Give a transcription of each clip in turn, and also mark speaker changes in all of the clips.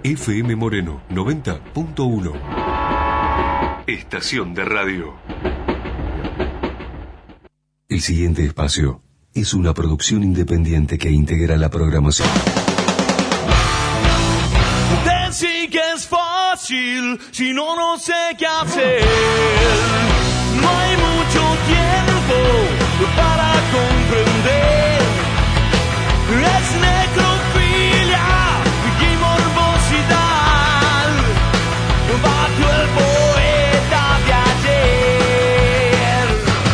Speaker 1: FM Moreno 90.1. Estación de radio. El siguiente espacio es una producción independiente que integra la programación.
Speaker 2: Decir que es fácil si no sé qué hacer. No hay mucho tiempo para comprender. Es necrofilia y morbosidad bajo el poeta de ayer,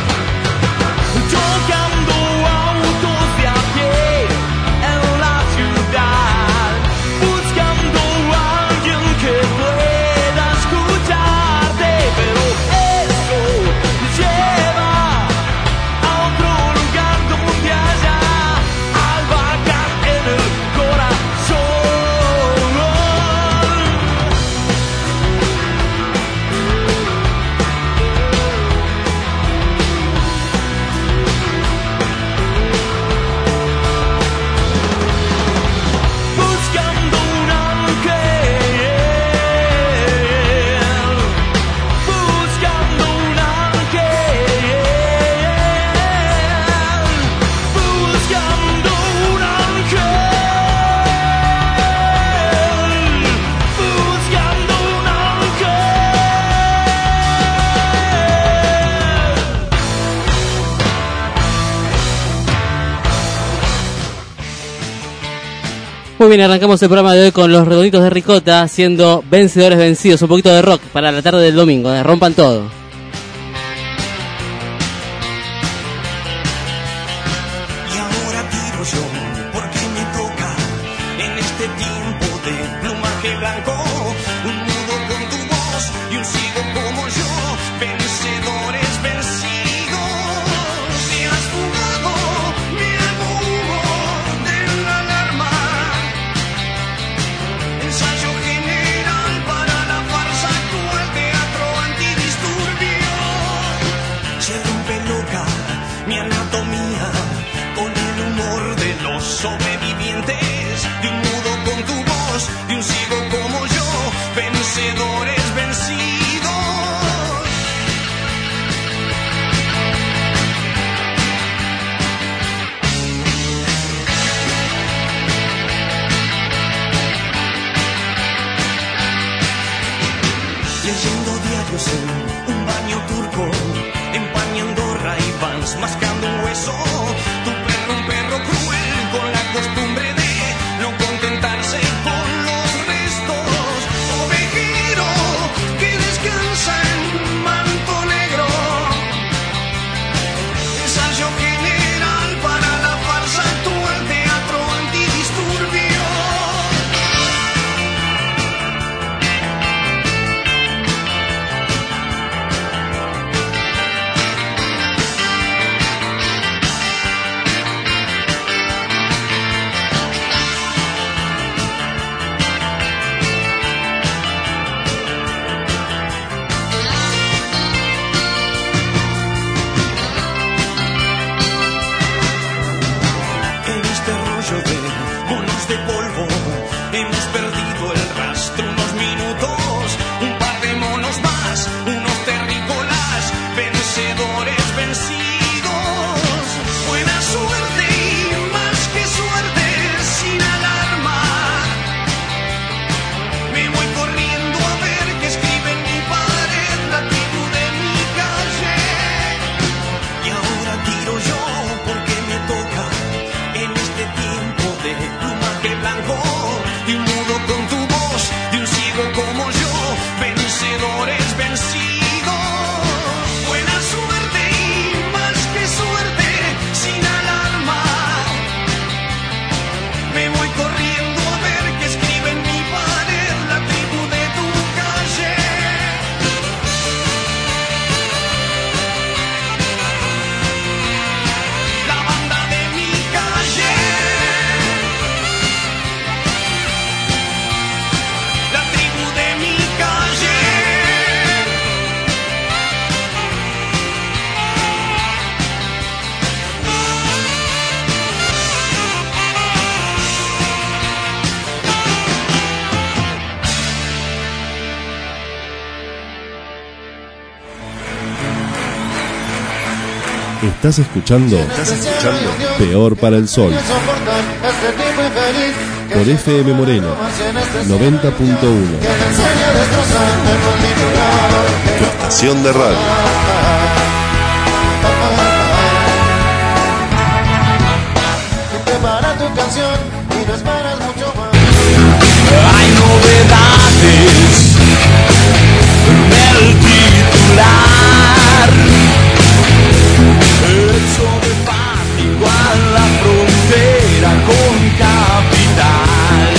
Speaker 2: tocando autos de a pie en la ciudad, buscando a alguien que pueda escucharte, pero eso lleva a otro lugar donde haya albahaca en el corazón. Buscando un ángel, buscando un ángel, buscando un ángel, buscando un ángel.
Speaker 3: Muy bien, arrancamos el programa de hoy con los Redonditos de Ricota haciendo Vencedores Vencidos, un poquito de rock para la tarde del domingo, rompan todo.
Speaker 2: Y ahora tiro yo, porque me toca en este tiempo de plumaje blanco, un nudo con tu voz y un ciego como yo, vencedores vencidos. Te has fugado, mi humo de la alarma, ensayo general para la farsa actual, teatro antidisturbio. Se rompe loca mi anatomía con el humor de los sobrevivientes, de un nudo con tu voz, de un ciego como yo, vencedores vencidos. Leyendo diarios en un baño turco, empañando Ray-Bans, mascando un hueso. Tu perro, un perro cruel, con la costumbre de no contentarse con los restos. Ovejero que descansa en manto negro, ensayo general para la farsa actual, teatro antidisturbio. En este rollo de monos de polvo hemos perdido el rastro unos minutos, un par de monos más, unos terrícolas, vencedores vencidos. Buena suerte y más que suerte, sin alarma. Me voy corriendo a ver qué escribe en mi pared la tribu de mi calle. Y ahora tiro yo porque me toca en este tiempo de plumaje blanco, y un nudo con tu voz, de un
Speaker 4: Estás escuchando Peor para el Sol por FM Moreno 90.1, tu estación de radio.
Speaker 2: Prepara tu canción y no esperas mucho más.
Speaker 5: Hay novedades en el titular. Eso de paz igual la frontera con capital.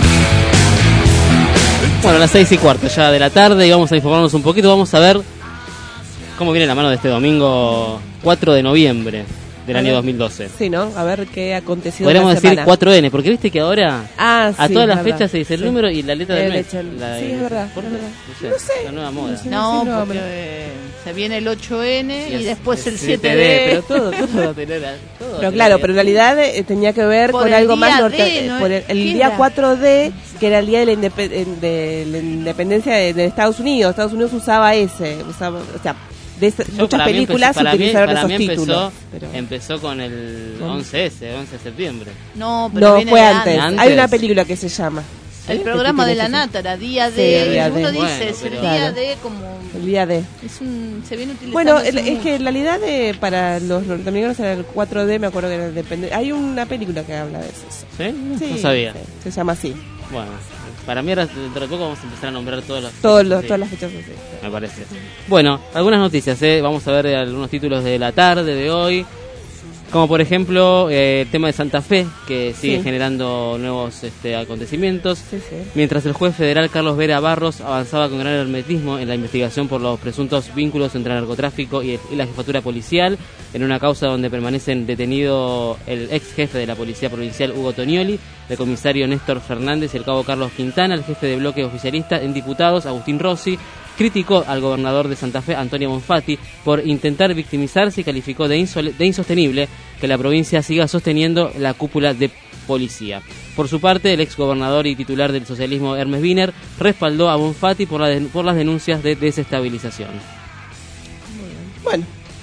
Speaker 3: Bueno, a las 6:15 ya de la tarde y vamos a informarnos un poquito. Vamos a ver cómo viene la mano de este domingo 4 de noviembre del año 2012.
Speaker 6: Sí, ¿no? A ver qué ha acontecido.
Speaker 3: Podríamos
Speaker 6: la
Speaker 3: decir
Speaker 6: semana.
Speaker 3: 4N, porque viste que ahora a
Speaker 6: sí,
Speaker 3: todas las
Speaker 6: verdad.
Speaker 3: fechas se dice el
Speaker 6: Sí.
Speaker 3: número y la letra del mes.
Speaker 6: Sí, es verdad.
Speaker 3: ¿Por qué?
Speaker 6: Es verdad.
Speaker 3: No sé, la nueva moda.
Speaker 7: No,
Speaker 6: Sí, no,
Speaker 7: porque se viene el 8N y después el
Speaker 3: 7D.
Speaker 7: 7D.
Speaker 3: Pero todo va a tener.
Speaker 6: Pero claro, pero en realidad tenía que ver
Speaker 7: Por
Speaker 6: con
Speaker 7: el
Speaker 6: algo
Speaker 7: día
Speaker 6: más
Speaker 7: D, ¿no?
Speaker 6: por el
Speaker 7: ¿Qué
Speaker 6: día
Speaker 7: era?
Speaker 6: 4D, que era el día de la independencia de Estados Unidos. Estados Unidos usaba ese, o sea, muchas películas utilizaron esos títulos.
Speaker 3: Empezó con el 11S, 11 de septiembre.
Speaker 7: No, pero
Speaker 6: No,
Speaker 7: viene
Speaker 6: fue
Speaker 7: de
Speaker 6: antes.
Speaker 3: antes.
Speaker 6: Hay una película que se llama
Speaker 7: El programa de la Nátara, día
Speaker 6: Sí,
Speaker 7: D.
Speaker 6: día
Speaker 7: Uno
Speaker 6: D.
Speaker 7: dice,
Speaker 3: Bueno,
Speaker 7: es el
Speaker 3: pero-
Speaker 7: día
Speaker 6: Claro.
Speaker 7: D como...
Speaker 6: el día D.
Speaker 7: se viene utilizando
Speaker 6: Bueno,
Speaker 7: eso
Speaker 6: es que
Speaker 7: mucho.
Speaker 6: en realidad para los norteamericanos era el 4D, me acuerdo que era el depende. Hay una película que habla de eso.
Speaker 3: ¿Sí?
Speaker 6: Sí,
Speaker 3: No sabía.
Speaker 6: sí, se llama así.
Speaker 3: Bueno, para mí ahora dentro de poco vamos a empezar a nombrar todos los...
Speaker 6: Todas
Speaker 3: sí,
Speaker 6: las fechas así.
Speaker 3: me parece. Bueno, algunas noticias, vamos a ver algunos títulos de la tarde de hoy. Como por ejemplo el tema de Santa Fe, que sigue
Speaker 6: Sí.
Speaker 3: generando nuevos acontecimientos.
Speaker 6: Sí, sí.
Speaker 3: Mientras el juez federal Carlos Vera Barros avanzaba con gran hermetismo en la investigación por los presuntos vínculos entre narcotráfico y la jefatura policial, en una causa donde permanecen detenido el ex jefe de la Policía Provincial Hugo Tonioli, el comisario Néstor Fernández y el cabo Carlos Quintana, el jefe de bloque oficialista en diputados Agustín Rossi, criticó al gobernador de Santa Fe, Antonio Bonfatti, por intentar victimizarse y calificó de insostenible que la provincia siga sosteniendo la cúpula de policía. Por su parte, el exgobernador y titular del socialismo, Hermes Wiener, respaldó a Bonfatti por las denuncias de desestabilización.
Speaker 6: Bueno,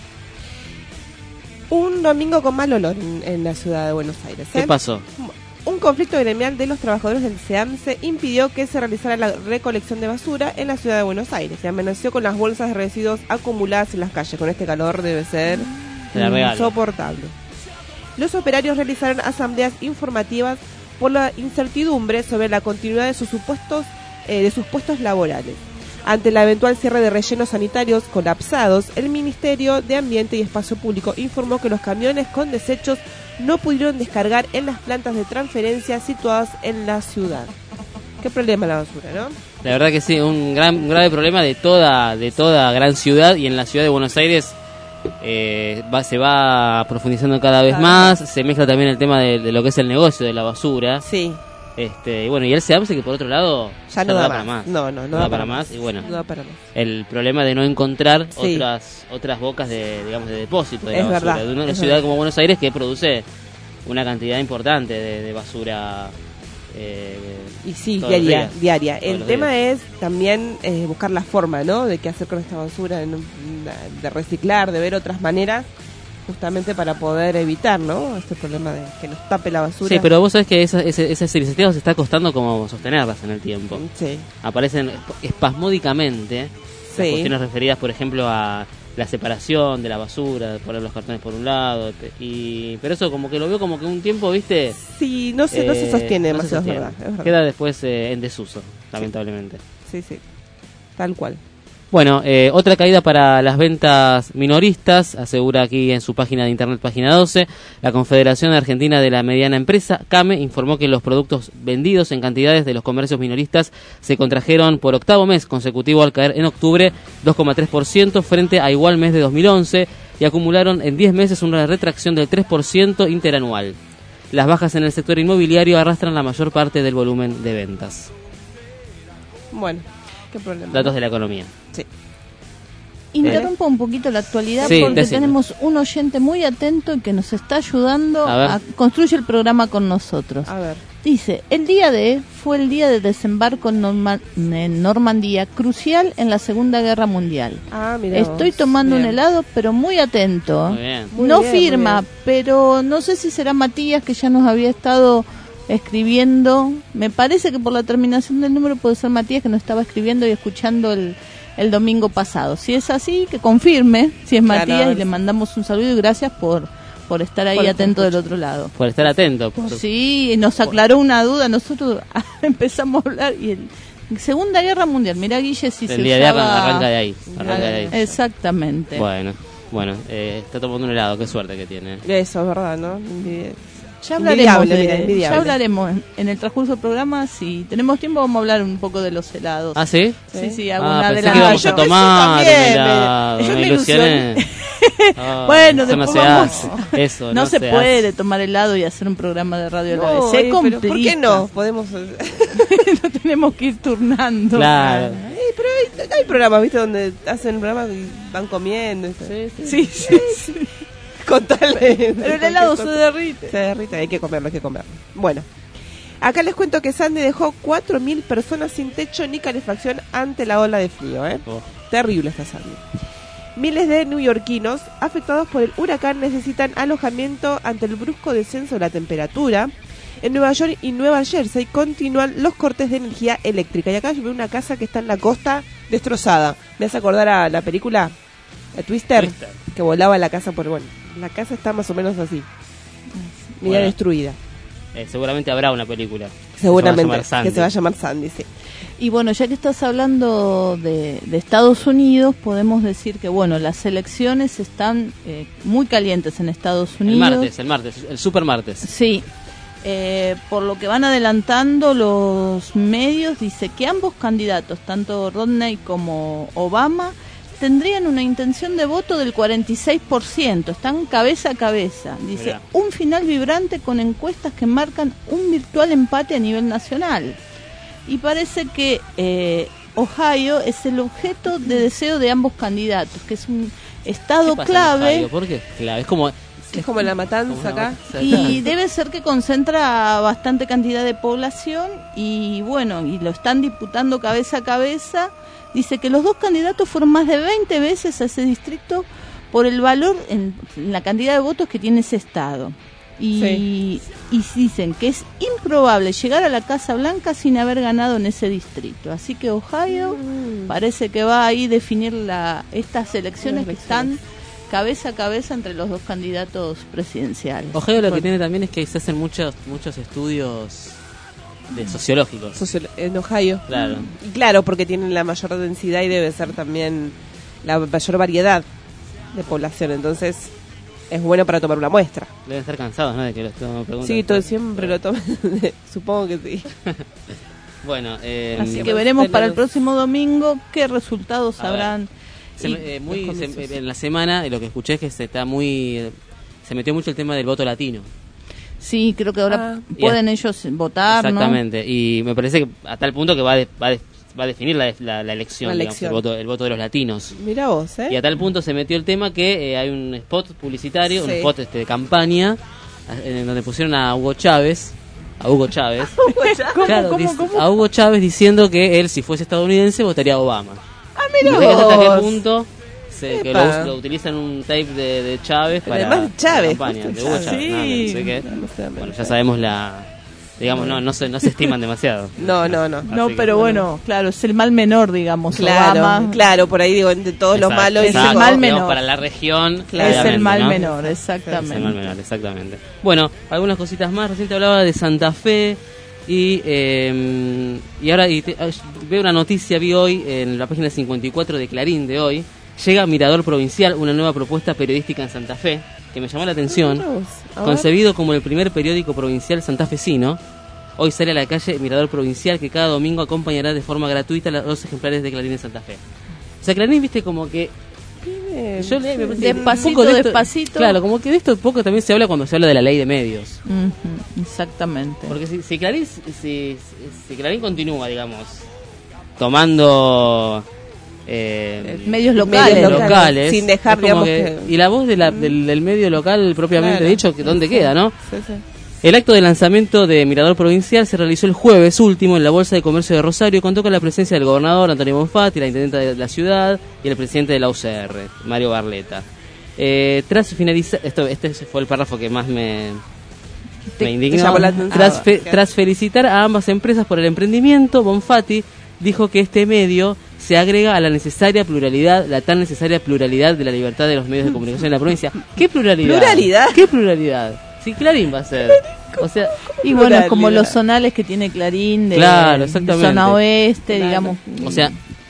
Speaker 6: un domingo con mal olor en la ciudad de Buenos Aires.
Speaker 3: ¿Qué pasó?
Speaker 6: Un conflicto gremial de los trabajadores del SEAMSE impidió que se realizara la recolección de basura en la ciudad de Buenos Aires y amaneció con las bolsas de residuos acumuladas en las calles. Con este calor debe ser
Speaker 3: Te la regalo.
Speaker 6: insoportable. Los operarios realizaron asambleas informativas por la incertidumbre sobre la continuidad de sus puestos laborales. Ante el eventual cierre de rellenos sanitarios colapsados, el Ministerio de Ambiente y Espacio Público informó que los camiones con desechos no pudieron descargar en las plantas de transferencia situadas en la ciudad. Qué problema la basura, ¿no?
Speaker 3: La verdad que sí, un grave problema de toda gran ciudad, y en la ciudad de Buenos Aires se va profundizando cada vez más. Se mezcla también el tema de lo que es el negocio de la basura.
Speaker 6: Sí,
Speaker 3: Y bueno, y el SEAMSE, que por otro lado
Speaker 6: ya no da
Speaker 3: para
Speaker 6: más.
Speaker 3: más.
Speaker 6: No
Speaker 3: da para más. Y bueno,
Speaker 6: no da para más.
Speaker 3: el problema de no encontrar
Speaker 6: Sí.
Speaker 3: otras bocas de depósito de la
Speaker 6: Es
Speaker 3: basura.
Speaker 6: verdad,
Speaker 3: De una
Speaker 6: es
Speaker 3: ciudad
Speaker 6: verdad.
Speaker 3: como Buenos Aires, que produce una cantidad importante de basura.
Speaker 6: Y sí,
Speaker 3: todos los
Speaker 6: diaria.
Speaker 3: días. Todos
Speaker 6: El
Speaker 3: los
Speaker 6: tema
Speaker 3: días.
Speaker 6: es también buscar la forma, ¿no? De qué hacer con esta basura, de reciclar, de ver otras maneras, justamente para poder evitar, ¿no? Este problema de que nos tape la basura.
Speaker 3: Sí, pero vos sabés que esas iniciativas se está costando como sostenerlas en el tiempo.
Speaker 6: Sí,
Speaker 3: Aparecen espasmódicamente las
Speaker 6: Sí.
Speaker 3: cuestiones referidas, por ejemplo, a la separación de la basura, de poner los cartones por un lado, pero eso como que lo veo como que un tiempo, ¿viste?
Speaker 6: sí, no se sostiene
Speaker 3: no se
Speaker 6: demasiado,
Speaker 3: sostiene.
Speaker 6: es verdad.
Speaker 3: Queda después en desuso, lamentablemente.
Speaker 6: Sí, tal cual.
Speaker 3: Bueno, otra caída para las ventas minoristas, asegura aquí en su página de internet, página 12, la Confederación Argentina de la Mediana Empresa, CAME, informó que los productos vendidos en cantidades de los comercios minoristas se contrajeron por octavo mes consecutivo, al caer en octubre 2,3% frente a igual mes de 2011, y acumularon en 10 meses una retracción del 3% interanual. Las bajas en el sector inmobiliario arrastran la mayor parte del volumen de ventas.
Speaker 6: Bueno, qué problema.
Speaker 3: Datos de la economía.
Speaker 6: Sí.
Speaker 7: interrumpo un poquito la actualidad
Speaker 3: Sí,
Speaker 7: porque
Speaker 3: decime.
Speaker 7: tenemos un oyente muy atento y que nos está ayudando
Speaker 3: A ver.
Speaker 7: a construir el programa con nosotros.
Speaker 6: A ver.
Speaker 7: Dice, el día de fue el día de desembarco en Normandía, crucial en la Segunda Guerra Mundial.
Speaker 6: Ah, mira.
Speaker 7: Estoy tomando un helado, pero muy atento.
Speaker 3: Muy bien.
Speaker 6: Muy
Speaker 7: No
Speaker 6: bien,
Speaker 7: firma,
Speaker 6: muy bien.
Speaker 7: pero no sé si será Matías, que ya nos había estado escribiendo. Me parece que por la terminación del número puede ser Matías, que nos estaba escribiendo y escuchando el domingo pasado. Si es así, que confirme si es
Speaker 6: Claro,
Speaker 7: Matías, y le mandamos un saludo y gracias por estar ahí
Speaker 6: Por
Speaker 7: atento
Speaker 6: escuchar.
Speaker 7: del otro lado.
Speaker 3: Por estar atento.
Speaker 7: Sí, nos aclaró una duda. Nosotros empezamos a hablar y Segunda Guerra Mundial. Mirá, Guille, si se
Speaker 3: El día de
Speaker 7: usaba...
Speaker 3: arranca de ahí. Arranca de ahí.
Speaker 7: Exactamente.
Speaker 3: Bueno, está tomando un helado, qué suerte que tiene.
Speaker 6: Eso es verdad, ¿no?
Speaker 7: Ya hablaremos,
Speaker 6: Envidiable, mira, envidiable.
Speaker 7: ya hablaremos en el transcurso del programa. Si tenemos tiempo, vamos a hablar un poco de los helados.
Speaker 3: ¿Ah, sí?
Speaker 7: Sí, hago
Speaker 3: Ah,
Speaker 7: una
Speaker 3: pensé
Speaker 7: de
Speaker 3: que íbamos
Speaker 7: las...
Speaker 3: a
Speaker 6: Yo pensé
Speaker 3: tomar un
Speaker 6: también,
Speaker 3: helado.
Speaker 6: yo
Speaker 3: Me
Speaker 6: me
Speaker 3: ilusioné. Ah,
Speaker 7: Bueno,
Speaker 3: eso no
Speaker 7: después
Speaker 3: se
Speaker 7: vamos-
Speaker 3: hace. Eso
Speaker 7: No se puede
Speaker 3: hace.
Speaker 7: tomar helado y hacer un programa de radio a la
Speaker 6: No,
Speaker 7: vez. Se
Speaker 6: pero
Speaker 7: complica.
Speaker 6: ¿por qué no? Podemos.
Speaker 7: No tenemos que ir turnando.
Speaker 3: Claro.
Speaker 6: Pero hay programas, ¿viste? Donde hacen programas y van comiendo.
Speaker 7: Sí, sí.
Speaker 6: Con tal de-
Speaker 7: Pero el helado se derrite.
Speaker 6: Se derrite, hay que comerlo, hay que comerlo. Bueno, acá les cuento que Sandy dejó 4.000 personas sin techo ni calefacción ante la ola de frío, ¿eh?
Speaker 3: Oh.
Speaker 6: Terrible esta Sandy. Miles de neoyorquinos afectados por el huracán necesitan alojamiento ante el brusco descenso de la temperatura. En Nueva York y Nueva Jersey continúan los cortes de energía eléctrica. Y acá yo veo una casa que está en la costa destrozada. Me hace acordar a la película Twister, que volaba la casa por... Bueno, la casa está más o menos así. Media
Speaker 3: Bueno.
Speaker 6: destruida.
Speaker 3: Seguramente habrá una película.
Speaker 6: Seguramente,
Speaker 3: Que se va a llamar Sandy.
Speaker 6: que se va a llamar Sandy, sí.
Speaker 7: Y bueno, ya que estás hablando de Estados Unidos, podemos decir que bueno, las elecciones están muy calientes en Estados Unidos.
Speaker 3: El martes, el super martes.
Speaker 7: Sí, por lo que van adelantando los medios, dice que ambos candidatos, tanto Romney como Obama, tendrían una intención de voto del 46%, están cabeza a cabeza. Dice,
Speaker 3: Mirá.
Speaker 7: un final vibrante con encuestas que marcan un virtual empate a nivel nacional. Y parece que Ohio es el objeto de deseo de ambos candidatos, que es un estado
Speaker 3: ¿Qué pasa en
Speaker 7: clave.
Speaker 3: Ohio? ¿Por qué? Clave. Es como...
Speaker 6: Es como la matanza acá.
Speaker 7: Y debe ser que concentra bastante cantidad de población y bueno, y lo están disputando cabeza a cabeza. Dice que los dos candidatos fueron más de 20 veces a ese distrito por el valor en la cantidad de votos que tiene ese estado. Y dicen que es improbable llegar a la Casa Blanca sin haber ganado en ese distrito. Así que Ohio parece que va ahí a definir estas elecciones que están cabeza a cabeza entre los dos candidatos presidenciales.
Speaker 3: Ohio lo que
Speaker 6: Bueno.
Speaker 3: tiene también es que se hacen muchos estudios de sociológicos.
Speaker 6: En Ohio.
Speaker 3: Claro.
Speaker 6: Y claro, porque tienen la mayor densidad y debe ser también la mayor variedad de población. Entonces, es bueno para tomar una muestra.
Speaker 3: Deben estar cansados, ¿no? De que los preguntan.
Speaker 6: Sí, todo siempre lo toman. Supongo que sí.
Speaker 3: Bueno,
Speaker 7: Así que veremos para el próximo domingo qué resultados
Speaker 3: A ver.
Speaker 7: habrán. Y los comicios.
Speaker 3: en la semana lo que escuché es que se metió mucho el tema del voto latino.
Speaker 7: Sí, creo que ahora pueden ellos votar,
Speaker 3: Exactamente, y me parece que a tal punto que va a definir la elección,
Speaker 6: La
Speaker 3: digamos,
Speaker 6: elección.
Speaker 3: el voto de los latinos.
Speaker 6: Mira vos, ¿eh?
Speaker 3: Y a tal punto se metió el tema que hay un spot publicitario, un
Speaker 6: Sí.
Speaker 3: spot de campaña, en donde pusieron a Hugo Chávez.
Speaker 7: ¿Cómo,
Speaker 3: Claro,
Speaker 7: cómo?
Speaker 3: a Hugo Chávez diciendo que él, si fuese estadounidense, votaría a Obama.
Speaker 6: Mira
Speaker 3: No sé hasta qué
Speaker 6: vos.
Speaker 3: punto que
Speaker 6: Epa.
Speaker 3: lo utilizan un tape de Chávez para
Speaker 6: Además de Chávez,
Speaker 3: la campaña,
Speaker 6: justo
Speaker 3: de Hugo
Speaker 6: Chávez.
Speaker 3: Chávez.
Speaker 7: Sí.
Speaker 3: No sé qué.
Speaker 6: No sé,
Speaker 3: Bueno, ya sabemos digamos, no se estiman demasiado.
Speaker 6: No.
Speaker 7: No,
Speaker 3: Así que,
Speaker 7: pero bueno, claro, es el mal menor, digamos.
Speaker 6: Claro,
Speaker 7: Obama
Speaker 6: claro, por ahí digo, entre todos los
Speaker 3: Exacto,
Speaker 6: malos.
Speaker 7: Es el
Speaker 3: exacto,
Speaker 7: mal
Speaker 3: digamos,
Speaker 7: menor.
Speaker 3: para la región.
Speaker 6: Claro.
Speaker 7: es el
Speaker 3: claramente,
Speaker 7: mal
Speaker 3: ¿no?
Speaker 7: menor,
Speaker 3: Es
Speaker 7: exactamente.
Speaker 3: el mal menor, exactamente. Bueno, algunas cositas más. Recién te hablaba de Santa Fe y ahora veo una noticia, vi hoy en la página 54 de Clarín de hoy. Llega Mirador Provincial, una nueva propuesta periodística en Santa Fe, que me llamó la atención.
Speaker 6: Mira vos. A ver.
Speaker 3: Concebido como el primer periódico provincial santafesino, hoy sale a la calle Mirador Provincial, que cada domingo acompañará de forma gratuita los 2 ejemplares de Clarín en Santa Fe. O sea, Clarín, viste, como que... Yo leí, me parece que
Speaker 7: Despacito,
Speaker 3: un poco de esto-
Speaker 7: despacito.
Speaker 3: Claro, como que de esto poco también se habla cuando se habla de la ley de medios.
Speaker 7: Ujú, exactamente.
Speaker 3: Porque si Clarín continúa, digamos, tomando
Speaker 7: medios locales.
Speaker 6: Sin dejar,
Speaker 3: Es como
Speaker 6: digamos,
Speaker 3: y la voz del medio local propiamente
Speaker 6: Claro.
Speaker 3: dicho, ¿dónde queda, no?
Speaker 6: Sí, sí.
Speaker 3: El acto de lanzamiento de Mirador Provincial se realizó el jueves último en la Bolsa de Comercio de Rosario y contó con la presencia del gobernador Antonio Bonfatti, la intendenta de la ciudad y el presidente de la UCR, Mario Barletta. Tras finalizar, este fue el párrafo que más me indignó.
Speaker 6: llamó la atención.
Speaker 3: Tras felicitar a ambas empresas por el emprendimiento, Bonfatti dijo que este medio se agrega a la necesaria pluralidad, la tan necesaria pluralidad de la libertad de los medios de comunicación en la provincia. ¿Qué pluralidad?
Speaker 6: ¿Pluralidad?
Speaker 3: ¿Qué pluralidad? Si Clarín va a ser. O sea,
Speaker 7: Y bueno, es como los zonales que tiene Clarín de
Speaker 3: Claro, exactamente.
Speaker 7: zona oeste,
Speaker 6: Claro.
Speaker 7: digamos.
Speaker 3: o sea,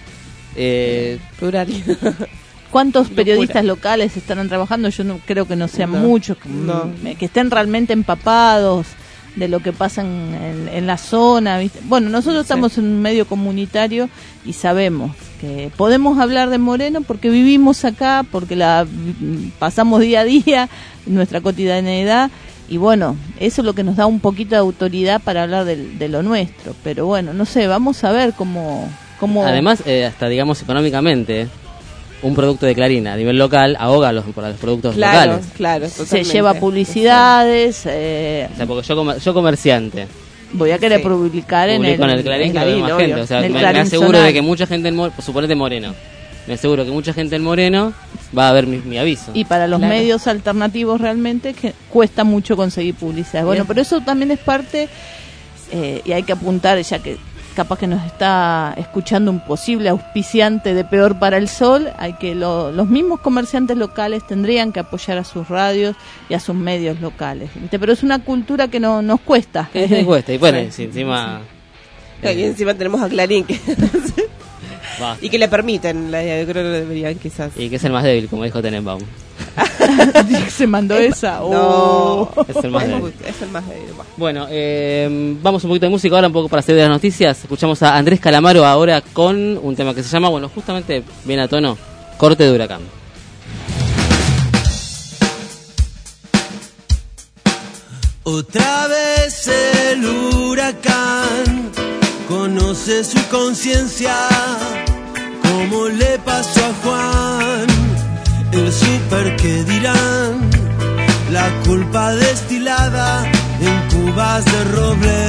Speaker 6: Pluralidad.
Speaker 7: ¿Cuántos
Speaker 6: Locura.
Speaker 7: periodistas locales estarán trabajando? Yo no creo que no sean
Speaker 6: No,
Speaker 7: muchos,
Speaker 6: no.
Speaker 7: que estén realmente empapados de lo que pasa en la zona, ¿viste? Bueno, nosotros estamos en un medio comunitario y sabemos que podemos hablar de Moreno porque vivimos acá, porque la pasamos día a día en nuestra cotidianeidad, y bueno, eso es lo que nos da un poquito de autoridad para hablar de lo nuestro. Pero bueno, no sé, vamos a ver cómo
Speaker 3: además, hasta digamos económicamente, un producto de Clarín a nivel local ahoga los productos
Speaker 6: Claro,
Speaker 3: locales.
Speaker 6: claro.
Speaker 7: se
Speaker 6: totalmente.
Speaker 7: lleva publicidades.
Speaker 3: O sea, porque yo comerciante,
Speaker 7: Voy a querer
Speaker 6: Sí.
Speaker 7: publicar en
Speaker 3: publico
Speaker 7: el,
Speaker 3: en el Clarín, que lo ve
Speaker 6: Clarín,
Speaker 3: más
Speaker 6: obvio.
Speaker 3: gente. O sea,
Speaker 7: En el
Speaker 3: me
Speaker 7: Clarín
Speaker 3: aseguro
Speaker 7: zonal.
Speaker 3: de que mucha gente en suponete Moreno. Me aseguro que mucha gente en Moreno va a ver mi aviso.
Speaker 7: Y para los
Speaker 6: Claro.
Speaker 7: medios alternativos realmente que cuesta mucho conseguir publicidad. Bueno,
Speaker 6: Bien.
Speaker 7: pero eso también es parte, y hay que apuntar, ya que capaz que nos está escuchando un posible auspiciante de Peor para el Sol, hay que los mismos comerciantes locales tendrían que apoyar a sus radios y a sus medios locales, ¿viste? Pero es una cultura que nos cuesta.
Speaker 3: Que me cuesta. Y bueno, si encima...
Speaker 6: Y encima tenemos a Clarín que
Speaker 3: va.
Speaker 6: y que le permiten, yo creo que lo deberían quizás.
Speaker 3: Y que es el más débil, como dijo Tenenbaum.
Speaker 7: Se mandó esa.
Speaker 6: No,
Speaker 7: Oh.
Speaker 3: Es el más débil.
Speaker 6: es el más débil. va.
Speaker 3: Bueno, vamos un poquito de música ahora, un poco para hacer de las noticias. Escuchamos a Andrés Calamaro ahora con un tema que se llama, bueno, justamente bien a tono, Corte de Huracán.
Speaker 5: Otra vez el huracán conoce su conciencia, como le pasó a Juan. El súper que dirán, la culpa destilada en cubas de roble.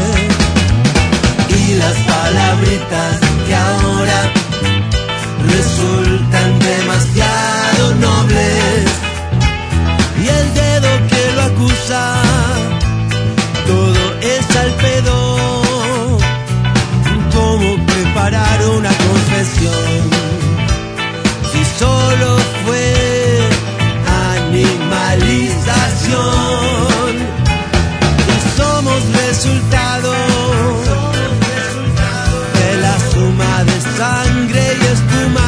Speaker 5: Y las palabritas que ahora resultan demasiado nobles. Y el dedo que lo acusa, todo es al pedo. ¿Cómo preparar una confesión? Si solo fue animalización. Y somos resultado de la suma de sangre y espuma,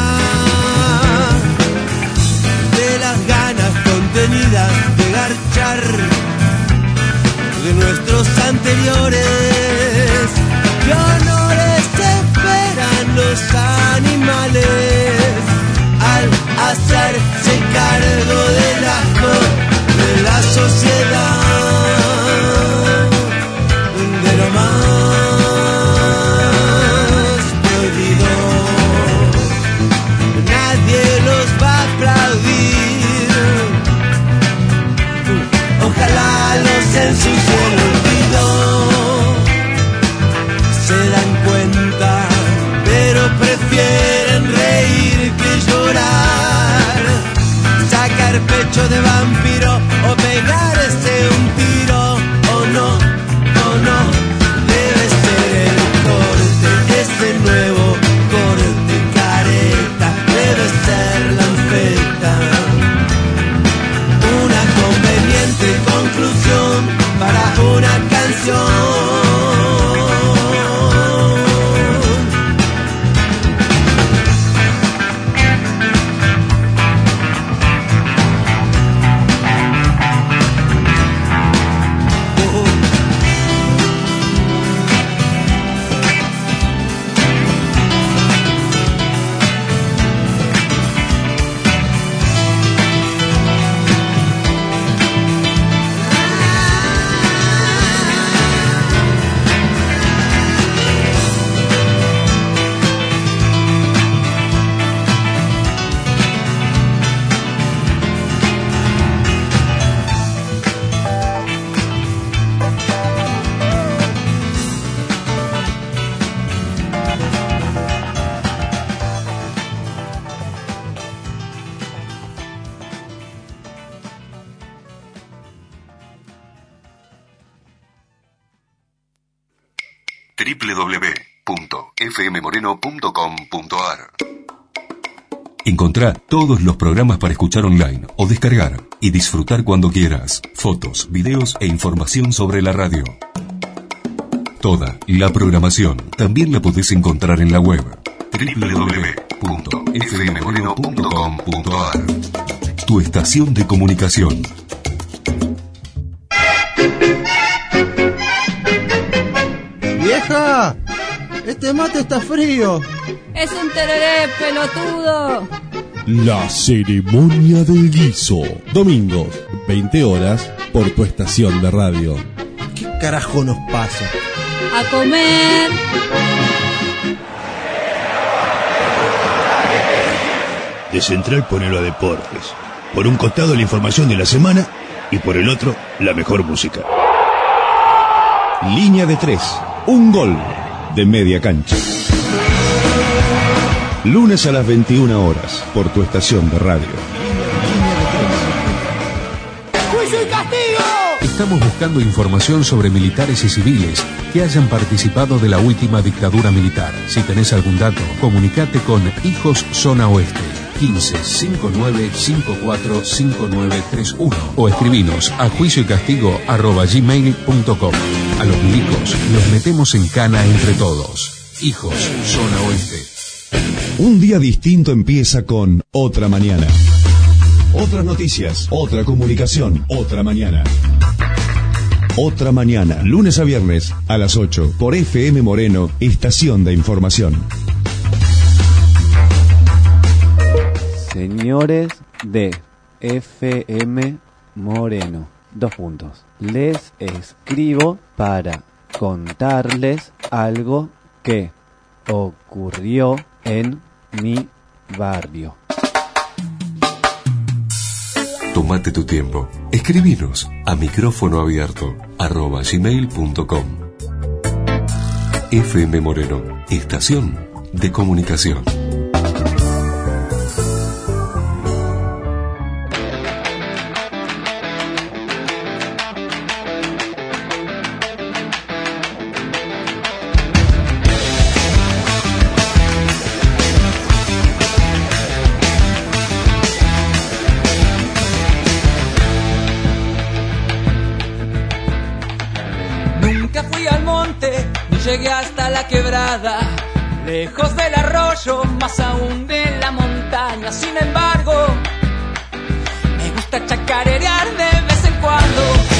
Speaker 5: de las ganas contenidas de garchar de nuestros anteriores. ¿Qué honores esperan los animales al hacerse cargo del asco de la sociedad? De lo más prohibido, nadie los va a aplaudir. Ojalá los ensucie el olvido. Se dan cuenta, pero prefieren reír que llorar. Sacar pecho de vampiro o pegarse un tiro, o no, debe ser el corte, ese nuevo corte careta, debe ser la anfeta. Una conveniente conclusión para una canción.
Speaker 1: www.fmmoreno.com.ar. Encontrá todos los programas para escuchar online o descargar y disfrutar cuando quieras. Fotos, videos e información sobre la radio. Toda la programación también la podés encontrar en la web www.fmmoreno.com.ar. Tu estación de comunicación.
Speaker 8: ¡Vieja! ¡Este mate está frío!
Speaker 9: ¡Es un tereré, pelotudo!
Speaker 4: La ceremonia del guiso. Domingos, 20 horas, por tu estación de radio.
Speaker 8: ¿Qué carajo nos pasa?
Speaker 9: ¡A comer!
Speaker 10: De Central Ponelo a Deportes. Por un costado la información de la semana y por el otro la mejor música.
Speaker 4: Línea de 3. Un gol de media cancha. Lunes a las 21 horas por tu estación de radio.
Speaker 2: ¡Juicio y castigo!
Speaker 11: Estamos buscando información sobre militares y civiles que hayan participado de la última dictadura militar. Si tenés algún dato, comunicate con Hijos Zona Oeste 1559545931 o escribinos a juicioycastigo@gmail.com. A los milicos los metemos en cana entre todos. Hijos Zona Oeste.
Speaker 4: Un día distinto empieza con Otra Mañana. Otras noticias, otra comunicación, otra mañana. Otra Mañana, lunes a viernes a las 8 por FM Moreno, estación de información.
Speaker 12: Señores de FM Moreno, 2 puntos. Les escribo para contarles algo que ocurrió en mi barrio.
Speaker 1: Tómate tu tiempo. Escribinos a micrófono abierto @gmail.com. FM Moreno, estación de comunicación.
Speaker 2: Llegué hasta la quebrada, lejos del arroyo, más aún de la montaña. Sin embargo, me gusta chacarear de vez en cuando.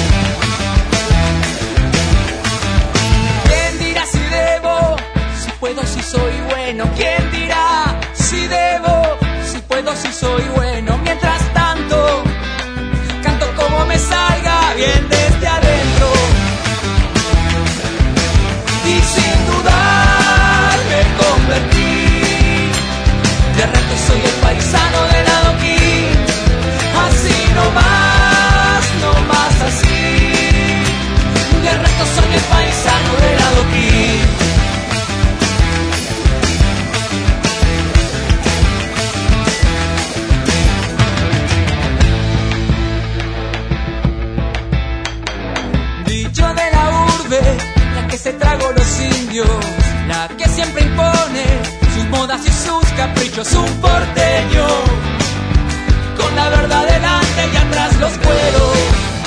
Speaker 2: ¿Quién dirá si debo? Si puedo, si soy bueno. ¿Quién dirá si debo? Si puedo, si soy bueno. Mientras tanto, canto como me salga bien desde adentro. Y sin dudar me convertí, de rato soy el paisano del adoquín. Así no más así, de rato soy el paisano del adoquín. Dicho de la urbe, que se tragó los indios, la que siempre impone sus modas y sus caprichos, un porteño con la verdad delante y atrás los cueros.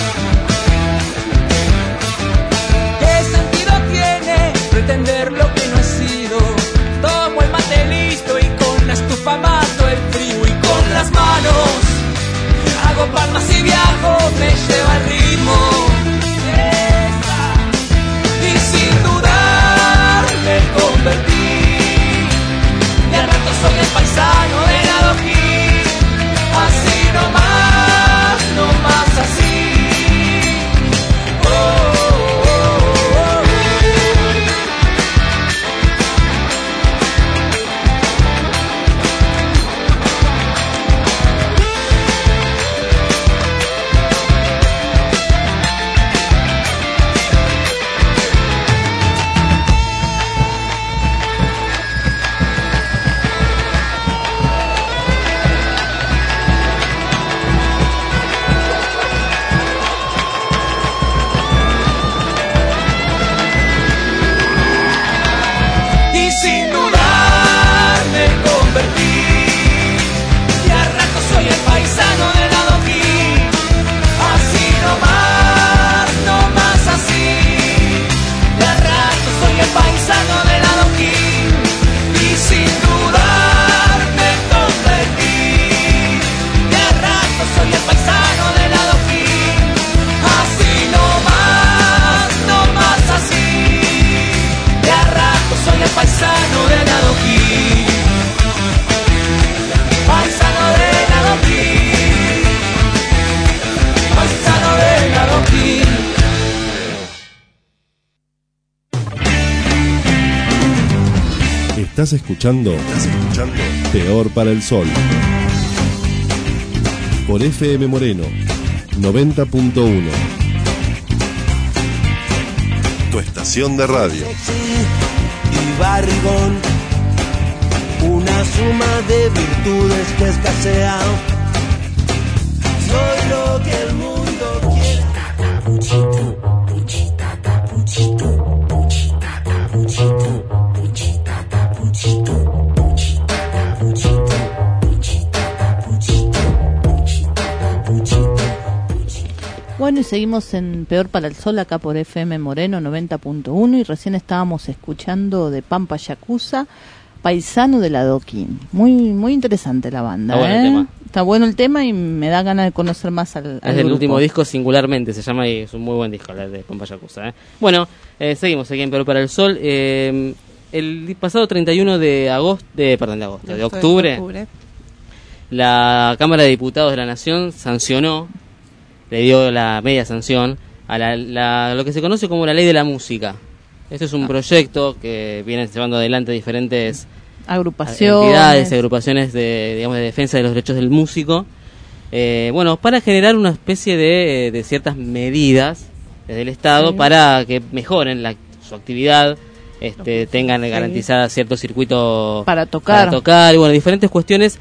Speaker 2: ¿Qué sentido tiene pretender lo que no he sido? Tomo el mate listo y con la estufa mato el frío y con las manos hago palmas y viajo, me lleva el ritmo. Sin dudar me convertí, de a rato soy el paisano del adoquín. Así no más así. Oh, oh, oh,
Speaker 5: paisano del adoquín, paisano del adoquín, paisano del adoquín.
Speaker 13: Estás escuchando Peor para el Sol por FM Moreno 90.1, tu estación de radio.
Speaker 5: Y barrigón, una suma de virtudes que escasean. Soy lo que el mundo quiere. Puchita, puchita, puchito, puchita, puchito, puchita, puchito, puchita, puchito, puchita, puchito, puchita, puchito.
Speaker 7: Bueno, y seguimos en Peor para el Sol acá por FM Moreno 90.1 y recién estábamos escuchando de Pampa Yakuza, Paisano del Adoquín. Muy interesante la banda.
Speaker 3: Está bueno el tema.
Speaker 7: Está bueno el tema y me da ganas de conocer más al
Speaker 3: Es el
Speaker 7: grupo.
Speaker 3: último disco Singularmente, se llama, y es un muy buen disco, la de Pampa Yakuza. Bueno, seguimos aquí en Peor para el Sol. El pasado 31 de octubre, la Cámara de Diputados de la Nación sancionó, le dio la media sanción a lo que se conoce como la Ley de la Música. Este es un proyecto que vienen llevando adelante diferentes
Speaker 7: agrupaciones,
Speaker 3: agrupaciones de defensa de los derechos del músico. Para generar una especie de ciertas medidas desde el Estado para que mejoren su actividad, tengan garantizada cierto circuito
Speaker 7: para tocar
Speaker 3: y diferentes cuestiones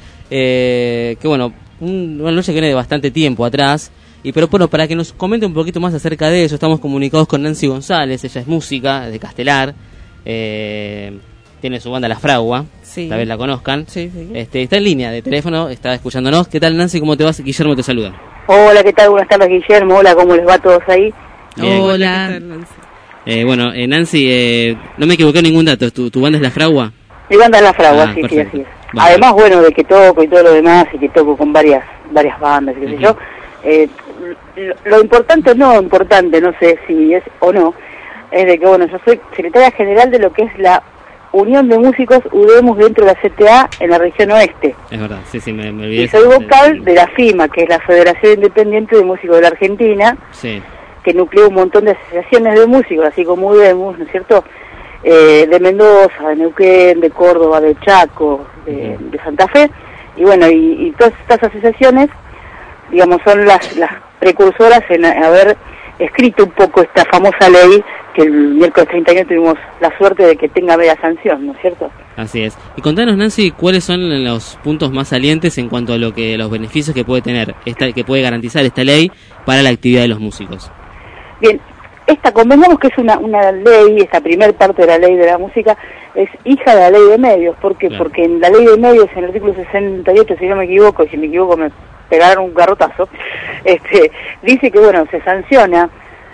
Speaker 3: una lucha que viene de bastante tiempo atrás. Pero para que nos comente un poquito más acerca de eso, estamos comunicados con Nancy González. Ella es música de Castelar, tiene su banda La Fragua, tal vez la conozcan. Está en línea de teléfono, está escuchándonos. ¿Qué tal, Nancy? ¿Cómo te vas? Guillermo te saluda.
Speaker 14: Hola, ¿qué tal? Buenas tardes, Guillermo. Hola, ¿cómo les va a todos ahí?
Speaker 3: Bien.
Speaker 7: Hola.
Speaker 3: Nancy, no me equivoqué en ningún dato. ¿Tu banda es La Fragua?
Speaker 14: Mi banda es La Fragua, sí,
Speaker 3: perfecto.
Speaker 14: así es.
Speaker 3: Vale.
Speaker 14: Además, de que toco y todo lo demás, y que toco con varias bandas, qué sé yo, lo importante, no sé si es o no, es de que, yo soy secretaria general de lo que es la Unión de Músicos UDEMUS dentro de la CTA en la región oeste.
Speaker 3: Es verdad, sí, me olvidé.
Speaker 14: Y soy vocal de la FIMA, que es la Federación Independiente de Músicos de la Argentina, que nuclea un montón de asociaciones de músicos, así como UDEMUS, ¿no es cierto?, de Mendoza, de Neuquén, de Córdoba, de Chaco, de Santa Fe, y todas estas asociaciones, son las precursoras en haber escrito un poco esta famosa ley que el miércoles 31 tuvimos la suerte de que tenga media sanción, ¿no es cierto?
Speaker 3: Así es. Y contanos, Nancy, ¿cuáles son los puntos más salientes en cuanto a los beneficios que puede tener, que puede garantizar esta ley para la actividad de los músicos?
Speaker 14: Bien, convengamos que es una ley, esta primer parte de la ley de la música, es hija de la ley de medios. ¿Por qué? Claro. Porque en la ley de medios, en el artículo 68, si no me equivoco, y si me equivoco me pegaron un garrotazo, dice que, se sanciona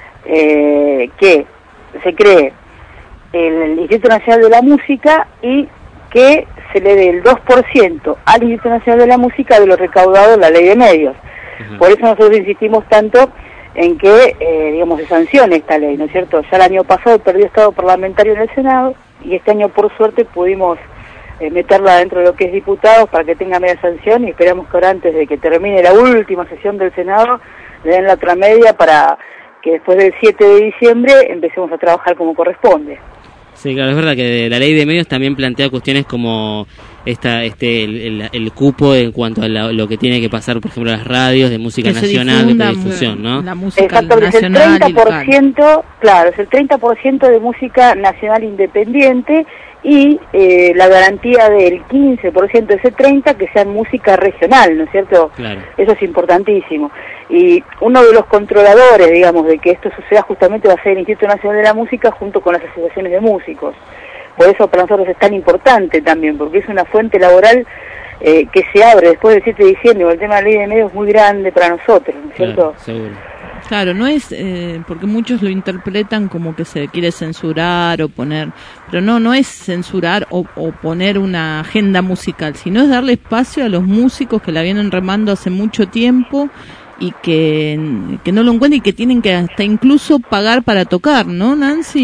Speaker 14: que se cree el Instituto Nacional de la Música y que se le dé el 2% al Instituto Nacional de la Música de lo recaudado en la ley de medios. Por eso nosotros insistimos tanto en que, se sancione esta ley, ¿no es cierto? Ya el año pasado perdió estado parlamentario en el Senado y este año, por suerte, pudimos meterla dentro de lo que es diputados para que tenga media sanción, y esperamos que ahora, antes de que termine la última sesión del Senado, le den la otra media para que después del 7 de diciembre empecemos a trabajar como corresponde.
Speaker 3: Sí, claro, es verdad que la ley de medios también plantea cuestiones como el cupo en cuanto a lo que tiene que pasar, por ejemplo, a las radios de música nacional, de difusión, ¿no?
Speaker 7: La música
Speaker 14: exacto,
Speaker 7: nacional,
Speaker 14: es el 30%, claro, es el 30% de música nacional independiente y la garantía del 15% de ese 30% que sea música regional, ¿no es cierto?
Speaker 3: Claro.
Speaker 14: Eso es importantísimo. Y uno de los controladores, de que esto suceda justamente va a ser el Instituto Nacional de la Música junto con las asociaciones de músicos. Por eso para nosotros es tan importante también, porque es una fuente laboral que se abre después del 7 de diciembre, el tema de la ley de medios es muy grande para nosotros, ¿no es cierto?
Speaker 3: Claro, seguro.
Speaker 7: Claro, no es, porque muchos lo interpretan como que se quiere censurar o poner, pero no es censurar o poner una agenda musical, sino es darle espacio a los músicos que la vienen remando hace mucho tiempo y que no lo encuentran y que tienen que hasta incluso pagar para tocar, ¿no, Nancy?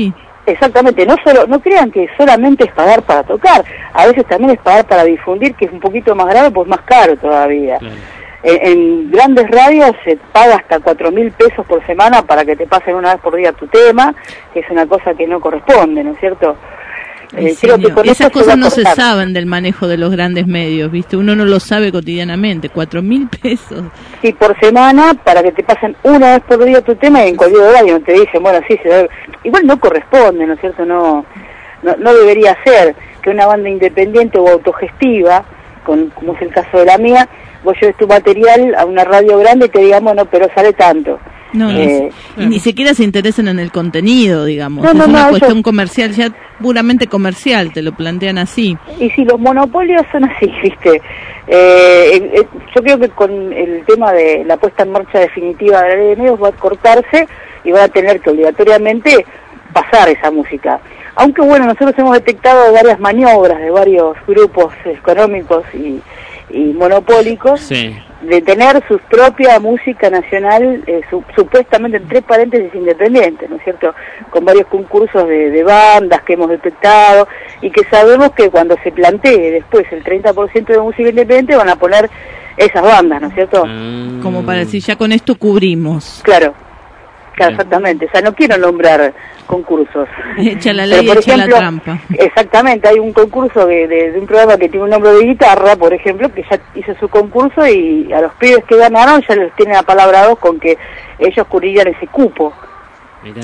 Speaker 14: Exactamente, no crean que solamente es pagar para tocar, a veces también es pagar para difundir, que es un poquito más grave, pues más caro todavía. Claro. En grandes radios se paga hasta 4.000 pesos por semana para que te pasen una vez por día tu tema, que es una cosa que no corresponde, ¿no es cierto?
Speaker 7: Creo que con esas cosas no se saben del manejo de los grandes medios, ¿viste? Uno no lo sabe cotidianamente. 4.000 pesos.
Speaker 14: Sí, por semana, para que te pasen una vez por día tu tema, y en cualquier horario te dicen, bueno, sí, igual no corresponde, ¿no es cierto? No debería ser que una banda independiente o autogestiva, como es el caso de la mía, vos lleves tu material a una radio grande y te digan, bueno, pero sale tanto.
Speaker 7: No, ni siquiera se interesan en el contenido, digamos. Es una cuestión comercial, ya puramente comercial, te lo plantean así.
Speaker 14: Y si los monopolios son así, ¿viste? Yo creo que con el tema de la puesta en marcha definitiva de la ley de medios va a cortarse y van a tener que obligatoriamente pasar esa música. Aunque bueno, nosotros hemos detectado varias maniobras de varios grupos económicos y monopólicos, sí, de tener su propia música nacional, supuestamente entre paréntesis independiente, ¿no es cierto? Con varios concursos de bandas que hemos detectado y que sabemos que cuando se plantee después el 30% de música independiente van a poner esas bandas, ¿no es cierto?
Speaker 7: Como para decir, ya con esto cubrimos.
Speaker 14: Claro, exactamente. O sea, no quiero nombrar concursos.
Speaker 7: Echa la ley, echa la trampa.
Speaker 14: Exactamente, hay un concurso de un programa que tiene un nombre de guitarra, por ejemplo, que ya hizo su concurso y a los pibes que ganaron ya les tienen apalabrados con que ellos cubrirían ese cupo.
Speaker 3: Mirá.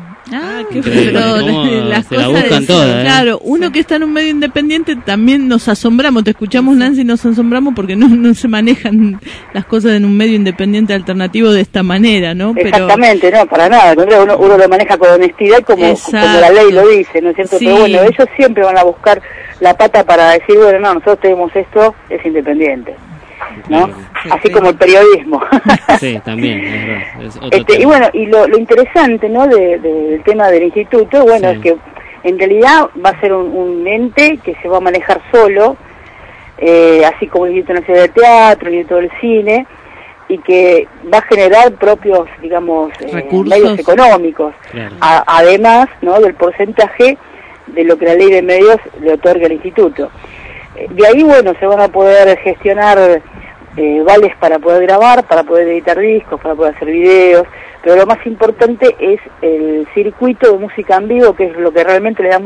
Speaker 7: Pero las
Speaker 3: se la buscan todas,
Speaker 7: claro, uno que está en un medio independiente también nos asombramos, te escuchamos, Nancy, nos asombramos porque no se manejan las cosas en un medio independiente alternativo de esta manera, ¿no?
Speaker 14: Exactamente, no, para nada, uno lo maneja con honestidad como la ley lo dice, ¿no es cierto? Sí. Pero bueno, ellos siempre van a buscar la pata para decir, bueno, no, nosotros tenemos esto, es independiente, ¿no? Sí, así como el periodismo.
Speaker 3: Sí, también, es verdad. Es otro tema.
Speaker 14: Y bueno, y lo interesante, ¿no?, del tema del instituto, bueno, sí, es que en realidad va a ser un ente que se va a manejar solo, así como el Instituto Nacional de Teatro, el Instituto del Cine, y que va a generar propios, digamos, medios económicos, claro, además, ¿no?, del porcentaje de lo que la ley de medios le otorga al instituto. De ahí, bueno, se van a poder gestionar vales para poder grabar, para poder editar discos, para poder hacer videos, pero lo más importante es el circuito de música en vivo, que es lo que realmente le da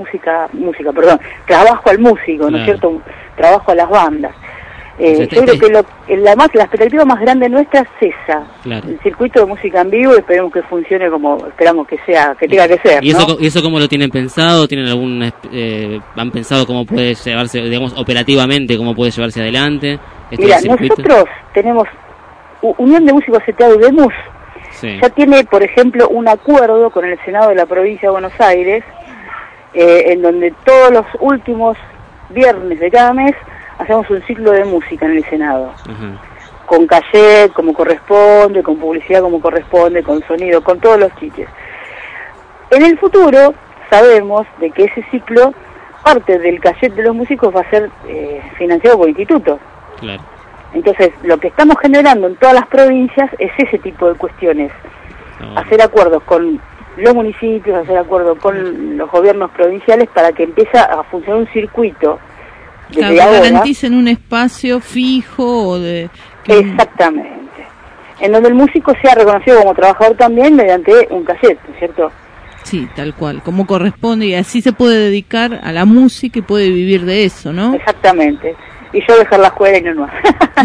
Speaker 14: trabajo al músico, ¿no es cierto? Trabajo a las bandas. Yo creo que la expectativa más grande nuestra es esa, claro, el circuito de música en vivo, y esperemos que funcione como esperamos que tenga que ser.
Speaker 3: ¿Y eso cómo lo tienen pensado? ¿Tienen han pensado cómo puede llevarse, digamos, operativamente, cómo puede llevarse adelante?
Speaker 14: Mira, nosotros tenemos Unión de Músicos CTA UDEMUS, sí, ya tiene, por ejemplo, un acuerdo con el Senado de la Provincia de Buenos Aires, en donde todos los últimos viernes de cada mes hacemos un ciclo de música en el Senado, con cachet como corresponde, con publicidad como corresponde, con sonido, con todos los chiches. En el futuro sabemos de que ese ciclo, parte del cachet de los músicos va a ser financiado por el instituto. Claro. Entonces, lo que estamos generando en todas las provincias es ese tipo de cuestiones. Hacer acuerdos con los municipios, hacer acuerdos con los gobiernos provinciales para que empiece a funcionar un circuito.
Speaker 7: Claro, que garanticen un espacio fijo o de...
Speaker 14: Exactamente. En donde el músico sea reconocido como trabajador también mediante un cachet, ¿no es cierto?
Speaker 7: Sí, tal cual, como corresponde, y así se puede dedicar a la música y puede vivir de eso, ¿no?
Speaker 14: Exactamente. Y yo dejar la escuela y no más.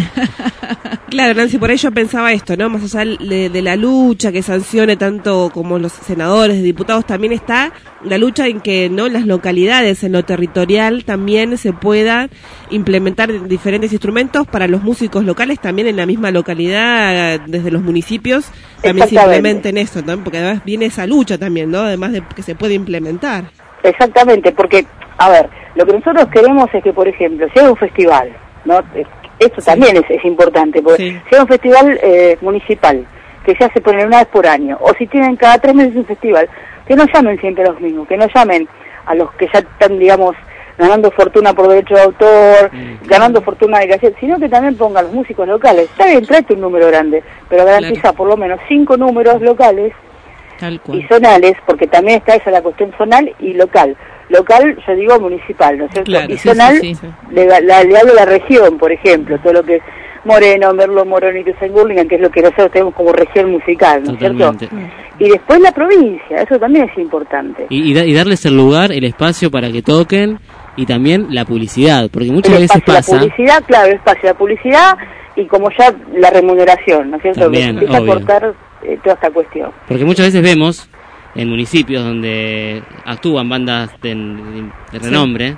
Speaker 6: Claro, Nancy, por ello pensaba esto, ¿no? Más allá de la lucha que sancione tanto como los senadores, diputados, también está la lucha en que, ¿no?, las localidades, en lo territorial, también se puedan implementar diferentes instrumentos para los músicos locales, también en la misma localidad, desde los municipios, también se implementen eso, ¿no? Porque además viene esa lucha también, ¿no? Además de que se puede implementar.
Speaker 14: Exactamente, porque, a ver, lo que nosotros queremos es que, por ejemplo, si hay un festival, ¿no? Esto también es importante, porque si hay un festival municipal, que se hace poner una vez por año, o si tienen cada 3 meses un festival, que no llamen siempre a los mismos, que no llamen a los que ya están, digamos, ganando fortuna por derecho de autor, ganando fortuna de cassette, sino que también pongan los músicos locales. Está bien, tráete un número grande, pero garantiza por lo menos 5 números locales
Speaker 7: Tal cual.
Speaker 14: y zonales, porque también está esa la cuestión zonal y local. Local, yo digo municipal, ¿no es cierto?
Speaker 7: Claro,
Speaker 14: y
Speaker 7: sí,
Speaker 14: zonal,
Speaker 7: sí, sí.
Speaker 14: le hablo de la región, por ejemplo, todo lo que es Moreno, Merlo, Morón y Tusengurlingan, que es lo que nosotros tenemos como región musical, ¿no es cierto?
Speaker 3: Totalmente.
Speaker 14: Y después la provincia, eso también es importante.
Speaker 3: Y darles el lugar, el espacio para que toquen, y también la publicidad, porque muchas
Speaker 14: El
Speaker 3: veces
Speaker 14: espacio,
Speaker 3: pasa...
Speaker 14: La publicidad, claro, el espacio, la publicidad y como ya la remuneración, ¿no es cierto?
Speaker 3: También,
Speaker 14: que empieza
Speaker 3: obvio.
Speaker 14: a cortar toda esta cuestión.
Speaker 3: Porque muchas veces vemos en municipios donde actúan bandas de renombre,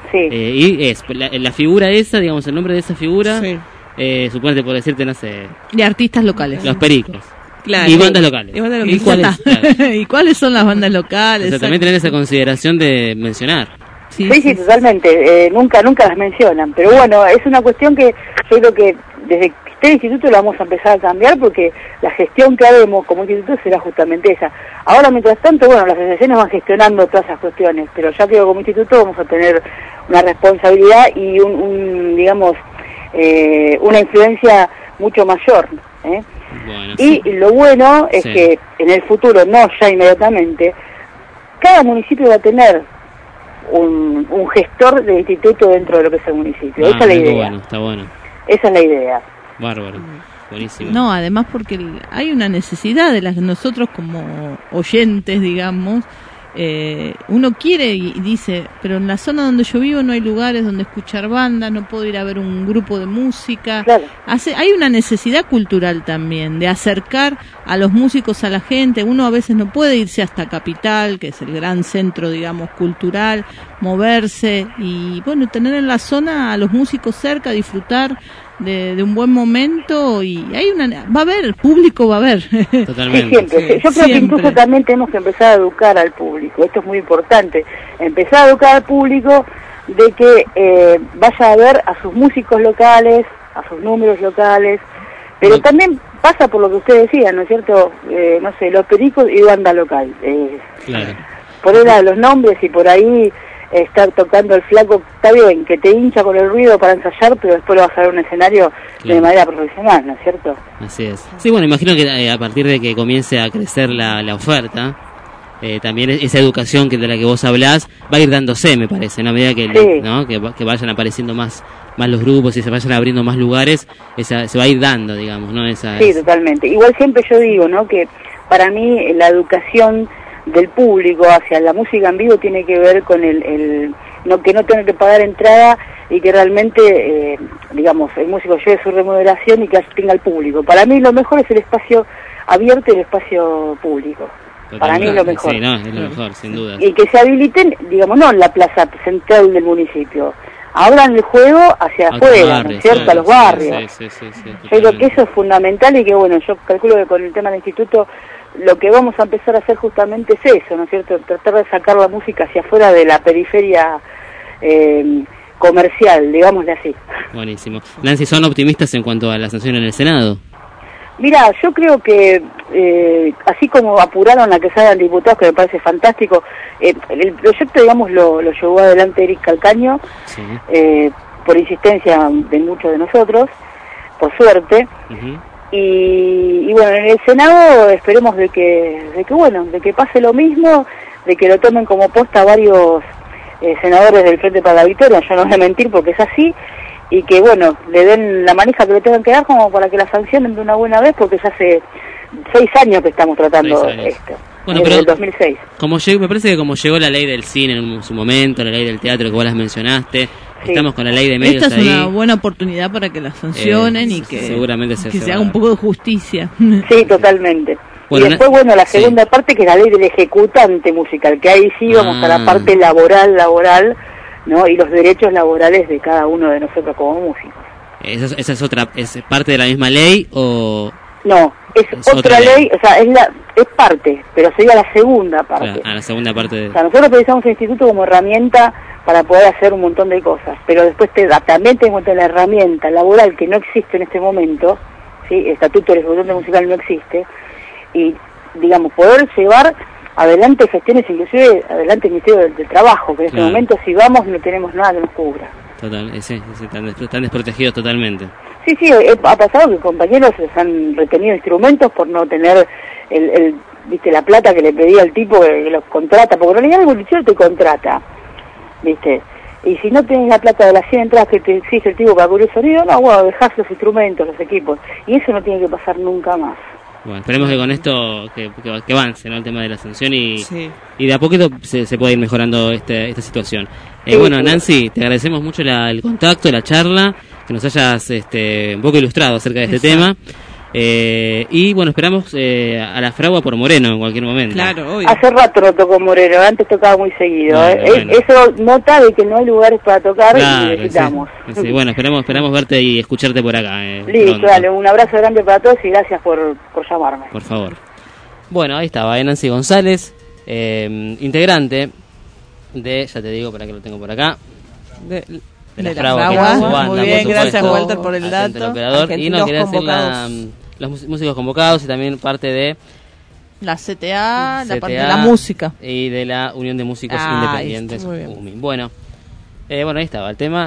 Speaker 3: y es la figura esa, digamos, el nombre de esa figura, suponete por decirte, no sé...
Speaker 7: De artistas locales.
Speaker 3: Los Pericos.
Speaker 7: Claro.
Speaker 3: Y bandas locales.
Speaker 7: Y bandas
Speaker 3: ¿Y
Speaker 7: locales.
Speaker 3: cuáles?
Speaker 7: ¿Y cuáles son las bandas locales?
Speaker 3: O sea, también tener esa consideración de mencionar.
Speaker 14: Sí, totalmente. Nunca las mencionan. Pero bueno, es una cuestión que yo creo que desde que esté el instituto lo vamos a empezar a cambiar porque la gestión que haremos como instituto será justamente esa. Ahora, mientras tanto, bueno, las asociaciones van gestionando todas esas cuestiones, pero ya creo que como instituto vamos a tener una responsabilidad y digamos, una influencia mucho mayor, ¿eh?
Speaker 3: Bueno,
Speaker 14: y lo bueno es que en el futuro, no ya inmediatamente, cada municipio va a tener un gestor del instituto dentro de lo que es el municipio. Esa es la idea.
Speaker 3: Bueno, está bueno.
Speaker 14: Esa es la idea.
Speaker 3: Bárbaro. Buenísimo.
Speaker 7: No, además porque hay una necesidad de nosotros como oyentes, digamos, uno quiere y dice, pero en la zona donde yo vivo no hay lugares donde escuchar banda, no puedo ir a ver un grupo de música.
Speaker 14: Claro.
Speaker 7: Hay una necesidad cultural también de acercar a los músicos a la gente. Uno a veces no puede irse hasta Capital, que es el gran centro, digamos, cultural, moverse y, bueno, tener en la zona a los músicos cerca, disfrutar de un buen momento, y va a haber, público va a haber.
Speaker 3: Totalmente.
Speaker 14: Sí, siempre. Yo creo que incluso también tenemos que empezar a educar al público. Esto es muy importante. Empezar a educar al público de que vaya a ver a sus músicos locales, a sus números locales, pero también pasa por lo que usted decía, ¿no es cierto? No sé, los Pericos y banda local.
Speaker 3: Claro.
Speaker 14: Poner los nombres y por ahí estar tocando el flaco, está bien, que te hincha con el ruido para ensayar, pero después lo vas a ver en un escenario de manera profesional, ¿no es cierto?
Speaker 3: Así es. Sí, bueno, imagino que a partir de que comience a crecer la oferta, también esa educación de la que vos hablás va a ir dándose, me parece, ¿no? A medida que vayan apareciendo más los grupos y se vayan abriendo más lugares, se va a ir dando, digamos, ¿no?
Speaker 14: Totalmente. Igual siempre yo digo, ¿no? Que para mí la educación del público hacia la música en vivo tiene que ver con que no tenga que pagar entrada y que realmente, digamos, el músico lleve su remuneración y que tenga el público. Para mí lo mejor es el espacio abierto y el espacio público. Para mí es lo mejor.
Speaker 3: Sí, no, es lo mejor, sin duda.
Speaker 14: Y que se habiliten, digamos, no en la plaza central del municipio, abran el juego hacia afuera, ¿no es cierto? A los barrios.
Speaker 3: Sí,
Speaker 14: yo creo que eso es fundamental y que, bueno, yo calculo que con el tema del instituto lo que vamos a empezar a hacer justamente es eso, ¿no es cierto? Tratar de sacar la música hacia afuera de la periferia comercial, digámosle así.
Speaker 3: Buenísimo. Nancy, ¿son optimistas en cuanto a la sanción en el Senado?
Speaker 14: Mira, yo creo que así como apuraron la que salgan diputados, que me parece fantástico, el proyecto, digamos, lo llevó adelante Eric Calcaño, por insistencia de muchos de nosotros, por suerte. Y bueno, en el Senado esperemos de que pase lo mismo, de que lo tomen como posta varios senadores del Frente para la Victoria, yo no voy a mentir porque es así, y que bueno, le den la manija que le tengan que dar como para que la sancionen de una buena vez, porque ya hace 6 años que estamos tratando esto.
Speaker 3: Bueno,
Speaker 14: desde
Speaker 3: pero
Speaker 14: el 2006.
Speaker 3: Me parece que como llegó la ley del cine en su momento, la ley del teatro que vos las mencionaste, estamos con la ley de medios.
Speaker 7: Esta es una buena oportunidad para que las sancionen y que
Speaker 3: seguramente
Speaker 7: se haga un poco de justicia.
Speaker 14: Sí, totalmente.
Speaker 3: Bueno,
Speaker 14: y después, bueno, la segunda parte, que es la ley del ejecutante musical, que ahí sí vamos a la parte laboral, ¿no? Y los derechos laborales de cada uno de nosotros como músicos.
Speaker 3: ¿Esa es otra, es parte de la misma ley o...?
Speaker 14: No, es otra ley, o sea, es parte, pero sería la segunda parte.
Speaker 3: Claro, la segunda parte de...
Speaker 14: O sea, nosotros utilizamos el instituto como herramienta para poder hacer un montón de cosas, pero después también tenemos la herramienta laboral que no existe en este momento, ¿sí? El estatuto del ejecutante musical no existe, y, digamos, poder llevar adelante gestiones, inclusive adelante el Ministerio del Trabajo, que en este momento, si vamos, no tenemos nada que nos cubra.
Speaker 3: Total, están desprotegidos totalmente.
Speaker 14: Sí, ha pasado que compañeros les han retenido instrumentos por no tener viste, la plata que le pedía el tipo que los contrata, porque en realidad el bolichero te contrata, viste, y si no tenés la plata de las 100 entradas que te exige el tipo para cubrir el sonido, no, bueno, dejás los instrumentos, los equipos, y eso no tiene que pasar nunca más.
Speaker 3: Bueno, esperemos que con esto que avance, ¿no? El tema de la sanción y de a poquito se pueda ir mejorando esta situación. Bueno, Nancy, te agradecemos mucho el contacto, la charla, que nos hayas un poco ilustrado acerca de este tema. Y bueno, esperamos a la fragua por Moreno en cualquier momento.
Speaker 6: Claro, obvio.
Speaker 14: Hace rato no tocó Moreno, antes tocaba muy seguido.
Speaker 3: Bueno.
Speaker 14: Eso nota de que no hay lugares para tocar,
Speaker 3: Claro,
Speaker 14: y necesitamos.
Speaker 3: Sí, bueno, esperamos verte y escucharte por acá.
Speaker 14: Listo, dale, un abrazo grande para todos y gracias por llamarme.
Speaker 3: Por favor. Bueno, ahí estaba, Nancy González, integrante de, ya te digo, para que lo tengo por acá,
Speaker 6: de
Speaker 3: la
Speaker 6: Fragua.
Speaker 3: Fragua.
Speaker 7: Muy bien, gracias Walter por el
Speaker 3: Atento
Speaker 7: dato.
Speaker 3: el operador. Y no quería decir
Speaker 6: convocados.
Speaker 3: los músicos convocados y también parte de
Speaker 7: La CTA, la parte de la música.
Speaker 3: y de la Unión de Músicos Independientes,
Speaker 6: muy bien.
Speaker 3: UMI. Bueno, ahí estaba el tema.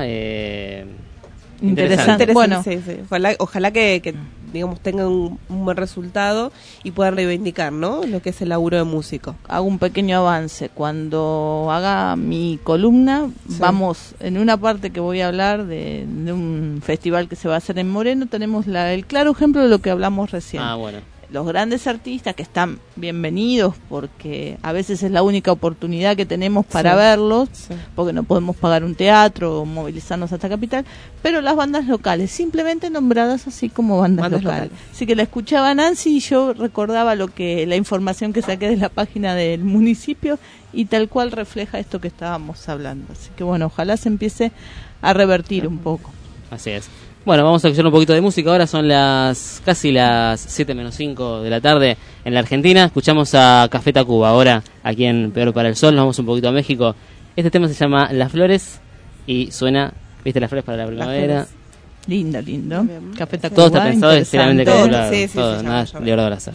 Speaker 7: Interesante. Bueno,
Speaker 6: sí. Ojalá que digamos tengan un buen resultado y puedan reivindicar, ¿no? Lo que es el laburo de músico.
Speaker 7: hago un pequeño avance. Cuando haga mi columna, vamos, en una parte que voy a hablar de un festival que se va a hacer en Moreno, tenemos el claro ejemplo de lo que hablamos recién.
Speaker 3: Bueno.
Speaker 7: Los grandes artistas que están bienvenidos porque a veces es la única oportunidad que tenemos para verlos, porque no podemos pagar un teatro o movilizarnos hasta Capital, pero las bandas locales, simplemente nombradas así como bandas locales. Así que la escuchaba Nancy y yo recordaba la información que saqué de la página del municipio y tal cual refleja esto que estábamos hablando. Así que bueno, ojalá se empiece a revertir un poco.
Speaker 3: Así es. Bueno, vamos a escuchar un poquito de música. Ahora son casi las 7 menos 5 de la tarde en la Argentina. Escuchamos a Café Tacuba ahora aquí en Peor para el Sol. Nos vamos un poquito a México. Este tema se llama Las Flores y suena, ¿viste? Las flores para la primavera.
Speaker 7: Lindo. Café Tacuba.
Speaker 3: Todo está pensado extremadamente calculado.
Speaker 6: Sí,
Speaker 3: todo, nada librado al azar.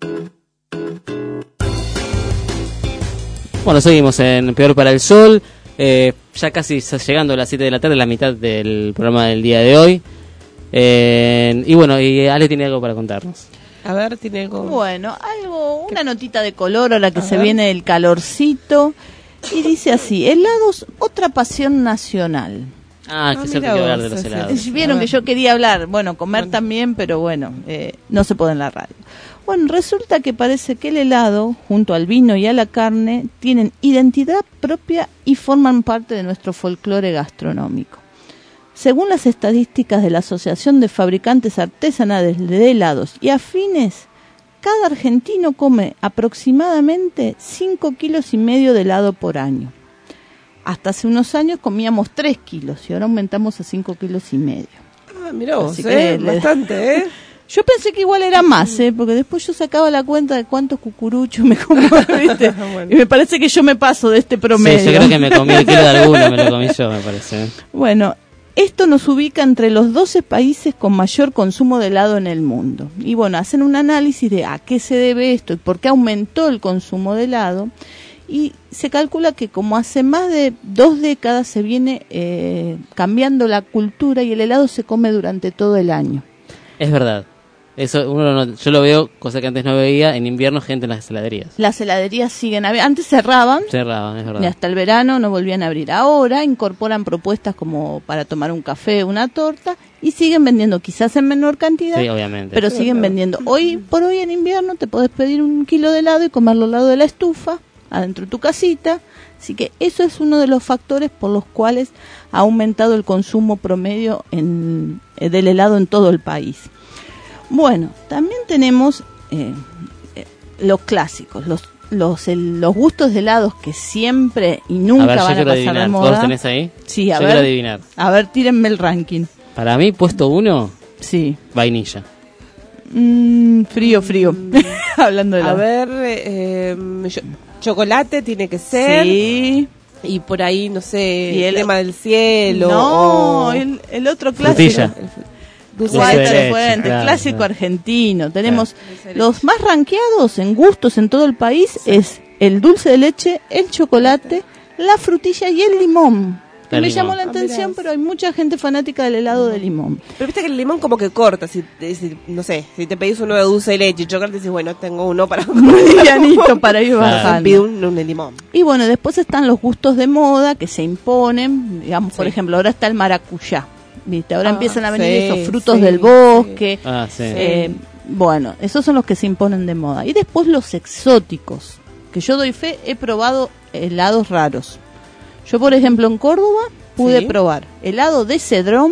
Speaker 3: Bueno, seguimos en Peor para el Sol. Ya casi llegando a las 7 de la tarde, la mitad del programa del día de hoy. Y bueno, y Ale tiene algo para contarnos.
Speaker 6: A ver, tiene algo.
Speaker 7: Bueno, una notita de color ahora que se viene el calorcito. Y dice así: helados, otra pasión nacional.
Speaker 3: Que es cierto que hablar de los helados.
Speaker 7: Vieron que yo quería hablar, comer también, pero no se puede en la radio. Bueno, resulta que parece que el helado, junto al vino y a la carne, tienen identidad propia y forman parte de nuestro folclore gastronómico. Según las estadísticas de la Asociación de Fabricantes Artesanales de Helados y Afines, cada argentino come aproximadamente 5,5 kilos de helado por año. Hasta hace unos años comíamos 3 kilos y ahora aumentamos a 5,5 kilos.
Speaker 6: Mirá vos, bastante,
Speaker 7: Yo pensé que igual era más, porque después yo sacaba la cuenta de cuántos cucuruchos me como, ¿viste? Bueno. Y me parece que yo me paso de este promedio.
Speaker 3: Sí, yo creo que me comí el kilo de alguno, me lo comí yo, me parece.
Speaker 7: Bueno, esto nos ubica entre los 12 países con mayor consumo de helado en el mundo. Y bueno, hacen un análisis de a qué se debe esto y por qué aumentó el consumo de helado. Y se calcula que como hace más de 2 décadas se viene cambiando la cultura y el helado se come durante todo el año.
Speaker 3: Es verdad. Eso yo lo veo, cosa que antes no veía, en invierno gente en las heladerías.
Speaker 7: Las heladerías siguen abiertas. Antes cerraban,
Speaker 3: es verdad.
Speaker 7: Y hasta el verano no volvían a abrir. Ahora incorporan propuestas como para tomar un café, una torta, y siguen vendiendo, quizás en menor cantidad,
Speaker 3: sí, obviamente,
Speaker 7: pero siguen vendiendo. Hoy por hoy en invierno te podés pedir 1 kilo de helado y comerlo al lado de la estufa, adentro de tu casita. Así que eso es uno de los factores por los cuales ha aumentado el consumo promedio del helado en todo el país. Bueno, también tenemos los clásicos, los gustos de helados que siempre y nunca van a pasar de moda.
Speaker 3: ¿Vos tenés ahí?
Speaker 7: Sí,
Speaker 3: yo quiero adivinar.
Speaker 7: A ver, tírenme el ranking.
Speaker 3: Para mí, puesto 1,
Speaker 7: sí,
Speaker 3: vainilla.
Speaker 7: Frío. Hablando de helado.
Speaker 6: A ver, chocolate tiene que ser.
Speaker 7: Sí.
Speaker 6: Y por ahí, no sé, el tema del cielo.
Speaker 7: No, el otro clásico.
Speaker 3: Frutilla.
Speaker 7: Dulce de leche, clásico argentino. Tenemos los más rankeados en gustos en todo el país, es el dulce de leche, el chocolate, la frutilla y el limón. Que me llamó la atención, pero hay mucha gente fanática del helado de limón.
Speaker 6: Pero viste que el limón como que corta, no sé, si te pedís uno de dulce de leche y chocolate, decís, bueno, tengo uno para
Speaker 7: livianito para ir bajando.
Speaker 6: Pido un limón.
Speaker 7: Y bueno, después están los gustos de moda que se imponen, digamos, por ejemplo, ahora está el maracuyá. ¿Viste? Ahora empiezan a venir esos frutos del bosque. Bueno, esos son los que se imponen de moda. Y después los exóticos, que yo doy fe, he probado helados raros. Yo, por ejemplo, en Córdoba pude probar helado de cedrón,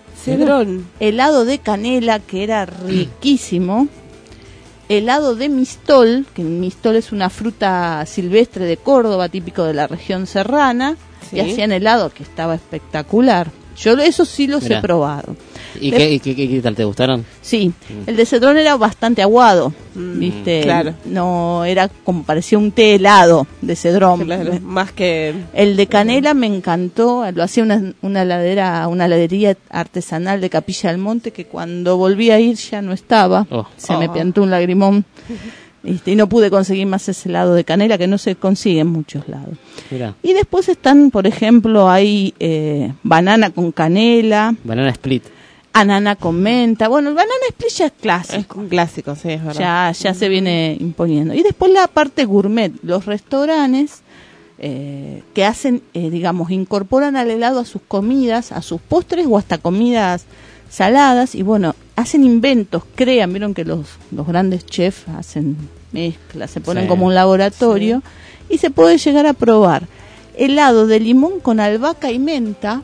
Speaker 7: helado de canela, que era riquísimo, helado de mistol, que mistol es una fruta silvestre de Córdoba, típico de la región serrana, y hacían helado que estaba espectacular. Yo eso sí los he probado.
Speaker 3: ¿Y qué tal? ¿Te gustaron?
Speaker 7: Sí, el de cedrón era bastante aguado, ¿viste?
Speaker 6: Claro.
Speaker 7: No, era como parecía un té helado de cedrón.
Speaker 6: Claro, más que...
Speaker 7: El de canela me encantó, lo hacía una heladería artesanal de Capilla del Monte, que cuando volví a ir ya no estaba, se me piantó un lagrimón. Y no pude conseguir más ese helado de canela, que no se consigue en muchos lados.
Speaker 3: Mirá.
Speaker 7: Y después están, por ejemplo, hay banana con canela,
Speaker 3: banana split,
Speaker 7: banana con menta. Bueno, el banana split ya es clásico.
Speaker 6: Es un clásico, sí, es verdad.
Speaker 7: Ya se viene imponiendo. Y después la parte gourmet, los restaurantes que hacen, digamos, incorporan al helado a sus comidas, a sus postres o hasta comidas saladas, y bueno, hacen inventos, crean, vieron que los grandes chefs hacen mezclas, se ponen como un laboratorio, y se puede llegar a probar helado de limón con albahaca y menta,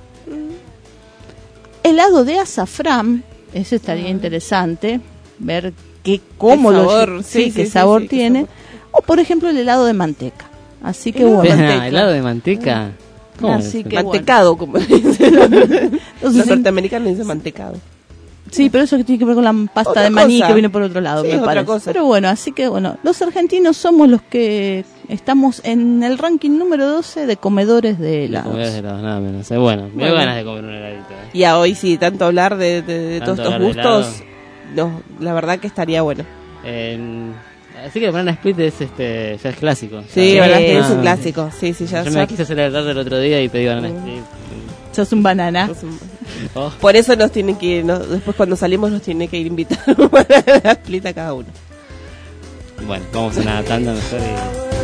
Speaker 7: helado de azafrán, ese estaría interesante, ver qué sabor tiene, o por ejemplo el helado de manteca. Así que bueno,
Speaker 3: helado de manteca.
Speaker 7: Así que
Speaker 6: mantecado, como dicen. Los norteamericanos dicen mantecado.
Speaker 7: Sí, pero eso que tiene que ver con la pasta
Speaker 6: otra
Speaker 7: de maní
Speaker 6: cosa.
Speaker 7: Que viene por otro lado,
Speaker 6: sí,
Speaker 7: me parece.
Speaker 6: Otra cosa.
Speaker 7: Pero bueno, así que bueno, los argentinos somos los que estamos en el ranking número 12 de comedores de helados.
Speaker 3: Comedores de helados, nada menos. Bueno, me dio ganas de comer un heladito.
Speaker 6: Y a hoy sí, tanto hablar de todos estos gustos, no, la verdad que estaría bueno.
Speaker 3: Así que Banana Split es ya es clásico.
Speaker 6: Sí, Banana Split es un clásico. Sí, ya.
Speaker 3: Yo me quise hacer el tarde el otro día y pedí Banana Split.
Speaker 7: Sos un banana.
Speaker 3: Oh.
Speaker 6: Por eso nos tienen que ir, después cuando salimos nos tienen que ir invitar un Banana Split a cada uno.
Speaker 3: Bueno, vamos a una tanda mejor y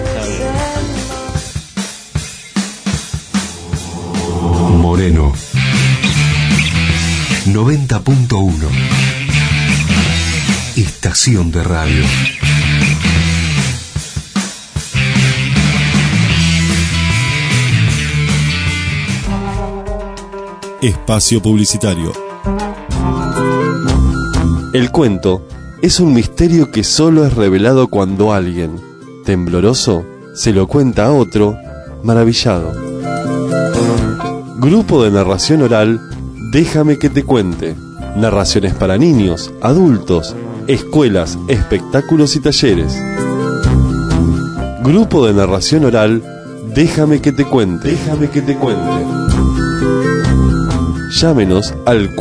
Speaker 1: Moreno 90.1 Estación de radio.
Speaker 13: Espacio publicitario. El cuento es un misterio que solo es revelado cuando alguien, tembloroso, se lo cuenta a otro, maravillado. Grupo de narración oral, Déjame que te cuente. Narraciones para niños, adultos, escuelas, espectáculos y talleres. Grupo de narración oral, Déjame que te cuente. Déjame que te cuente. Llámenos al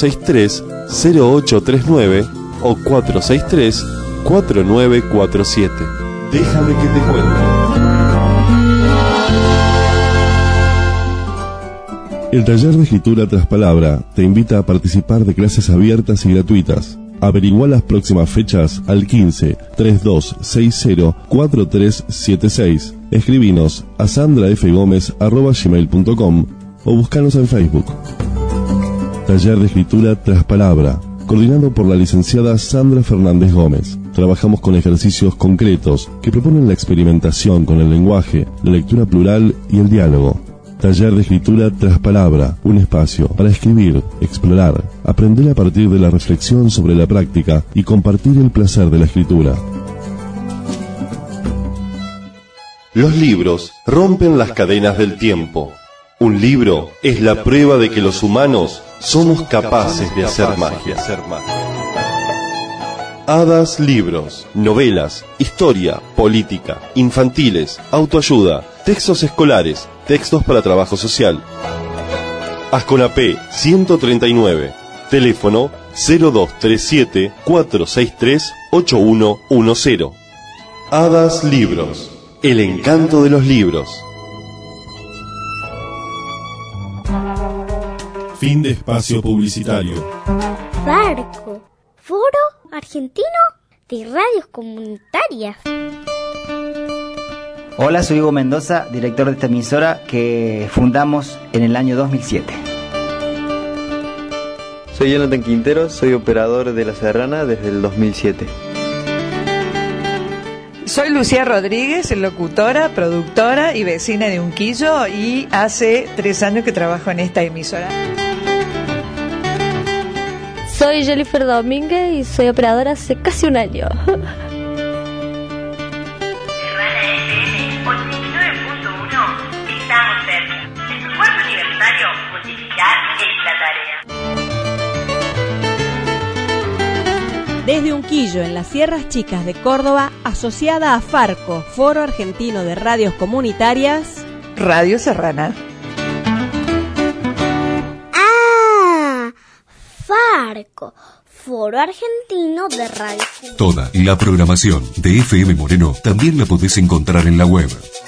Speaker 13: 463-0839 o 463-4947. Déjame que te cuente.
Speaker 15: El taller de escritura tras palabra te invita a participar de clases abiertas y gratuitas. Averigua las próximas fechas al 15-3260-4376. Escribinos a sandrafgomez@gmail.com o búscanos en Facebook. Taller de escritura tras palabra, coordinado por la licenciada Sandra Fernández Gómez. Trabajamos con ejercicios concretos que proponen la experimentación con el lenguaje, la lectura plural y el diálogo. Taller de escritura tras palabra, un espacio para escribir, explorar, aprender a partir de la reflexión sobre la práctica y compartir el placer de la escritura.
Speaker 13: Los libros rompen las cadenas del tiempo. Un libro es la prueba de que los humanos somos capaces de hacer magia. Hadas Libros, novelas, historia, política, infantiles, autoayuda, textos escolares, textos para trabajo social. Asconapé 139, teléfono 0237-463-8110. Hadas Libros, el encanto de los libros.
Speaker 15: Fin de espacio publicitario.
Speaker 16: Farco, Foro Argentino de Radios Comunitarias.
Speaker 17: Hola, soy Hugo Mendoza, director de esta emisora que fundamos en el año 2007.
Speaker 18: Soy Jonathan Quintero, soy operador de La Serrana desde el 2007.
Speaker 19: Soy Lucía Rodríguez, locutora, productora y vecina de Unquillo, y hace 3 años que trabajo en esta emisora.
Speaker 20: Soy Jennifer Domínguez y soy operadora hace casi 1 año.
Speaker 21: Estamos cerca. En tu cuarto aniversario, multiplicar es la tarea.
Speaker 22: Desde Unquillo, en las Sierras Chicas de Córdoba, asociada a Farco, Foro Argentino de Radios Comunitarias,
Speaker 19: Radio Serrana.
Speaker 16: ¡Ah! Farco, Foro Argentino de Radio.
Speaker 1: Toda la programación de FM Moreno también la podés encontrar en la web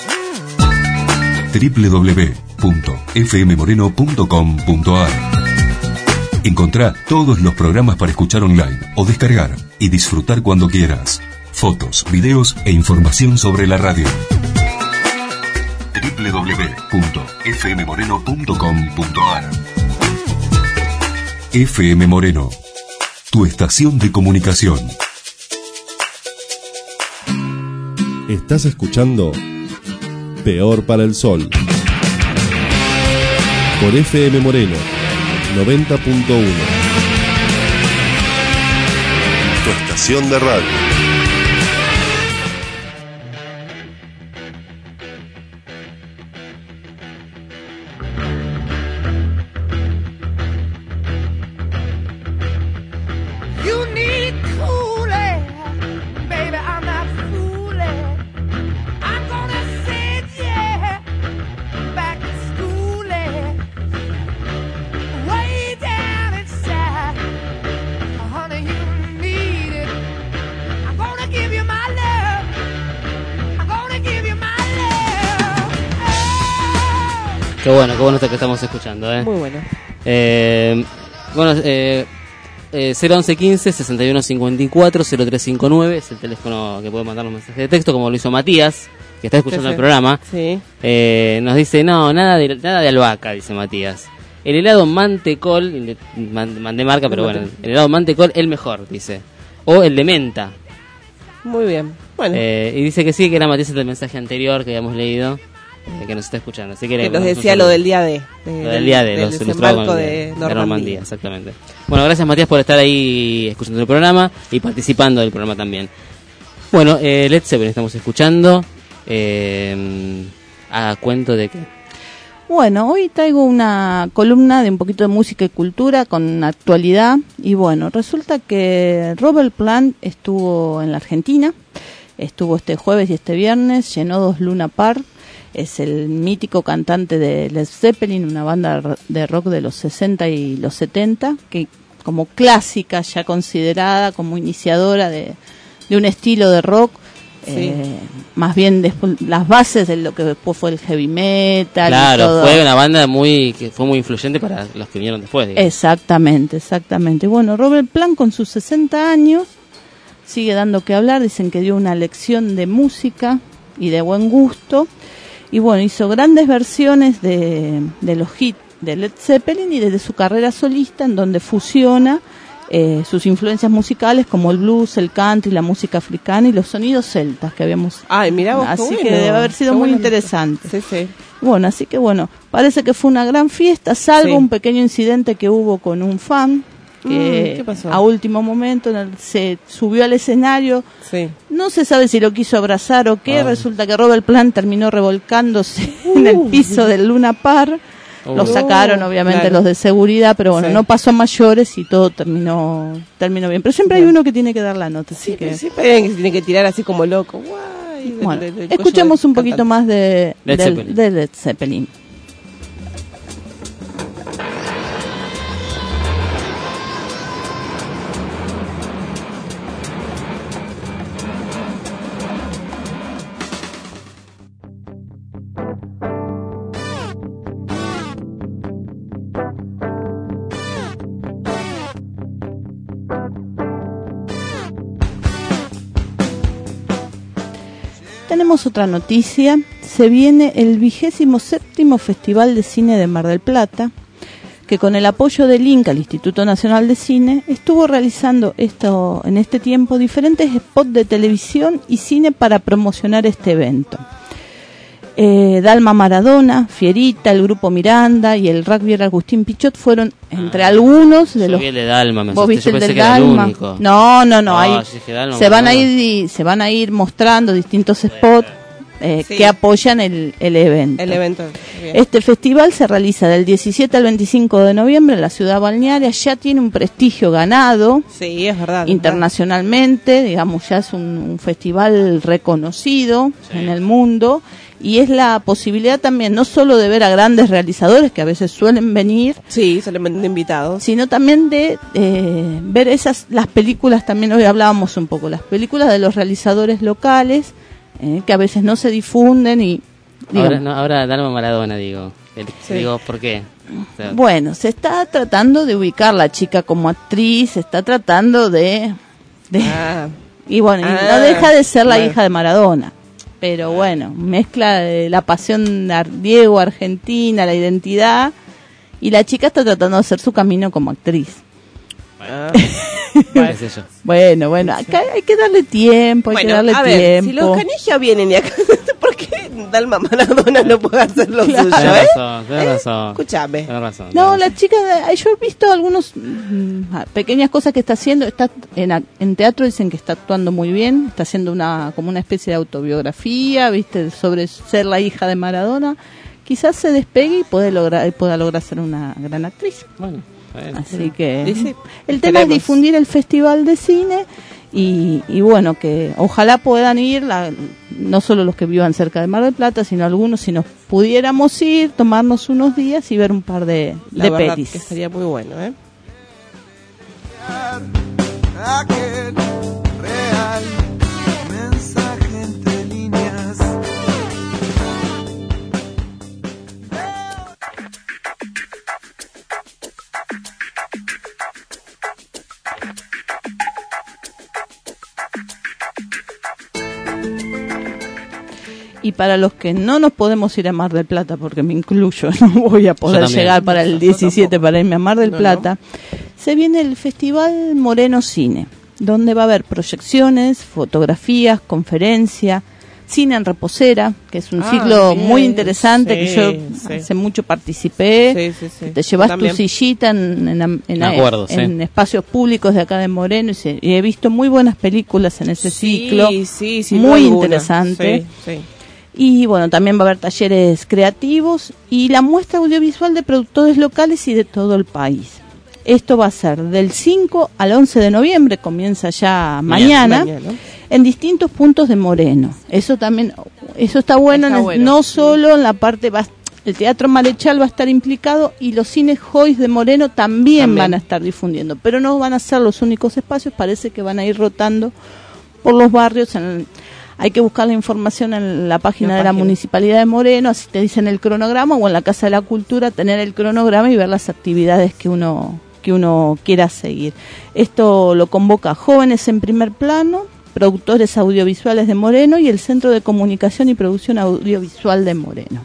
Speaker 1: www.fmmoreno.com.ar. Encontrá todos los programas para escuchar online o descargar y disfrutar cuando quieras. Fotos, videos e información sobre la radio. www.fmmoreno.com.ar. FM Moreno, tu estación de comunicación.
Speaker 15: Estás escuchando Peor para el Sol por FM Moreno 90.1,
Speaker 13: tu estación de radio.
Speaker 3: Qué bueno esto que estamos escuchando,
Speaker 6: Muy bueno.
Speaker 3: 011 15 61 54 0359 es el teléfono que puede mandar los mensajes de texto, como lo hizo Matías, que está escuchando el programa.
Speaker 6: Sí.
Speaker 3: Nos dice, no, nada de albahaca, dice Matías. El helado mantecol, mandé marca, pero bueno, el helado mantecol, el mejor, dice. O el de menta.
Speaker 6: Muy bien. Bueno.
Speaker 3: Y dice que sí, que era Matías del mensaje anterior que habíamos leído, que nos está escuchando. Así
Speaker 6: que nos decía lo del día de.
Speaker 3: Lo del día de, los
Speaker 6: desembarco de
Speaker 3: Normandía, exactamente. Bueno, gracias Matías por estar ahí escuchando el programa y participando del programa también. Bueno, Led Zeppelin estamos escuchando. A cuento de que...
Speaker 7: Bueno, hoy traigo una columna de un poquito de música y cultura con actualidad. Y bueno, resulta que Robert Plant estuvo en la Argentina. Estuvo este jueves y este viernes, llenó 2 Luna Park. Es el mítico cantante de Led Zeppelin, una banda de rock de los 60 y los 70, que como clásica, ya considerada como iniciadora de un estilo de rock. Sí. Más bien después, las bases de lo que después fue el heavy metal.
Speaker 3: Claro,
Speaker 7: y todo.
Speaker 3: Fue una banda que fue muy influyente para los que vinieron después, digamos.
Speaker 7: Exactamente. Bueno, Robert Plant con sus 60 años sigue dando que hablar. Dicen que dio una lección de música y de buen gusto. Y bueno, hizo grandes versiones de los hits de Led Zeppelin y desde su carrera solista, en donde fusiona sus influencias musicales como el blues, el country, la música africana y los sonidos celtas que habíamos.
Speaker 6: Ay, mirá vos,
Speaker 7: así
Speaker 6: bueno.
Speaker 7: Que debe haber sido muy interesante.
Speaker 6: Sí.
Speaker 7: Bueno, así que bueno, parece que fue una gran fiesta, salvo un pequeño incidente que hubo con un fan que
Speaker 6: ¿qué pasó?
Speaker 7: A último momento se subió al escenario.
Speaker 6: Sí.
Speaker 7: No se sabe si lo quiso abrazar o qué. Resulta que Robert Plant terminó revolcándose en el piso del Luna Park. Lo sacaron obviamente los de seguridad, pero bueno, no pasó a mayores y todo terminó bien. Pero siempre hay uno que tiene que dar la nota, así que
Speaker 6: siempre hay alguien que se tiene que tirar así como loco. Guay,
Speaker 7: bueno, escuchemos un poquito más de Led Zeppelin. Tenemos otra noticia. Se viene el 27º Festival de Cine de Mar del Plata, que con el apoyo del INCA, el Instituto Nacional de Cine, estuvo realizando en este tiempo diferentes spots de televisión y cine para promocionar este evento. Dalma Maradona, Fierita, el Grupo Miranda y el rugby Agustín Pichot fueron entre algunos de los.
Speaker 3: Vi el de Dalma,
Speaker 7: ¿Vos viste el del
Speaker 3: que era
Speaker 7: Dalma?
Speaker 3: el único.
Speaker 7: No, ahí
Speaker 3: Dalma,
Speaker 7: se van a ir mostrando distintos spots que apoyan el evento.
Speaker 6: El evento. Bien.
Speaker 7: Este festival se realiza del 17 al 25 de noviembre en la ciudad balnearia. Ya tiene un prestigio ganado.
Speaker 6: Sí, es verdad.
Speaker 7: Internacionalmente, digamos, ya es un festival reconocido en el mundo. Y es la posibilidad también no solo de ver a grandes realizadores que a veces suelen venir,
Speaker 6: suelen venir invitados,
Speaker 7: sino también de ver las películas. También hoy hablábamos un poco, las películas de los realizadores locales que a veces no se difunden y
Speaker 3: ahora Dalma Maradona digo, ¿por qué? O sea,
Speaker 7: bueno, se está tratando de ubicar la chica como actriz, se está tratando y bueno, y no deja de ser la hija de Maradona. Pero bueno, mezcla de la pasión Diego, Argentina, la identidad, y la chica está tratando de hacer su camino como actriz. Bueno, acá hay que darle tiempo,
Speaker 6: ver, si los Canigia vienen y acá, ¿por qué Dalma Maradona no puede hacer lo suyo?
Speaker 3: Tenés razón.
Speaker 6: Escúchame.
Speaker 7: No, la chica, yo he visto algunos pequeñas cosas que está haciendo. Está en teatro, dicen que está actuando muy bien, está haciendo como una especie de autobiografía, viste, sobre ser la hija de Maradona. Quizás se despegue y pueda lograr ser una gran actriz.
Speaker 3: Bueno.
Speaker 7: Así que el tema es difundir el festival de cine y bueno, que ojalá puedan ir no solo los que vivan cerca de Mar del Plata, sino algunos, si nos pudiéramos ir, tomarnos unos días y ver un par de pelis.
Speaker 6: Que sería muy bueno,
Speaker 5: Real, mensaje entre líneas.
Speaker 7: Y para los que no nos podemos ir a Mar del Plata, porque me incluyo, no voy a poder llegar para el 17 para irme a Mar del Plata, se viene el Festival Moreno Cine, donde va a haber proyecciones, fotografías, conferencias, cine en reposera, que es un ciclo muy interesante, que yo hace mucho participé. Te llevas tu sillita en espacios públicos de acá de Moreno y he visto muy buenas películas en ese ciclo, muy interesante. Y bueno, también va a haber talleres creativos y la muestra audiovisual de productores locales y de todo el país. Esto va a ser del 5 al 11 de noviembre, comienza ya mañana. En distintos puntos de Moreno. Eso está bueno, no solo en la parte, el Teatro Marechal va a estar implicado y los cines Joyce de Moreno también van a estar difundiendo, pero no van a ser los únicos espacios, parece que van a ir rotando por los barrios. Hay que buscar la información en la página de la Municipalidad de Moreno, así te dicen el cronograma, o en la Casa de la Cultura tener el cronograma y ver las actividades que uno quiera seguir. Esto lo convoca Jóvenes en Primer Plano, Productores Audiovisuales de Moreno y el Centro de Comunicación y Producción Audiovisual de Moreno.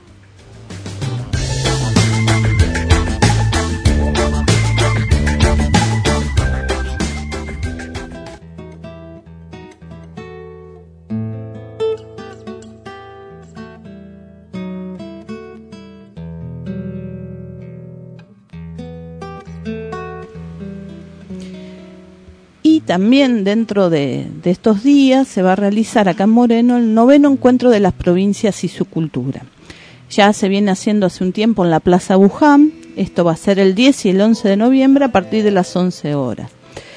Speaker 7: También dentro de estos días se va a realizar acá en Moreno el 9º encuentro de las provincias y su cultura. Ya se viene haciendo hace un tiempo en la Plaza Buján. Esto va a ser el 10 y el 11 de noviembre a partir de las 11 horas.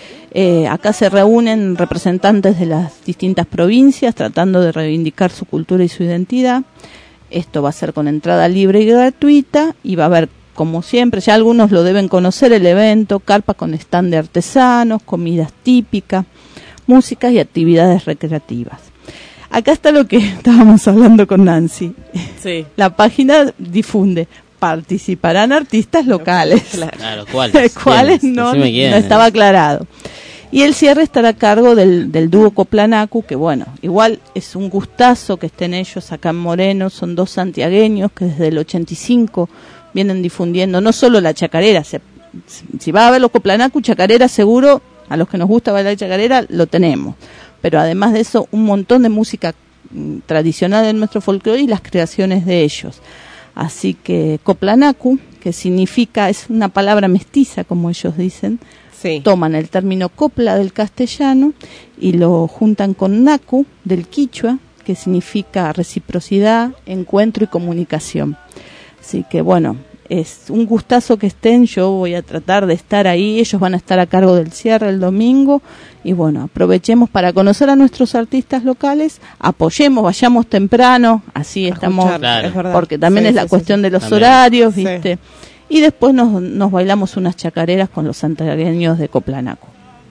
Speaker 7: Acá se reúnen representantes de las distintas provincias tratando de reivindicar su cultura y su identidad. Esto va a ser con entrada libre y gratuita y va a haber, como siempre, ya algunos lo deben conocer, el evento, carpas con stand de artesanos, comidas típicas, músicas y actividades recreativas. Acá está lo que estábamos hablando con Nancy. Sí. La página difunde, participarán artistas locales.
Speaker 3: Claro, ¿cuáles?
Speaker 7: ¿Cuáles? No estaba aclarado. Y el cierre estará a cargo del dúo Coplanacu, que bueno, igual es un gustazo que estén ellos acá en Moreno, son dos santiagueños que desde el 85 vienen difundiendo no solo la chacarera, si va a ver los Coplanacu, chacarera seguro, a los que nos gusta bailar chacarera lo tenemos, pero además de eso un montón de música tradicional de nuestro folclore y las creaciones de ellos. Así que Coplanacu, que significa, es una palabra mestiza como ellos dicen, toman el término copla del castellano y lo juntan con nacu del quichua, que significa reciprocidad, encuentro y comunicación. Así que bueno, es un gustazo que estén, yo voy a tratar de estar ahí, ellos van a estar a cargo del cierre el domingo y bueno, aprovechemos para conocer a nuestros artistas locales, apoyemos, vayamos temprano, así estamos, claro, porque también es la cuestión de los horarios, ¿viste? Y después nos bailamos unas chacareras con los santiagueños de Coplanacu.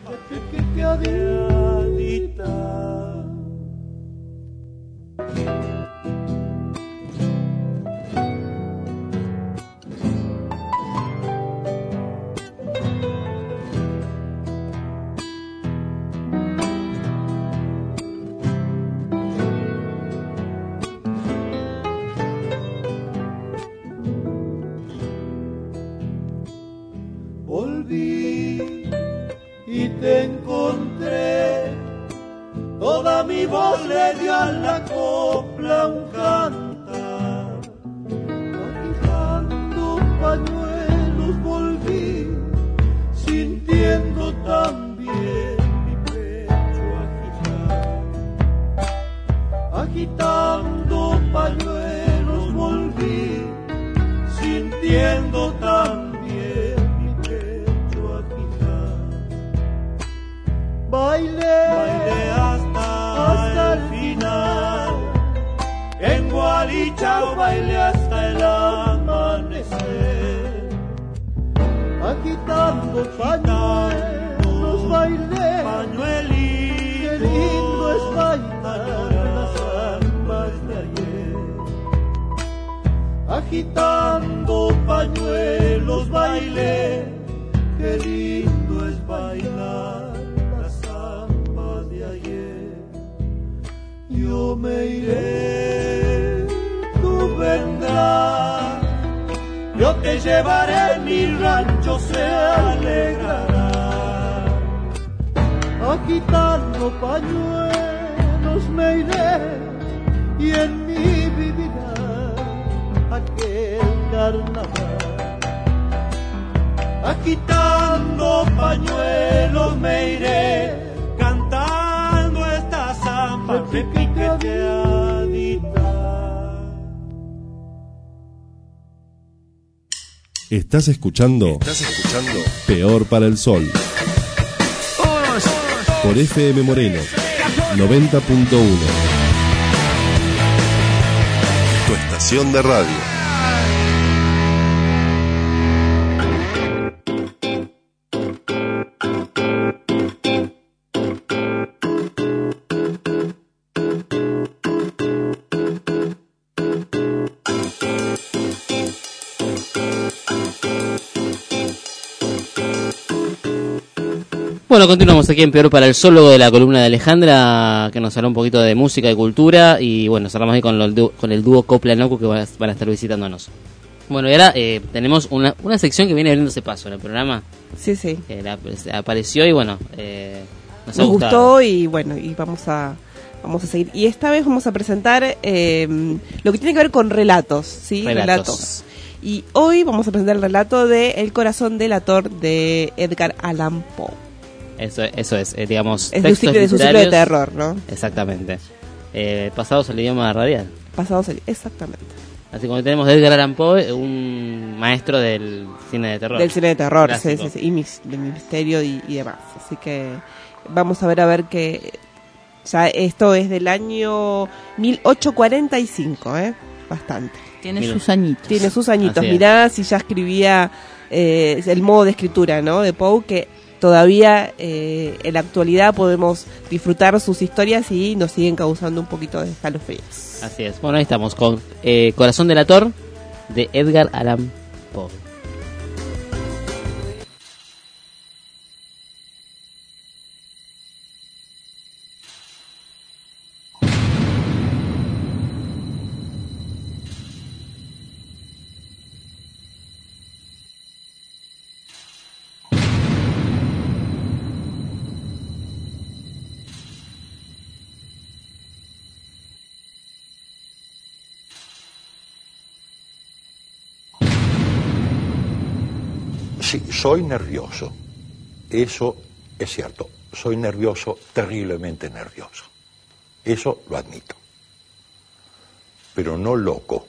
Speaker 5: Volví y te encontré, toda mi voz le dio a la copla un cantar. Agitando pañuelos volví, sintiendo también mi pecho agitar. Agitando pañuelos volví, sintiendo también bailé hasta el final, en Gualichao bailé hasta el amanecer, agitando pañuelos bailé, pañuelitos, qué lindo es bailar las zambas de ayer, agitando pañuelos bailé, qué lindo es bailar. Yo me iré me llevaré, mi rancho se alegrará. Agitando pañuelos me iré y en mí vivirá aquel carnaval. Agitando pañuelos me iré, cantando esta zamba de piqueteadita.
Speaker 15: ¿Estás escuchando? Peor para el Sol. Por FM Moreno 90.1.
Speaker 13: Tu estación de radio.
Speaker 3: Bueno, continuamos aquí en Peor para el Sol, luego de la columna de Alejandra, que nos habló un poquito de música y cultura, y bueno, cerramos ahí con el dúo Copla Nocu, que van a estar visitándonos. Bueno, y ahora tenemos una sección que viene abriéndose paso en el programa.
Speaker 6: Sí, sí.
Speaker 3: Que apareció y bueno, nos
Speaker 6: gustó y bueno, y vamos a seguir. Y esta vez vamos a presentar lo que tiene que ver con relatos, ¿sí? Relatos. Y hoy vamos a presentar el relato de El corazón delator de Edgar Allan Poe.
Speaker 3: Eso es, digamos,
Speaker 6: es de su ciclo de terror, ¿no?
Speaker 3: Exactamente. Pasados al idioma radial.
Speaker 6: Exactamente.
Speaker 3: Así como tenemos de Edgar Allan Poe, un maestro del cine de terror.
Speaker 6: Del cine de terror, sí, y del misterio y demás. Así que vamos a ver que ya esto es del año 1845, bastante.
Speaker 7: Tiene sus añitos.
Speaker 6: Mirá si ya escribía el modo de escritura, ¿no? De Poe, que todavía en la actualidad podemos disfrutar sus historias y nos siguen causando un poquito de escalofríos.
Speaker 3: Así es. Bueno, ahí estamos con Corazón delator de Edgar Allan Poe.
Speaker 8: Sí, soy nervioso. Eso es cierto. Soy nervioso, terriblemente nervioso. Eso lo admito. Pero no loco.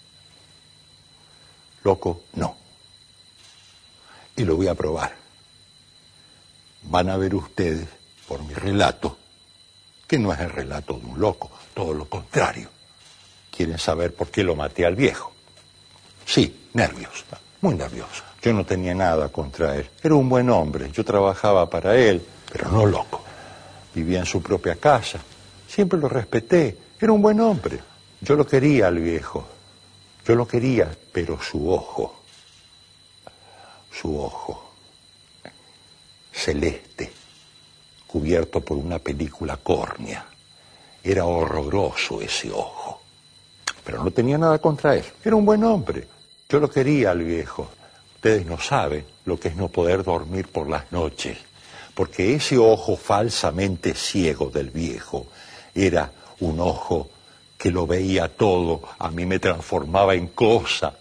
Speaker 8: Loco, no. Y lo voy a probar. Van a ver ustedes, por mi relato, que no es el relato de un loco, todo lo contrario. ¿Quieren saber por qué lo maté al viejo? Sí, nervios, muy nervioso. Yo no tenía nada contra él. Era un buen hombre. Yo trabajaba para él, pero no loco. Vivía en su propia casa. Siempre lo respeté. Era un buen hombre. Yo lo quería al viejo. Yo lo quería, pero su ojo celeste, cubierto por una película córnea. Era horroroso ese ojo. Pero no tenía nada contra él. Era un buen hombre. Yo lo quería al viejo. Ustedes no saben lo que es no poder dormir por las noches, porque ese ojo falsamente ciego del viejo era un ojo que lo veía todo. A mí me transformaba en cosa,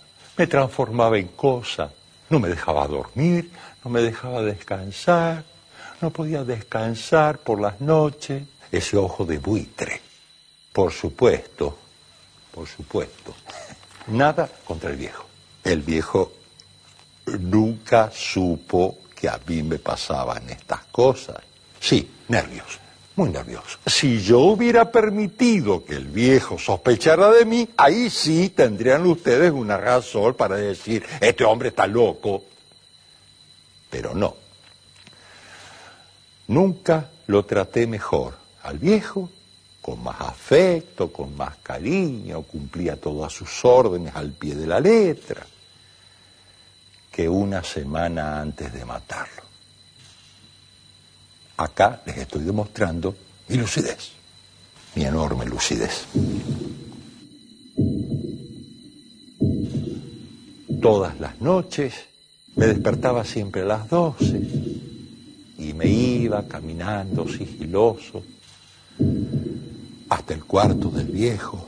Speaker 8: no me dejaba dormir, no me dejaba descansar, no podía descansar por las noches. Ese ojo de buitre, por supuesto, nada contra el viejo. El viejo nunca supo que a mí me pasaban estas cosas. Sí, nervios, muy nervioso. Si yo hubiera permitido que el viejo sospechara de mí, ahí sí tendrían ustedes una razón para decir, este hombre está loco. Pero no. Nunca lo traté mejor al viejo, con más afecto, con más cariño, cumplía todas sus órdenes al pie de la letra, que una semana antes de matarlo. Acá les estoy demostrando mi lucidez, mi enorme lucidez. todas las noches, me despertaba siempre a las 12 y me iba caminando sigiloso hasta el cuarto del viejo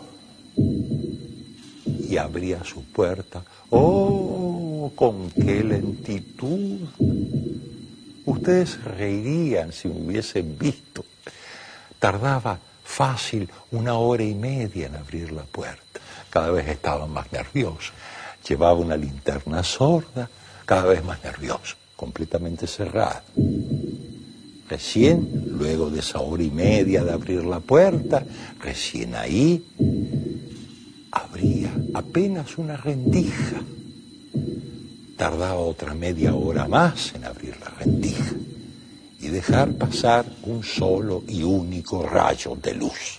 Speaker 8: y abría su puerta. ¡Oh, con qué lentitud! Ustedes se reirían si me hubiesen visto. Tardaba fácil 1 hora y media en abrir la puerta. Cada vez estaba más nervioso. Llevaba una linterna sorda, cada vez más nervioso, completamente cerrada. Recién, luego de esa hora y media de abrir la puerta, recién ahí, abría apenas una rendija. Tardaba otra media hora más en abrir la rendija y dejar pasar un solo y único rayo de luz.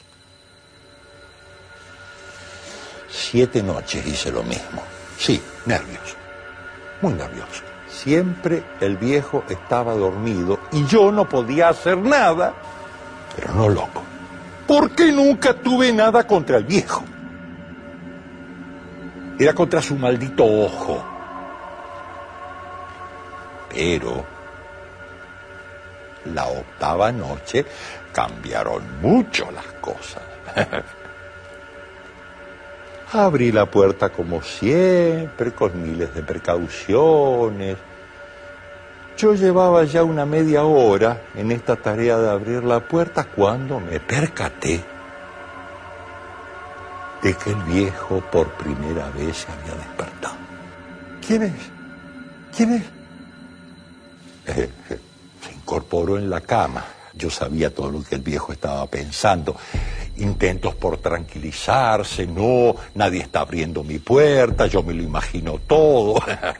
Speaker 8: 7 noches hice lo mismo. Sí, nervioso, muy nervioso. Siempre el viejo estaba dormido y yo no podía hacer nada, pero no loco, porque nunca tuve nada contra el viejo. Era contra su maldito ojo. Pero la 8ª noche cambiaron mucho las cosas. Abrí la puerta como siempre, con miles de precauciones. Yo llevaba ya una media hora en esta tarea de abrir la puerta cuando me percaté de que el viejo por primera vez se había despertado. ¿Quién es? ¿Quién es? Se incorporó en la cama. Yo sabía todo lo que el viejo estaba pensando. Intentos por tranquilizarse, no, nadie está abriendo mi puerta, yo me lo imagino todo.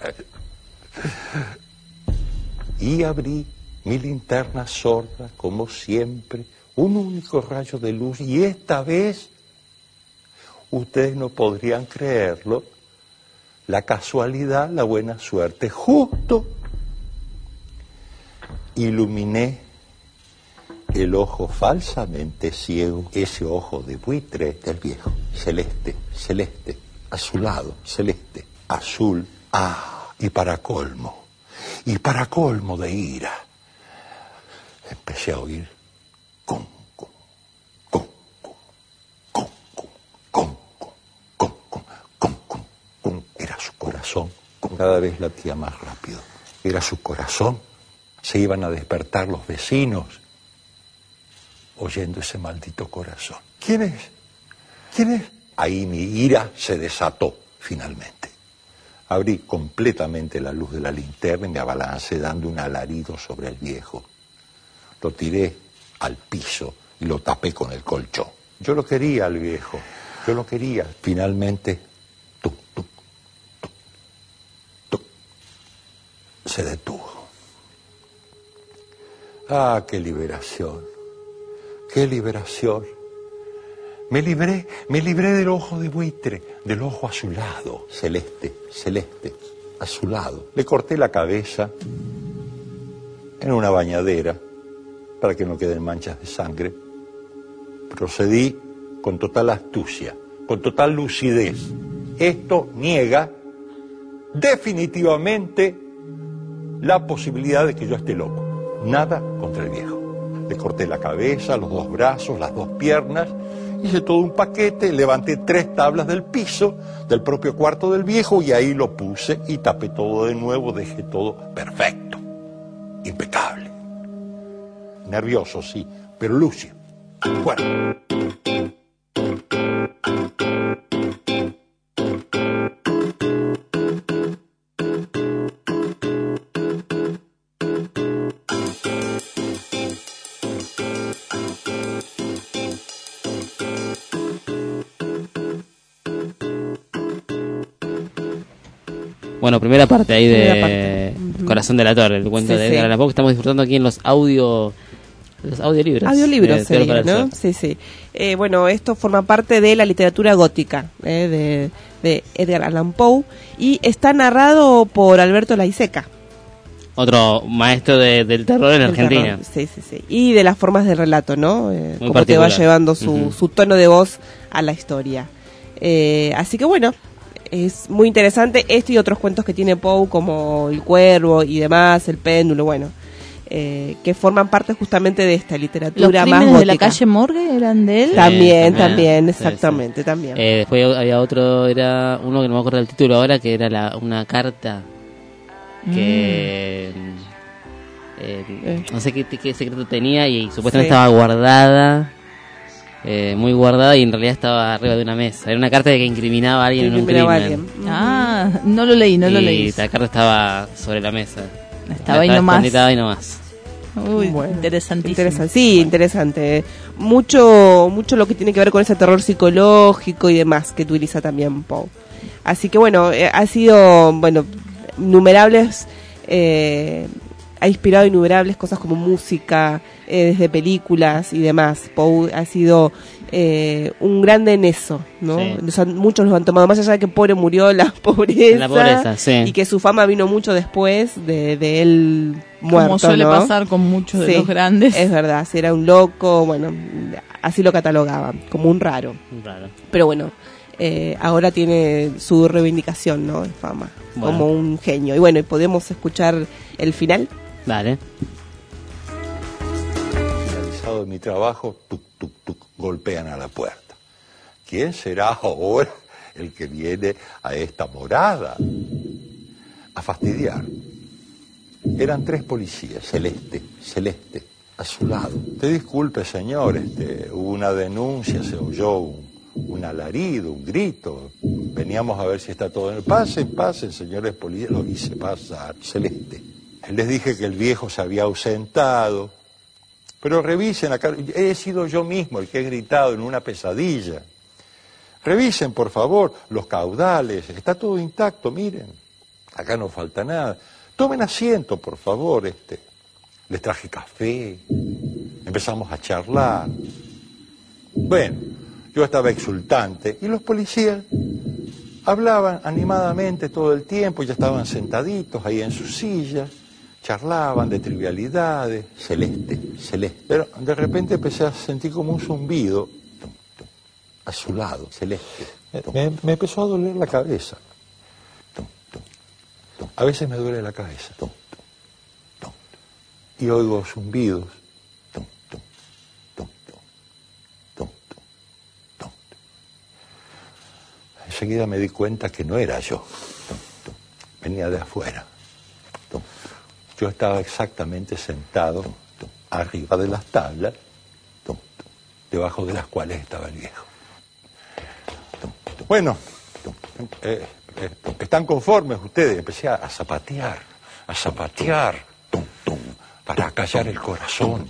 Speaker 8: Y abrí mi linterna sorda, como siempre, un único rayo de luz, y esta vez, ustedes no podrían creerlo, la casualidad, la buena suerte, justo iluminé el ojo falsamente ciego, ese ojo de buitre del viejo, celeste, celeste, azulado, celeste, azul, y para colmo de ira, empecé a oír con, era su corazón, cada vez latía más rápido, era su corazón, se iban a despertar los vecinos, oyendo ese maldito corazón. ¿Quién es? ¿Quién es? Ahí mi ira se desató, finalmente. Abrí completamente la luz de la linterna y me abalancé dando un alarido sobre el viejo. Lo tiré al piso y lo tapé con el colchón. Yo lo quería al viejo, yo lo quería. Finalmente, se detuvo. ¡Ah, qué liberación! ¡Qué liberación! Me libré del ojo de buitre, del ojo azulado, celeste, celeste, azulado. Le corté la cabeza en una bañadera para que no queden manchas de sangre. Procedí con total astucia, con total lucidez. Esto niega definitivamente la posibilidad de que yo esté loco. Nada contra el viejo. Le corté la cabeza, los 2 brazos, las 2 piernas, hice todo un paquete, levanté 3 tablas del piso, del propio cuarto del viejo, y ahí lo puse y tapé todo de nuevo, dejé todo perfecto, impecable. Nervioso, sí, pero lúcido. Bueno.
Speaker 3: Bueno, primera parte ahí de Corazón de la Torre, el cuento de Edgar Allan Poe, que estamos disfrutando aquí en los audiolibros.
Speaker 6: Audiolibros sería, ¿no? Sí, sí. Bueno, esto forma parte de la literatura gótica de Edgar Allan Poe y está narrado por Alberto Laiseca.
Speaker 3: Otro maestro del terror en Argentina.
Speaker 6: Sí, sí, sí. Y de las formas de relato, ¿no? Cómo te va llevando su tono de voz a la historia. Así que bueno, es muy interesante este y otros cuentos que tiene Poe, como El Cuervo y demás, El Péndulo, bueno, que forman parte justamente de esta literatura
Speaker 7: ¿Los
Speaker 6: más
Speaker 7: crímenes
Speaker 6: gótica.
Speaker 7: de la calle Morgue eran de él?
Speaker 6: También,
Speaker 3: Sí,
Speaker 6: exactamente,
Speaker 3: sí.
Speaker 6: también.
Speaker 3: Después había otro, era uno que no me acuerdo del título ahora, que era una carta que no sé qué secreto tenía y supuestamente estaba guardada, muy guardada, y en realidad estaba arriba de una mesa. Era una carta que incriminaba a alguien en un crimen.
Speaker 7: No lo leí, no lo leí.
Speaker 3: Y la carta estaba sobre la mesa.
Speaker 7: Estaba ahí nomás.
Speaker 3: Estaba ahí nomás.
Speaker 7: Uy, interesantísimo.
Speaker 6: Sí, interesante. Mucho lo que tiene que ver con ese terror psicológico y demás que utiliza también Poe. Así que bueno, ha sido, innumerables, ha inspirado innumerables cosas como música, desde películas y demás. Poe ha sido un grande en eso, ¿no?
Speaker 3: Sí.
Speaker 6: Muchos los han tomado, más allá de que pobre murió la pobreza,
Speaker 3: sí.
Speaker 6: y que su fama vino mucho después de él muerto,
Speaker 7: como suele
Speaker 6: ¿no?
Speaker 7: pasar con muchos de los grandes.
Speaker 6: Es verdad, si era un loco, bueno, así lo catalogaban, como un raro. Pero bueno, ahora tiene su reivindicación, ¿no? De fama, como un genio. Y bueno, ¿podemos escuchar el final?
Speaker 3: Dale.
Speaker 8: Finalizado mi trabajo, tuc, tuc, tuc, golpean a la puerta. ¿Quién será ahora el que viene a esta morada a fastidiar? Eran 3 policías, celeste, azulado. Te disculpe, señor, hubo una denuncia, se oyó un alarido, un grito. Veníamos a ver si está todo en el... Pasen, señores policías. Lo hice pasar, celeste. Les dije que el viejo se había ausentado. Pero revisen acá, he sido yo mismo el que he gritado en una pesadilla. Revisen, por favor, los caudales, está todo intacto, miren. Acá no falta nada. Tomen asiento, por favor, Les traje café, empezamos a charlar. Bueno, yo estaba exultante y los policías hablaban animadamente todo el tiempo, ya estaban sentaditos ahí en sus sillas, charlaban de trivialidades, celeste. Pero de repente empecé a sentir como un zumbido, a su lado, celeste. Me empezó a doler la cabeza. A veces me duele la cabeza. Y oigo zumbidos. Enseguida me di cuenta que no era yo. Venía de afuera. Yo estaba exactamente sentado arriba de las tablas, debajo de las cuales estaba el viejo. Bueno, ¿están conformes ustedes? Empecé a zapatear, para callar el corazón,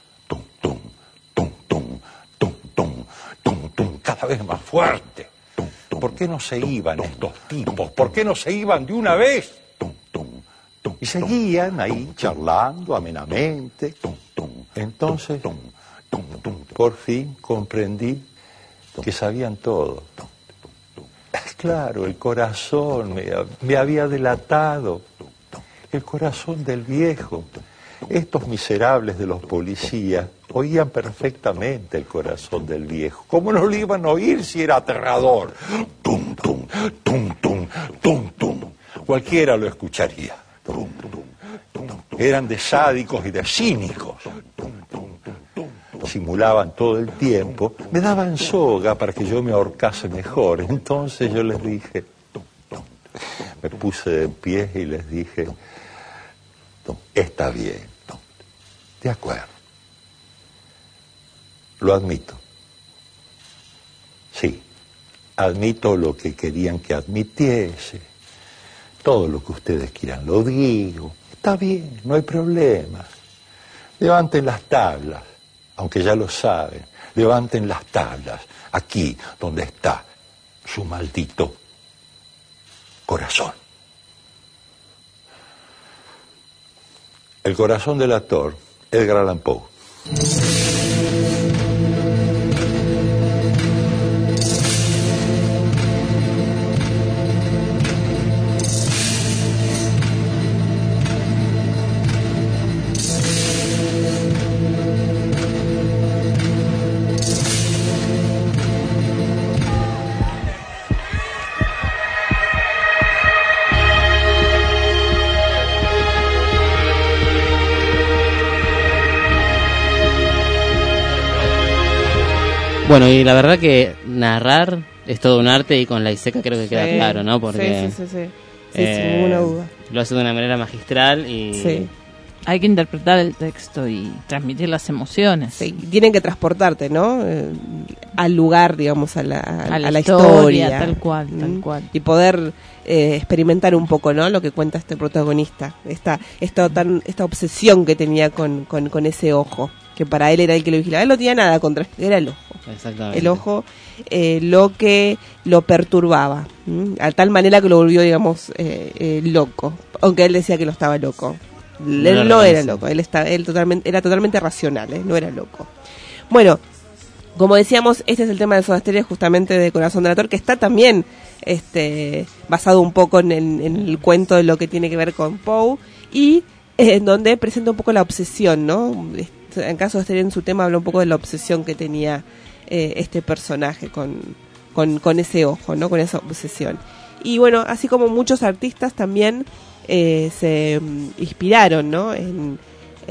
Speaker 8: cada vez más fuerte. ¿Por qué no se iban estos tipos? ¿Por qué no se iban de una vez? Y seguían ahí charlando amenamente. Entonces, por fin comprendí que sabían todo. Claro, el corazón me había delatado. El corazón del viejo. Estos miserables de los policías oían perfectamente el corazón del viejo. ¿Cómo no lo iban a oír si era aterrador? Tum, tum, tum, tum, tum, tum. Cualquiera lo escucharía. Eran de sádicos y de cínicos. Simulaban todo el tiempo. Me daban soga para que yo me ahorcase mejor. Entonces yo les dije, me puse de pie y les dije, está bien, de acuerdo, lo admito. Sí, admito lo que querían que admitiese, todo lo que ustedes quieran lo digo, está bien, no hay problema. Levanten las tablas, aunque ya lo saben, levanten las tablas, aquí donde está su maldito corazón. El corazón del actor, Edgar Allan Poe.
Speaker 3: Bueno, y la verdad que narrar es todo un arte y con la Iseca creo que queda claro, ¿no? Porque
Speaker 6: sí, sin ninguna duda.
Speaker 3: Lo hace de una manera magistral y...
Speaker 7: Sí. Hay que interpretar el texto y transmitir las emociones.
Speaker 6: Sí, tienen que transportarte, ¿no? Al lugar, digamos, a la historia.
Speaker 7: Tal cual.
Speaker 6: Y poder experimentar un poco, ¿no? Lo que cuenta este protagonista. Esta obsesión que tenía con ese ojo, que para él era el que lo vigilaba. Él no tenía nada contra, era el ojo.
Speaker 3: Exactamente.
Speaker 6: El ojo, lo que lo perturbaba, a tal manera que lo volvió, digamos, loco. Aunque él decía que lo estaba loco. Él no era loco, él era totalmente racional, no era loco. Bueno, como decíamos, este es el tema de Soda Stereo, justamente de Corazón Delator, que está también basado un poco en el cuento de lo que tiene que ver con Poe, y en donde presenta un poco la obsesión, ¿no? En caso de Stereo, en su tema habla un poco de la obsesión que tenía este personaje con ese ojo, ¿no? Con esa obsesión. Y bueno, así como muchos artistas también se inspiraron, ¿no? En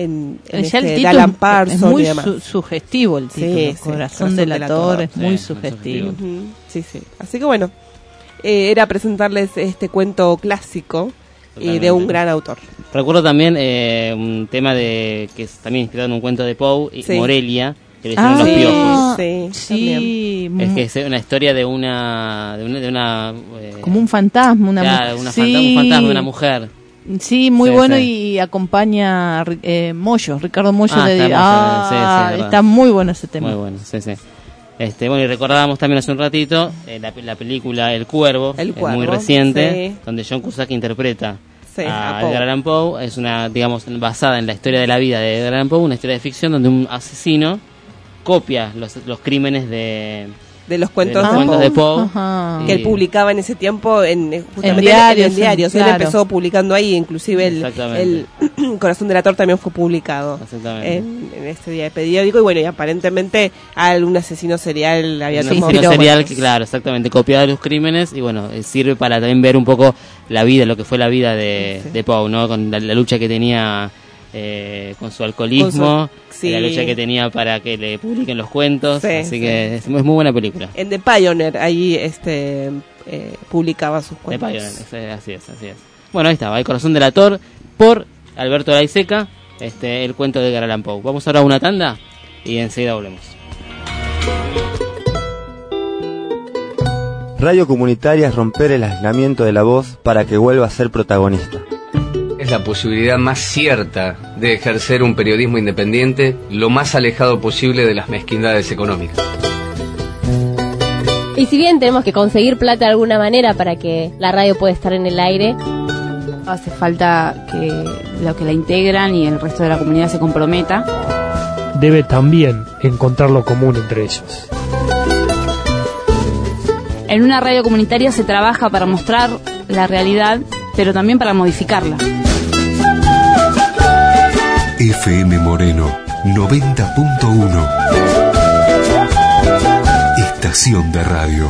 Speaker 7: de
Speaker 6: Alan Parsons,
Speaker 7: es muy
Speaker 6: y demás.
Speaker 7: sugestivo el título, Corazón Delator, es muy sugestivo.
Speaker 6: Sí. Así que bueno, era presentarles este cuento clásico de un gran autor.
Speaker 3: Recuerdo también un tema que es también inspirado en un cuento de Poe, Morelia, que le hicieron Los Piojos.
Speaker 6: Sí.
Speaker 3: Es que es una historia de una
Speaker 7: como un fantasma,
Speaker 3: un fantasma de una mujer.
Speaker 7: Sí, muy bueno, y acompaña Ricardo Mollo. Está muy bueno ese tema.
Speaker 3: Muy bueno, sí. Bueno, y recordábamos también hace un ratito la película El Cuervo, muy reciente, donde John Cusack interpreta a Edgar Allan Poe. Es una, digamos, basada en la historia de la vida de Edgar Allan Poe, una historia de ficción donde un asesino copia los crímenes de los cuentos de Poe,
Speaker 6: que él publicaba en ese tiempo justamente en diarios. Él empezó publicando ahí, inclusive el Corazón Delator también fue publicado en este día de periódico. Y bueno, y aparentemente algún asesino serial había tomado.
Speaker 3: Un asesino serial que, claro, exactamente, copiaba los crímenes, y bueno, sirve para también ver un poco la vida, lo que fue la vida de Poe, ¿no? Con la lucha que tenía con su alcoholismo, la lucha que tenía para que le publiquen los cuentos, así que es muy buena película.
Speaker 6: En The Pioneer, ahí publicaba sus cuentos.
Speaker 3: The Pioneer, así es. Bueno, ahí estaba, El Corazón Delator, por Alberto Laiseca, el cuento de Edgar Allan Poe. Vamos ahora a una tanda y enseguida volvemos.
Speaker 9: Radio comunitaria es romper el aislamiento de la voz para que vuelva a ser protagonista.
Speaker 10: Es la posibilidad más cierta de ejercer un periodismo independiente lo más alejado posible de las mezquindades económicas.
Speaker 23: Y si bien tenemos que conseguir plata de alguna manera para que la radio pueda estar en el aire,
Speaker 24: hace falta que los que la integran y el resto de la comunidad se comprometa.
Speaker 25: Debe también encontrar lo común entre ellos.
Speaker 24: En una radio comunitaria se trabaja para mostrar la realidad, pero también para modificarla.
Speaker 1: FM Moreno 90.1. Estación de radio.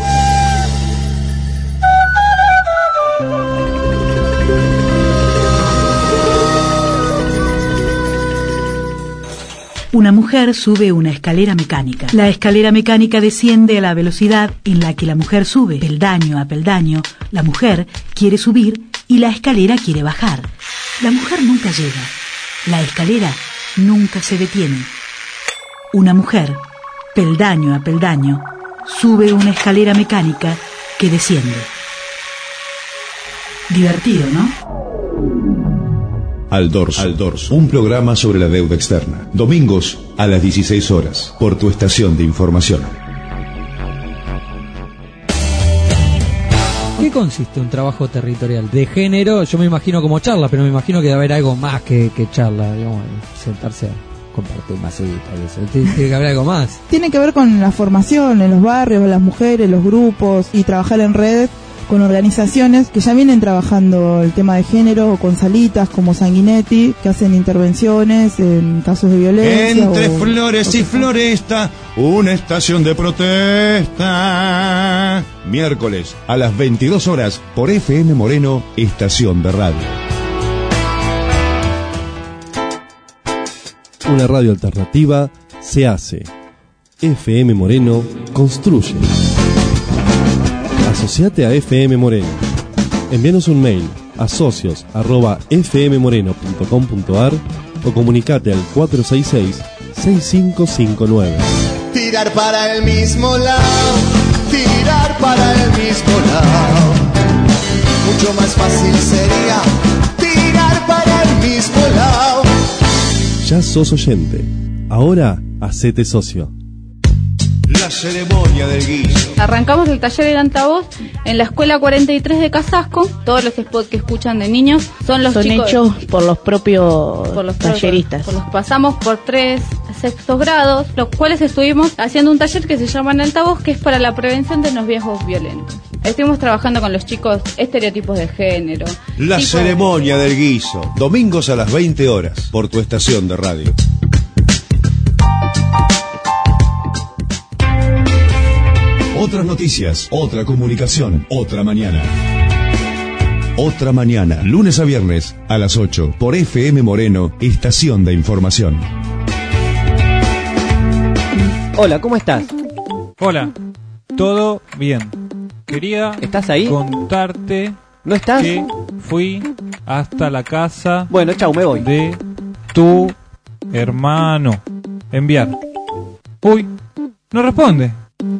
Speaker 26: Una mujer sube una escalera mecánica. La escalera mecánica desciende a la velocidad en la que la mujer sube. Peldaño a peldaño, la mujer quiere subir y la escalera quiere bajar. La mujer nunca llega. La escalera nunca se detiene. Una mujer, peldaño a peldaño, sube una escalera mecánica que desciende. Divertido, ¿no?
Speaker 4: Al Dorso, un programa sobre la deuda externa. Domingos a las 16 horas, por tu estación de información.
Speaker 27: ¿Qué consiste un trabajo territorial? De género, yo me imagino como charla, pero me imagino que debe haber algo más que charla, digamos, sentarse a compartir más y eso. Tiene que haber algo más.
Speaker 28: Tiene que ver con la formación en los barrios, las mujeres, los grupos, y trabajar en red con organizaciones que ya vienen trabajando el tema de género, o con salitas como Sanguinetti, que hacen intervenciones en casos de violencia.
Speaker 29: Entre flores y floresta, una estación de protesta.
Speaker 4: Miércoles a las 22 horas por FM Moreno, estación de radio.
Speaker 15: Una radio alternativa se hace. FM Moreno construye. Asociate a FM Moreno. Envíanos un mail a socios@fmmoreno.com.ar o comunicate al 466-6559.
Speaker 5: Tirar para el mismo lado, tirar para el mismo lado. Mucho más fácil sería tirar para el mismo lado.
Speaker 15: Ya sos oyente. Ahora hacete socio.
Speaker 29: La ceremonia del guiso.
Speaker 24: Arrancamos el taller del altavoz en la escuela 43 de Casasco. Todos los spots que escuchan de niños son chicos
Speaker 7: hechos por los propios talleristas.
Speaker 24: Los pasamos por 3 sextos grados, los cuales estuvimos haciendo un taller que se llama en altavoz, que es para la prevención de noviazgos violentos. Estuvimos trabajando con los chicos estereotipos de género.
Speaker 29: La ceremonia del guiso. Domingos a las 20 horas por tu estación de radio.
Speaker 4: Otras noticias, otra comunicación, otra mañana. Otra mañana, lunes a viernes a las 8 por FM Moreno, estación de información.
Speaker 2: Hola, ¿cómo estás?
Speaker 11: Hola, todo bien. Quería
Speaker 2: ¿Estás ahí?
Speaker 11: Contarte
Speaker 2: ¿No estás?
Speaker 11: que fui hasta la casa
Speaker 2: Bueno, chau, me voy.
Speaker 11: de tu hermano. Enviar. Uy, no responde.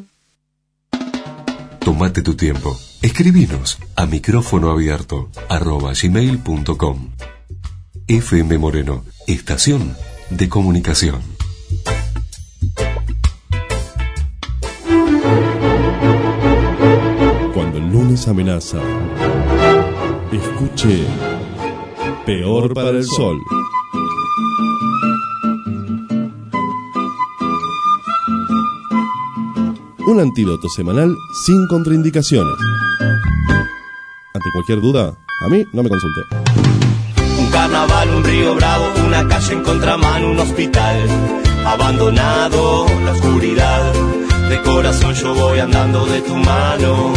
Speaker 1: Tómate tu tiempo. Escribinos a micrófonoabierto@gmail.com. FM Moreno, estación de comunicación.
Speaker 15: Cuando el lunes amenaza, escuche Peor para el Sol. Un antídoto semanal sin contraindicaciones. Ante cualquier duda, a mí no me consulte.
Speaker 5: Un carnaval, un río bravo, una calle en contramano, un hospital abandonado, la oscuridad. De corazón yo voy andando de tu mano.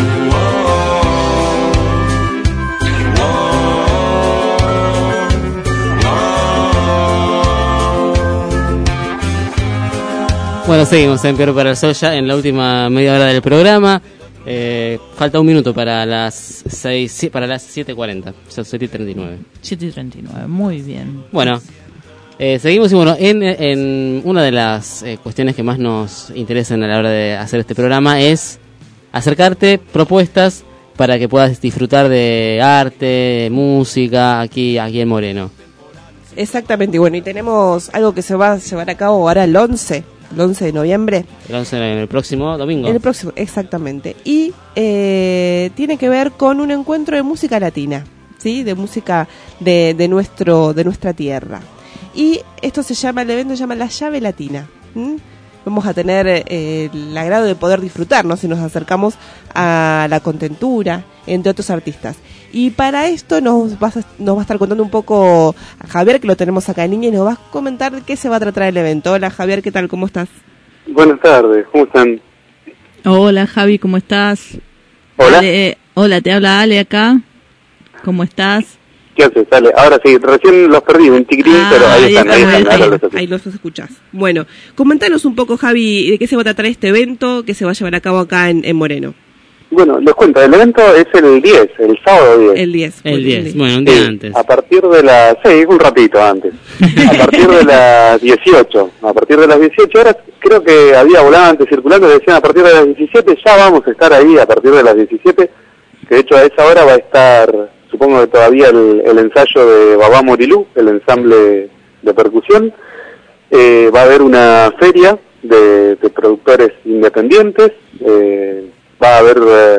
Speaker 3: Bueno, seguimos en Peor para el Sol ya en la última media hora del programa. Falta un minuto para las 7:40, 7:39.
Speaker 7: 7:39, muy bien.
Speaker 3: Bueno, seguimos y bueno, en una de las cuestiones que más nos interesan a la hora de hacer este programa es acercarte propuestas para que puedas disfrutar de arte, música, aquí en Moreno.
Speaker 6: Exactamente, y bueno, y tenemos algo que se va a llevar a cabo ahora el 11 de noviembre.
Speaker 3: El 11 en el próximo domingo.
Speaker 6: El próximo, exactamente. Y tiene que ver con un encuentro de música latina, ¿sí? De música de nuestra tierra. Y esto el evento se llama La Llave Latina. Vamos a tener el agrado de poder disfrutarnos si nos acercamos a La Contentura, entre otros artistas. Y para esto nos va a estar contando un poco a Javier, que lo tenemos acá en línea, y nos va a comentar de qué se va a tratar el evento. Hola Javier, ¿qué tal? ¿Cómo estás?
Speaker 12: Buenas tardes, ¿cómo están?
Speaker 7: Hola Javi, ¿cómo estás?
Speaker 12: Hola.
Speaker 7: Hola, te habla Ale acá. ¿Cómo estás?
Speaker 12: ¿Qué haces, Ale? Ahora sí, recién los perdí un chiquitín, pero ahí están.
Speaker 6: Ahí los escuchás. Bueno, comentanos un poco, Javi, de qué se va a tratar este evento que se va a llevar a cabo acá en Moreno.
Speaker 12: Bueno, les cuento, el evento es el 10, el sábado 10.
Speaker 6: El 10.
Speaker 3: El 10, bueno, un día antes.
Speaker 12: A partir de las... Sí, un ratito antes. A partir de las 18. A partir de las 18 horas, creo que había volantes circulando que decían a partir de las 17, ya vamos a estar ahí a partir de las 17, que de hecho a esa hora va a estar, supongo que todavía el ensayo de Babá Morilú, el ensamble de percusión. Va a haber una feria de productores independientes, va a haber,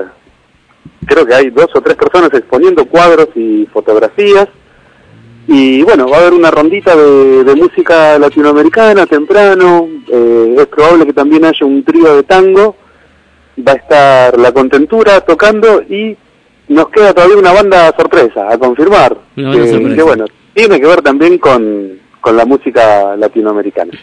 Speaker 12: creo que hay 2 o 3 personas exponiendo cuadros y fotografías, y bueno, va a haber una rondita de música latinoamericana temprano, es probable que también haya un trío de tango, va a estar La Contentura tocando, y nos queda todavía una banda sorpresa a confirmar, que bueno, tiene que ver también con la música latinoamericana.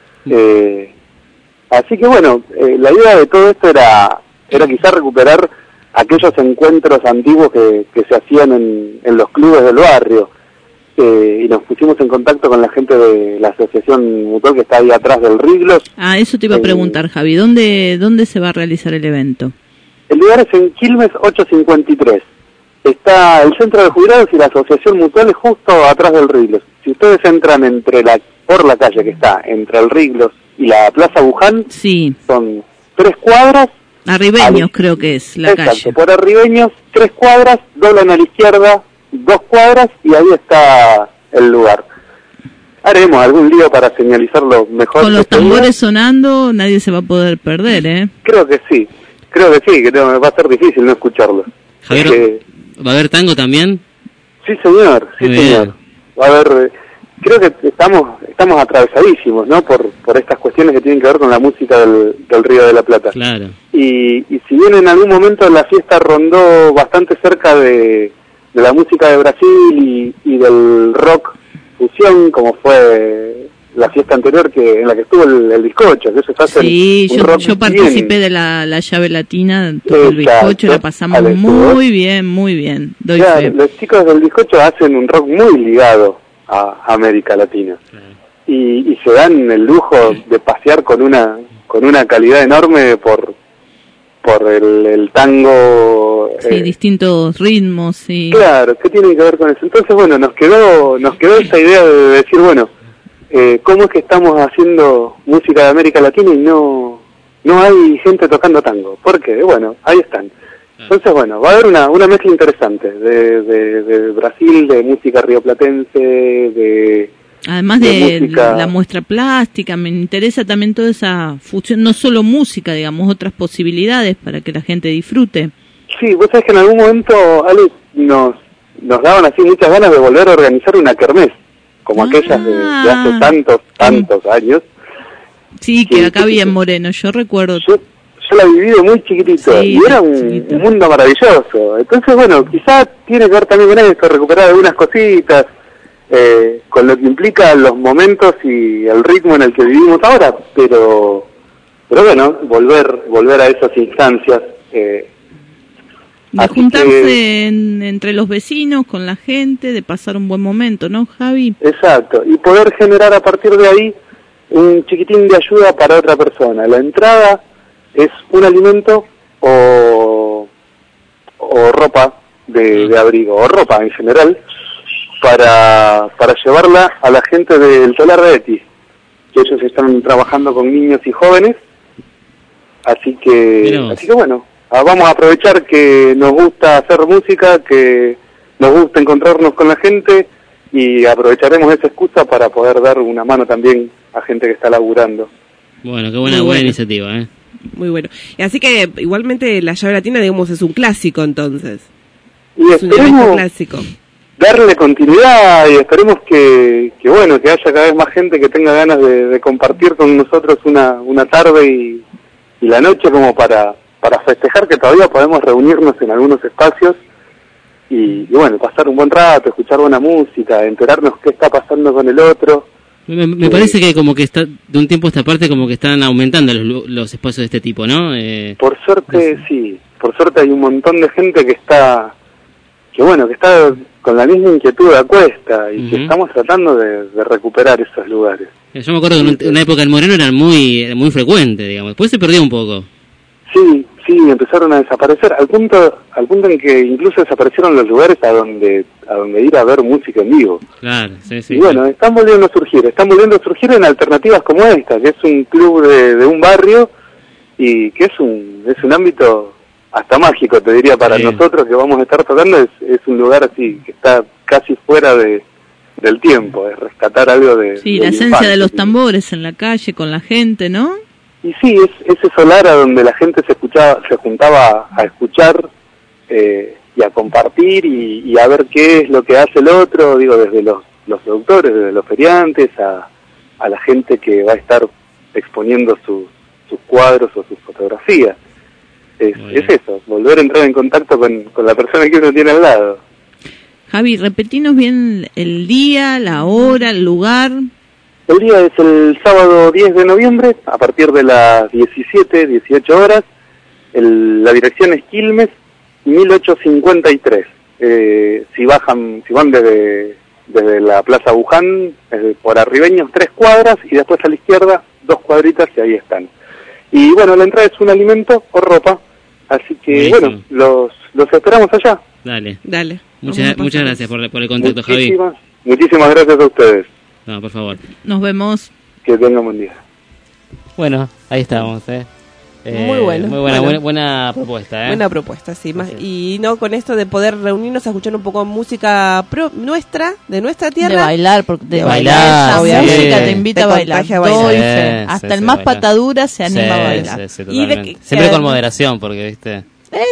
Speaker 12: Así que bueno, la idea de todo esto era quizás recuperar aquellos encuentros antiguos que se hacían en los clubes del barrio. y nos pusimos en contacto con la gente de la asociación mutual que está ahí atrás del Riglos.
Speaker 7: Ah, eso te iba a preguntar, Javi. ¿Dónde se va a realizar el evento?
Speaker 12: El lugar es en Quilmes 853. Está el centro de jubilados y la asociación mutual es justo atrás del Riglos. Si ustedes entran por la calle que está entre el Riglos y la Plaza Buján,
Speaker 7: sí,
Speaker 12: son 3 cuadras.
Speaker 7: Arribeños creo que es la
Speaker 12: exacto,
Speaker 7: calle.
Speaker 12: Por Arribeños, 3 cuadras, doblan a la izquierda 2 cuadras y ahí está el lugar. Haremos algún lío para señalizarlo mejor.
Speaker 7: Con los tambores sonando, nadie se va a poder perder, ¿eh?
Speaker 12: Creo que sí, que va a ser difícil no escucharlo.
Speaker 3: Javier, ¿va a haber tango también?
Speaker 12: Sí, señor, señor. Va a haber, creo que estamos atravesadísimos, ¿no? Por estas cuestiones que tienen que ver con la música del Río de la Plata.
Speaker 3: Claro.
Speaker 12: Y si bien en algún momento la fiesta rondó bastante cerca de la música de Brasil y del rock fusión, como fue la fiesta anterior en la que estuvo el bizcocho, que eso se hace
Speaker 7: sí, yo participé de la llave latina, todo el bizcocho, la pasamos muy bien, doy fe.
Speaker 12: Los chicos del bizcocho hacen un rock muy ligado a América Latina y se dan el lujo de pasear con una calidad enorme por el tango.
Speaker 7: Sí, distintos ritmos, sí.
Speaker 12: Claro, ¿qué tiene que ver con eso? Entonces, bueno, nos quedó esa idea de decir, bueno, ¿cómo es que estamos haciendo música de América Latina y no hay gente tocando tango? ¿Por qué? Bueno, ahí están. Entonces, bueno, va a haber una mezcla interesante de Brasil, de música rioplatense,
Speaker 7: además de la muestra plástica, me interesa también toda esa fusión, no solo música, digamos, otras posibilidades para que la gente disfrute.
Speaker 12: Sí, vos sabés que en algún momento, Ale, nos daban así muchas ganas de volver a organizar una kermés, como aquellas de hace tantos años.
Speaker 7: Sí, que acá había en Moreno, yo recuerdo.
Speaker 12: Yo la he vivido muy chiquitito y era un mundo maravilloso. Entonces, bueno, quizás tiene que ver también con esto, recuperar algunas cositas, con lo que implica los momentos y el ritmo en el que vivimos ahora, pero bueno, volver a esas instancias.
Speaker 7: De juntarse entre los vecinos, con la gente, de pasar un buen momento, ¿no, Javi?
Speaker 12: Exacto, y poder generar a partir de ahí un chiquitín de ayuda para otra persona. La entrada es un alimento o ropa de abrigo, o ropa en general, para llevarla a la gente del Solar Betis, que ellos están trabajando con niños y jóvenes, así que bueno, vamos a aprovechar que nos gusta hacer música, que nos gusta encontrarnos con la gente y aprovecharemos esa excusa para poder dar una mano también a gente que está laburando.
Speaker 3: Bueno, qué buena iniciativa, ¿eh?
Speaker 6: Muy bueno. Así que igualmente la llave latina, digamos, es un clásico entonces.
Speaker 12: Y esperemos darle continuidad y esperemos que haya cada vez más gente que tenga ganas de compartir con nosotros una tarde y la noche como para festejar que todavía podemos reunirnos en algunos espacios y bueno, pasar un buen rato, escuchar buena música, enterarnos qué está pasando con el otro.
Speaker 3: Me parece que como que está de un tiempo a esta parte como que están aumentando los espacios de este tipo, ¿no?
Speaker 12: Por suerte sí, por suerte hay un montón de gente que está con la misma inquietud a cuesta y que estamos tratando de recuperar esos lugares.
Speaker 3: Yo me acuerdo que en una época el Moreno era muy frecuente, digamos, después se perdió un poco.
Speaker 12: Sí, empezaron a desaparecer, al punto en que incluso desaparecieron los lugares a donde ir a ver música en vivo.
Speaker 3: Claro, sí.
Speaker 12: Y bueno, están volviendo a surgir en alternativas como esta, que es un club de un barrio y que es un ámbito hasta mágico, te diría, para nosotros que vamos a estar tocando, es un lugar así, que está casi fuera del tiempo, es rescatar algo de...
Speaker 7: Sí, la esencia de los tambores en la calle, con la gente, ¿no?
Speaker 12: Y sí, es ese solar a donde la gente se juntaba a escuchar y a compartir y a ver qué es lo que hace el otro, digo, desde los productores, desde los feriantes, a la gente que va a estar exponiendo sus cuadros o sus fotografías. Es eso, volver a entrar en contacto con la persona que uno tiene al lado.
Speaker 7: Javi, repetinos bien el día, la hora, el lugar.
Speaker 12: El día es el sábado 10 de noviembre, a partir de las 18 horas. La dirección es Quilmes, 1853. Si van desde desde la Plaza Buján, por Arribeños 3 cuadras, y después a la izquierda 2 cuadritas y ahí están. Y bueno, la entrada es un alimento o ropa, así que bueno, los esperamos allá.
Speaker 3: Dale. Muchas gracias por el contacto, Javi.
Speaker 12: Muchísimas gracias a ustedes.
Speaker 3: No, por favor.
Speaker 7: Nos vemos.
Speaker 12: Que tengan buen día.
Speaker 3: Bueno, ahí estamos,
Speaker 6: Muy bueno.
Speaker 3: Buena propuesta,
Speaker 6: Buena propuesta, sí. Más, y no con esto de poder reunirnos a escuchar un poco de música nuestra, de nuestra tierra.
Speaker 7: De bailar,
Speaker 6: de
Speaker 7: bailar. La
Speaker 6: obviamente.
Speaker 7: música te invita a bailar.
Speaker 6: Doy
Speaker 7: fe. Hasta el más patadura se anima a bailar.
Speaker 3: Siempre con moderación, porque, viste...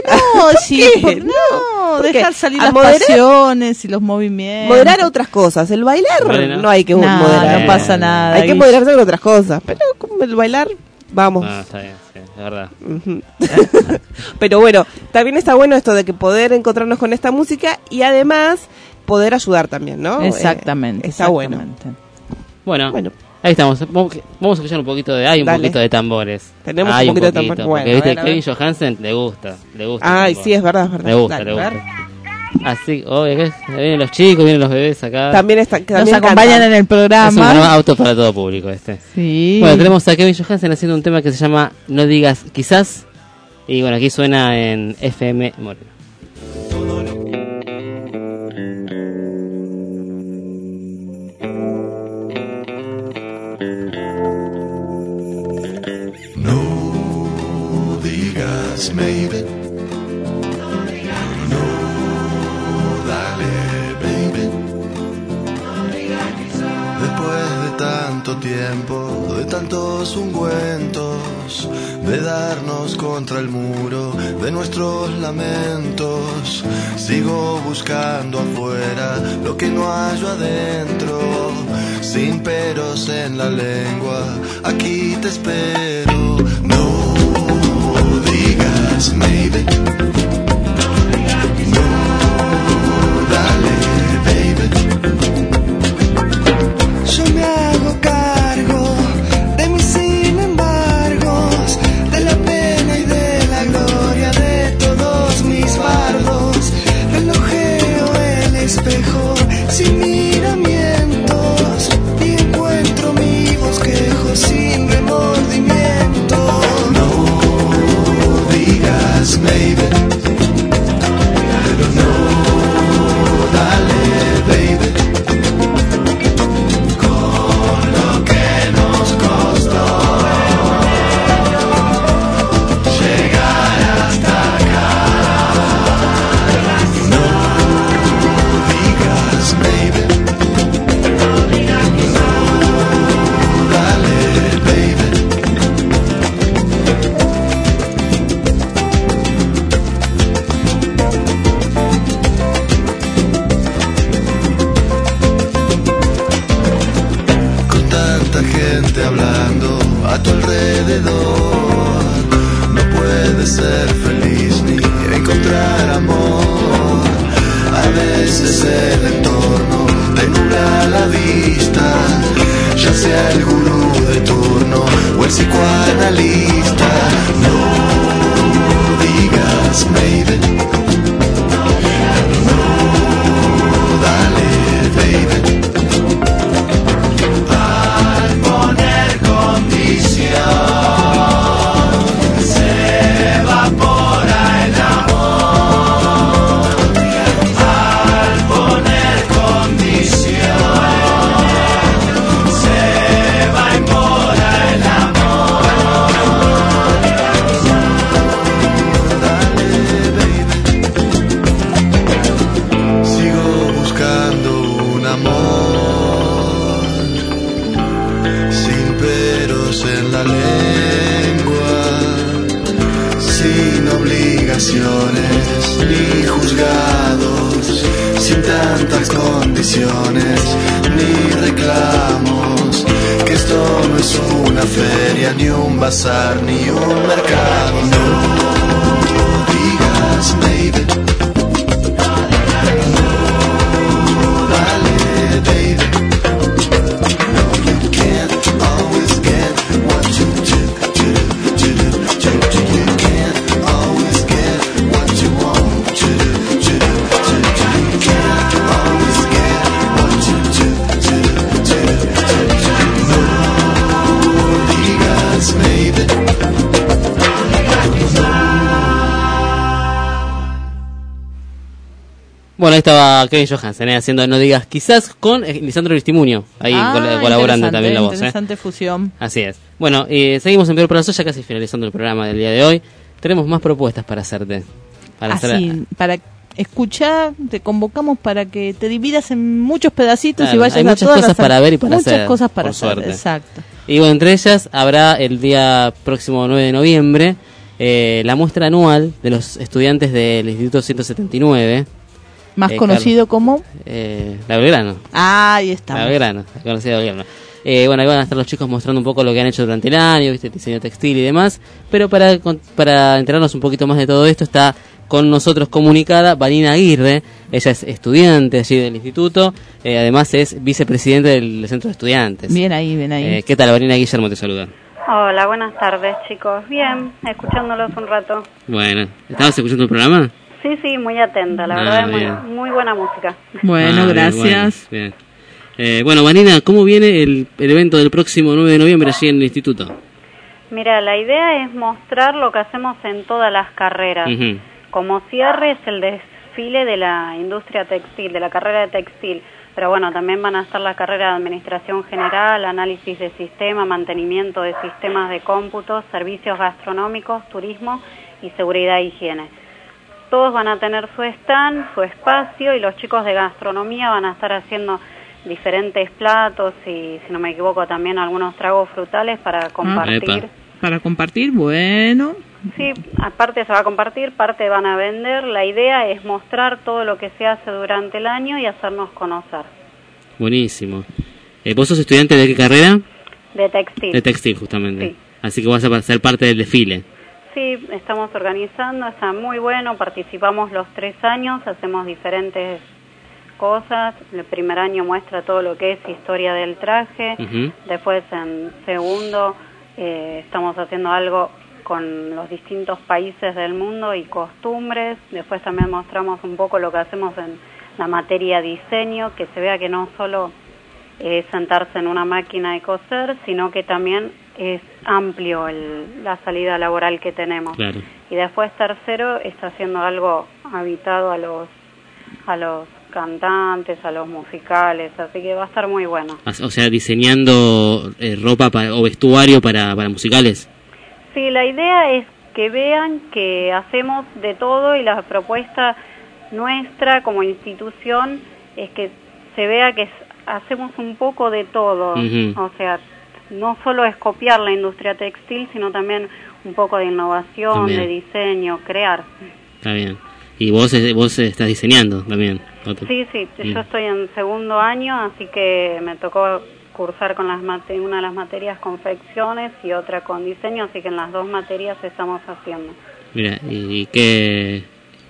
Speaker 7: dejar salir las pasiones y los movimientos.
Speaker 6: Moderar otras cosas. El bailar no hay que moderar.
Speaker 7: No pasa nada.
Speaker 6: Hay que moderarse en otras cosas. Pero como el bailar, vamos.
Speaker 3: Está bien, sí, es verdad.
Speaker 6: Pero bueno, también está bueno esto de que poder encontrarnos con esta música y además poder ayudar también, ¿no?
Speaker 7: Exactamente.
Speaker 6: Está bueno.
Speaker 3: Bueno. Ahí estamos. Vamos a escuchar un poquito un poquito de tambores.
Speaker 6: Tenemos un poquito de tambores.
Speaker 3: Bueno, porque viste, Kevin Johansen le gusta.
Speaker 6: Ay, sí, es verdad.
Speaker 3: Le gusta. Así, vienen los chicos, vienen los bebés acá.
Speaker 6: También
Speaker 7: nos acompañan en el programa.
Speaker 3: Es un auto para todo público
Speaker 7: Sí.
Speaker 3: Bueno, tenemos a Kevin Johansen haciendo un tema que se llama No digas quizás. Y bueno, aquí suena en FM Moreno.
Speaker 13: Maybe. No, dale, baby. Después de tanto tiempo, de tantos ungüentos, de darnos contra el muro de nuestros lamentos, sigo buscando afuera lo que no hallo adentro. Sin peros en la lengua, aquí te espero. No digas maybe. No, dale, baby. Yo me hago cargo de mis sin embargos, de la pena y de la gloria de todos mis bardos. Relojeo el espejo sin miramientos y encuentro mi bosquejo sin remordimiento. Maybe, pero no, dale, baby, con lo que nos costó llegar hasta acá. No digas, baby, no, dale, baby. Gente hablando a tu alrededor, no puedes ser feliz ni encontrar amor. A veces el entorno te nubla la vista, ya sea el gurú de turno o el psicoanalista. No digas maybe. No, dale, baby. Se evapora el amor al poner condición. Se va embora el amor. Dale, baby. Sigo buscando un amor sin peros en la lengua, sin obligaciones ni juzgados, sin tantas condiciones ni reclamos, que esto no es una feria, ni un bazar, ni un mercado. No digas maybe. No, dale, baby. What you
Speaker 3: Bueno, ahí estaba Kevin Johansen haciendo No Digas Quizás con Lisandro Aristimuño, ahí colaborando también la voz.
Speaker 7: Interesante fusión.
Speaker 3: Así es. Bueno, seguimos en Peor Plazo, ya casi finalizando el programa del día de hoy. Tenemos más propuestas para hacerte.
Speaker 7: Para escuchar, te convocamos para que te dividas en muchos pedacitos,
Speaker 3: claro,
Speaker 7: y vayas
Speaker 3: hay
Speaker 7: a
Speaker 3: muchas
Speaker 7: todas
Speaker 3: cosas para ver y para
Speaker 7: muchas
Speaker 3: hacer.
Speaker 7: Cosas para
Speaker 3: por
Speaker 7: hacer,
Speaker 3: suerte.
Speaker 7: exacto.
Speaker 3: Y bueno, entre ellas habrá el día próximo 9 de noviembre la muestra anual de los estudiantes del Instituto 179.
Speaker 7: Más conocido como
Speaker 3: La Belgrano.
Speaker 7: Ahí está.
Speaker 3: La Belgrano, la conocida Belgrano. Bueno, ahí van a estar los chicos mostrando un poco lo que han hecho durante el año, ¿viste? Diseño textil y demás. Pero para enterarnos un poquito más de todo esto, está con nosotros comunicada Vanina Aguirre. Ella es estudiante allí del instituto. Además es vicepresidente del centro de estudiantes.
Speaker 7: Bien ahí, bien ahí.
Speaker 3: ¿Qué tal, Vanina? Guillermo te saluda.
Speaker 8: Hola, buenas tardes, chicos. Bien, escuchándolos un rato.
Speaker 3: Bueno, ¿estabas escuchando el programa?
Speaker 8: Sí, muy atenta, la verdad, muy buena música.
Speaker 7: Bueno, gracias.
Speaker 3: Bien. Bueno, Vanina, ¿cómo viene el evento del próximo 9 de noviembre allí en el instituto?
Speaker 8: Mira, la idea es mostrar lo que hacemos en todas las carreras.
Speaker 3: Uh-huh.
Speaker 8: Como cierre es el desfile de la industria textil, de la carrera de textil. Pero bueno, también van a estar la carrera de Administración General, Análisis de Sistema, Mantenimiento de Sistemas de Cómputo, Servicios Gastronómicos, Turismo y Seguridad e Higiene. Todos van a tener su stand, su espacio, y los chicos de gastronomía van a estar haciendo diferentes platos y, si no me equivoco, también algunos tragos frutales para compartir.
Speaker 7: Para compartir, bueno.
Speaker 8: Sí, aparte se va a compartir, parte van a vender. La idea es mostrar todo lo que se hace durante el año y hacernos conocer.
Speaker 3: Buenísimo. ¿Vos sos estudiante de qué carrera?
Speaker 8: De textil.
Speaker 3: De textil, justamente.
Speaker 8: Sí.
Speaker 3: Así que vas a ser parte del desfile.
Speaker 8: Sí, estamos organizando, está muy bueno, participamos los 3 años, hacemos diferentes cosas. El primer año muestra todo lo que es historia del traje,
Speaker 3: Uh-huh.
Speaker 8: Después en segundo estamos haciendo algo con los distintos países del mundo y costumbres. Después también mostramos un poco lo que hacemos en la materia diseño, que se vea que no solo es sentarse en una máquina y coser, sino que también es amplio la salida laboral que tenemos.
Speaker 3: Claro.
Speaker 8: Y después tercero está haciendo algo habitado a los cantantes, a los musicales, así que va a estar muy bueno.
Speaker 3: O sea, diseñando ropa o vestuario para musicales.
Speaker 8: Sí, la idea es que vean que hacemos de todo, y la propuesta nuestra como institución es que se vea que hacemos un poco de todo.
Speaker 3: Uh-huh.
Speaker 8: O sea, no solo es copiar la industria textil, sino también un poco de innovación,
Speaker 3: también.
Speaker 8: De diseño, crear.
Speaker 3: Está bien. Y vos estás diseñando también.
Speaker 8: Sí, yo estoy en segundo año, así que me tocó cursar con una de las materias confecciones y otra con diseño, así que en las 2 materias estamos haciendo.
Speaker 3: Mira, ¿y qué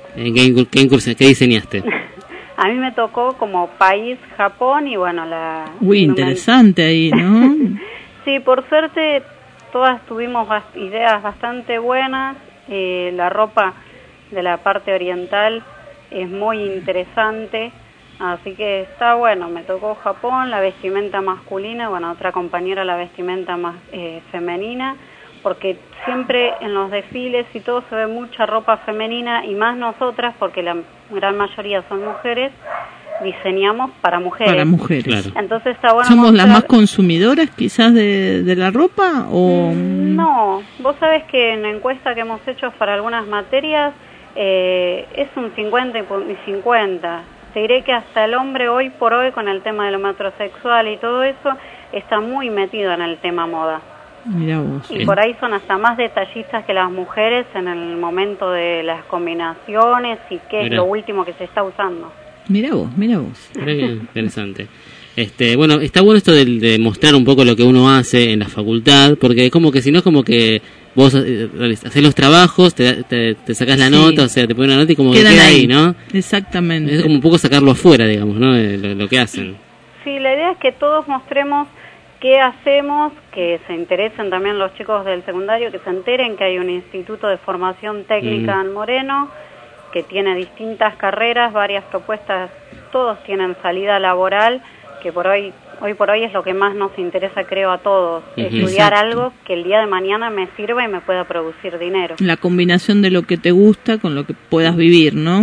Speaker 3: diseñaste?
Speaker 8: A mí me tocó como país Japón y bueno,
Speaker 7: interesante ahí, ¿no?
Speaker 8: Sí, por suerte todas tuvimos ideas bastante buenas. La ropa de la parte oriental es muy interesante, así que está bueno. Me tocó Japón, la vestimenta masculina, bueno, otra compañera la vestimenta más femenina, porque siempre en los desfiles y todo se ve mucha ropa femenina, y más nosotras, porque la gran mayoría son mujeres, diseñamos para mujeres.
Speaker 7: Para mujeres. Claro.
Speaker 8: Entonces está bueno.
Speaker 7: ¿Somos las más consumidoras quizás de la ropa? O
Speaker 8: no, vos sabés que en la encuesta que hemos hecho para algunas materias es un 50 y 50. Te diré que hasta el hombre hoy por hoy, con el tema de lo metrosexual y todo eso, está muy metido en el tema moda.
Speaker 7: Mirá vos.
Speaker 8: Y por ahí son hasta más detallistas que las mujeres en el momento de las combinaciones y qué es lo último que se está usando.
Speaker 7: Mirá vos.
Speaker 3: Mirá qué interesante. Bueno, está bueno esto de mostrar un poco lo que uno hace en la facultad, porque es como que si no es como que vos haces los trabajos, te sacás la nota, o sea, te pones una nota y como
Speaker 7: quedan
Speaker 3: que queda ahí, ¿no?
Speaker 7: Exactamente.
Speaker 3: Es como un poco sacarlo afuera, digamos, ¿no? De lo que hacen.
Speaker 8: Sí, la idea es que todos mostremos qué hacemos, que se interesen también los chicos del secundario, que se enteren que hay un instituto de formación técnica en Moreno, que tiene distintas carreras, varias propuestas, todos tienen salida laboral, que hoy por hoy es lo que más nos interesa, creo, a todos, estudiar algo que el día de mañana me sirva y me pueda producir dinero.
Speaker 7: La combinación de lo que te gusta con lo que puedas vivir, ¿no?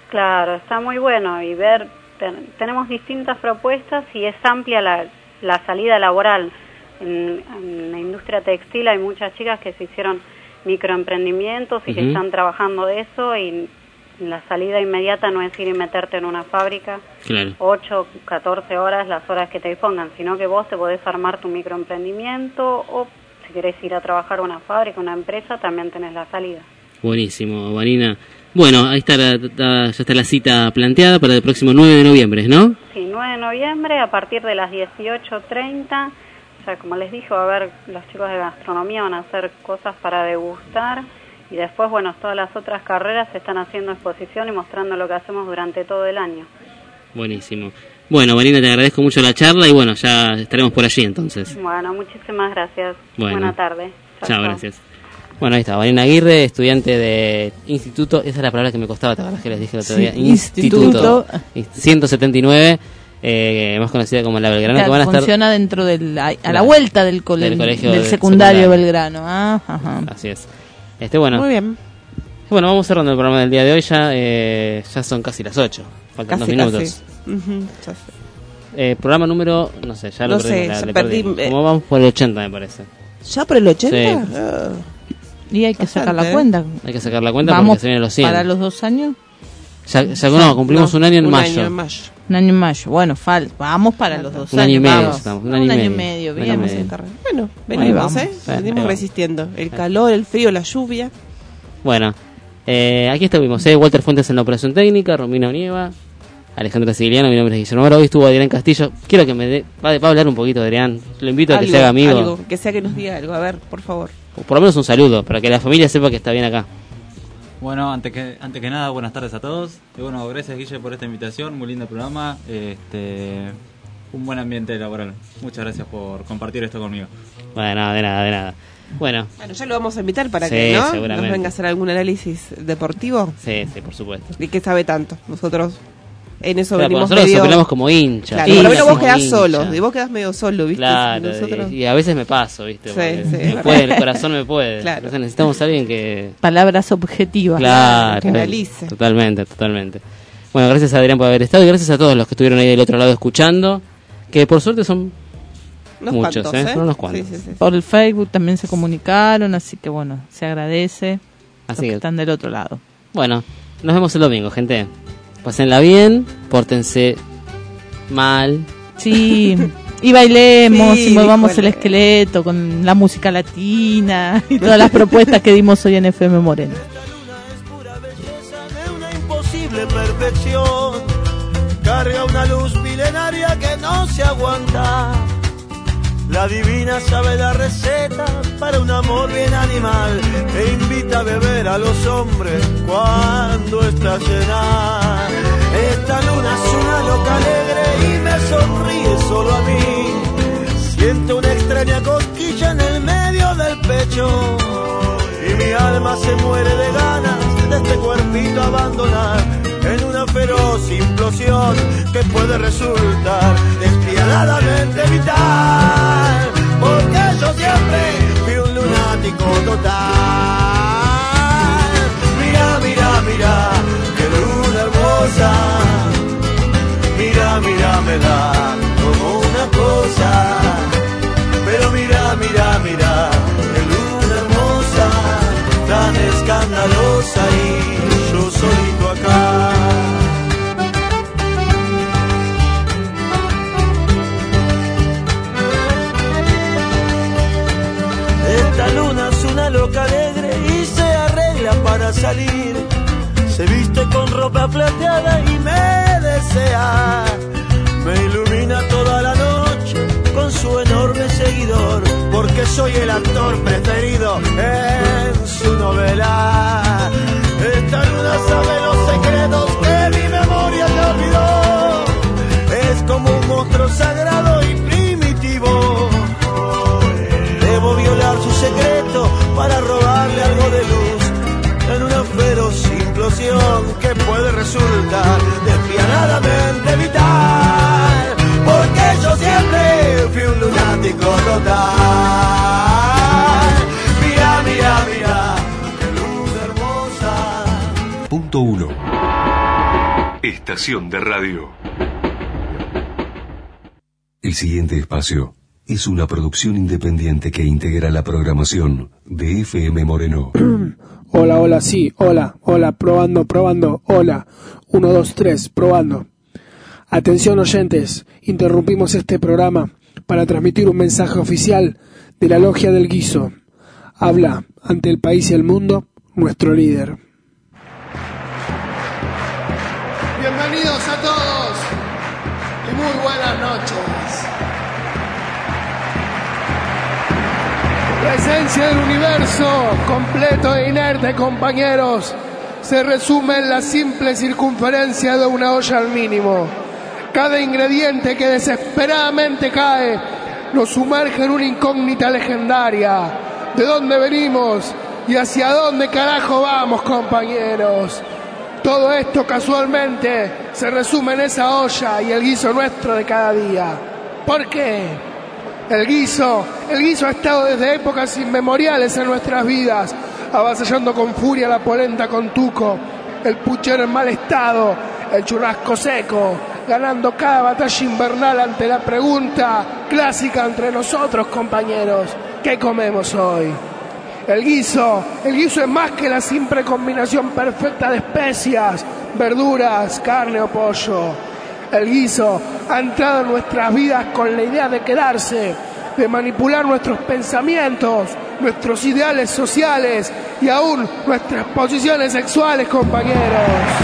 Speaker 8: Claro, está muy bueno y tenemos distintas propuestas y es amplia la salida laboral. En la industria textil hay muchas chicas que se hicieron microemprendimientos y que están trabajando de eso, y la salida inmediata no es ir y meterte en una fábrica, 8, 14 horas, las horas que te dispongan, sino que vos te podés armar tu microemprendimiento, o si querés ir a trabajar a una fábrica, una empresa, también tenés la salida.
Speaker 3: Buenísimo, Vanina. Bueno, ahí está, ya está la cita planteada para el próximo 9 de noviembre, ¿no?
Speaker 8: Sí, 9 de noviembre a partir de las 18:30. Ya como les dije, va a haber, los chicos de gastronomía van a hacer cosas para degustar, y después, bueno, todas las otras carreras se están haciendo exposición y mostrando lo que hacemos durante todo el año.
Speaker 3: Buenísimo. Bueno, Vanina, te agradezco mucho la charla y bueno, ya estaremos por allí entonces.
Speaker 8: Bueno, muchísimas gracias.
Speaker 3: Bueno.
Speaker 8: Buena tarde.
Speaker 3: Chao, gracias. Bueno, ahí está, Vanina Aguirre, estudiante de instituto, esa es la palabra que me costaba, ¿te acuerdas que les dije el otro día? Instituto 179, más conocida como la Belgrano, que van a estar...
Speaker 7: Funciona dentro a la vuelta del colegio del secundario Belgrano. Ajá.
Speaker 3: Así es. Bueno.
Speaker 6: Muy bien.
Speaker 3: Bueno, vamos cerrando el programa del día de hoy, ya son casi las 8, faltan 2 minutos.
Speaker 6: Ya sé.
Speaker 3: Programa número, no sé, ya lo
Speaker 6: no sé,
Speaker 3: ya
Speaker 6: perdí.
Speaker 3: Como vamos por el 80, me parece.
Speaker 6: ¿Ya por el 80?
Speaker 3: Sí.
Speaker 7: Y hay que sacar la cuenta.
Speaker 3: Hay que sacar la cuenta
Speaker 7: porque
Speaker 3: se vienen los 100.
Speaker 7: ¿Para los 2 años?
Speaker 3: Ya no, cumplimos un año en mayo.
Speaker 7: Un año en mayo. Bueno, vamos para los 2 años.
Speaker 3: Un año y medio
Speaker 7: vamos.
Speaker 3: estamos.
Speaker 7: Un año y medio, bien.
Speaker 6: Bueno, venimos, venimos resistiendo. El calor, el frío, la lluvia.
Speaker 3: Bueno, aquí estuvimos, Walter Fuentes en la operación técnica, Romina Onieva, Alejandra Siciliano, mi nombre es Guillermo Mora. Hoy estuvo Adrián Castillo. Quiero que va a hablar un poquito, Adrián. Lo invito a que se haga amigo.
Speaker 6: Que sea que nos diga algo. A ver, por favor.
Speaker 3: O por lo menos un saludo, para que la familia sepa que está bien acá.
Speaker 9: Bueno, antes que nada, buenas tardes a todos. Y bueno, gracias, Guille, por esta invitación. Muy lindo programa. Un buen ambiente laboral. Muchas gracias por compartir esto conmigo.
Speaker 3: Bueno, de nada. Bueno,
Speaker 6: ya lo vamos a invitar para que nos venga a hacer algún análisis deportivo.
Speaker 3: Sí, por supuesto.
Speaker 6: ¿Y qué sabe tanto? Nosotros en eso venimos
Speaker 3: nosotros
Speaker 6: medio...
Speaker 3: opinamos como hinchas.
Speaker 6: Claro, pero vos quedás solo, y vos quedás medio solo, ¿viste?
Speaker 3: Claro,
Speaker 6: nosotros...
Speaker 3: y a veces me paso, ¿viste?
Speaker 6: Sí,
Speaker 3: el corazón me puede.
Speaker 6: Claro.
Speaker 3: Entonces necesitamos a alguien que...
Speaker 7: Palabras objetivas.
Speaker 3: Claro,
Speaker 6: que analice.
Speaker 3: Totalmente. Bueno, gracias a Adrián por haber estado y gracias a todos los que estuvieron ahí del otro lado escuchando, que por suerte son... muchos, son unos cuantos.
Speaker 6: Sí.
Speaker 7: Por el Facebook también se comunicaron, así que bueno, se agradece
Speaker 3: así
Speaker 7: que están del otro lado.
Speaker 3: Bueno, nos vemos el domingo, gente. Pásenla bien, pórtense mal.
Speaker 7: Sí, y bailemos, y movamos el esqueleto con la música latina y todas las propuestas que dimos hoy en FM Moreno.
Speaker 13: Una imposible perfección, carga una luz milenaria que no se aguanta. La divina sabe la receta para un amor bien animal, e invita a beber a los hombres cuando está llena. Esta luna es una loca alegre y me sonríe solo a mí. Siento una extraña cosquilla en el medio del pecho, y mi alma se muere de ganas de este cuerpito abandonar en una feroz implosión que puede resultar despiadadamente vital, porque yo siempre fui un lunático total. Mira, qué luna hermosa. Mira, me da como una cosa. Pero mira, qué luna hermosa, tan escandalosa, y yo solito acá. Esta luna es una loca alegre y se arregla para salir. Se viste con ropa plateada y me desea. Me ilumina toda la noche con su enorme seguidor, porque soy el actor preferido en su novela. Esta luna sabe los secretos que mi memoria te olvidó. Es como un monstruo sagrado y primitivo. Debo violar su secreto para robarle algo de luz en una feroz implosión que puede resultar despiadadamente vital, porque yo siempre fui un lunático total. Mira, qué luz hermosa.
Speaker 1: Punto 1. Estación de radio. El siguiente espacio es una producción independiente que integra la programación de FM Moreno.
Speaker 10: Hola, hola, sí, hola, probando, hola, 1, 2, 3, probando. Atención oyentes, interrumpimos este programa para transmitir un mensaje oficial de la Logia del Guiso. Habla ante el país y el mundo nuestro líder.
Speaker 14: Bienvenidos a todos y muy buenas noches. La esencia del universo, completo e inerte, compañeros, se resume en la simple circunferencia de una olla al mínimo. Cada ingrediente que desesperadamente cae nos sumerge en una incógnita legendaria. ¿De dónde venimos y hacia dónde carajo vamos, compañeros? Todo esto casualmente se resume en esa olla y el guiso nuestro de cada día. ¿Por qué? El guiso ha estado desde épocas inmemoriales en nuestras vidas, avasallando con furia la polenta con tuco, el puchero en mal estado, el churrasco seco, ganando cada batalla invernal ante la pregunta clásica entre nosotros, compañeros: ¿qué comemos hoy? El guiso es más que la simple combinación perfecta de especias, verduras, carne o pollo. El guiso ha entrado en nuestras vidas con la idea de quedarse, de manipular nuestros pensamientos, nuestros ideales sociales y aún nuestras posiciones sexuales, compañeros.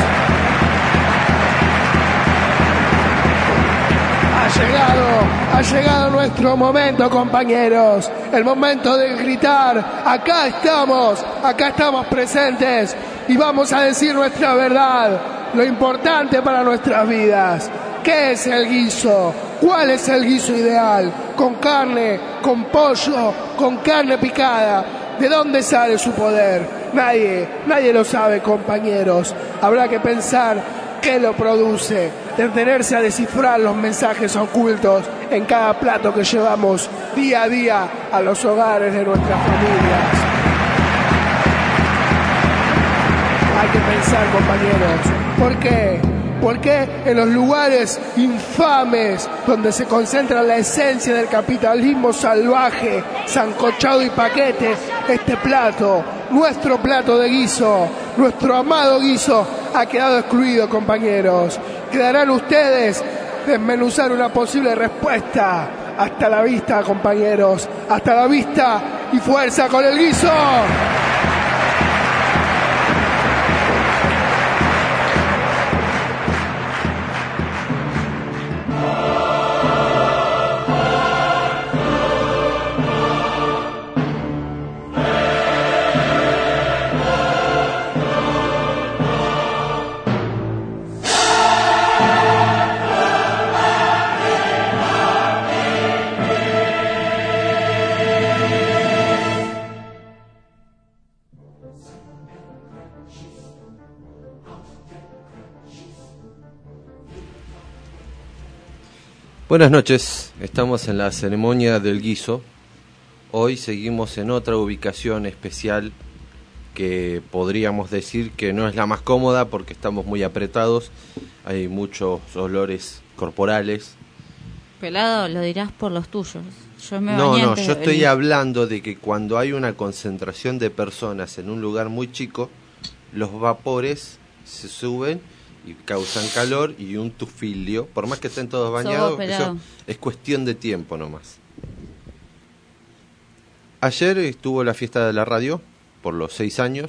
Speaker 14: Ha llegado nuestro momento, compañeros, el momento de gritar: acá estamos presentes y vamos a decir nuestra verdad, lo importante para nuestras vidas. ¿Qué es el guiso? ¿Cuál es el guiso ideal? ¿Con carne, con pollo, con carne picada? ¿De dónde sale su poder? Nadie lo sabe, compañeros. Habrá que pensar qué lo produce, detenerse a descifrar los mensajes ocultos en cada plato que llevamos día a día a los hogares de nuestras familias. Hay que pensar, compañeros, ¿por qué? Porque en los lugares infames donde se concentra la esencia del capitalismo salvaje, sancochado y paquete, este plato, nuestro plato de guiso, nuestro amado guiso, ha quedado excluido, compañeros. Quedarán ustedes desmenuzar una posible respuesta. Hasta la vista, compañeros. Hasta la vista y fuerza con el guiso.
Speaker 16: Buenas noches, estamos en la ceremonia del guiso. Hoy seguimos en otra ubicación especial que podríamos decir que no es la más cómoda porque estamos muy apretados, hay muchos olores corporales.
Speaker 24: Pelado, lo dirás por los tuyos. Yo me
Speaker 16: No,
Speaker 24: bañé
Speaker 16: yo
Speaker 24: antes de
Speaker 16: estoy
Speaker 24: venir.
Speaker 16: hablando de que cuando hay una concentración de personas en un lugar muy chico, los vapores se suben y causan calor y un tufilio, por más que estén todos bañados, eso es cuestión de tiempo nomás. Ayer estuvo la fiesta de la radio por los 6 años,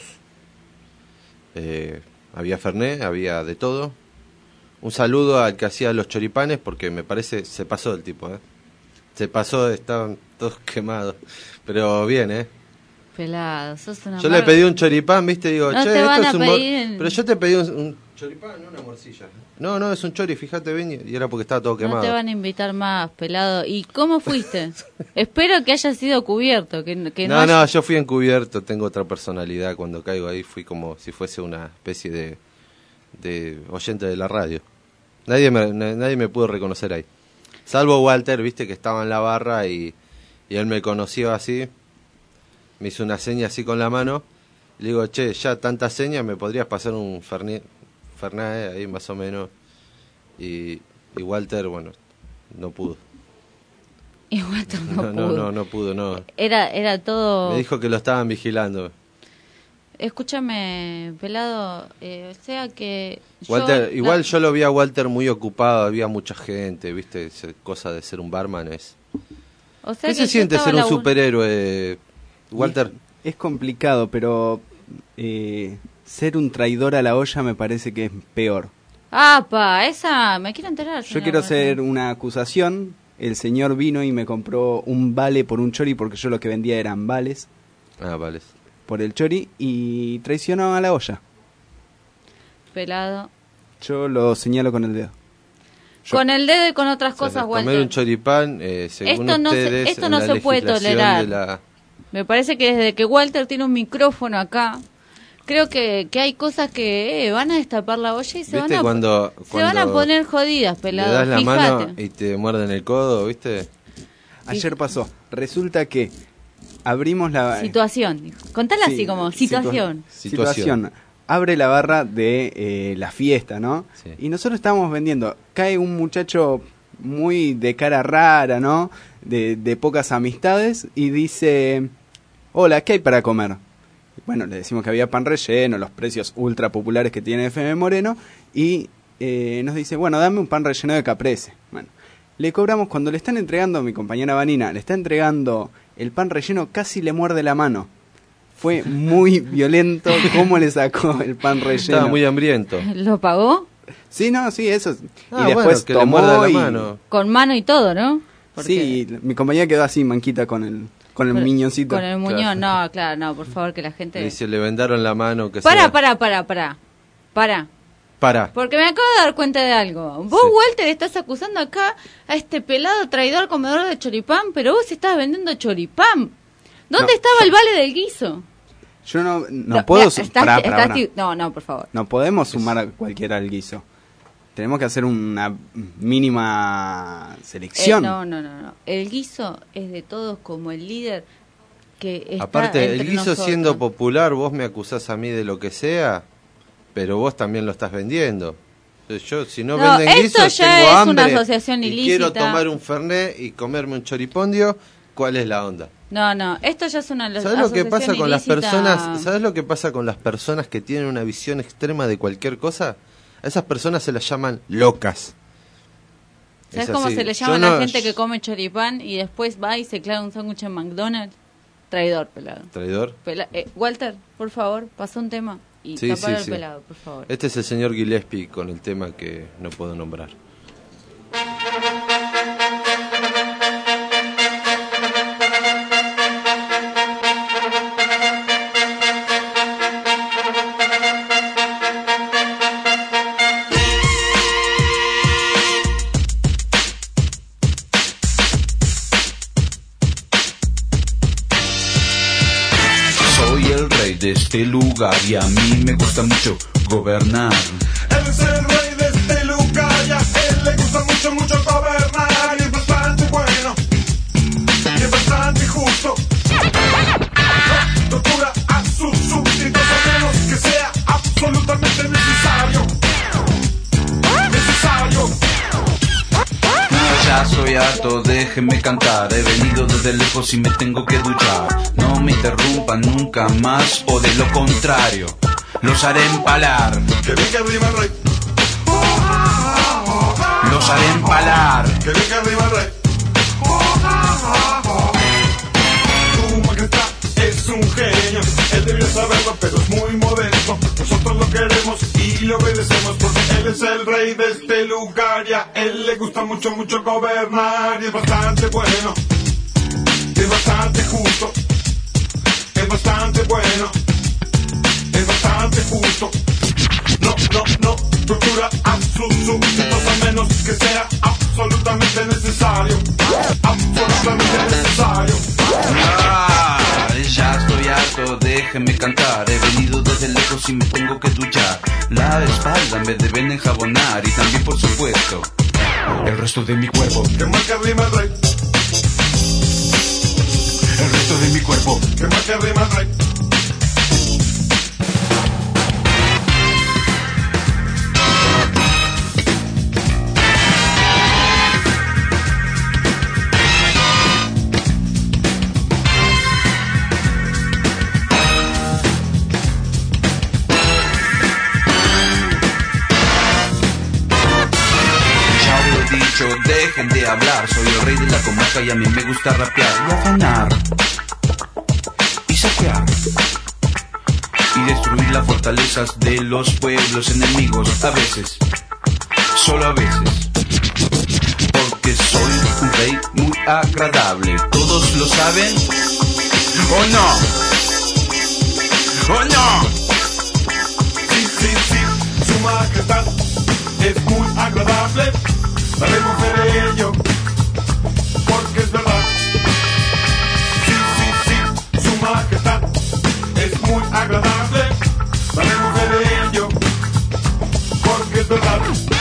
Speaker 16: había fernet, había de todo. Un saludo al que hacía los choripanes porque me parece se pasó el tipo, se pasó, estaban todos quemados, pero bien,
Speaker 24: Pelado, sos una
Speaker 16: Yo le pedí un choripán, viste, digo,
Speaker 24: No
Speaker 16: che,
Speaker 24: te van
Speaker 16: esto
Speaker 24: a
Speaker 16: es un
Speaker 24: pedir
Speaker 16: pero yo te pedí un choripán, no una morcilla. No, es un chori, fíjate bien, y era porque estaba todo quemado.
Speaker 24: No te van a invitar más, pelado. ¿Y cómo fuiste? Espero que haya sido cubierto. Que
Speaker 16: No, yo fui encubierto, tengo otra personalidad. Cuando caigo ahí fui como si fuese una especie de oyente de la radio. Nadie me pudo reconocer ahí. Salvo Walter, viste, que estaba en la barra y él me conoció así. Me hizo una seña así con la mano. Le digo, che, ya tanta seña, ¿me podrías pasar un fernet Fernández, ahí más o menos. Y Walter, bueno, no pudo.
Speaker 24: Y Walter no
Speaker 16: pudo.
Speaker 24: Era todo...
Speaker 16: Me dijo que lo estaban vigilando.
Speaker 24: Escúchame, pelado, o sea que...
Speaker 16: Walter, yo lo vi a Walter muy ocupado, había mucha gente, ¿viste? Esa cosa de ser un barman es...
Speaker 24: O sea,
Speaker 16: ¿qué se siente ser un superhéroe, Walter?
Speaker 17: Es complicado, pero ser un traidor a la olla me parece que es peor.
Speaker 24: Esa, me quiero enterar.
Speaker 17: Yo quiero hacer una acusación. El señor vino y me compró un vale por un chori porque yo lo que vendía eran vales.
Speaker 16: Vales.
Speaker 17: Por el chori y traicionó a la olla.
Speaker 24: Pelado.
Speaker 17: Yo lo señalo con el dedo.
Speaker 24: Con el dedo y con otras cosas, Walter.
Speaker 16: Comer un choripán, según ustedes,
Speaker 24: esto no se puede tolerar. Me parece que desde que Walter tiene un micrófono acá, creo que hay cosas que van a destapar la olla y se van a poner jodidas, pelado.
Speaker 16: Le das la
Speaker 24: Fíjate.
Speaker 16: mano y te muerden el codo, ¿viste?
Speaker 17: Ayer pasó. Resulta que abrimos la...
Speaker 24: Situación, dijo. Contala así como, situación.
Speaker 17: Situación. Abre la barra de la fiesta, ¿no?
Speaker 16: Sí.
Speaker 17: Y nosotros estábamos vendiendo. Cae un muchacho muy de cara rara, ¿no? De pocas amistades y dice, hola, ¿qué hay para comer? Bueno, le decimos que había pan relleno, los precios ultra populares que tiene FM Moreno, y nos dice, bueno, dame un pan relleno de caprese. Bueno, le cobramos, cuando le están entregando, mi compañera Vanina, le está entregando el pan relleno, casi le muerde la mano. Fue muy violento cómo le sacó el pan relleno.
Speaker 16: Estaba muy hambriento.
Speaker 24: ¿Lo pagó?
Speaker 17: Sí, eso.
Speaker 16: Y
Speaker 17: después
Speaker 16: que
Speaker 17: tomó
Speaker 16: le muerda la mano.
Speaker 24: Con mano y todo, ¿no?
Speaker 17: Sí, mi compañera quedó así, manquita con el miñoncito.
Speaker 24: Con el muñón, claro. No, por favor, que la gente...
Speaker 16: Dice, le vendaron la mano. Que
Speaker 24: Para. Porque me acabo de dar cuenta de algo. Vos, Walter, estás acusando acá a este pelado traidor comedor de choripán, pero vos estabas vendiendo choripán. ¿Dónde estaba el vale del guiso?
Speaker 17: Yo no puedo...
Speaker 24: No, por favor.
Speaker 17: No podemos sumar a cualquiera al guiso. Tenemos que hacer una mínima selección.
Speaker 24: No. El guiso es de todos, como el líder que está
Speaker 16: Aparte, el
Speaker 24: entre
Speaker 16: guiso
Speaker 24: nosotros.
Speaker 16: siendo popular, vos me acusás a mí de lo que sea, pero vos también lo estás vendiendo. Yo, si no venden
Speaker 24: esto
Speaker 16: guiso,
Speaker 24: ya
Speaker 16: tengo
Speaker 24: es
Speaker 16: hambre
Speaker 24: una asociación
Speaker 16: y
Speaker 24: ilícita.
Speaker 16: quiero tomar un fernet y comerme un choripondio, ¿cuál es la onda?
Speaker 24: No, esto ya es una
Speaker 16: ¿Sabes
Speaker 24: asociación
Speaker 16: lo que pasa con las
Speaker 24: ilícita?
Speaker 16: personas? ¿Sabes lo que pasa con las personas que tienen una visión extrema de cualquier cosa? A esas personas se las llaman locas.
Speaker 24: ¿Sabes
Speaker 16: Es
Speaker 24: cómo
Speaker 16: así.
Speaker 24: se le llama a la gente que come choripán y después va y se clava un sándwich en McDonald's? Traidor, pelado.
Speaker 16: ¿Traidor?
Speaker 24: Walter, por favor, pasa un tema y
Speaker 16: Sí,
Speaker 24: tapar
Speaker 16: sí,
Speaker 24: el
Speaker 16: sí.
Speaker 24: pelado, por favor.
Speaker 16: Este es el señor Gillespie con el tema que no puedo nombrar.
Speaker 18: Soy el rey de este lugar y a mí me gusta mucho gobernar.
Speaker 19: Él es el rey de este lugar y a él le gusta mucho gobernar. Y es bastante bueno, y es bastante justo. No tortura a sus súbditos a menos que sea absolutamente necesario.
Speaker 18: Ya soy harto, déjenme cantar. He venido desde lejos y me tengo que duchar. No me interrumpan nunca más, o de lo contrario los haré empalar.
Speaker 19: Que venga arriba el rey.
Speaker 18: Los haré empalar.
Speaker 19: Que venga arriba el rey. Tu majestad es un genio. Él debería saberlo, pero es muy modesto. Nosotros lo queremos y le obedecemos porque él es el rey de este lugar y a él le gusta mucho gobernar. Y es bastante bueno, y es bastante justo, es bastante bueno, es bastante justo. No tortura a sus súbditos a menos que sea absolutamente necesario. Absolutamente necesario.
Speaker 18: Ya estoy harto, déjenme cantar. He venido desde lejos y me tengo que duchar. La espalda me deben enjabonar y también, por supuesto, el resto de mi cuerpo.
Speaker 19: Que marque arriba el rey.
Speaker 18: El resto de mi cuerpo.
Speaker 19: Que marque arriba el rey.
Speaker 18: de hablar. Soy el rey de la comarca y a mí me gusta rapear y afanar y saquear y destruir las fortalezas de los pueblos enemigos. A veces, solo a veces, porque soy un rey muy agradable. ¿Todos lo saben? ¿O no? ¿O no?
Speaker 19: Sí, sí, sí, su majestad es muy agradable. Sabemos de ello, porque es verdad. Sí, sí, sí, su majestad es muy agradable. Sabemos de ello, porque es verdad.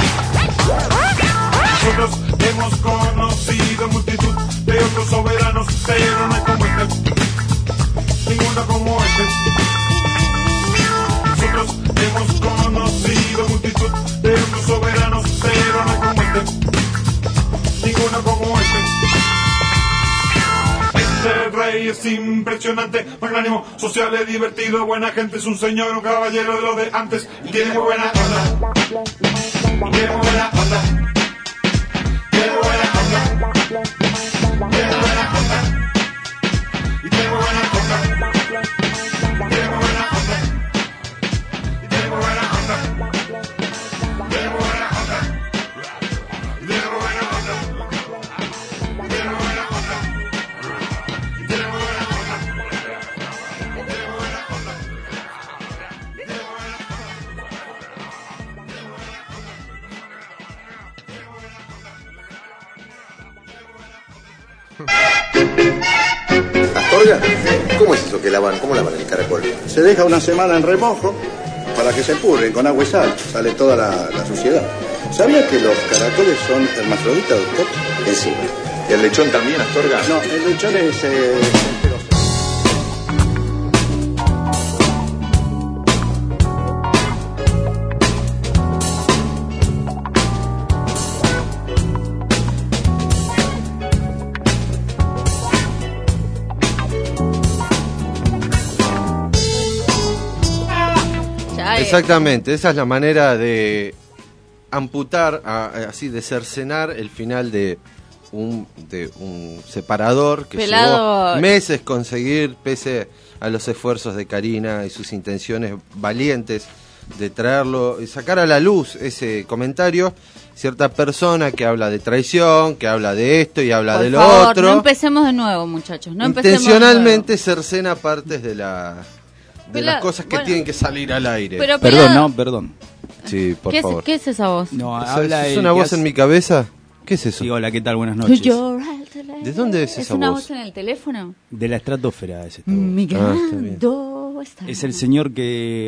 Speaker 19: Nosotros hemos conocido multitud de otros soberanos, pero no hay como este, ninguno como este. Nosotros hemos conocido multitud de otros soberanos, pero no hay como este, ninguno como este. Este rey es impresionante, magnánimo, social y divertido, buena gente, es un señor, un caballero de lo de antes, y tiene muy buena onda, y tiene muy buena onda, tiene muy buena onda, tiene muy buena onda, y tiene muy buena onda, tiene muy buena onda, y tiene muy buena onda, tiene muy buena onda, y tiene muy buena onda, tiene muy buena onda.
Speaker 20: Astorga, ¿cómo es eso que lavan? ¿Cómo lavan el caracol?
Speaker 21: Se deja una semana en remojo para que se purren con agua y sal. Sale toda la suciedad. ¿Sabía que los caracoles son hermafroditas, doctor?
Speaker 20: Sí. ¿Y el lechón también, Astorga?
Speaker 21: No, el lechón es...
Speaker 16: Exactamente, esa es la manera de amputar, así de cercenar el final de un separador que llevó meses conseguir, pese a los esfuerzos de Karina y sus intenciones valientes de traerlo y sacar a la luz ese comentario. Cierta persona que habla de traición, que habla de esto y habla de lo otro.
Speaker 24: No empecemos de nuevo, muchachos. No
Speaker 16: intencionalmente cercena partes de las cosas que tienen que salir al aire.
Speaker 24: Pero
Speaker 17: Perdón.
Speaker 16: Sí, por favor.
Speaker 24: ¿Qué es esa voz?
Speaker 17: No,
Speaker 16: ¿Es una voz en mi cabeza? ¿Qué es eso?
Speaker 17: Sí, hola, ¿qué tal? Buenas noches.
Speaker 16: ¿De dónde es esa voz?
Speaker 24: ¿Es una voz en el teléfono?
Speaker 17: De la estratosfera es esta
Speaker 24: voz.
Speaker 17: Es el señor que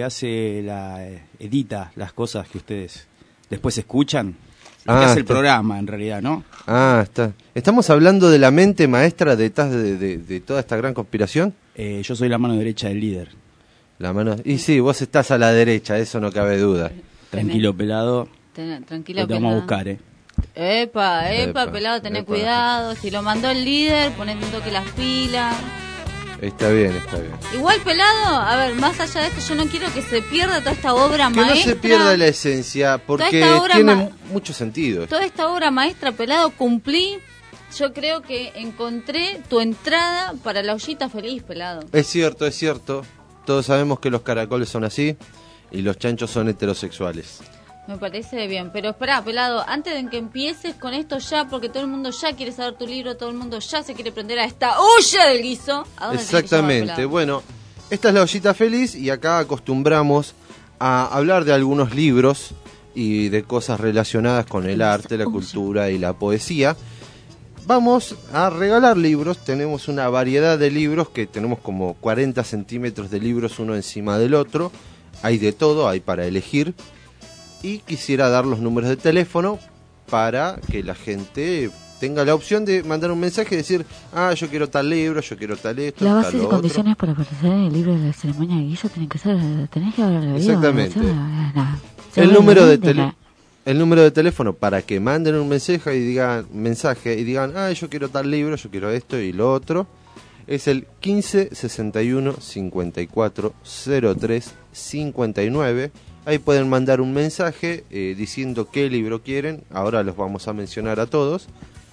Speaker 17: edita las cosas que ustedes después escuchan. Que hace el programa, en realidad, ¿no?
Speaker 16: Está. ¿Estamos hablando de la mente maestra detrás de toda esta gran conspiración?
Speaker 17: Yo soy la mano derecha del líder.
Speaker 16: Y sí, vos estás a la derecha, eso no cabe duda.
Speaker 17: Tranquilo, pelado.
Speaker 24: Tranquilo,
Speaker 17: te vamos a buscar,
Speaker 24: Epa, pelado, tené cuidado. Si lo mandó el líder, ponete un toque las pilas.
Speaker 16: Está bien.
Speaker 24: Igual, pelado, a ver, más allá de esto, yo no quiero que se pierda toda esta obra maestra.
Speaker 16: Que no se pierda la esencia, porque tiene mucho sentido.
Speaker 24: Toda esta obra maestra, pelado, cumplí. Yo creo que encontré tu entrada para la ollita feliz, pelado.
Speaker 16: Es cierto. Todos sabemos que los caracoles son así y los chanchos son heterosexuales.
Speaker 24: Me parece bien, pero espera, pelado, antes de que empieces con esto ya, porque todo el mundo ya quiere saber tu libro, todo el mundo ya se quiere prender a esta olla del guiso. ¿A dónde
Speaker 16: exactamente, bueno, esta es la ollita feliz y acá acostumbramos a hablar de algunos libros y de cosas relacionadas con el arte, la cultura y la poesía. Vamos a regalar libros, tenemos una variedad de libros que tenemos como 40 centímetros de libros uno encima del otro, hay de todo, hay para elegir. Y quisiera dar los números de teléfono para que la gente tenga la opción de mandar un mensaje y decir, yo quiero tal libro, yo quiero tal esto,
Speaker 24: las
Speaker 16: tal
Speaker 24: bases y
Speaker 16: otro.
Speaker 24: condiciones para participar en el libro de la ceremonia de guiso tenés que hablar de
Speaker 16: exactamente. El número de teléfono para que manden un mensaje y digan, yo quiero tal libro, yo quiero esto y lo otro, es el 15 61 54 03 59. Ahí pueden mandar un mensaje diciendo qué libro quieren. Ahora los vamos a mencionar a todos.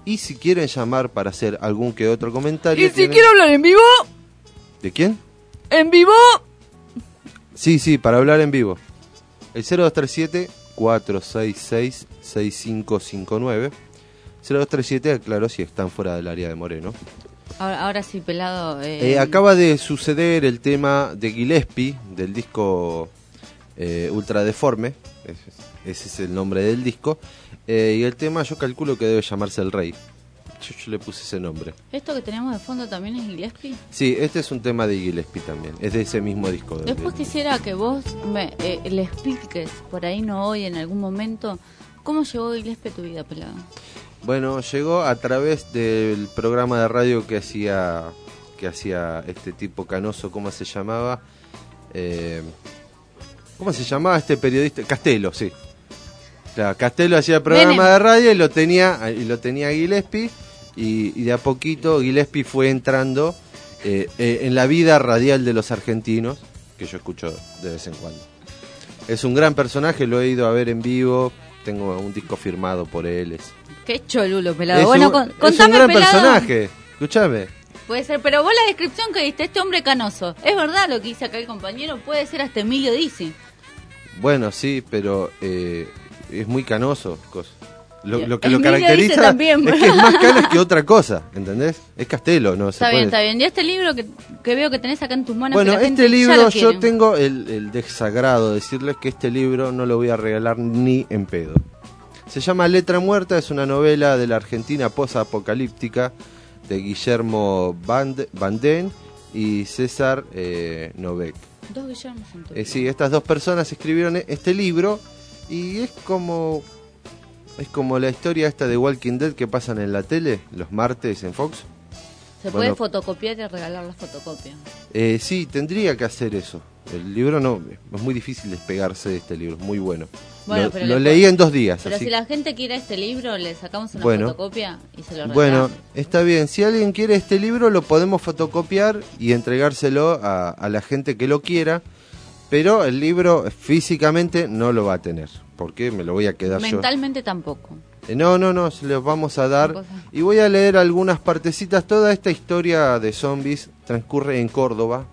Speaker 16: Y si quieren llamar para hacer algún que otro comentario...
Speaker 24: ¿Y si quiero hablar en vivo?
Speaker 16: ¿De quién?
Speaker 24: ¿En vivo?
Speaker 16: Sí, para hablar en vivo. El 0237-466-6559. 0237, claro, si están fuera del área de Moreno.
Speaker 24: Ahora sí, pelado.
Speaker 16: Acaba de suceder el tema de Gillespie, del disco Ultra Deforme. Ese es el nombre del disco. Y el tema yo calculo que debe llamarse El Rey. Yo le puse ese nombre.
Speaker 24: ¿Esto que tenemos de fondo también es Gillespie?
Speaker 16: Sí, este es un tema de Gillespie también. Es de ese mismo disco.
Speaker 24: Después quisiera que vos le expliques, por ahí no hoy, en algún momento, ¿cómo llegó Gillespie a tu vida, pelado?
Speaker 16: Bueno, llegó a través del programa de radio que hacía este tipo canoso, ¿cómo se llamaba? ¿Cómo se llamaba este periodista? Castelo, sí. Claro, Castelo hacía programa de radio y lo tenía Gillespie, y de a poquito Gillespie fue entrando en la vida radial de los argentinos, que yo escucho de vez en cuando. Es un gran personaje, lo he ido a ver en vivo, tengo un disco firmado por él.
Speaker 24: Qué cholulo, pelado.
Speaker 16: Es
Speaker 24: bueno,
Speaker 16: un
Speaker 24: contame,
Speaker 16: gran
Speaker 24: pelado.
Speaker 16: personaje, escúchame.
Speaker 24: Puede ser, pero vos la descripción que diste, este hombre canoso, ¿es verdad lo que dice acá el compañero? Puede ser hasta Emilio Dizzi.
Speaker 16: Bueno, sí, pero es muy canoso. Lo que lo
Speaker 24: Emilio
Speaker 16: caracteriza
Speaker 24: dice también.
Speaker 16: es que es más canas que otra cosa, ¿entendés? Es Castelo, ¿no?
Speaker 24: Está bien. Y este libro que veo que tenés acá en tus manos...
Speaker 16: Bueno,
Speaker 24: que la
Speaker 16: este
Speaker 24: gente ya
Speaker 16: libro
Speaker 24: lo
Speaker 16: yo
Speaker 24: quiere.
Speaker 16: tengo el desagrado de decirles que este libro no lo voy a regalar ni en pedo. Se llama Letra Muerta, es una novela de la Argentina post-apocalíptica de Guillermo Bandén y César Novek.
Speaker 24: Dos Guillermos en tu
Speaker 16: Sí, estas dos personas escribieron este libro y es como la historia esta de Walking Dead que pasan en la tele los martes en Fox.
Speaker 24: ¿Se puede fotocopiar y regalar la fotocopia?
Speaker 16: Sí, tendría que hacer eso. El libro no, es muy difícil despegarse de este libro, es muy bueno.
Speaker 24: Bueno,
Speaker 16: lo leí en 2 días.
Speaker 24: Pero
Speaker 16: así.
Speaker 24: Si la gente quiere este libro, le sacamos una fotocopia y se lo regalamos.
Speaker 16: Bueno, está bien. Si alguien quiere este libro, lo podemos fotocopiar y entregárselo a la gente que lo quiera. Pero el libro físicamente no lo va a tener. Porque me lo voy a quedar yo.
Speaker 24: Mentalmente tampoco.
Speaker 16: No, se los vamos a dar. Y voy a leer algunas partecitas. Toda esta historia de zombies transcurre en Córdoba.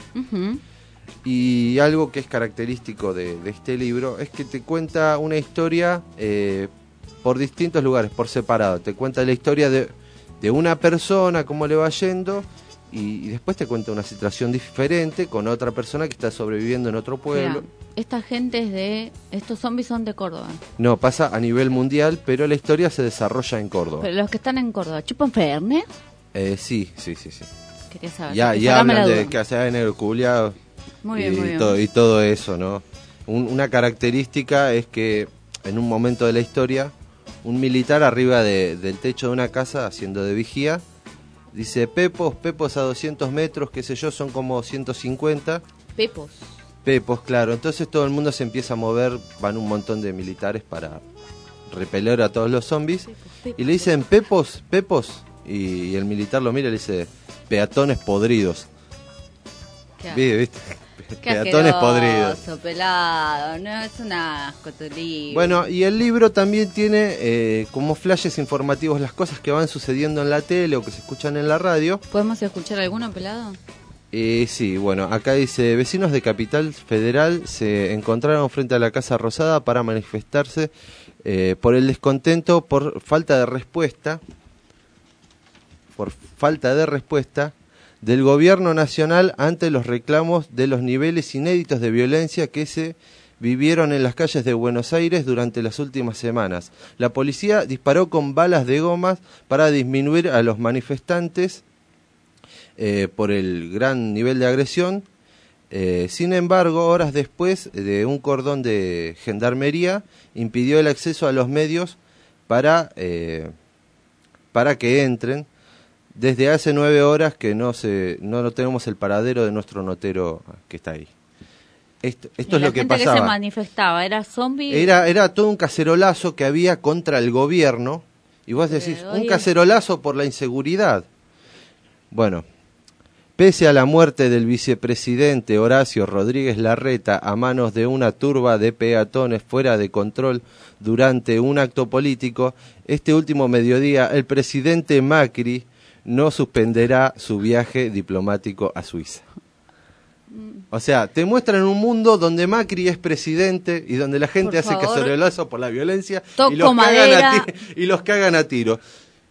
Speaker 16: Y algo que es característico de este libro es que te cuenta una historia por distintos lugares, por separado. Te cuenta la historia de una persona, cómo le va yendo, y después te cuenta una situación diferente con otra persona que está sobreviviendo en otro pueblo.
Speaker 24: Mira, esta gente estos zombies son de Córdoba.
Speaker 16: No, pasa a nivel mundial, pero la historia se desarrolla en Córdoba.
Speaker 24: Pero los que están en Córdoba, ¿chupan Fernet?
Speaker 16: Sí.
Speaker 24: Quería saber.
Speaker 16: Ya hablan de que hace negro culiado.
Speaker 24: Muy bien.
Speaker 16: Y todo eso, ¿no? Una característica es que en un momento de la historia, un militar arriba del techo de una casa haciendo de vigía, dice Pepos a 200 metros, qué sé yo, son como 150. Pepos, claro. Entonces todo el mundo se empieza a mover, van un montón de militares para repeler a todos los zombies. Y le dicen Pepos. Y el militar lo mira y le dice, peatones podridos. ¿Viste? Peatones podridos.
Speaker 24: Pelado, no es un asco tu libro.
Speaker 16: Bueno, y el libro también tiene como flashes informativos las cosas que van sucediendo en la tele o que se escuchan en la radio.
Speaker 24: ¿Podemos escuchar alguno, pelado?
Speaker 16: Sí, bueno, acá dice, vecinos de Capital Federal se encontraron frente a la Casa Rosada para manifestarse por el descontento por falta de respuesta del gobierno nacional ante los reclamos de los niveles inéditos de violencia que se vivieron en las calles de Buenos Aires durante las últimas semanas. La policía disparó con balas de gomas para disminuir a los manifestantes por el gran nivel de agresión. Sin embargo, horas después, de un cordón de gendarmería impidió el acceso a los medios para que entren. Desde hace 9 horas que no tenemos el paradero de nuestro notero que está ahí. Esto es lo que pasaba.
Speaker 24: Que se manifestaba, ¿era zombie?
Speaker 16: Era todo un cacerolazo que había contra el gobierno. Y vos decís, un cacerolazo por la inseguridad. Bueno, Pese a la muerte del vicepresidente Horacio Rodríguez Larreta a manos de una turba de peatones fuera de control durante un acto político, este último mediodía el presidente Macri no suspenderá su viaje diplomático a Suiza. O sea, te muestran un mundo donde Macri es presidente y donde la gente hace cacerolazo por la violencia y los cagan a tiro.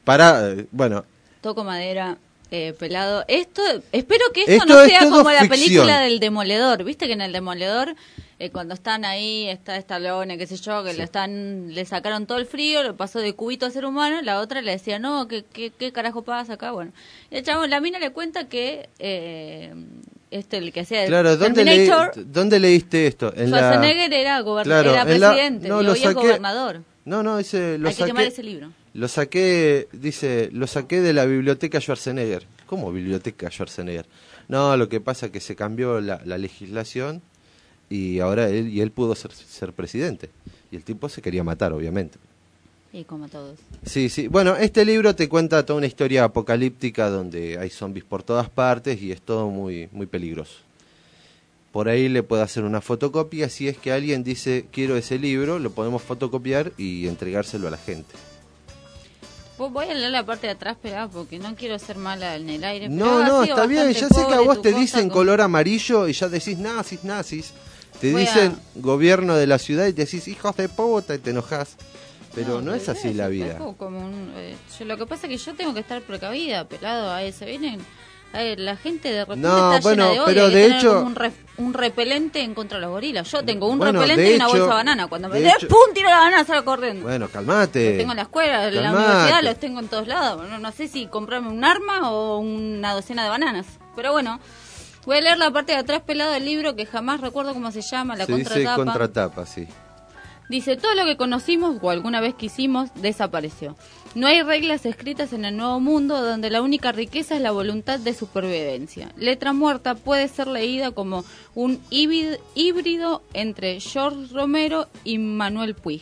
Speaker 24: Toco madera, pelado. Espero que esto no sea como la película del Demoledor. ¿Viste que en el Demoledor, cuando están ahí, está Stallone, qué sé yo, que le sacaron todo el frío, lo pasó de cubito a ser humano, la otra le decía, no, ¿qué carajo pasa acá? Bueno, el chabón, la mina le cuenta que... el que hacía
Speaker 16: Terminator, ¿dónde leíste esto?
Speaker 24: Schwarzenegger era presidente, y hoy es gobernador.
Speaker 16: No, ese lo
Speaker 24: Hay que quemar ese libro.
Speaker 16: Lo saqué de la biblioteca Schwarzenegger. ¿Cómo biblioteca Schwarzenegger? No, lo que pasa es que se cambió la legislación y ahora él pudo ser presidente. Y el tipo se quería matar, obviamente.
Speaker 24: Y como todos.
Speaker 16: Sí. Bueno, este libro te cuenta toda una historia apocalíptica donde hay zombies por todas partes y es todo muy, muy peligroso. Por ahí le puedo hacer una fotocopia. Si es que alguien dice, quiero ese libro, lo podemos fotocopiar y entregárselo a la gente.
Speaker 24: Voy a leer la parte de atrás, pegada, porque no quiero ser mala en el aire.
Speaker 16: No, está bien. Ya sé que a vos te dicen color amarillo y ya decís nazis. Te dicen gobierno de la ciudad y te decís hijos de puta y te enojás. Pero no es así la vida.
Speaker 24: Lo que pasa es que yo tengo que estar precavida, pelado. Ahí se vienen. La gente de repente está llena de odio.
Speaker 16: Pero de hecho,
Speaker 24: un repelente en contra de los gorilas. Yo tengo un repelente y una bolsa de banana. Cuando me ¡pum! Tiro la banana, salgo corriendo.
Speaker 16: Bueno, calmate.
Speaker 24: Los tengo en la escuela, en la universidad, los tengo en todos lados. No sé si comprarme un arma o una docena de bananas. Pero bueno, voy a leer la parte de atrás, pelado, del libro que jamás recuerdo cómo se llama, la contratapa.
Speaker 16: Dice contratapa, sí.
Speaker 24: Dice, todo lo que conocimos o alguna vez quisimos desapareció. No hay reglas escritas en el nuevo mundo donde la única riqueza es la voluntad de supervivencia. Letra Muerta puede ser leída como un híbrido entre George Romero y Manuel Puig.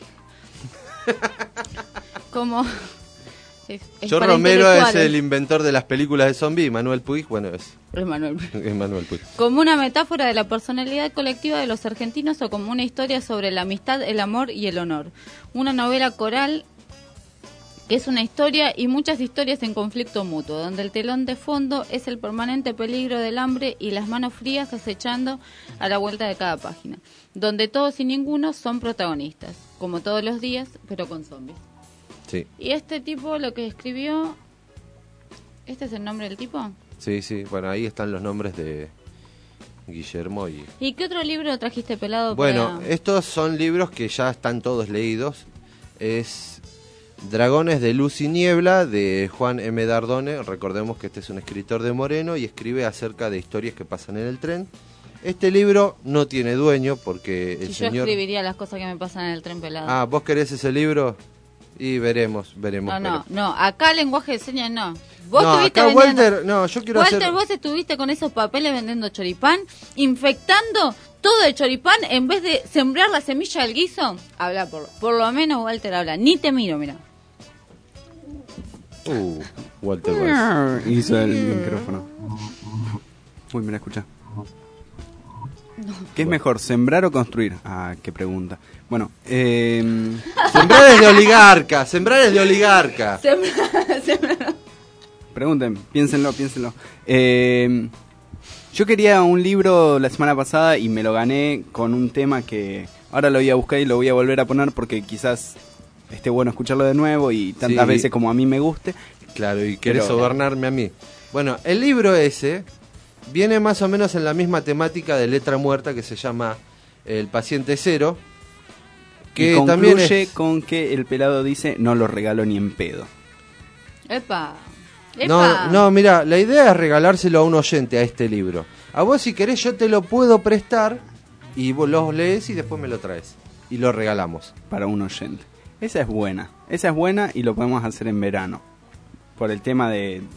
Speaker 16: George Romero es el inventor de las películas de zombies. Manuel Puig,
Speaker 24: es Manuel
Speaker 16: Puig.
Speaker 24: Como una metáfora de la personalidad colectiva de los argentinos o como una historia sobre la amistad, el amor y el honor. Una novela coral que es una historia y muchas historias en conflicto mutuo, donde el telón de fondo es el permanente peligro del hambre y las manos frías acechando a la vuelta de cada página, donde todos y ninguno son protagonistas, como todos los días, pero con zombies.
Speaker 16: Sí.
Speaker 24: Y este tipo lo que escribió, ¿este es el nombre del tipo?
Speaker 16: Sí, bueno, ahí están los nombres de Guillermo y...
Speaker 24: ¿Y qué otro libro trajiste, pelado?
Speaker 16: Bueno, estos son libros que ya están todos leídos. Es Dragones de Luz y Niebla, de Juan M. Dardone. Recordemos que este es un escritor de Moreno y escribe acerca de historias que pasan en el tren. Este libro no tiene dueño porque el señor...
Speaker 24: Yo escribiría las cosas que me pasan en el tren, pelado.
Speaker 16: Ah, ¿vos querés ese libro? Y veremos.
Speaker 24: No, acá lenguaje de señas no. Vos estuviste
Speaker 16: acá
Speaker 24: vendiendo...
Speaker 16: Walter, yo quiero
Speaker 24: Walter, vos estuviste con esos papeles vendiendo choripán, infectando todo el choripán en vez de sembrar la semilla del guiso. Habla, por lo menos Walter habla. Ni te miro, mira.
Speaker 16: Walter
Speaker 17: hizo el micrófono. Uy, mira, escucha. ¿Qué es mejor, sembrar o construir? Ah, qué pregunta. Bueno,
Speaker 16: sembrar es de oligarca,
Speaker 24: Sembrar.
Speaker 17: Pregunten, piénsenlo. Yo quería un libro la semana pasada y me lo gané con un tema que ahora lo voy a buscar y lo voy a volver a poner porque quizás esté bueno escucharlo de nuevo y tantas veces como a mí me guste.
Speaker 16: Claro, y querés sobornarme a mí. Bueno, el libro ese viene más o menos en la misma temática de Letra Muerta que se llama El Paciente Cero. Que
Speaker 17: y concluye
Speaker 16: también
Speaker 17: con que el pelado dice, no lo regalo ni en pedo.
Speaker 24: ¡Epa!
Speaker 16: No, mira, la idea es regalárselo a un oyente a este libro. A vos si querés yo te lo puedo prestar y vos lo lees y después me lo traes. Y lo regalamos.
Speaker 17: Para un oyente. Esa es buena y lo podemos hacer en verano. Por el tema de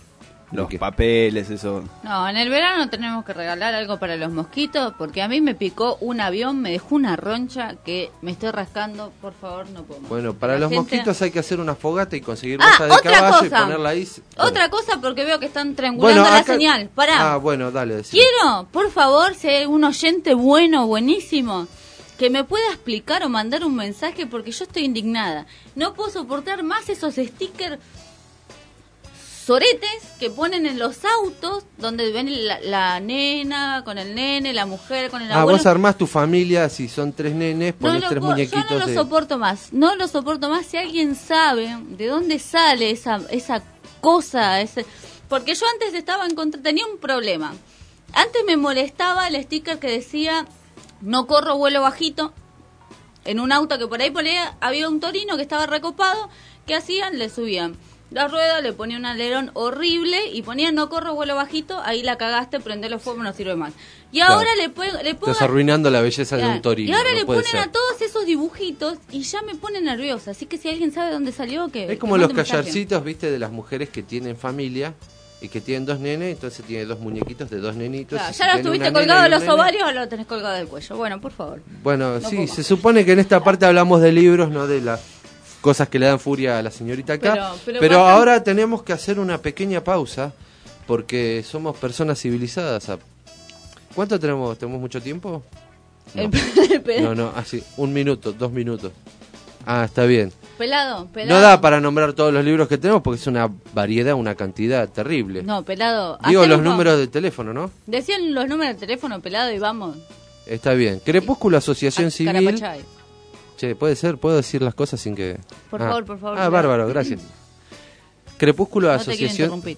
Speaker 17: Los papeles, eso.
Speaker 24: No, en el verano tenemos que regalar algo para los mosquitos, porque a mí me picó un avión, me dejó una roncha que me estoy rascando, por favor, no puedo más.
Speaker 16: Bueno, para los mosquitos hay que hacer una fogata y conseguir masa de caballo y ponerla ahí.
Speaker 24: Otra cosa, porque veo que están triangulando la señal. Pará.
Speaker 16: Bueno, dale.
Speaker 24: Decime. Quiero, por favor, si hay un oyente bueno, buenísimo, que me pueda explicar o mandar un mensaje, porque yo estoy indignada. No puedo soportar más esos stickers soretes que ponen en los autos, donde ven la nena con el nene, la mujer con el abuelo.
Speaker 16: Vos armás tu familia, si son 3 nenes, pones 3 muñequitos.
Speaker 24: Yo no lo soporto más, no lo soporto más. Si alguien sabe de dónde sale esa cosa, porque yo antes tenía un problema. Antes me molestaba el sticker que decía no corro, vuelo bajito, en un auto que por ahí había un torino que estaba recopado. ¿Qué hacían? Le subían la rueda, le ponía un alerón horrible y ponía no corro, vuelo bajito, ahí la cagaste, prendelo fuego, no sirve más. Y ahora le pongo...
Speaker 16: Estás arruinando la belleza de un torino.
Speaker 24: Y ahora le ponen a todos esos dibujitos y ya me pone nerviosa. Así que si alguien sabe dónde salió, que...
Speaker 16: Es como los callarcitos, viste, de las mujeres que tienen familia y que tienen 2 nenes, entonces tiene 2 muñequitos de 2 nenitos.
Speaker 24: Claro, ya lo tuviste colgado de los ovarios o lo tenés colgado del cuello. Bueno, por favor.
Speaker 16: Bueno, no sí, se supone que en esta parte hablamos de libros, no de las cosas que le dan furia a la señorita acá. Pero ahora tenemos que hacer una pequeña pausa porque somos personas civilizadas. ¿Cuánto tenemos? ¿Tenemos mucho tiempo? No, así, 1 minuto, 2 minutos. Ah, está bien.
Speaker 24: Pelado.
Speaker 16: No da para nombrar todos los libros que tenemos porque es una variedad, una cantidad terrible.
Speaker 24: No, Pelado.
Speaker 16: Digo los números de teléfono, ¿no?
Speaker 24: Decían los números de teléfono, Pelado, y vamos.
Speaker 16: Está bien. Crepúsculo, Asociación Civil.
Speaker 24: Carapachay.
Speaker 16: Che, puede ser, puedo decir las cosas sin que...
Speaker 24: Por favor.
Speaker 16: Ah, bárbaro, gracias. Crepúsculo, Asociación...
Speaker 24: No te quiero interrumpir.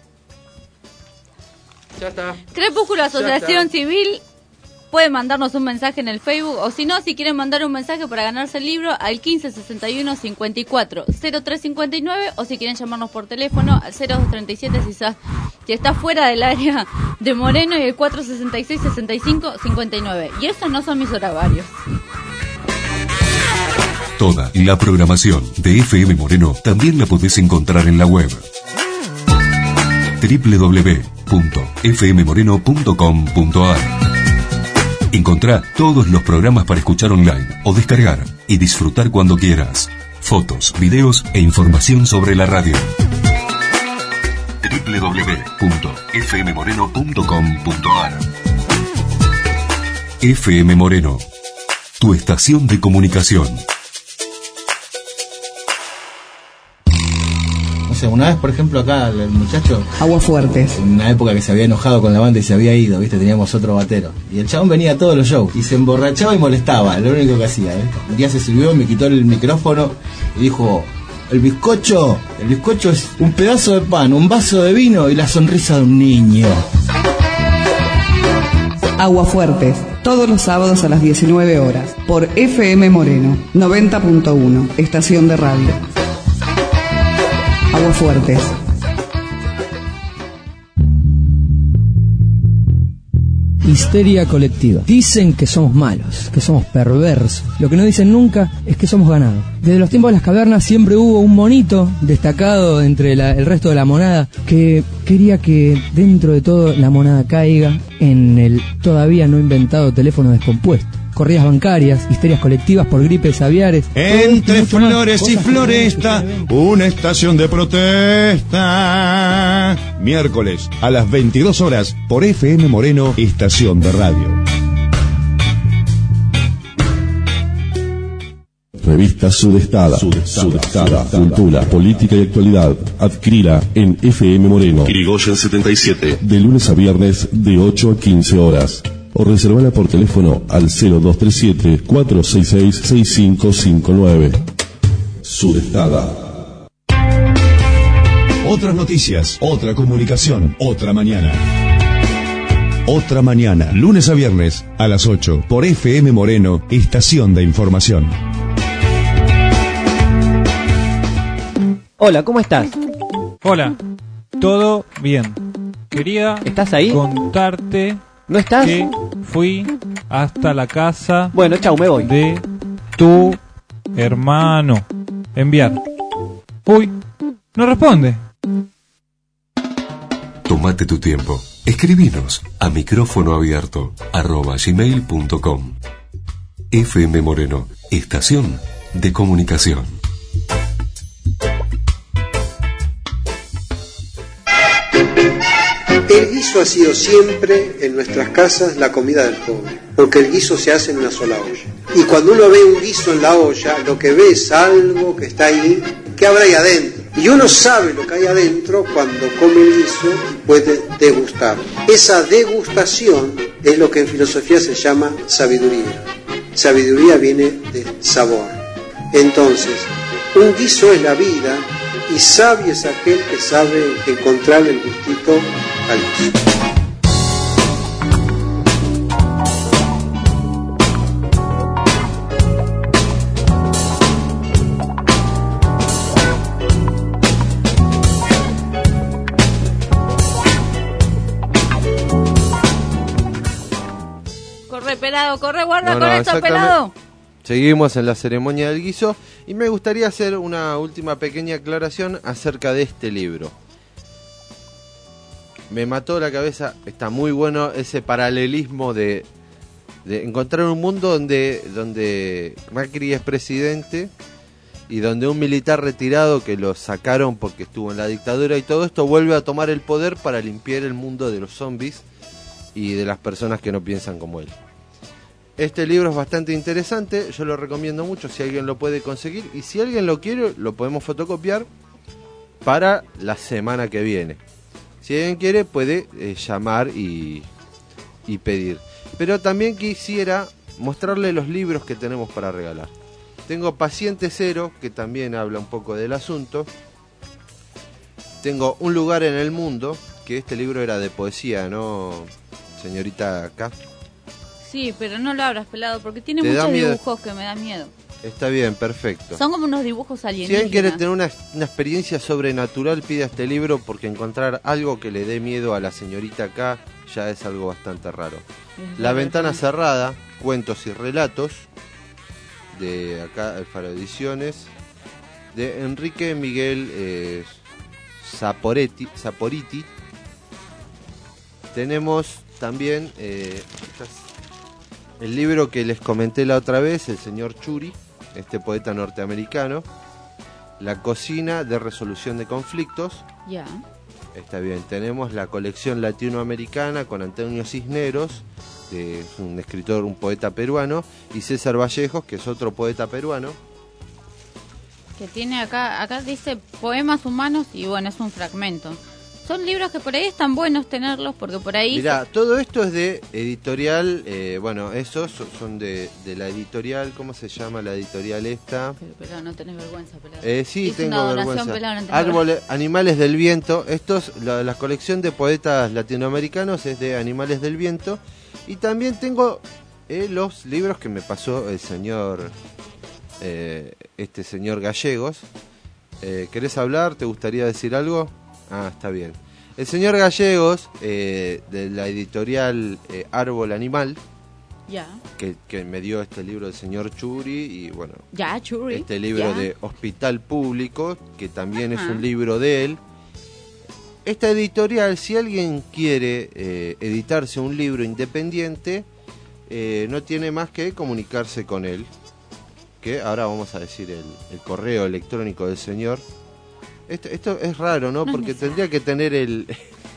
Speaker 16: Ya está.
Speaker 24: Crepúsculo, Asociación Civil. Pueden mandarnos un mensaje en el Facebook, o si no, si quieren mandar un mensaje para ganarse el libro, al 1561 54 0359, o si quieren llamarnos por teléfono al 0237 si está fuera del área de Moreno, y el 466 65 59. Y esos no son mis horarios.
Speaker 1: Toda la programación de FM Moreno también la podés encontrar en la web www.fmmoreno.com.ar. Encontrá todos los programas para escuchar online o descargar y disfrutar cuando quieras. Fotos, videos e información sobre la radio. www.fmmoreno.com.ar. FM Moreno, tu estación de comunicación.
Speaker 2: O sea, una vez, por ejemplo, acá el muchacho...
Speaker 4: Aguafuertes.
Speaker 2: En una época que se había enojado con la banda y se había ido, ¿viste? Teníamos otro batero. Y el chabón venía a todos los shows y se emborrachaba y molestaba, lo único que hacía, ¿eh? Un día se subió, me quitó el micrófono y dijo... El bizcocho es un pedazo de pan, un vaso de vino y la sonrisa de un niño.
Speaker 4: Aguafuertes, todos los sábados a las 19 horas, por FM Moreno, 90.1, estación de radio. Aguafuertes.
Speaker 22: Histeria colectiva. Dicen que somos malos, que somos perversos. Lo que no dicen nunca es que somos ganados. Desde los tiempos de las cavernas siempre hubo un monito destacado entre el resto de la monada que quería que dentro de todo la monada caiga en el todavía no inventado teléfono descompuesto. Corridas bancarias, histerias colectivas por gripes aviares.
Speaker 23: Entre flores y floresta, una estación de protesta. Miércoles a las 22 horas por FM Moreno, estación de radio.
Speaker 15: Revista Sudestada. Cultura, política y actualidad. Adquirila en FM Moreno. Irigoyen 77. De lunes a viernes de 8 a 15 horas. O reservala por teléfono al 0237-466-6559. Sudestada.
Speaker 23: Otras noticias, otra comunicación, otra mañana. Otra mañana, lunes a viernes a las 8 por FM Moreno, estación de información.
Speaker 25: Hola, ¿cómo estás?
Speaker 11: Hola, todo bien.
Speaker 25: ¿Estás ahí?
Speaker 11: Contarte...
Speaker 25: ¿No estás?
Speaker 11: Que fui hasta la casa...
Speaker 25: Bueno, chau, me voy.
Speaker 11: ...de tu hermano. Enviar. Uy, no responde.
Speaker 1: Tómate tu tiempo. Escribinos a micrófonoabierto@gmail.com. FM Moreno, estación de comunicación.
Speaker 5: El guiso ha sido siempre en nuestras casas la comida del pobre, porque el guiso se hace en una sola olla. Y cuando uno ve un guiso en la olla, lo que ve es algo que está ahí, que habrá ahí adentro. Y uno sabe lo que hay adentro cuando come el guiso y puede degustar. Esa degustación es lo que en filosofía se llama sabiduría. Sabiduría viene de sabor. Entonces, un guiso es la vida y sabio es aquel que sabe encontrar el gustito al guiso.
Speaker 24: Corre, pelado, corre, guarda con esto, pelado.
Speaker 16: Seguimos en la ceremonia del guiso y me gustaría hacer una última pequeña aclaración acerca de este libro. Me mató la cabeza, está muy bueno ese paralelismo de encontrar un mundo donde Macri es presidente y donde un militar retirado que lo sacaron porque estuvo en la dictadura y todo esto vuelve a tomar el poder para limpiar el mundo de los zombies y de las personas que no piensan como él. Este libro es bastante interesante, yo lo recomiendo mucho si alguien lo puede conseguir y si alguien lo quiere lo podemos fotocopiar para la semana que viene. Si alguien quiere puede llamar y pedir. Pero también quisiera mostrarle los libros que tenemos para regalar. Tengo Paciente Cero, que también habla un poco del asunto. Tengo Un lugar en el mundo, que este libro era de poesía, ¿no, señorita acá?
Speaker 24: Sí, pero no lo abras, pelado, porque tiene muchos dibujos que me dan miedo.
Speaker 16: Está bien, perfecto.
Speaker 24: Son como unos dibujos alienígenas.
Speaker 16: Si alguien quiere tener una experiencia sobrenatural, pida este libro, porque encontrar algo que le dé miedo a la señorita acá ya es algo bastante raro. La ventana cerrada, cuentos y relatos, de acá Alfaro Ediciones, de Enrique Miguel Saporiti. Tenemos también el libro que les comenté la otra vez, el señor Churi, este poeta norteamericano, La cocina de resolución de conflictos.
Speaker 24: Ya.
Speaker 16: Está bien, tenemos la colección latinoamericana con Antonio Cisneros, que es un escritor, un poeta peruano, y César Vallejos, que es otro poeta peruano.
Speaker 24: Que tiene acá dice poemas humanos y bueno, es un fragmento. Son libros que por ahí están buenos tenerlos porque por ahí...
Speaker 16: Mirá, todo esto es de editorial, bueno, esos son de la editorial, ¿cómo se llama la editorial esta?
Speaker 24: Pero pelado, no tenés vergüenza, pelado.
Speaker 16: Sí,
Speaker 24: hice
Speaker 16: tengo
Speaker 24: una donación,
Speaker 16: vergüenza.
Speaker 24: Pelado, no
Speaker 16: Animales del Viento, la colección de poetas latinoamericanos es de Animales del Viento. Y también tengo los libros que me pasó el señor, este señor Gallegos. ¿Querés hablar? ¿Te gustaría decir algo? Ah, está bien. El señor Gallegos, de la editorial Árbol Animal,
Speaker 24: ya.
Speaker 16: Que me dio este libro del señor Churi, y bueno,
Speaker 24: ya, Churi.
Speaker 16: Este libro
Speaker 24: ya.
Speaker 16: de Hospital Público, que también es un libro de él. Esta editorial, si alguien quiere editarse un libro independiente, no tiene más que comunicarse con él, que ahora vamos a decir el correo electrónico del señor. Esto es raro, ¿no? Porque tendría que tener el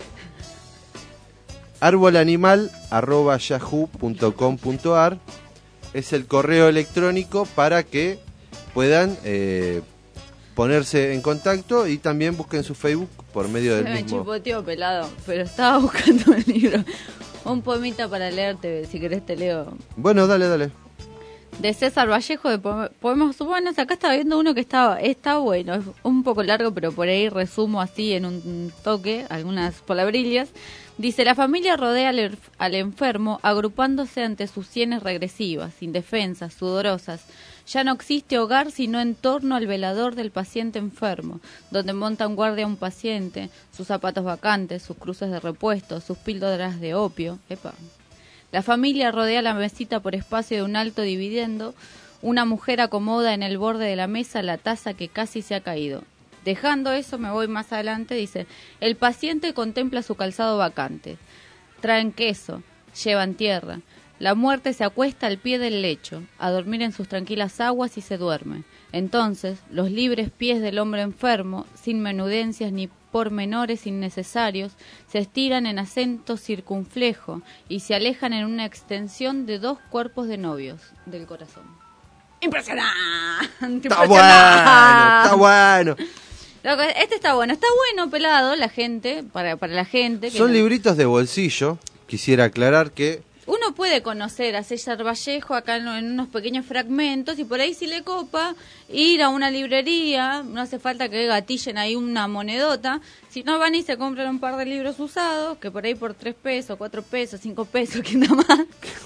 Speaker 16: arbolanimal@yahoo.com.ar. Es el correo electrónico para que puedan ponerse en contacto y también busquen su Facebook por medio del mismo.
Speaker 24: Me chipoteo, pelado, pero estaba buscando el libro. Un poemita para leerte, si querés te leo.
Speaker 16: Bueno, dale.
Speaker 24: De César Vallejo, de poemas buenos. Acá estaba viendo uno que está bueno, es un poco largo, pero por ahí resumo así en un toque, algunas palabrillas. Dice: la familia rodea al enfermo agrupándose ante sus sienes regresivas, indefensas, sudorosas. Ya no existe hogar sino en torno al velador del paciente enfermo, donde monta en guardia un paciente, sus zapatos vacantes, sus cruces de repuesto, sus píldoras de opio. Epa. La familia rodea la mesita por espacio de un alto dividendo. Una mujer acomoda en el borde de la mesa la taza que casi se ha caído. Dejando eso, me voy más adelante, dice, el paciente contempla su calzado vacante. Traen queso, llevan tierra. La muerte se acuesta al pie del lecho, a dormir en sus tranquilas aguas y se duerme. Entonces, los libres pies del hombre enfermo, sin menudencias ni pormenores innecesarios, se estiran en acento circunflejo y se alejan en una extensión de 2 cuerpos de novios del corazón. ¡Impresionante!
Speaker 16: Está bueno, está bueno.
Speaker 24: Este está bueno, pelado, la gente, para la gente.
Speaker 16: Son libritos de bolsillo, quisiera aclarar que...
Speaker 24: Uno puede conocer a César Vallejo acá en unos pequeños fragmentos y por ahí si le copa ir a una librería, no hace falta que gatillen ahí una monedota, si no van y se compran un par de libros usados, que por ahí por 3 pesos, 4 pesos, 5 pesos, ¿quién da más?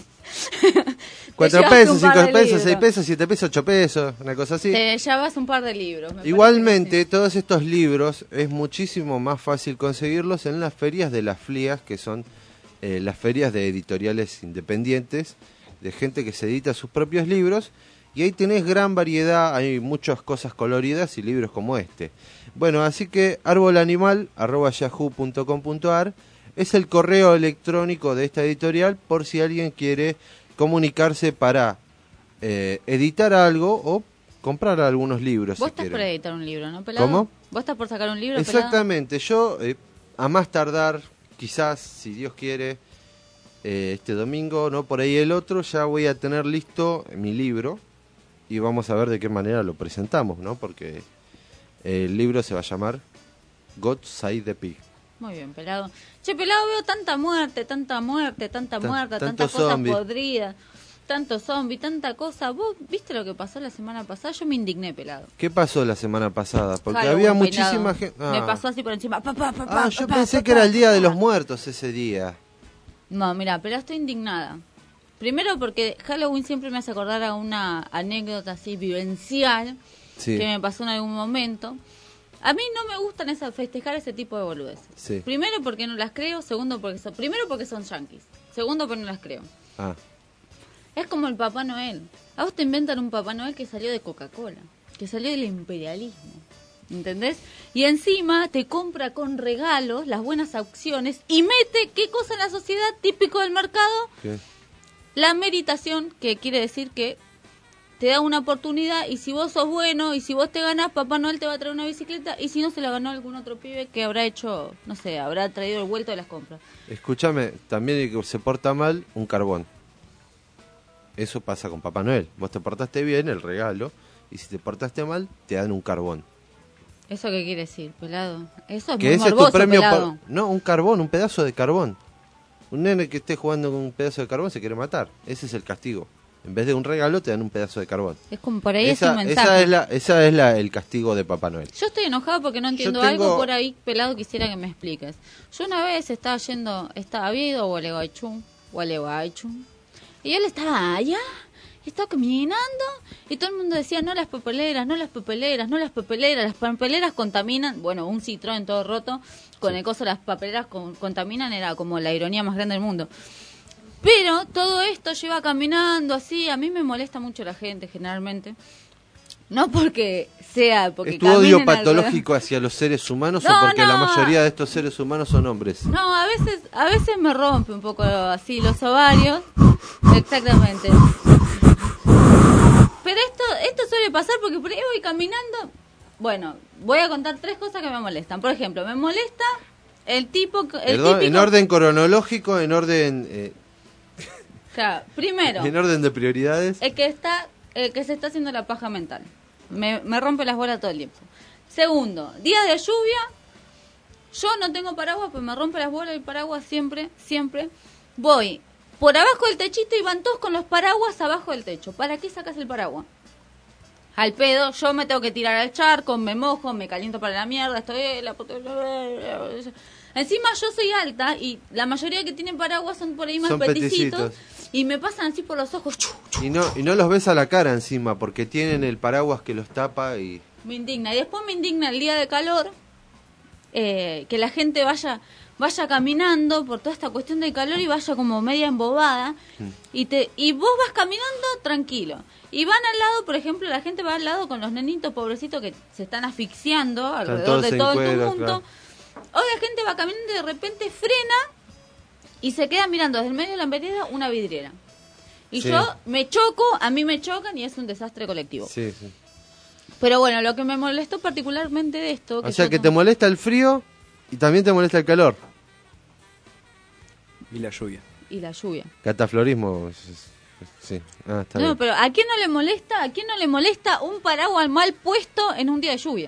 Speaker 16: 4 pesos, 5 pesos, 6 pesos, 7 pesos, 8 pesos, una cosa así.
Speaker 24: Te llevas un par de libros.
Speaker 16: Igualmente, todos estos libros es muchísimo más fácil conseguirlos en las ferias de las FLIAs, que son las ferias de editoriales independientes, de gente que se edita sus propios libros, y ahí tenés gran variedad, hay muchas cosas coloridas y libros como este. Bueno, así que arbolanimal@yahoo.com.ar es el correo electrónico de esta editorial por si alguien quiere comunicarse para editar algo o comprar algunos libros.
Speaker 24: Vos
Speaker 16: si
Speaker 24: estás
Speaker 16: quieren.
Speaker 24: por editar un libro, ¿no, pelado?
Speaker 16: ¿Cómo?
Speaker 24: ¿Vos estás por sacar un libro,
Speaker 16: Exactamente, yo a más tardar, quizás, si Dios quiere, este domingo, no por ahí el otro, ya voy a tener listo mi libro y vamos a ver de qué manera lo presentamos, ¿no? Porque el libro se va a llamar God Save the Pig.
Speaker 24: Muy bien, pelado. Che, pelado, veo tanta muerte, tanta cosa
Speaker 16: zombie.
Speaker 24: podrida, tanto zombie, tanta cosa. ¿Vos viste lo que pasó la semana pasada? Yo me indigné, pelado.
Speaker 16: ¿Qué pasó la semana pasada? Porque
Speaker 24: Halloween,
Speaker 16: había muchísima gente...
Speaker 24: Me pasó así por encima.
Speaker 16: Yo pensé que era el Día de los Muertos ese día.
Speaker 24: No, mira, pero estoy indignada. Primero porque Halloween siempre me hace acordar a una anécdota así vivencial que me pasó en algún momento. A mí no me gustan festejar ese tipo de boludeces.
Speaker 16: Sí.
Speaker 24: Primero porque no las creo, primero porque son yanquis. Segundo porque no las creo. Es como el Papá Noel. A vos te inventan un Papá Noel que salió de Coca-Cola, que salió del imperialismo. ¿Entendés? Y encima te compra con regalos las buenas opciones y mete, ¿qué cosa en la sociedad típico del mercado?
Speaker 16: ¿Qué?
Speaker 24: La meritación, que quiere decir que te da una oportunidad y si vos sos bueno y si vos te ganás, Papá Noel te va a traer una bicicleta y si no se la ganó algún otro pibe que habrá hecho, no sé, habrá traído el vuelto de las compras.
Speaker 16: Escúchame, también el que se porta mal, un carbón. Eso pasa con Papá Noel. Vos te portaste bien, el regalo, y si te portaste mal, te dan un carbón.
Speaker 24: ¿Eso qué quiere decir, pelado? Eso es
Speaker 16: Que
Speaker 24: muy
Speaker 16: ese
Speaker 24: morboso,
Speaker 16: es tu premio
Speaker 24: pelado.
Speaker 16: No, un carbón, un pedazo de carbón. Un nene que esté jugando con un pedazo de carbón se quiere matar. Ese es el castigo. En vez de un regalo te dan un pedazo de carbón.
Speaker 24: Es como por ahí es un mensaje.
Speaker 16: Esa es el castigo de Papá Noel.
Speaker 24: Yo estoy enojada porque no entiendo algo por ahí, pelado, quisiera que me expliques. Yo una vez había ido a Gualeguaychú, y él estaba allá, y estaba caminando, y todo el mundo decía, no las papeleras, las papeleras contaminan. Bueno, un Citroën todo roto, con el coso las papeleras contaminan, era como la ironía más grande del mundo. Pero todo esto lleva caminando así, a mí me molesta mucho la gente generalmente. No porque
Speaker 16: ¿Es tu odio patológico hacia los seres humanos o porque la mayoría de estos seres humanos son hombres?
Speaker 24: No, a veces me rompe un poco así los ovarios. Exactamente. Pero esto suele pasar porque por ahí voy caminando. Bueno, voy a contar 3 cosas que me molestan. Por ejemplo, me molesta el típico...
Speaker 16: En orden cronológico, en orden...
Speaker 24: Claro, primero...
Speaker 16: En orden de prioridades.
Speaker 24: El que se está haciendo la paja mental. Me rompe las bolas todo el tiempo. Segundo, día de lluvia. Yo no tengo paraguas, pues me rompe las bolas el paraguas siempre. Voy por abajo del techito y van todos con los paraguas abajo del techo. ¿Para qué sacas el paraguas? Al pedo, yo me tengo que tirar al charco, me mojo, me caliento para la mierda, Encima yo soy alta y la mayoría que tienen paraguas son por ahí más peticitos y me pasan así por los ojos.
Speaker 16: Y no los ves a la cara encima porque tienen el paraguas que los tapa y...
Speaker 24: Me indigna. Y después me indigna el día de calor, que la gente vaya vaya caminando por toda esta cuestión del calor y vaya como media embobada y vos vas caminando tranquilo y van al lado, por ejemplo, la gente va al lado con los nenitos pobrecitos que se están asfixiando alrededor de todo el tumulto. O la gente va caminando y de repente frena y se queda mirando desde el medio de la vereda una vidriera. Y yo me choco, a mí me chocan y es un desastre colectivo.
Speaker 16: Sí, sí.
Speaker 24: Pero bueno, lo que me molestó particularmente de esto...
Speaker 16: O sea, que te molesta el frío y también te molesta el calor.
Speaker 17: Y la lluvia.
Speaker 24: Y la lluvia.
Speaker 16: Cataflorismo, sí. Está bien.
Speaker 24: Pero ¿a quién no le molesta un paraguas mal puesto en un día de lluvia?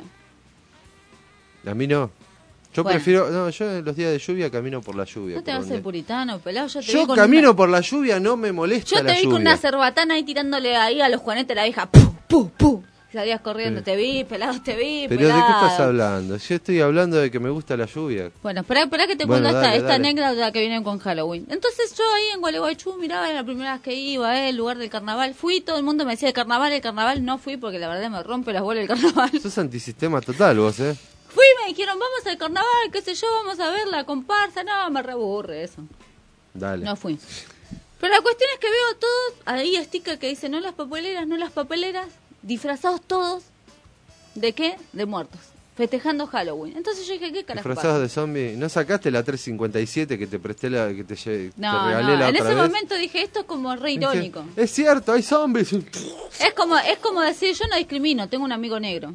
Speaker 16: A mí no. Yo prefiero... yo en los días de lluvia camino por la lluvia.
Speaker 24: No te vas a ser puritano, pelado.
Speaker 16: Yo camino por la lluvia, no me molesta la lluvia.
Speaker 24: Yo te vi con una cerbatana ahí tirándole ahí a los juanetes la vieja. ¡Pum, pum, pum! Salías corriendo, te vi, pelado, te vi,
Speaker 16: ¿Pero
Speaker 24: pelado.
Speaker 16: de qué estás hablando? Yo estoy hablando de que me gusta la lluvia.
Speaker 24: Bueno, esperá que te cuento esta anécdota que viene con Halloween. Entonces yo ahí en Gualeguaychú miraba, era la primera vez que iba, el lugar del carnaval. Fui, todo el mundo me decía el carnaval no fui porque la verdad me rompe las bolas el carnaval.
Speaker 16: Sos antisistema total vos,
Speaker 24: Fui, me dijeron, vamos al carnaval, qué sé yo, vamos a ver la comparsa. No, me reaburre eso.
Speaker 16: Dale.
Speaker 24: No fui. Pero la cuestión es que veo todos, ahí sticker que dice no las papeleras, disfrazados todos, ¿de qué? De muertos, festejando Halloween. Entonces yo dije, ¿qué carajo
Speaker 16: disfrazados
Speaker 24: pasa?
Speaker 16: de zombie. ¿No sacaste la 357 que te presté te regalé la otra vez?
Speaker 24: En ese momento dije, esto es como re irónico.
Speaker 16: Es cierto, hay zombies.
Speaker 24: Es como decir, yo no discrimino, tengo un amigo negro.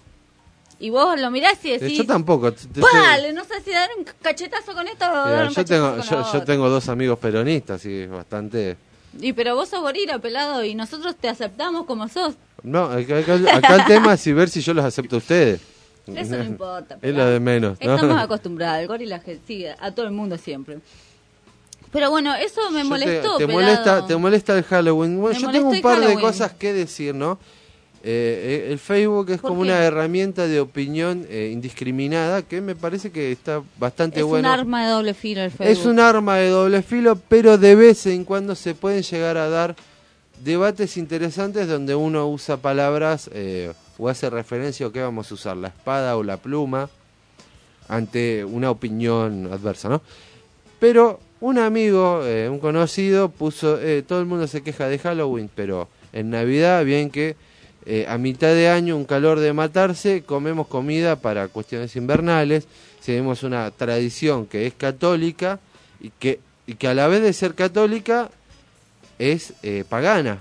Speaker 24: Y vos lo mirás y decís...
Speaker 16: Yo tampoco.
Speaker 24: Vale, no sé si dar un cachetazo con esto o dar un cachetazo con
Speaker 16: yo tengo 2 amigos peronistas y bastante...
Speaker 24: pero vos sos gorila, pelado, y nosotros te aceptamos como sos.
Speaker 16: No, acá el tema es ver si yo los acepto a ustedes.
Speaker 24: Eso no importa.
Speaker 16: Es lo de menos, ¿no?
Speaker 24: Estamos acostumbrados, el gorila sigue a todo el mundo siempre. Pero bueno, eso me molestó,
Speaker 16: ¿Te molesta el Halloween? Bueno, yo tengo un par de cosas que decir, ¿no? El Facebook es como una herramienta de opinión indiscriminada que me parece que está bastante bueno.
Speaker 24: Es un arma de doble filo el Facebook.
Speaker 16: Es un arma de doble filo, pero de vez en cuando se pueden llegar a dar debates interesantes donde uno usa palabras o hace referencia a qué vamos a usar, la espada o la pluma, ante una opinión adversa, ¿no? Pero un amigo, un conocido, puso, todo el mundo se queja de Halloween, pero en Navidad, bien que a mitad de año, un calor de matarse, comemos comida para cuestiones invernales, seguimos una tradición que es católica y que a la vez de ser católica es pagana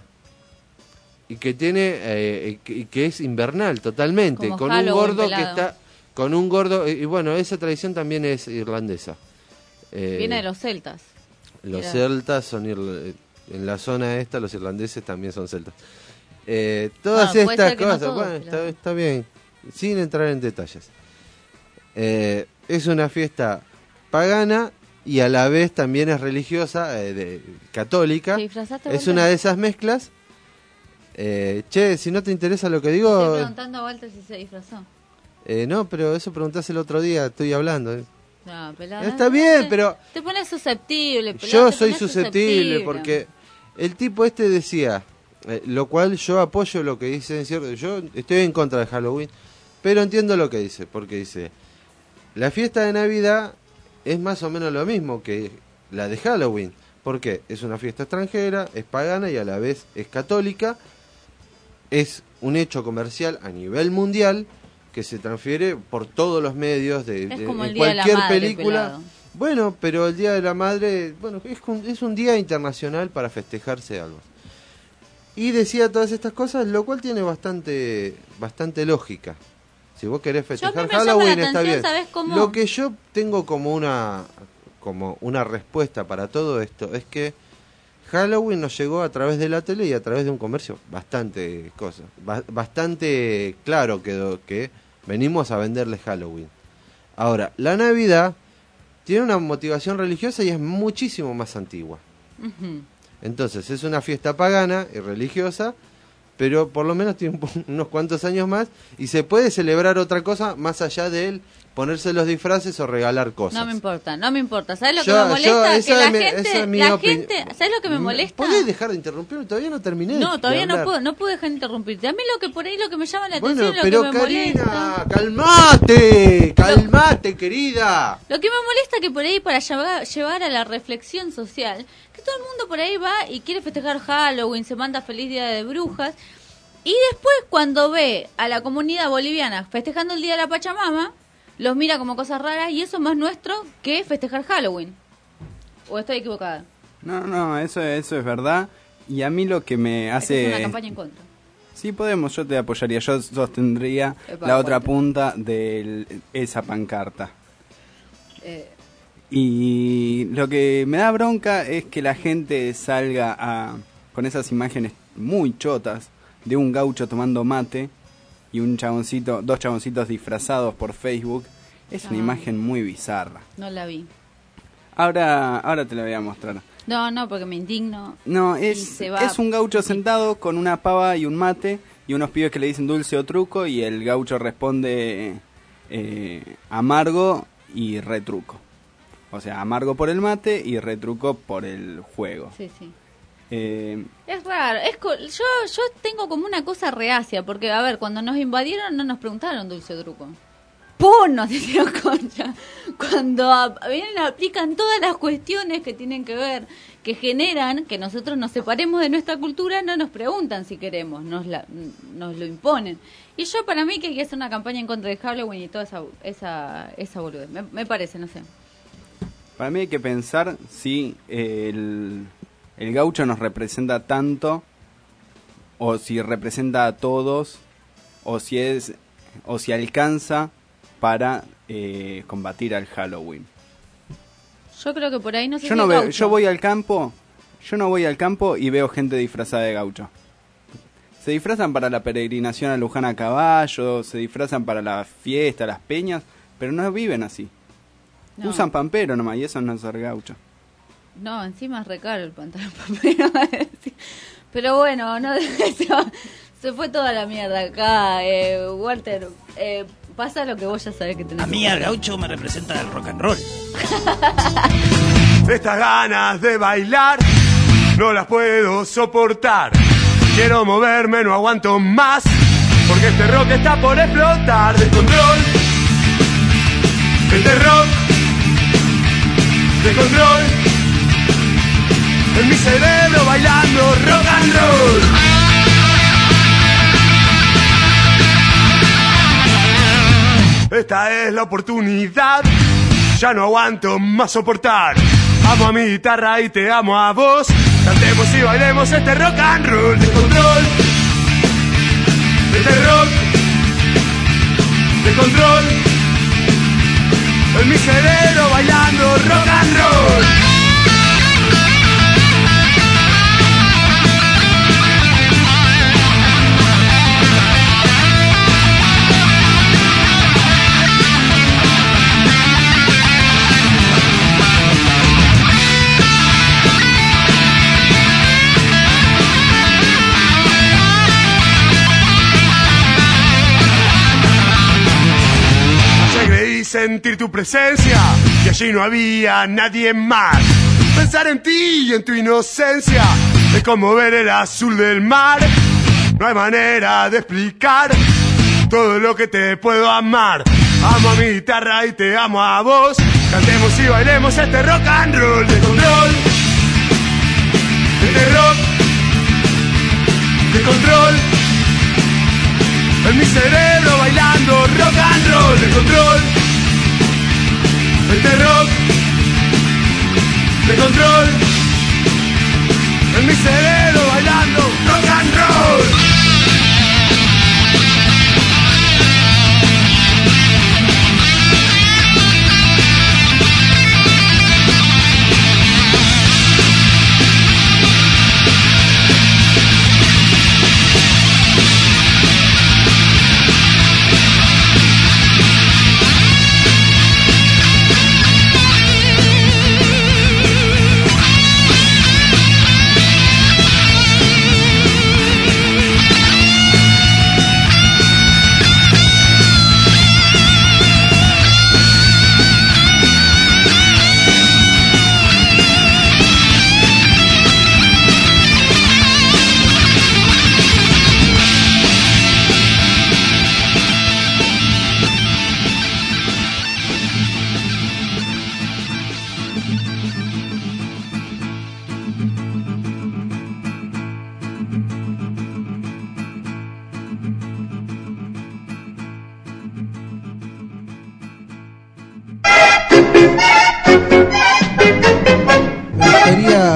Speaker 16: y que tiene y que es invernal totalmente,
Speaker 24: como
Speaker 16: con
Speaker 24: Halloween,
Speaker 16: un gordo
Speaker 24: pelado.
Speaker 16: que está con un gordo y bueno, esa tradición también es irlandesa.
Speaker 24: Viene de los celtas.
Speaker 16: Los celtas son en la zona esta, los irlandeses también son celtas. Todas estas cosas, está bien, sin entrar en detalles. Es una fiesta pagana y a la vez también es religiosa, católica. Es una de esas mezclas. Si no te interesa lo que digo...
Speaker 24: Estoy preguntando a Walter si se disfrazó.
Speaker 16: No, pero eso preguntaste el otro día, estoy hablando.
Speaker 24: No, pelado,
Speaker 16: Está bien, pero...
Speaker 24: Te pones susceptible, pelado.
Speaker 16: Yo soy susceptible porque el tipo este decía... lo cual yo apoyo lo que dice, ¿cierto? Yo estoy en contra de Halloween, pero entiendo lo que dice, porque dice, la fiesta de Navidad es más o menos lo mismo que la de Halloween, porque es una fiesta extranjera, es pagana y a la vez es católica, es un hecho comercial a nivel mundial que se transfiere por todos los medios de
Speaker 24: como el
Speaker 16: en
Speaker 24: Día de la
Speaker 16: cualquier
Speaker 24: Madre,
Speaker 16: película.
Speaker 24: pelado.
Speaker 16: Bueno, pero el Día de la Madre, bueno, es un día internacional para festejarse algo. Y decía todas estas cosas, lo cual tiene bastante lógica. Si vos querés festejar Halloween, está bien. Lo que yo tengo como una respuesta para todo esto es que Halloween nos llegó a través de la tele y a través de un comercio bastante claro quedó que venimos a venderles Halloween. Ahora, la Navidad tiene una motivación religiosa y es muchísimo más antigua. Entonces es una fiesta pagana y religiosa, pero por lo menos tiene unos cuantos años más y se puede celebrar otra cosa más allá del ponerse los disfraces o regalar cosas.
Speaker 24: No me importa. ¿Sabes lo que me molesta? Que la gente, ¿sabes lo que me molesta?
Speaker 16: ¿Podés dejar de interrumpirme? Todavía no terminé.
Speaker 24: No, todavía no puedo dejar de interrumpirte. A mí lo que me llama la
Speaker 16: bueno,
Speaker 24: atención,
Speaker 16: pero
Speaker 24: lo que me
Speaker 16: Karina,
Speaker 24: molesta.
Speaker 16: calmate, querida.
Speaker 24: Lo que me molesta que por ahí para llevar a la reflexión social, que todo el mundo por ahí va y quiere festejar Halloween, se manda feliz día de brujas, y después cuando ve a la comunidad boliviana festejando el día de la Pachamama, los mira como cosas raras, y eso es más nuestro que festejar Halloween. ¿O estoy equivocada?
Speaker 17: No, eso es verdad. Y a mí lo que me hace...
Speaker 24: Es una campaña en contra.
Speaker 17: Sí, podemos, yo te apoyaría. Yo sostendría la otra punta de esa pancarta. Y lo que me da bronca es que la gente salga con esas imágenes muy chotas de un gaucho tomando mate y dos chaboncitos disfrazados por Facebook. Es una imagen muy bizarra.
Speaker 24: No la vi.
Speaker 17: Ahora te la voy a mostrar.
Speaker 24: No, porque me indigno.
Speaker 17: No, es un gaucho sentado con una pava y un mate y unos pibes que le dicen dulce o truco, y el gaucho responde amargo y retruco. O sea, amargo por el mate y retruco por el juego.
Speaker 24: Sí. Es raro. Yo tengo como una cosa reacia, porque, a ver, cuando nos invadieron no nos preguntaron dulce o truco. ¡Pum! Nos hicieron concha. Cuando vienen, aplican todas las cuestiones que tienen que ver, que generan que nosotros nos separemos de nuestra cultura, no nos preguntan si queremos, nos lo imponen. Y para mí que hay que hacer una campaña en contra de Halloween y toda esa boludez. Me parece, no sé.
Speaker 17: Para mí hay que pensar si el gaucho nos representa tanto, o si representa a todos, o si alcanza para combatir al Halloween.
Speaker 24: Yo creo que por ahí no se
Speaker 17: yo no voy al campo y veo gente disfrazada de gaucho. Se disfrazan para la peregrinación a Luján a caballo, se disfrazan para la fiesta, las peñas, pero no viven así. No. Usan pampero nomás, y eso no es ser gaucho.
Speaker 24: No, encima es re caro el pantalón pampero. Pero bueno, no se fue toda la mierda acá. Walter, pasa lo que vos ya sabés que tenés.
Speaker 3: A mí el gaucho me representa el rock and roll.
Speaker 19: Estas ganas de bailar no las puedo soportar. Quiero moverme, no aguanto más, porque este rock está por explotar. Descontrol, este rock, descontrol, en mi cerebro bailando rock and roll. Esta es la oportunidad, ya no aguanto más soportar. Amo a mi guitarra y te amo a vos. Cantemos y bailemos este rock and roll. Descontrol, este rock, descontrol, en mi cerebro bailando rock and roll. Sentir tu presencia y allí no había nadie más. Pensar en ti y en tu inocencia es como ver el azul del mar. No hay manera de explicar todo lo que te puedo amar. Amo a mi guitarra y te amo a vos. Cantemos y bailemos este rock and roll. Descontrol, este rock, descontrol, en mi cerebro bailando rock and roll. Descontrol, este rock, de control, en mi cerebro bailando rock and roll.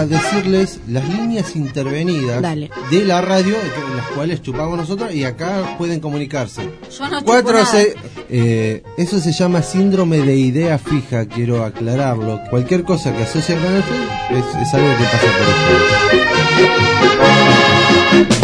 Speaker 2: decirles las líneas intervenidas de la radio, en las cuales chupamos nosotros, y acá pueden comunicarse.
Speaker 24: Yo no chupo nada.
Speaker 2: Eso se llama síndrome de idea fija, quiero aclararlo. Cualquier cosa que asocie con el Facebook es algo que pasa por esto.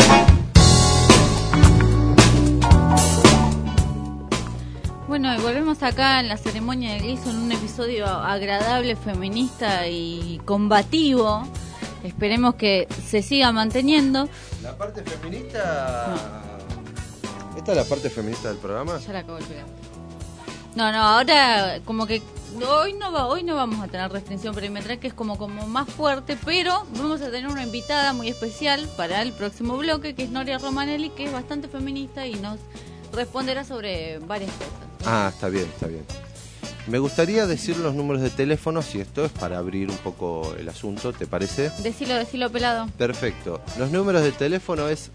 Speaker 24: Bueno, y volvemos acá en la ceremonia de Gleason, un episodio agradable, feminista y combativo. Esperemos que se siga manteniendo.
Speaker 16: La parte feminista... ¿Esta es la parte feminista del programa?
Speaker 24: Ya la acabo de pegar. No, ahora como que hoy no vamos a tener restricción perimetral, que es como más fuerte, pero vamos a tener una invitada muy especial para el próximo bloque, que es Noria Romanelli, que es bastante feminista y nos responderá sobre varias cosas.
Speaker 16: Ah, está bien. Me gustaría decir los números de teléfono, si esto es para abrir un poco el asunto, ¿te parece?
Speaker 24: Decilo pelado.
Speaker 16: Perfecto. Los números de teléfono es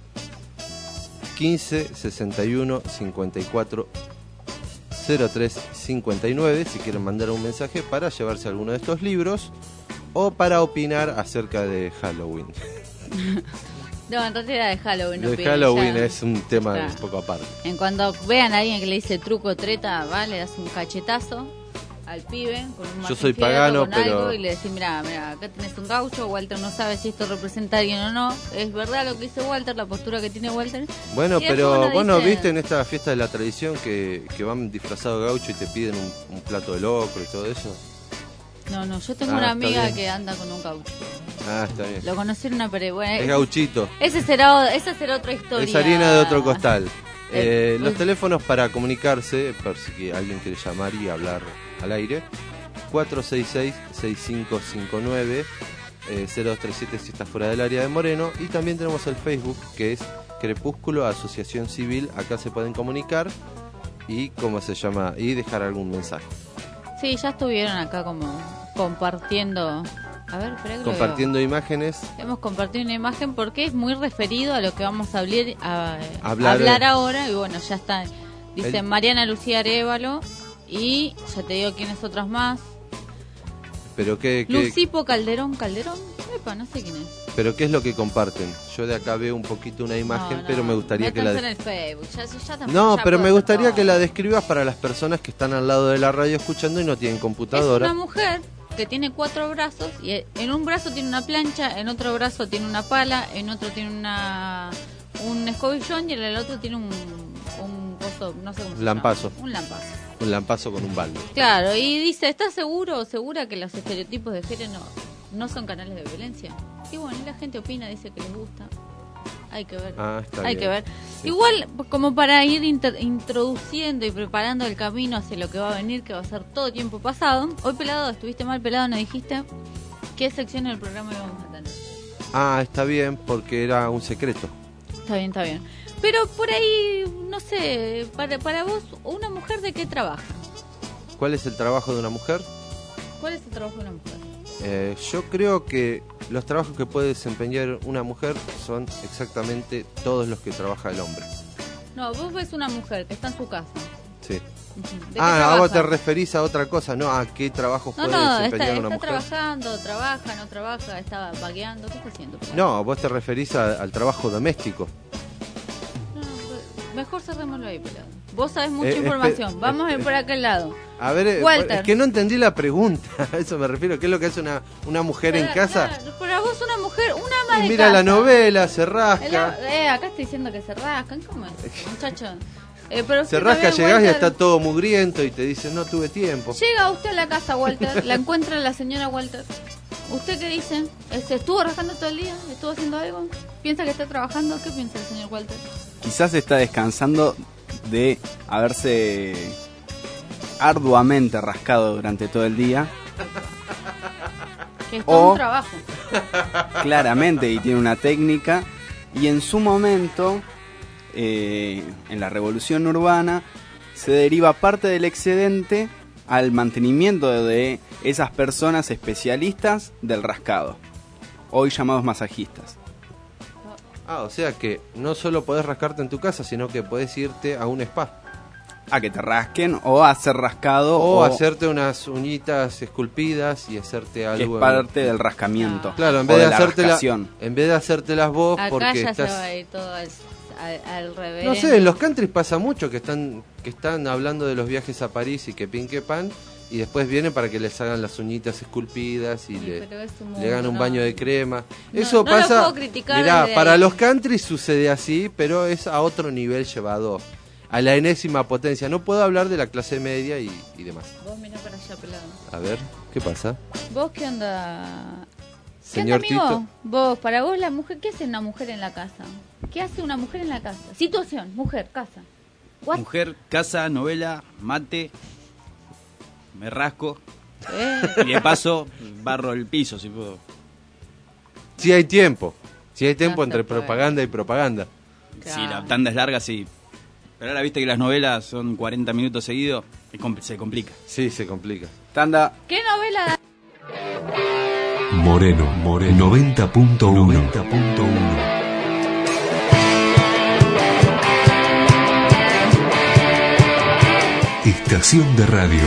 Speaker 16: 15 61 54 03 59, si quieren mandar un mensaje para llevarse alguno de estos libros o para opinar acerca de Halloween.
Speaker 24: No, en realidad de Halloween.
Speaker 16: De Halloween es un tema un poco aparte.
Speaker 24: En cuando vean a alguien que le dice truco, treta, le das un cachetazo al pibe con un
Speaker 16: Yo soy pagano,
Speaker 24: con
Speaker 16: pero...
Speaker 24: algo, y le decís, mira, acá tenés un gaucho. Walter no sabe si esto representa a alguien o no. Es verdad lo que dice Walter, la postura que tiene Walter.
Speaker 16: Bueno, pero vos no viste en esta fiesta de la tradición que van disfrazados de gaucho y te piden un plato de locro y todo eso.
Speaker 24: No, yo tengo una amiga que anda con un gaucho.
Speaker 16: Ah, está bien.
Speaker 24: Lo conocí en una bueno,
Speaker 16: es gauchito.
Speaker 24: Esa será otra historia.
Speaker 16: Es harina de otro costal. Los teléfonos para comunicarse, por si alguien quiere llamar y hablar al aire, 466-6559, 0237 si está fuera del área de Moreno. Y también tenemos el Facebook, que es Crepúsculo Asociación Civil. Acá se pueden comunicar y y dejar algún mensaje.
Speaker 24: Sí, ya estuvieron acá como compartiendo. A ver,
Speaker 16: compartiendo imágenes.
Speaker 24: Hemos compartido una imagen porque es muy referido a lo que vamos a hablar ahora. Y bueno, ya está. Dice Mariana Lucía Arévalo. Y ya te digo quiénes otras más.
Speaker 16: Pero
Speaker 24: Lucipo Calderón. Epa, no sé quién es.
Speaker 16: Pero ¿qué es lo que comparten? Yo de acá veo un poquito una imagen, pero me gustaría que la...
Speaker 24: en el Facebook.
Speaker 16: Me gustaría que la describas para las personas que están al lado de la radio escuchando y no tienen computadora.
Speaker 24: Es una mujer que tiene 4 brazos y en un brazo tiene una plancha, en otro brazo tiene una pala, en otro tiene un escobillón y en el otro tiene un coso, no sé cómo se llama. Un lampazo.
Speaker 16: Un lampazo con un balde.
Speaker 24: Claro, y dice, ¿estás seguro o segura que los estereotipos de género no son canales de violencia? Y bueno, la gente opina, dice que les gusta. Hay que ver. Hay que ver. Sí. Igual, como para ir introduciendo y preparando el camino hacia lo que va a venir, que va a ser todo tiempo pasado. Hoy, pelado, estuviste mal, pelado, no dijiste qué sección del programa íbamos a tener.
Speaker 16: Está bien, porque era un secreto.
Speaker 24: Está bien. Pero por ahí, no sé, para vos, ¿una mujer de qué trabaja?
Speaker 16: ¿Cuál es el trabajo de una mujer?
Speaker 24: ¿Cuál es el trabajo de una mujer?
Speaker 16: Yo creo que los trabajos que puede desempeñar una mujer son exactamente todos los que trabaja el hombre.
Speaker 24: No, vos ves una mujer que está en su casa.
Speaker 16: Sí. ¿A vos te referís a otra cosa? No, ¿a qué trabajos puede desempeñar una mujer?
Speaker 24: Está trabajando, trabaja, no trabaja, está vagueando, ¿qué está haciendo?
Speaker 16: No, vos te referís al trabajo doméstico.
Speaker 24: Mejor cerrémoslo ahí, pelado. Vos sabés mucha información. Vamos a ir por aquel lado.
Speaker 16: A ver, Walter. Es que no entendí la pregunta. A eso me refiero. ¿Qué es lo que hace una mujer en casa?
Speaker 24: Para vos una mujer, una ama de
Speaker 16: mira
Speaker 24: casa.
Speaker 16: La novela, se rasca.
Speaker 24: Acá estoy diciendo que se rascan. ¿Cómo es, muchachos?
Speaker 16: Se rasca, llegás y está todo mugriento y te dice, no tuve tiempo.
Speaker 24: Llega usted a la casa, Walter. La encuentra la señora Walter. ¿Usted qué dice? ¿Se estuvo rascando todo el día? ¿Estuvo haciendo algo? ¿Piensa que está trabajando? ¿Qué piensa el señor Walter?
Speaker 17: Quizás está descansando de haberse arduamente rascado durante todo el día.
Speaker 24: Que es todo un trabajo.
Speaker 17: Claramente, y tiene una técnica. Y en su momento, en la revolución urbana, se deriva parte del excedente al mantenimiento de esas personas especialistas del rascado, hoy llamados masajistas.
Speaker 16: O sea que no solo podés rascarte en tu casa, sino que podés irte a un spa.
Speaker 17: a que te rasquen o a ser rascado
Speaker 16: o hacerte unas uñitas esculpidas y hacerte algo.
Speaker 17: Es parte del rascamiento.
Speaker 16: Claro, en vez de hacértelas vos,
Speaker 24: acá
Speaker 16: porque
Speaker 24: ya
Speaker 16: estás...
Speaker 24: se va a ir todo al revés.
Speaker 16: No sé, en los countries pasa mucho que están hablando de los viajes a París y que pin que pan, y después vienen para que les hagan las uñitas esculpidas y le hagan un baño de crema. Eso
Speaker 24: no
Speaker 16: pasa.
Speaker 24: Lo puedo criticar.
Speaker 16: Mirá, para los countries sucede así, pero es a otro nivel llevado, a la enésima potencia. No puedo hablar de la clase media y demás.
Speaker 24: Vos mirá para allá, pelado.
Speaker 16: A ver, ¿qué pasa?
Speaker 24: ¿Vos qué onda?
Speaker 16: Señor
Speaker 24: ¿Qué onda, amigo?
Speaker 16: Tito?
Speaker 24: Vos, para vos la mujer, ¿qué hace una mujer en la casa? ¿Qué hace una mujer en la casa? Situación, mujer, casa. What?
Speaker 6: Mujer, casa, novela, mate, me rasco y de paso barro el piso si puedo.
Speaker 16: Si hay tiempo entre propaganda y propaganda.
Speaker 6: Si la tanda es larga, sí. Pero ahora viste que las novelas son 40 minutos seguidos, se complica.
Speaker 16: Sí, se complica.
Speaker 17: Tanda.
Speaker 24: ¿Qué novela?
Speaker 1: Moreno 90.1. Estación de radio.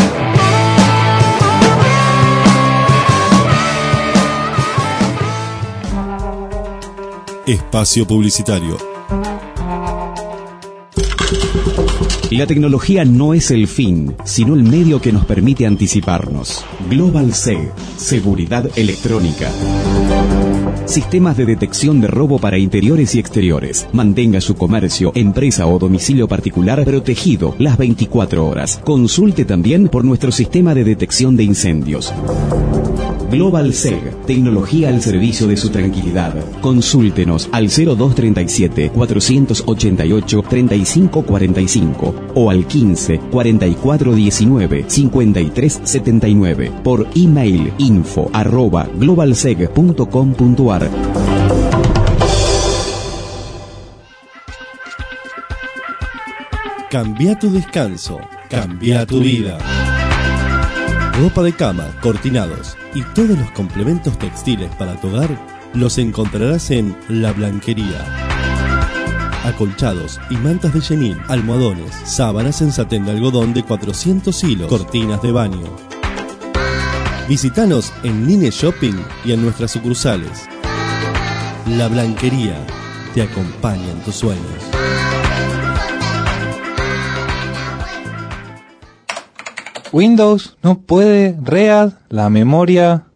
Speaker 15: Espacio publicitario.
Speaker 23: La tecnología no es el fin, sino el medio que nos permite anticiparnos. Global SEG, seguridad electrónica. Sistemas de detección de robo para interiores y exteriores. Mantenga su comercio, empresa o domicilio particular protegido las 24 horas. Consulte también por nuestro sistema de detección de incendios. Global SEG, tecnología al servicio de su tranquilidad. Consúltenos al 0237 488 3545 o al 15 44 19 53 79 por email info@globalseg.com.ar.
Speaker 15: Cambia tu descanso, cambia tu vida. Ropa de cama, cortinados y todos los complementos textiles para tu hogar los encontrarás en La Blanquería. Acolchados y mantas de chenil, almohadones, sábanas en satén de algodón de 400 hilos, cortinas de baño. Visítanos en Nine Shopping y en nuestras sucursales. La Blanquería te acompaña en tus sueños.
Speaker 11: Windows no puede read la memoria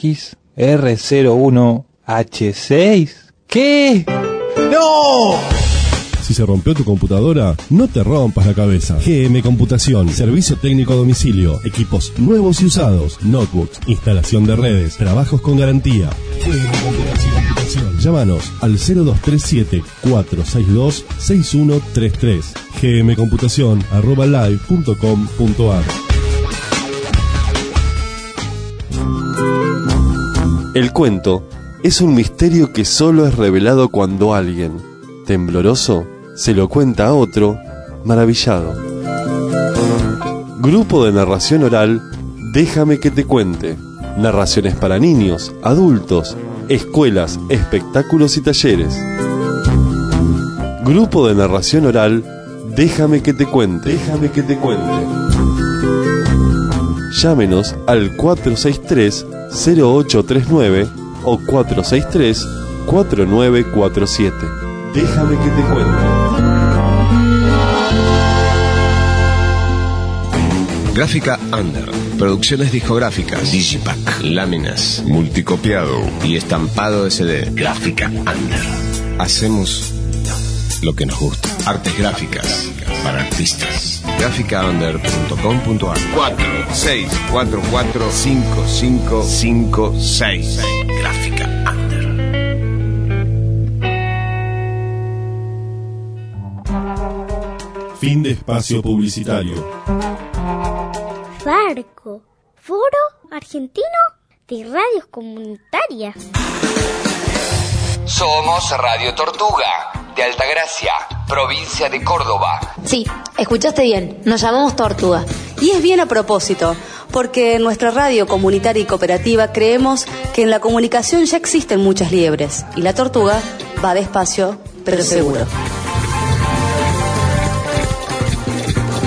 Speaker 11: XR01H6. ¿Qué? ¡No!
Speaker 15: Si se rompió tu computadora, no te rompas la cabeza. GM Computación, servicio técnico a domicilio, equipos nuevos y usados, notebooks, instalación de redes, trabajos con garantía. GM Computación. Llámanos al 0237-462-6133. gmcomputacion@live.com.ar.
Speaker 7: El cuento es un misterio que solo es revelado cuando alguien, tembloroso, se lo cuenta a otro, maravillado. Grupo de narración oral, Déjame que te cuente. Narraciones para niños, adultos, escuelas, espectáculos y talleres. Grupo de narración oral, Déjame que te cuente. Déjame que te cuente. Llámenos al 463-0839 o 463-4947. Déjame que te cuente.
Speaker 8: Gráfica Under. Producciones discográficas, Digipack, láminas, multicopiado y estampado de CD. Gráfica Under. Hacemos lo que nos gusta. Artes gráficas para artistas. Gráficaunder.com.ar 46445556. Gráfica Under.
Speaker 15: Fin de espacio publicitario.
Speaker 9: FARCO, Foro Argentino de Radios Comunitarias.
Speaker 12: Somos Radio Tortuga, de Altagracia, provincia de Córdoba.
Speaker 26: Sí, escuchaste bien, nos llamamos Tortuga. Y es bien a propósito, porque en nuestra radio comunitaria y cooperativa creemos que en la comunicación ya existen muchas liebres, y la tortuga va despacio, pero seguro.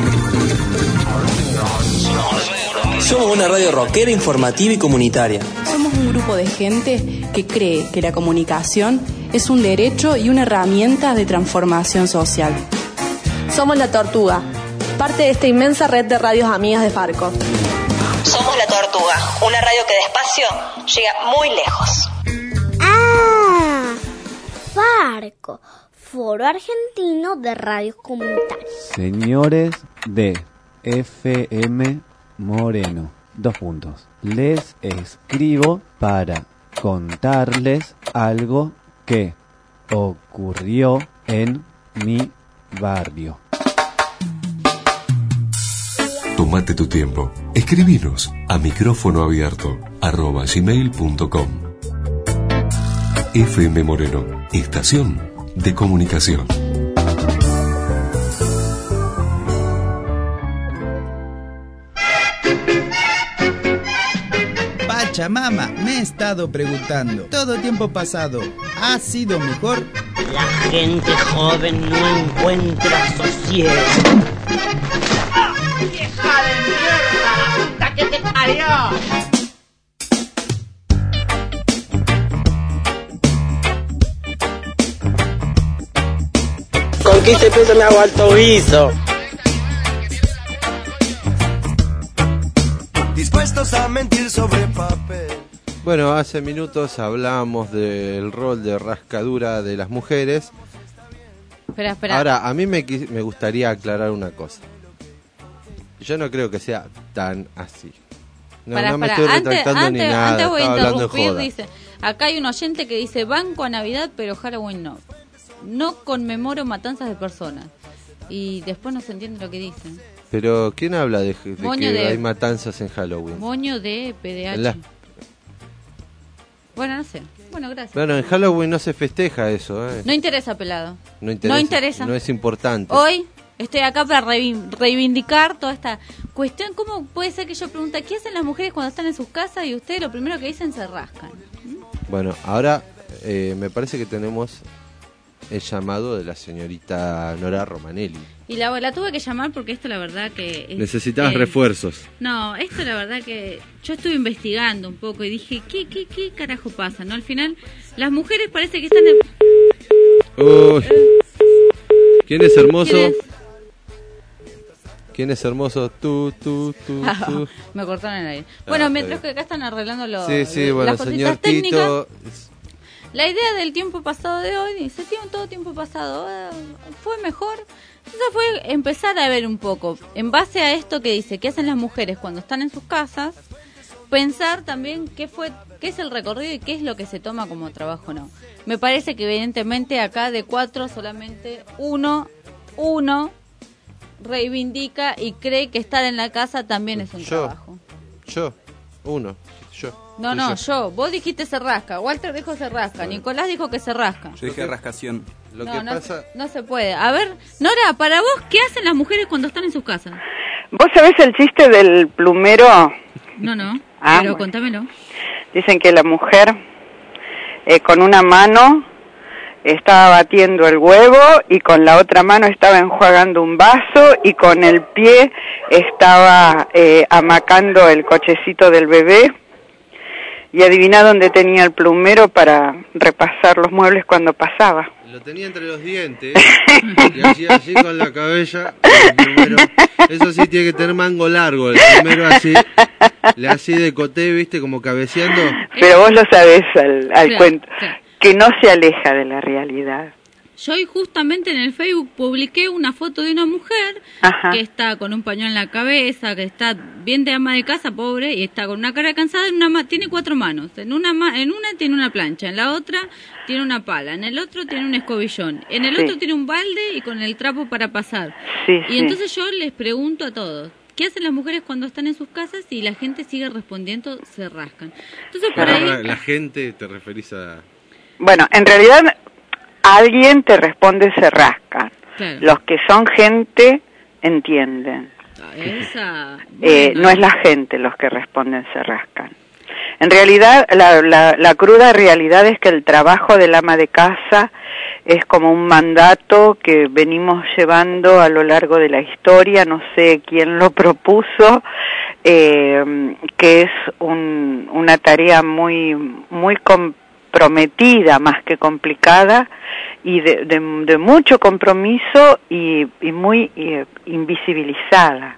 Speaker 10: Somos una radio rockera, informativa y comunitaria.
Speaker 26: Somos un grupo de gente que cree que la comunicación es un derecho y una herramienta de transformación social.
Speaker 13: Somos La Tortuga, parte de esta inmensa red de radios amigas de Farco.
Speaker 14: Somos La Tortuga, una radio que despacio llega muy lejos.
Speaker 9: ¡Ah! Farco, Foro Argentino de Radios Comunitarias.
Speaker 18: Señores de FM Moreno, 2 puntos. Les escribo para contarles algo que ocurrió en mi barrio.
Speaker 1: Tómate tu tiempo. Escribinos a micrófonoabierto@gmail.com. FM Moreno, estación de comunicación.
Speaker 6: Pachamama, me he estado preguntando, ¿todo tiempo pasado ha sido mejor?
Speaker 3: La gente joven no encuentra sosiego. ¡Vieja de mierda! ¡La puta que te parió!
Speaker 10: ¿Con 15 pesos me hago alto guiso?
Speaker 19: Dispuestos a mentir sobre papel.
Speaker 16: Bueno, hace minutos hablábamos del rol de rascadura de las mujeres.
Speaker 24: Espera.
Speaker 16: Ahora, a mí me gustaría aclarar una cosa. Yo no creo que sea tan así. No me estoy retractando ni nada.
Speaker 24: Antes voy a interrumpir,
Speaker 16: joda.
Speaker 24: dice, acá hay un oyente que dice, banco a Navidad, pero Halloween no. No conmemoro matanzas de personas. Y después no se entiende lo que dicen.
Speaker 16: Pero, ¿quién habla de que hay matanzas en Halloween?
Speaker 24: Moño de PDH. Bueno, no sé. Bueno, gracias.
Speaker 16: Bueno, en Halloween no se festeja eso, ¿eh?
Speaker 24: No interesa, pelado.
Speaker 16: No interesa. No es importante.
Speaker 24: Hoy estoy acá para reivindicar toda esta cuestión. ¿Cómo puede ser que yo pregunte qué hacen las mujeres cuando están en sus casas y ustedes lo primero que dicen se rascan?
Speaker 16: Bueno, ahora me parece que tenemos el llamado de la señorita Nora Romanelli.
Speaker 24: Y la tuve que llamar porque esto la verdad que...
Speaker 16: Necesitabas refuerzos.
Speaker 24: No, esto la verdad que yo estuve investigando un poco y dije, ¿qué carajo pasa? ¿No? Al final, las mujeres parece que están...
Speaker 16: Uy. ¿Quién es hermoso? ¿Quién es hermoso? Tú.
Speaker 24: Me cortaron el aire. Bueno, mientras que acá están arreglando las
Speaker 16: bueno, señor
Speaker 24: técnicas.
Speaker 16: Tito.
Speaker 24: La idea del tiempo pasado de hoy, dice, todo tiempo pasado fue mejor. Entonces fue empezar a ver un poco, en base a esto que dice, qué hacen las mujeres cuando están en sus casas, pensar también qué es el recorrido y qué es lo que se toma como trabajo, ¿no? Me parece que evidentemente acá de 4 solamente uno reivindica y cree que estar en la casa también es un trabajo.
Speaker 16: Yo.
Speaker 24: No, yo. Vos dijiste se rasca. Walter dijo se rasca. Nicolás dijo que se rasca.
Speaker 6: Yo dije rascación.
Speaker 24: No se puede. A ver, Nora, para vos, ¿qué hacen las mujeres cuando están en sus casas?
Speaker 20: ¿Vos sabés el chiste del plumero?
Speaker 24: No. Pero contámelo.
Speaker 20: Dicen que la mujer con una mano estaba batiendo el huevo y con la otra mano estaba enjuagando un vaso y con el pie estaba amacando el cochecito del bebé. Y adivina dónde tenía el plumero para repasar los muebles cuando pasaba.
Speaker 16: Lo tenía entre los dientes y hacía así con la cabeza. El plumero, eso sí tiene que tener mango largo. El plumero así de coté, viste, como cabeceando.
Speaker 20: Pero vos lo sabés al cuento, que no se aleja de la realidad.
Speaker 24: Yo hoy justamente en el Facebook publiqué una foto de una mujer que está con un pañuelo en la cabeza, que está bien de ama de casa, pobre, y está con una cara cansada, tiene 4 manos. En una tiene una plancha, en la otra tiene una pala, en el otro tiene un escobillón, en el otro tiene un balde y con el trapo para pasar. Entonces yo les pregunto a todos, ¿qué hacen las mujeres cuando están en sus casas? Y la gente sigue respondiendo, se rascan. Entonces por ahí...
Speaker 16: La gente, ¿te referís a...?
Speaker 20: Bueno, en realidad... Alguien te responde se rascan.
Speaker 24: Claro.
Speaker 20: Los que son gente entienden. No es la gente los que responden se rascan. En realidad, la cruda realidad es que el trabajo del ama de casa es como un mandato que venimos llevando a lo largo de la historia. No sé quién lo propuso, que es una tarea muy comprometida más que complicada y de mucho compromiso y muy invisibilizada,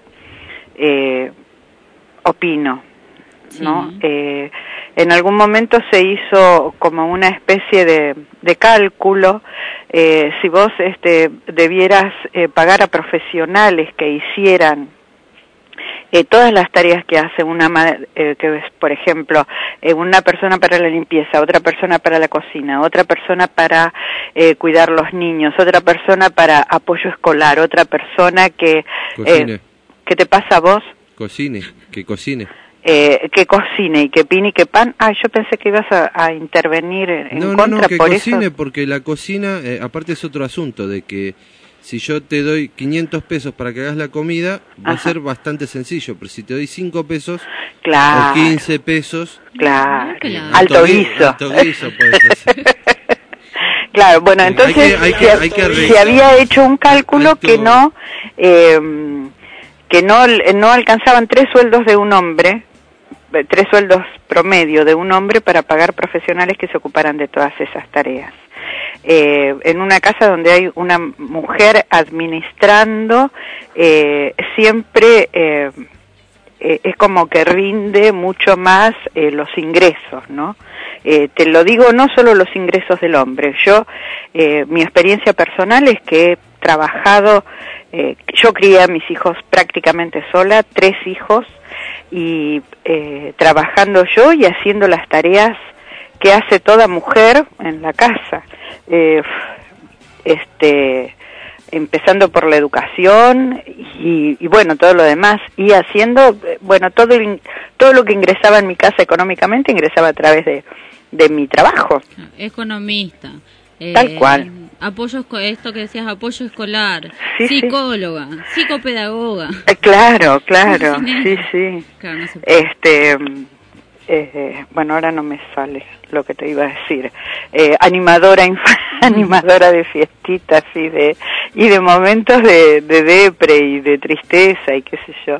Speaker 20: opino, ¿no?
Speaker 24: Sí.
Speaker 20: En algún momento se hizo como una especie de cálculo, si vos debieras pagar a profesionales que hicieran todas las tareas que hace una madre, que es, por ejemplo, una persona para la limpieza, otra persona para la cocina, otra persona para cuidar los niños, otra persona para apoyo escolar, otra persona que... ¿Qué te pasa a vos?
Speaker 16: Que cocine.
Speaker 20: Que cocine y que pine y que pan. Yo pensé que ibas a intervenir en contra.
Speaker 16: No, que
Speaker 20: por
Speaker 16: cocine,
Speaker 20: eso.
Speaker 16: porque la cocina, aparte es otro asunto, de que si yo te doy 500 pesos para que hagas la comida, va a ser bastante sencillo, pero si te doy 5 pesos o 15 pesos...
Speaker 20: Claro, alto guiso
Speaker 16: puede ser.
Speaker 20: Claro, bueno, entonces se había hecho un cálculo que no alcanzaban 3 sueldos de un hombre, 3 sueldos promedio de un hombre para pagar profesionales que se ocuparan de todas esas tareas. En una casa donde hay una mujer administrando, siempre es como que rinde mucho más los ingresos, ¿no? Te lo digo, no solo los ingresos del hombre. Mi experiencia personal es que he trabajado, yo crié a mis hijos prácticamente sola, 3 hijos, y trabajando yo y haciendo las tareas que hace toda mujer en la casa, empezando por la educación y bueno, todo lo demás, y haciendo, bueno, todo lo que ingresaba en mi casa económicamente ingresaba a través de mi trabajo.
Speaker 24: Economista.
Speaker 20: Tal cual.
Speaker 24: Esto que decías, apoyo escolar, psicóloga, psicopedagoga.
Speaker 20: Claro, sí.
Speaker 24: Claro, no se
Speaker 20: bueno, ahora no me sale lo que te iba a decir. Animadora de fiestitas y de momentos de depre y de tristeza y qué sé yo.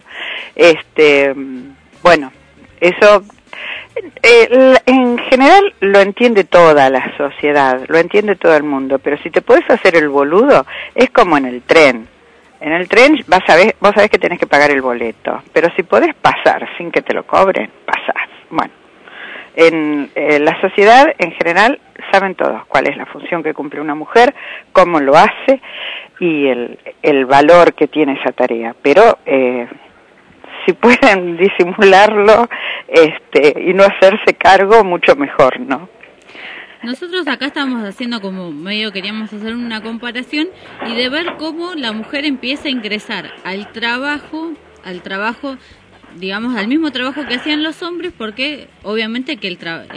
Speaker 20: Bueno, eso en general lo entiende toda la sociedad, lo entiende todo el mundo, pero si te podés hacer el boludo, es como en el tren. En el tren vos sabés que tenés que pagar el boleto, pero si podés pasar sin que te lo cobren, pasás. Bueno, en la sociedad en general saben todos cuál es la función que cumple una mujer, cómo lo hace y el valor que tiene esa tarea, pero si pueden disimularlo y no hacerse cargo, mucho mejor, ¿no?
Speaker 24: Nosotros acá estamos haciendo como queríamos hacer una comparación y de ver cómo la mujer empieza a ingresar al trabajo, digamos, al mismo trabajo que hacían los hombres, porque obviamente que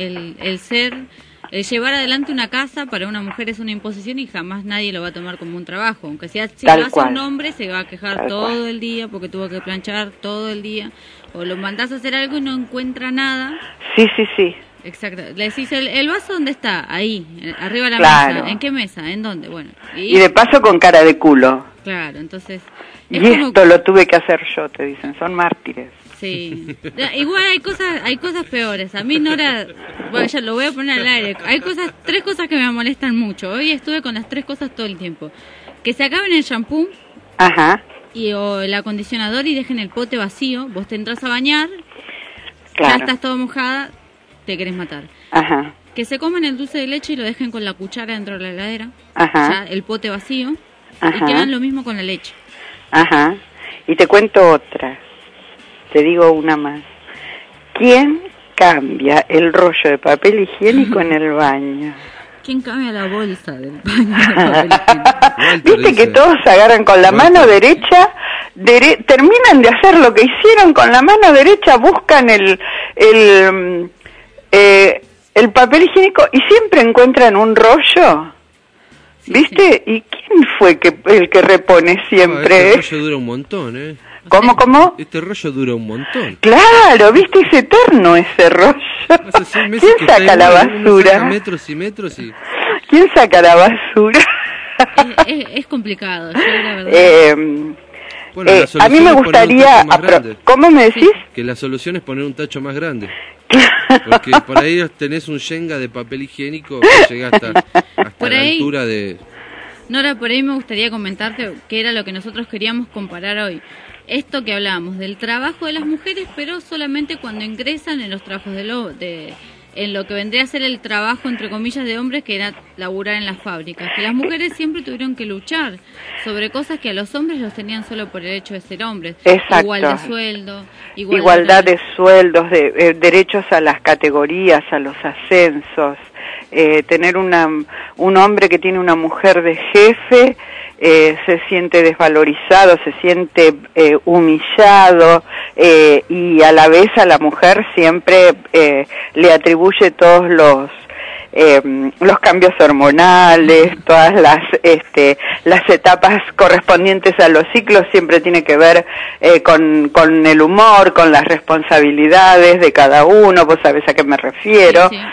Speaker 24: el llevar adelante una casa para una mujer es una imposición y jamás nadie lo va a tomar como un trabajo, aunque si lo hace un hombre se va a quejar todo el día porque tuvo que planchar todo el día, o lo mandás a hacer algo y no encuentra nada.
Speaker 20: Sí.
Speaker 24: Exacto. Le decís, ¿el vaso dónde está? Ahí, arriba de la mesa. ¿En qué mesa? ¿En dónde? Bueno.
Speaker 20: Y de paso con cara de culo.
Speaker 24: Claro, entonces...
Speaker 20: Y esto lo tuve que hacer yo, te dicen, son mártires.
Speaker 24: Sí. Igual hay cosas peores. A mí Nora, bueno, ya lo voy a poner al aire. Hay 3 cosas que me molestan mucho. Hoy estuve con las 3 cosas todo el tiempo. Que se acaben el shampoo.
Speaker 20: Ajá.
Speaker 24: O el acondicionador y dejen el pote vacío. Vos te entras a bañar,
Speaker 20: claro.
Speaker 24: Ya estás todo mojada, te querés matar.
Speaker 20: Ajá.
Speaker 24: Que se coman el dulce de leche y lo dejen con la cuchara dentro de la heladera.
Speaker 20: Ajá.
Speaker 24: Ya el pote vacío.
Speaker 20: Ajá.
Speaker 24: Y que hagan lo mismo con la leche.
Speaker 20: Ajá. Y te cuento otra. Te digo una más. ¿Quién cambia el rollo de papel higiénico en el baño?
Speaker 24: ¿Quién cambia la bolsa del baño de papel higiénico?
Speaker 20: Viste que todos agarran con la mano derecha, terminan de hacer lo que hicieron con la mano derecha, buscan el papel higiénico y siempre encuentran un rollo. ¿Viste? Sí. ¿Y quién fue el que repone siempre?
Speaker 16: Este rollo dura un montón, ¿eh?
Speaker 20: ¿Cómo?
Speaker 16: Este rollo dura un montón.
Speaker 20: Claro, ¿viste? Es eterno ese rollo. ¿Quién saca la basura?
Speaker 16: Saca metros y metros y...
Speaker 20: ¿Quién saca la basura?
Speaker 24: Es complicado, yo la verdad.
Speaker 16: Bueno,
Speaker 20: a mí me gustaría... ¿Cómo me decís?
Speaker 16: Que la solución es poner un tacho más grande. Porque por ahí tenés un yenga de papel higiénico que llega hasta la altura de...
Speaker 24: Nora, por ahí me gustaría comentarte qué era lo que nosotros queríamos comparar hoy. Esto que hablábamos del trabajo de las mujeres, pero solamente cuando ingresan en los trabajos en lo que vendría a ser el trabajo, entre comillas, de hombres, que era laburar en las fábricas. Que las mujeres siempre tuvieron que luchar sobre cosas que a los hombres los tenían solo por el hecho de ser hombres.
Speaker 20: Exacto.
Speaker 24: Igual de sueldo.
Speaker 20: Igualdad de sueldos, de derechos a las categorías, a los ascensos. Tener un hombre que tiene una mujer de jefe, se siente desvalorizado, se siente humillado, y a la vez a la mujer siempre le atribuye todos los cambios hormonales, todas las etapas correspondientes a los ciclos, siempre tiene que ver con el humor, con las responsabilidades de cada uno. Vos sabés a qué me refiero. Sí.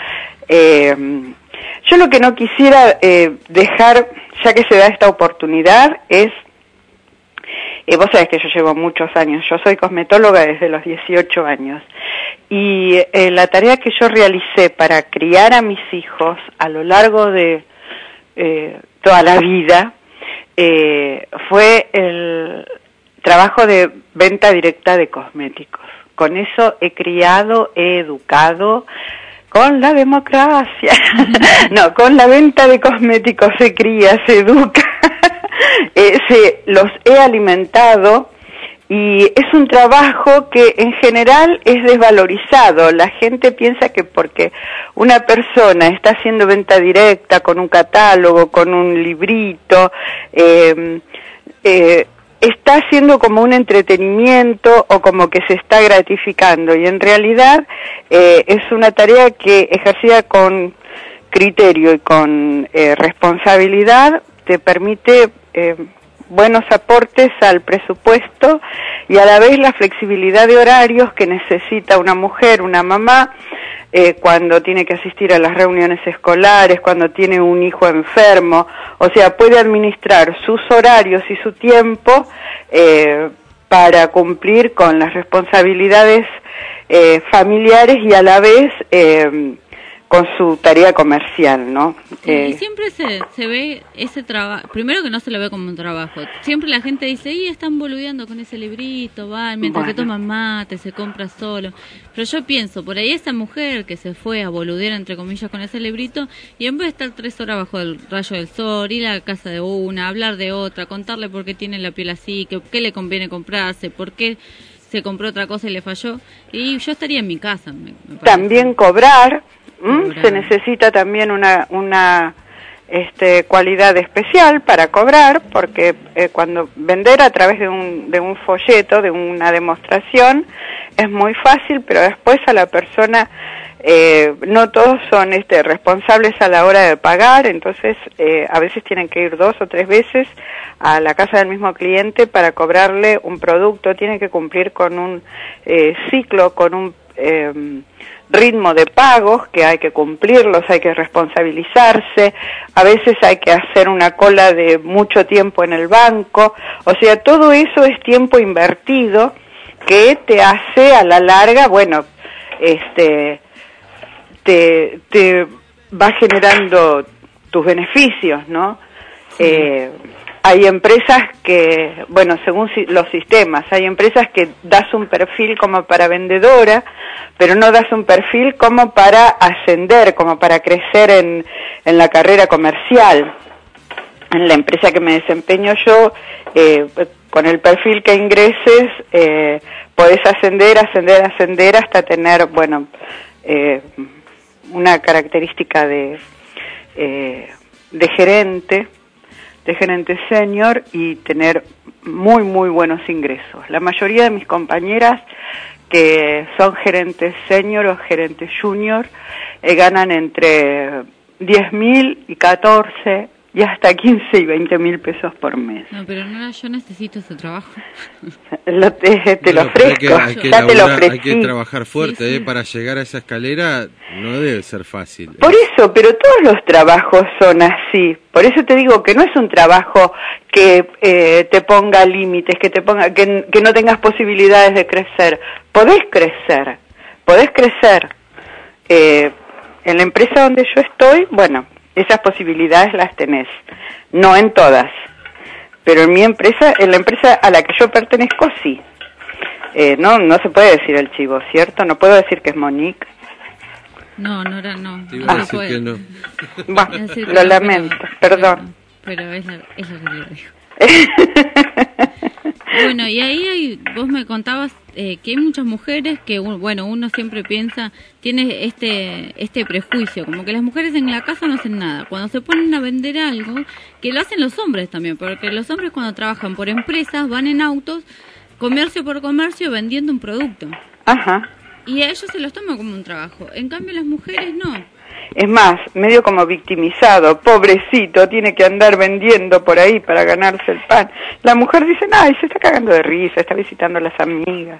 Speaker 20: Yo lo que no quisiera dejar, ya que se da esta oportunidad, es, vos sabés que yo llevo muchos años, yo soy cosmetóloga desde los 18 años, y la tarea que yo realicé para criar a mis hijos a lo largo de toda la vida fue el trabajo de venta directa de cosméticos. Con eso he criado, he educado. Con la democracia, no, con la venta de cosméticos se cría, se educa, los he alimentado, y es un trabajo que en general es desvalorizado. La gente piensa que porque una persona está haciendo venta directa con un catálogo, con un librito, está haciendo como un entretenimiento o como que se está gratificando, y en realidad es una tarea que, ejercida con criterio y con responsabilidad, te permite buenos aportes al presupuesto y a la vez la flexibilidad de horarios que necesita una mujer, una mamá, cuando tiene que asistir a las reuniones escolares, cuando tiene un hijo enfermo. O sea, puede administrar sus horarios y su tiempo para cumplir con las responsabilidades familiares y a la vez con su tarea comercial, ¿no?
Speaker 24: Y siempre se ve ese trabajo, primero que no se lo ve como un trabajo, siempre la gente dice, están boludeando con ese librito, van, mientras que toman mate, se compra solo, pero yo pienso, por ahí esa mujer que se fue a boludear, entre comillas, con ese librito, y en vez de estar 3 horas bajo el rayo del sol, ir a la casa de una, hablar de otra, contarle por qué tiene la piel así, qué le conviene comprarse, por qué se compró otra cosa y le falló, y yo estaría en mi casa, me
Speaker 20: También cobrar. Se necesita también una cualidad especial para cobrar, porque cuando vender a través de un folleto, de una demostración, es muy fácil, pero después a la persona no todos son responsables a la hora de pagar, entonces a veces tienen que ir 2 o 3 veces a la casa del mismo cliente para cobrarle un producto, tienen que cumplir con un ciclo, con un ritmo de pagos que hay que cumplirlos, hay que responsabilizarse, a veces hay que hacer una cola de mucho tiempo en el banco, o sea, todo eso es tiempo invertido que te hace a la larga, bueno, te va generando tus beneficios, ¿no? Hay empresas que, bueno, según los sistemas, hay empresas que das un perfil como para vendedora, pero no das un perfil como para ascender, como para crecer en la carrera comercial. En la empresa que me desempeño yo, con el perfil que ingreses, podés ascender hasta tener, bueno, una característica de gerente senior y tener muy buenos ingresos. La mayoría de mis compañeras que son gerentes senior o gerentes junior ganan entre 10.000 y 14, y hasta 15 y 20 mil pesos por mes.
Speaker 24: No, pero no, yo necesito ese trabajo.
Speaker 20: Te lo ofrezco,
Speaker 16: hay que trabajar fuerte,
Speaker 24: sí.
Speaker 16: Para llegar a esa escalera no debe ser fácil.
Speaker 20: Por eso, pero todos los trabajos son así. Por eso te digo que no es un trabajo que te ponga límites, que no tengas posibilidades de crecer. Podés crecer. En la empresa donde yo estoy, bueno, esas posibilidades las tenés, no en todas, pero en la empresa a la que yo pertenezco sí. No se puede decir el chivo, ¿cierto? No puedo decir que es Monique.
Speaker 24: No.
Speaker 16: Te iba a decir que no.
Speaker 20: Bueno, lo lamento, perdón.
Speaker 24: Pero es la realidad. Bueno, y ahí vos me contabas que hay muchas mujeres que, bueno, uno siempre piensa, tiene este prejuicio, como que las mujeres en la casa no hacen nada. Cuando se ponen a vender algo, que lo hacen los hombres también, porque los hombres cuando trabajan por empresas van en autos, comercio por comercio, vendiendo un producto.
Speaker 20: Ajá.
Speaker 24: Y a ellos se los toman como un trabajo. En cambio, las mujeres no.
Speaker 20: Es más, medio como victimizado, pobrecito, tiene que andar vendiendo por ahí para ganarse el pan. La mujer dice, ay, se está cagando de risa, está visitando a las amigas.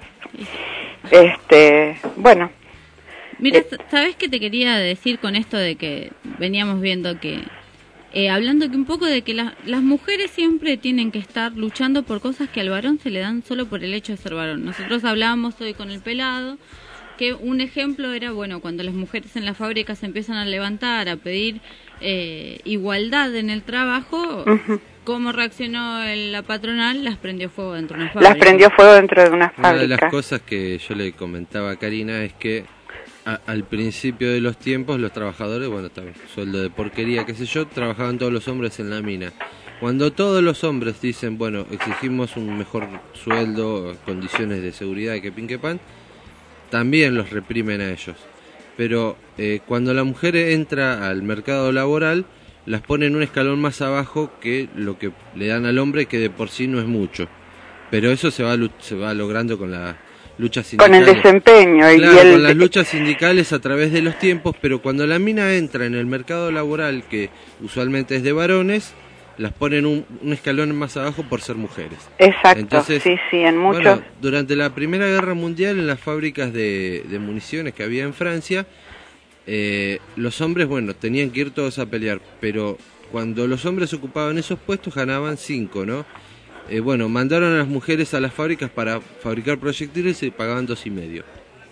Speaker 20: Bueno.
Speaker 24: Mira, ¿sabes qué te quería decir con esto de que veníamos viendo que, hablando que un poco de que las mujeres siempre tienen que estar luchando por cosas que al varón se le dan solo por el hecho de ser varón? Nosotros hablábamos hoy con el pelado, que un ejemplo era, bueno, cuando las mujeres en las fábricas se empiezan a levantar, a pedir igualdad en el trabajo,
Speaker 20: uh-huh.
Speaker 24: ¿Cómo reaccionó la patronal? Las prendió fuego dentro de una fábrica.
Speaker 20: Las prendió fuego dentro de una fábrica.
Speaker 16: Una de las cosas que yo le comentaba a Karina es que al principio de los tiempos los trabajadores, bueno, sueldo de porquería, qué sé yo, trabajaban todos los hombres en la mina. Cuando todos los hombres dicen, bueno, exigimos un mejor sueldo, condiciones de seguridad, que pin que pan, también los reprimen a ellos. Pero cuando la mujer entra al mercado laboral, las ponen un escalón más abajo que lo que le dan al hombre, que de por sí no es mucho. Pero eso se va logrando con la lucha sindical.
Speaker 20: Con el desempeño.
Speaker 16: Claro, con las luchas sindicales a través de los tiempos, pero cuando la mina entra en el mercado laboral, que usualmente es de varones, las ponen un escalón más abajo por ser mujeres.
Speaker 20: Exacto.
Speaker 16: Entonces,
Speaker 20: sí, en muchos.
Speaker 16: Bueno, durante la Primera Guerra Mundial, en las fábricas de municiones que había en Francia, los hombres, bueno, tenían que ir todos a pelear, pero cuando los hombres ocupaban esos puestos ganaban 5, ¿no? Bueno, mandaron a las mujeres a las fábricas para fabricar proyectiles y pagaban 2,5.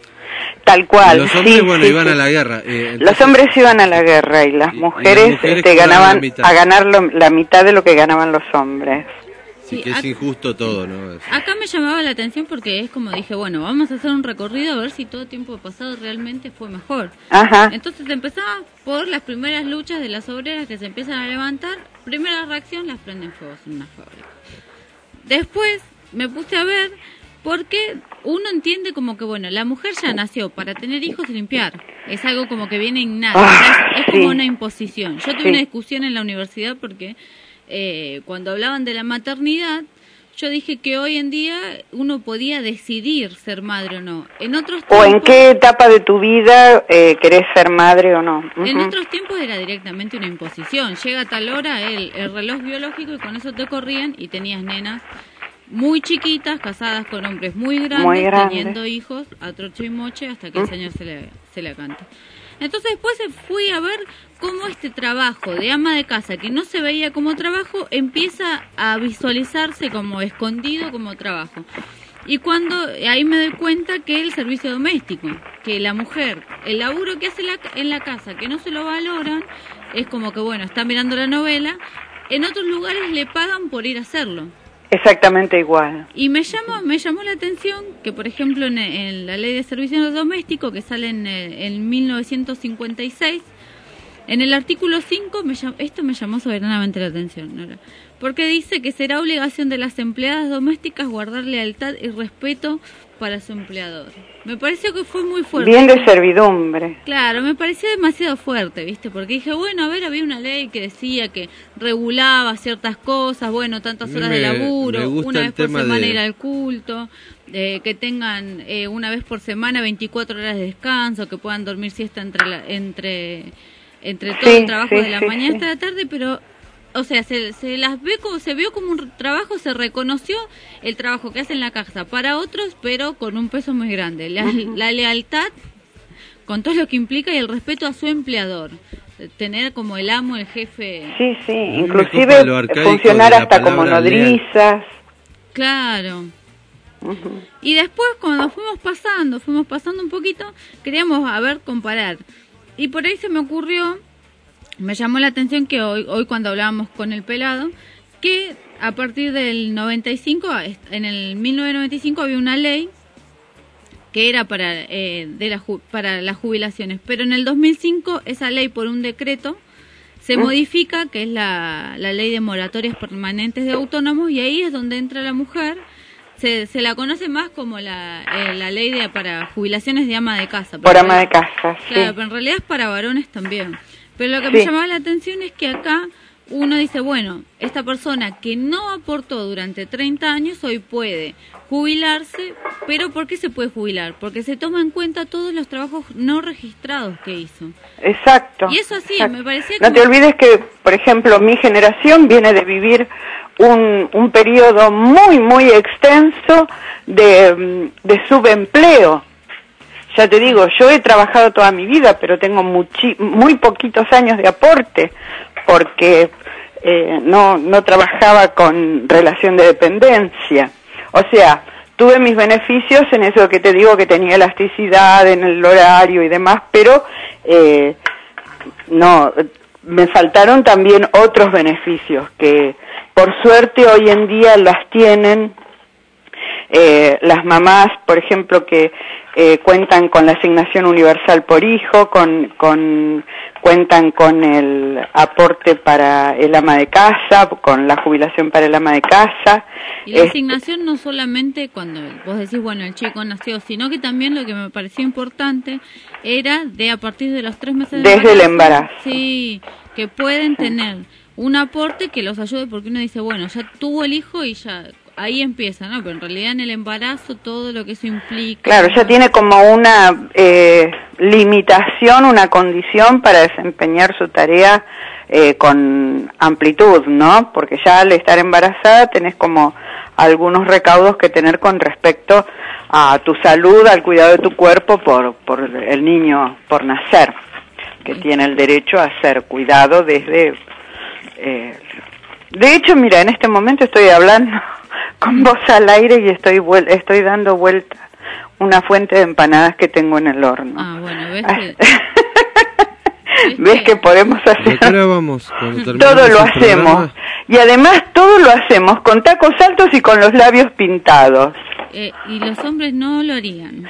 Speaker 20: Tal cual.
Speaker 16: Los hombres, bueno, iban a la guerra.
Speaker 20: Entonces, los hombres iban a la guerra y las mujeres ganaban a ganar la mitad de lo que ganaban los hombres.
Speaker 16: Sí, que es injusto todo, ¿no?
Speaker 24: Acá me llamaba la atención porque es como dije, bueno, vamos a hacer un recorrido a ver si todo tiempo pasado realmente fue mejor.
Speaker 20: Ajá.
Speaker 24: Entonces empezaba por las primeras luchas de las obreras que se empiezan a levantar. Primera reacción, las prenden fuego en una fábrica. Después me puse a ver porque uno entiende como que, bueno, la mujer ya nació para tener hijos y limpiar. Es algo como que viene innato, es como una imposición. Yo tuve una discusión en la universidad porque cuando hablaban de la maternidad, yo dije que hoy en día uno podía decidir ser madre o no. En otros tiempos,
Speaker 20: o en qué etapa de tu vida querés ser madre o no. Uh-huh.
Speaker 24: En otros tiempos era directamente una imposición. Llega a tal hora el reloj biológico y con eso te corrían y tenías nenas muy chiquitas, casadas con hombres muy grandes, teniendo hijos a troche y moche hasta que el señor se le cante. Entonces después fui a ver cómo este trabajo de ama de casa, que no se veía como trabajo, empieza a visualizarse como escondido como trabajo. Y cuando ahí me doy cuenta que el servicio doméstico, que la mujer, el laburo que hace en la casa, que no se lo valoran, es como que, bueno, está mirando la novela, en otros lugares le pagan por ir a hacerlo.
Speaker 20: Exactamente igual.
Speaker 24: Y me llamó la atención que, por ejemplo, en la ley de servicios domésticos, que sale en 1956, en el artículo 5, esto me llamó soberanamente la atención, Nora, porque dice que será obligación de las empleadas domésticas guardar lealtad y respeto para su empleador. Me pareció que fue muy fuerte.
Speaker 20: Bien de servidumbre.
Speaker 24: Claro, me pareció demasiado fuerte, ¿viste? Porque dije, bueno, a ver, había una ley que decía que regulaba ciertas cosas, bueno, tantas horas de laburo, una vez por semana ir al culto, que tengan una vez por semana 24 horas de descanso, que puedan dormir siesta entre todo el trabajo de la mañana hasta la tarde, pero o sea, se las ve como, se vio como un trabajo, se reconoció el trabajo que hace en la casa para otros, pero con un peso muy grande. La lealtad, con todo lo que implica, y el respeto a su empleador. Tener como el amo, el jefe.
Speaker 20: Sí, inclusive funcionar hasta como nodrizas.
Speaker 24: Claro. Y después cuando fuimos pasando un poquito, queríamos comparar. Y por ahí se me ocurrió, me llamó la atención que hoy cuando hablábamos con el pelado, que a partir del 95, en el 1995 había una ley que era para las jubilaciones, pero en el 2005 esa ley por un decreto se modifica, que es la ley de moratorias permanentes de autónomos, y ahí es donde entra la mujer. Se la conoce más como la ley para jubilaciones de ama de casa.
Speaker 20: Por ama de casa, sí.
Speaker 24: Claro, pero en realidad es para varones también. Pero lo que me llamaba la atención es que acá uno dice, bueno, esta persona que no aportó durante 30 años hoy puede jubilarse, pero ¿por qué se puede jubilar? Porque se toma en cuenta todos los trabajos no registrados que hizo.
Speaker 20: Exacto.
Speaker 24: Y eso así, me parecía
Speaker 20: que... No te olvides que, por ejemplo, mi generación viene de vivir un periodo muy, muy extenso de subempleo. Ya te digo, yo he trabajado toda mi vida, pero tengo muy poquitos años de aporte, porque no trabajaba con relación de dependencia. O sea, tuve mis beneficios en eso que te digo, que tenía elasticidad en el horario y demás, pero me faltaron también otros beneficios que por suerte hoy en día las tienen las mamás, por ejemplo, que cuentan con la asignación universal por hijo, cuentan con el aporte para el ama de casa, con la jubilación para el ama de casa.
Speaker 24: Y la asignación no solamente cuando vos decís, bueno, el chico nació, sino que también lo que me pareció importante era de a partir de los 3 meses de
Speaker 20: desde el embarazo.
Speaker 24: Sí, que pueden tener un aporte que los ayude, porque uno dice, bueno, ya tuvo el hijo y ya... Ahí empieza, ¿no? Pero en realidad en el embarazo todo lo que eso implica...
Speaker 20: Claro, ya tiene como una limitación, una condición para desempeñar su tarea con amplitud, ¿no? Porque ya al estar embarazada tenés como algunos recaudos que tener con respecto a tu salud, al cuidado de tu cuerpo por el niño por nacer, que tiene el derecho a ser cuidado desde... De hecho, mira, en este momento estoy hablando con voz al aire y estoy dando vuelta una fuente de empanadas que tengo en el horno.
Speaker 24: Ah, bueno,
Speaker 20: ¿ves que podemos hacer?
Speaker 16: Ahora vamos,
Speaker 20: todo lo hacemos. Y además todo lo hacemos con tacos altos y con los labios pintados.
Speaker 24: Y los hombres no lo harían.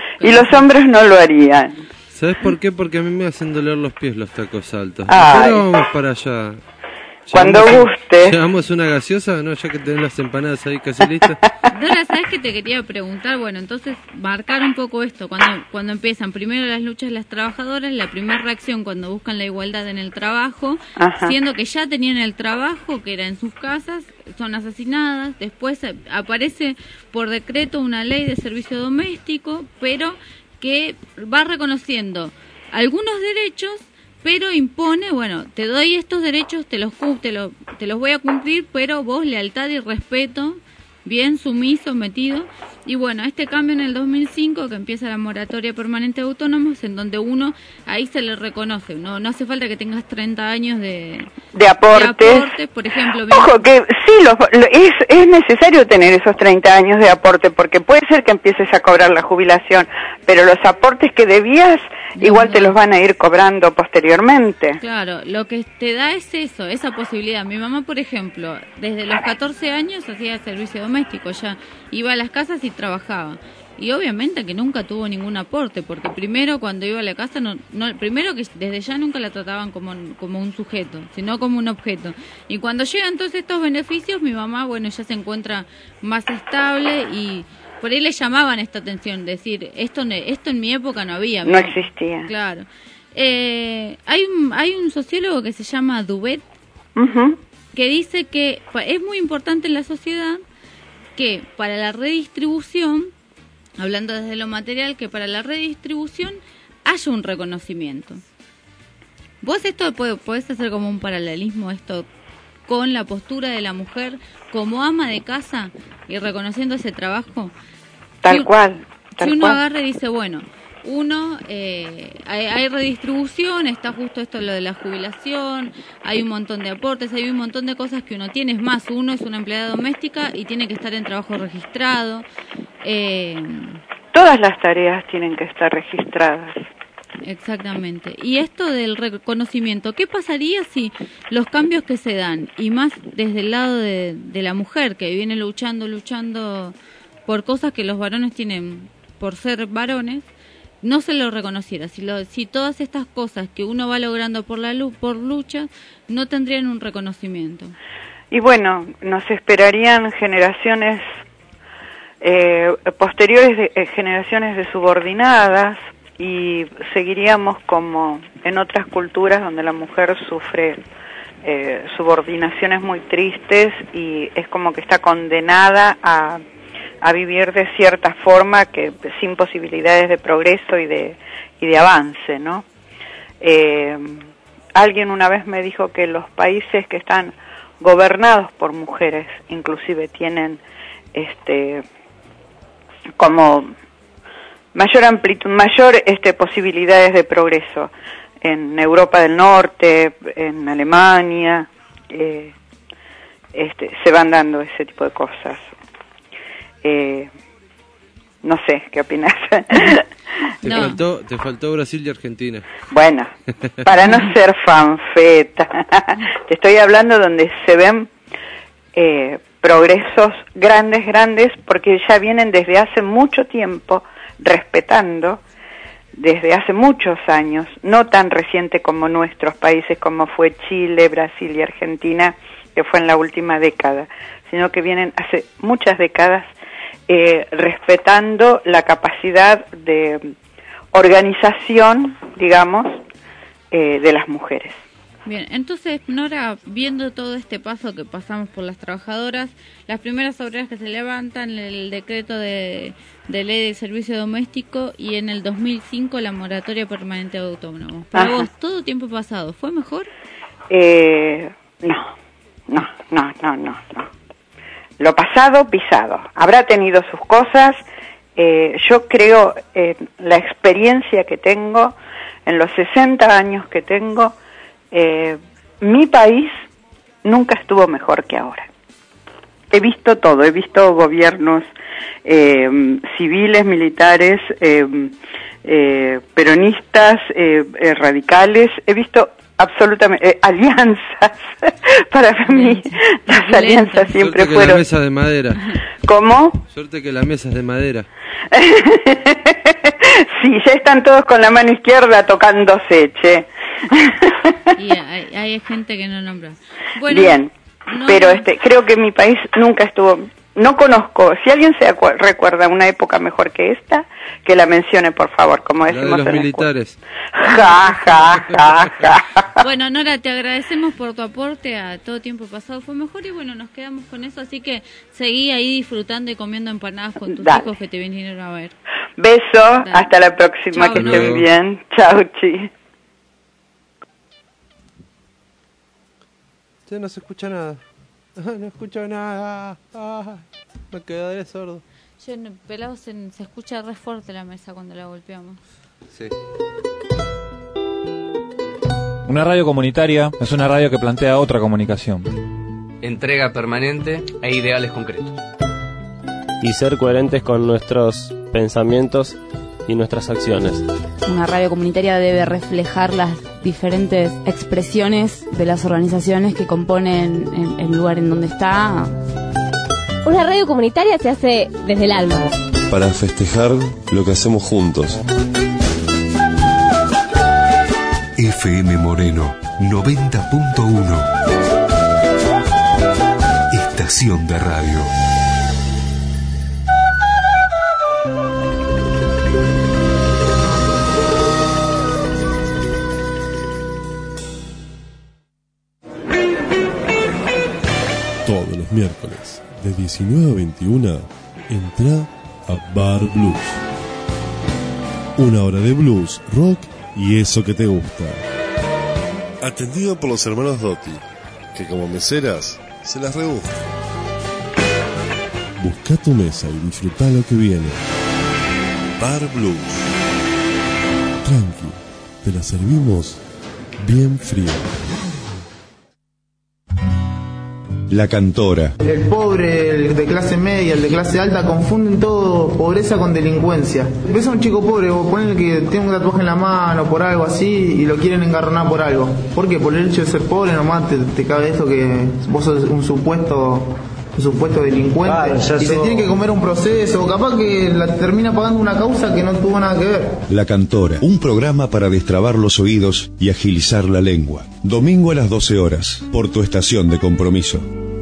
Speaker 16: ¿Sabes por qué? Porque a mí me hacen doler los pies los tacos altos.
Speaker 20: Ahora
Speaker 16: vamos para allá.
Speaker 20: Cuando guste.
Speaker 16: ¿Llevamos una gaseosa? ¿No? Ya que tenés las empanadas ahí casi listas.
Speaker 24: Dora, ¿sabes qué te quería preguntar? Bueno, entonces, marcar un poco esto. Cuando empiezan primero las luchas de las trabajadoras, la primera reacción cuando buscan la igualdad en el trabajo, siendo que ya tenían el trabajo, que era en sus casas, son asesinadas. Después aparece por decreto una ley de servicio doméstico, pero que va reconociendo algunos derechos, pero impone, bueno, te doy estos derechos, te los voy a cumplir, pero vos lealtad y respeto, bien sumiso, metido. Y bueno, este cambio en el 2005, que empieza la moratoria permanente de autónomos, en donde uno, ahí se le reconoce, no hace falta que tengas 30 años de aportes, por ejemplo.
Speaker 20: Ojo, que sí, es necesario tener esos 30 años de aporte, porque puede ser que empieces a cobrar la jubilación, pero los aportes que debías, igual te los van a ir cobrando posteriormente.
Speaker 24: Claro, lo que te da es eso, esa posibilidad. Mi mamá, por ejemplo, desde los 14 años hacía servicio doméstico, ya iba a las casas y trabajaba. Y obviamente que nunca tuvo ningún aporte, porque primero cuando iba a la casa, primero que desde ya nunca la trataban como un sujeto, sino como un objeto. Y cuando llegan todos estos beneficios, mi mamá, bueno, ya se encuentra más estable y por ahí le llamaban esta atención, decir, esto en mi época no había.
Speaker 20: No existía.
Speaker 24: Claro. Hay un sociólogo que se llama Dubet, que dice que es muy importante en la sociedad que para la redistribución, hablando desde lo material, que para la redistribución haya un reconocimiento. Vos esto podés hacer como un paralelismo, esto con la postura de la mujer como ama de casa y reconociendo ese trabajo.
Speaker 20: Tal cual.
Speaker 24: Si uno agarra y dice, bueno, hay redistribución, está justo esto lo de la jubilación, hay un montón de aportes, hay un montón de cosas que uno tiene. Es más, uno es una empleada doméstica y tiene que estar en trabajo registrado.
Speaker 20: Todas las tareas tienen que estar registradas.
Speaker 24: Exactamente. Y esto del reconocimiento, ¿qué pasaría si los cambios que se dan, y más desde el lado de la mujer, que viene luchando por cosas que los varones tienen por ser varones, no se lo reconociera? Si todas estas cosas que uno va logrando por lucha, no tendrían un reconocimiento.
Speaker 20: Y bueno, nos esperarían generaciones posteriores, generaciones de subordinadas, y seguiríamos como en otras culturas donde la mujer sufre subordinaciones muy tristes y es como que está condenada a vivir de cierta forma, que sin posibilidades de progreso y de avance, ¿no? Alguien una vez me dijo que los países que están gobernados por mujeres inclusive tienen como mayor amplitud, posibilidades de progreso. En Europa del Norte, en Alemania, se van dando ese tipo de cosas. No sé, ¿qué opinas?
Speaker 16: Te faltó Brasil y Argentina.
Speaker 20: Bueno, para no ser fanfeta, te estoy hablando donde se ven progresos grandes, porque ya vienen desde hace mucho tiempo respetando, desde hace muchos años, no tan reciente como nuestros países, como fue Chile, Brasil y Argentina, que fue en la última década, sino que vienen hace muchas décadas respetando la capacidad de organización, digamos, de las mujeres.
Speaker 24: Bien, entonces, Nora, viendo todo este paso que pasamos por las trabajadoras, las primeras obreras que se levantan, el decreto de ley de servicio doméstico y en el 2005 la moratoria permanente de autónomos. Para vos, todo tiempo pasado, ¿fue mejor?
Speaker 20: No. Lo pasado, pisado. Habrá tenido sus cosas. Yo creo, la experiencia que tengo, en los 60 años que tengo, mi país nunca estuvo mejor que ahora. He visto todo, he visto gobiernos civiles, militares, peronistas, radicales, he visto absolutamente alianzas. Para mí las alianzas siempre
Speaker 16: fueron...
Speaker 20: Suerte que
Speaker 16: la mesa de madera.
Speaker 20: ¿Cómo?
Speaker 16: Suerte que la mesa es de madera.
Speaker 20: Sí, ya están todos con la mano izquierda tocándose, che.
Speaker 24: Y hay gente que no nombra. Bueno,
Speaker 20: bien, pero creo que mi país nunca estuvo... No conozco, si alguien se recuerda una época mejor que esta, que la mencione, por favor, como decimos
Speaker 16: la de los
Speaker 20: en
Speaker 16: militares.
Speaker 20: Ja.
Speaker 24: Bueno, Nora, te agradecemos por tu aporte a Todo Tiempo Pasado Fue Mejor, y bueno, nos quedamos con eso, así que seguí ahí disfrutando y comiendo empanadas con tus hijos que te vinieron a ver.
Speaker 20: Beso, hasta la próxima. Chau, que estén bien. Chau, chi.
Speaker 16: No se escucha nada. No escucho nada. Me quedaré sordo.
Speaker 24: Pelado, se escucha re fuerte la mesa cuando la golpeamos.
Speaker 16: Sí.
Speaker 11: Una radio comunitaria es una radio que plantea otra comunicación.
Speaker 2: Entrega permanente e ideales concretos.
Speaker 4: Y ser coherentes con nuestros pensamientos y nuestras acciones.
Speaker 26: Una radio comunitaria debe reflejar las diferentes expresiones de las organizaciones que componen el lugar en donde está.
Speaker 5: Una radio comunitaria se hace desde el alma.
Speaker 7: Para festejar lo que hacemos juntos.
Speaker 1: FM Moreno 90.1. Estación de radio.
Speaker 15: Todos los miércoles, de 19 a 21, entra a Bar Blues. Una hora de blues, rock y eso que te gusta. Atendido por los hermanos Dotti. que como meseras se las rebusca. Busca tu mesa y disfruta lo que viene. Bar Blues. Tranqui, te la servimos bien fría.
Speaker 8: La Cantora.
Speaker 17: El pobre, el de clase media, el de clase alta, confunden todo pobreza con delincuencia. Ves a un chico pobre, o ponen que tiene un tatuaje en la mano por algo así y lo quieren engarronar por algo. ¿Por qué? Por el hecho de ser pobre nomás te cabe esto que vos sos un supuesto delincuente, claro, y se tiene que comer un proceso, o capaz que la termina pagando una causa que no tuvo nada que ver.
Speaker 8: La Cantora, un programa para destrabar los oídos y agilizar la lengua. Domingo a las 12 horas, por tu estación de compromiso.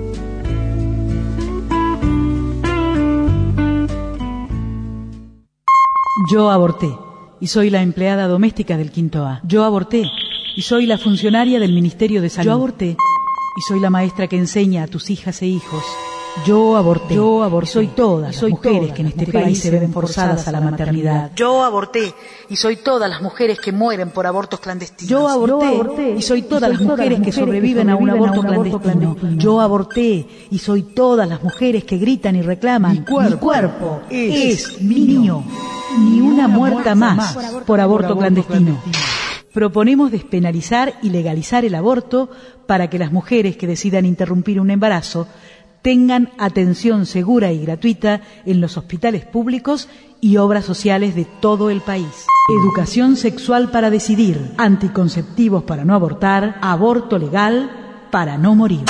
Speaker 21: Yo aborté y soy la empleada doméstica del Quinto A. Yo aborté y soy la funcionaria del Ministerio de Salud. Yo aborté y soy la maestra que enseña a tus hijas e hijos. Yo aborté. Yo aborté. Y soy todas las mujeres que en este país se ven forzadas a la maternidad.
Speaker 22: Yo aborté y soy todas las mujeres que mueren por abortos clandestinos.
Speaker 21: Yo aborté y soy todas las mujeres que sobreviven a un aborto clandestino. Yo aborté y soy todas las mujeres que gritan y reclaman: mi cuerpo es mío. Ni una muerta más por aborto clandestino. Proponemos despenalizar y legalizar el aborto para que las mujeres que decidan interrumpir un embarazo tengan atención segura y gratuita en los hospitales públicos y obras sociales de todo el país. Educación sexual para decidir, anticonceptivos para no abortar, aborto legal para no morir.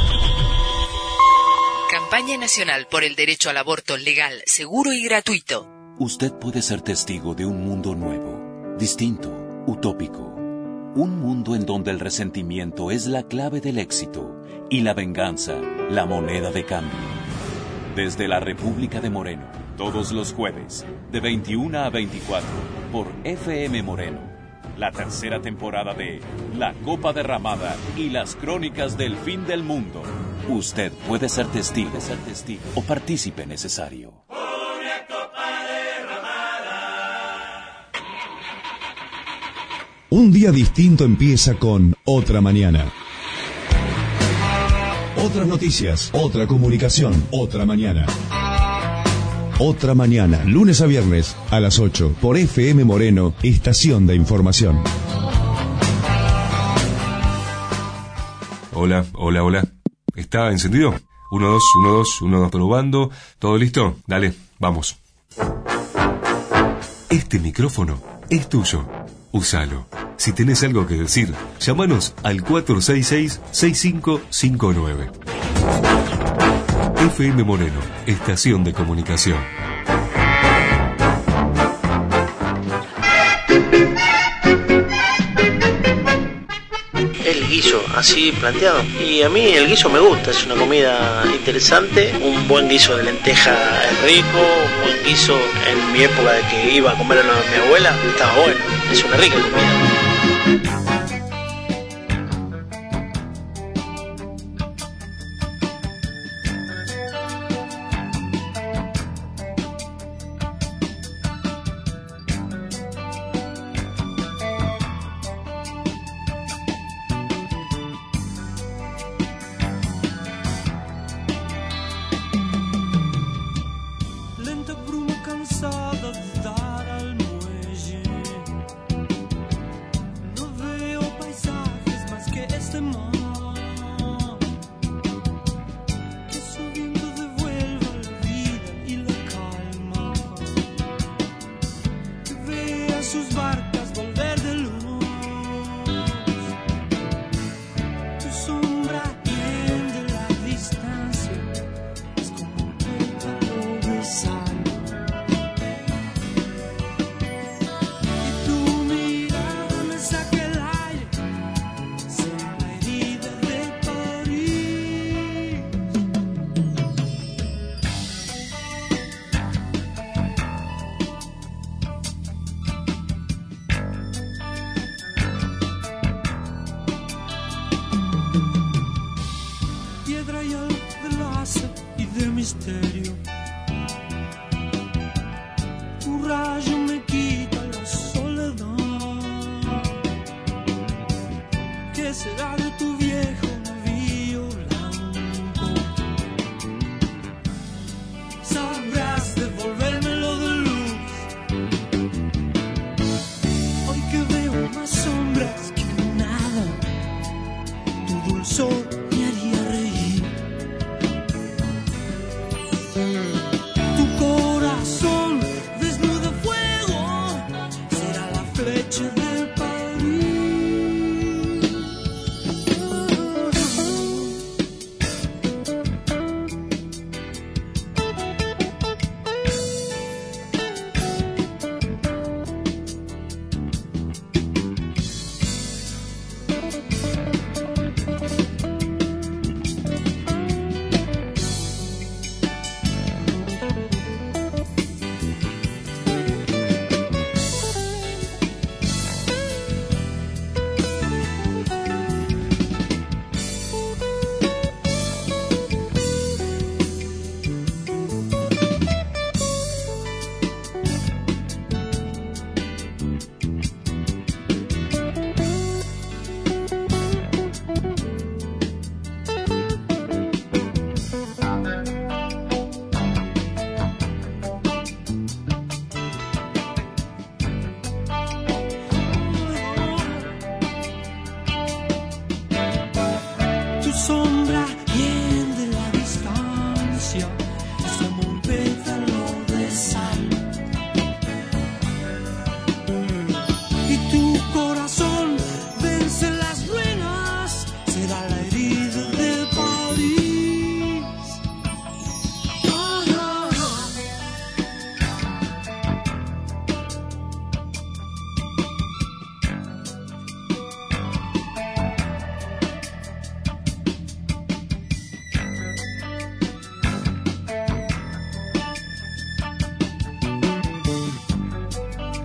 Speaker 23: Campaña Nacional por el Derecho al Aborto Legal, Seguro y Gratuito.
Speaker 25: Usted puede ser testigo de un mundo nuevo, distinto, utópico. Un mundo en donde el resentimiento es la clave del éxito y la venganza, la moneda de cambio. Desde la República de Moreno, todos los jueves, de 21 a 24, por FM Moreno. La tercera temporada de La Copa Derramada y las Crónicas del Fin del Mundo. Usted puede ser testigo o partícipe necesario.
Speaker 8: Un día distinto empieza con Otra Mañana. Otras noticias, otra comunicación, otra mañana. Otra Mañana, lunes a viernes a las 8 por FM Moreno, estación de información.
Speaker 1: Hola. ¿Está encendido? 1, 2, 1, 2, 1, 2, probando. ¿Todo listo? Dale, vamos. Este micrófono es tuyo. Úsalo. Si tenés algo que decir, llámanos al 466-6559. FM Moreno, estación de comunicación.
Speaker 10: El guiso, así planteado. Y a mí el guiso me gusta, es una comida interesante. Un buen guiso de lenteja es rico, un buen guiso en mi época de que iba a comer a lo de mi abuela, estaba bueno, es una rica comida.
Speaker 27: será de tu viejo navío?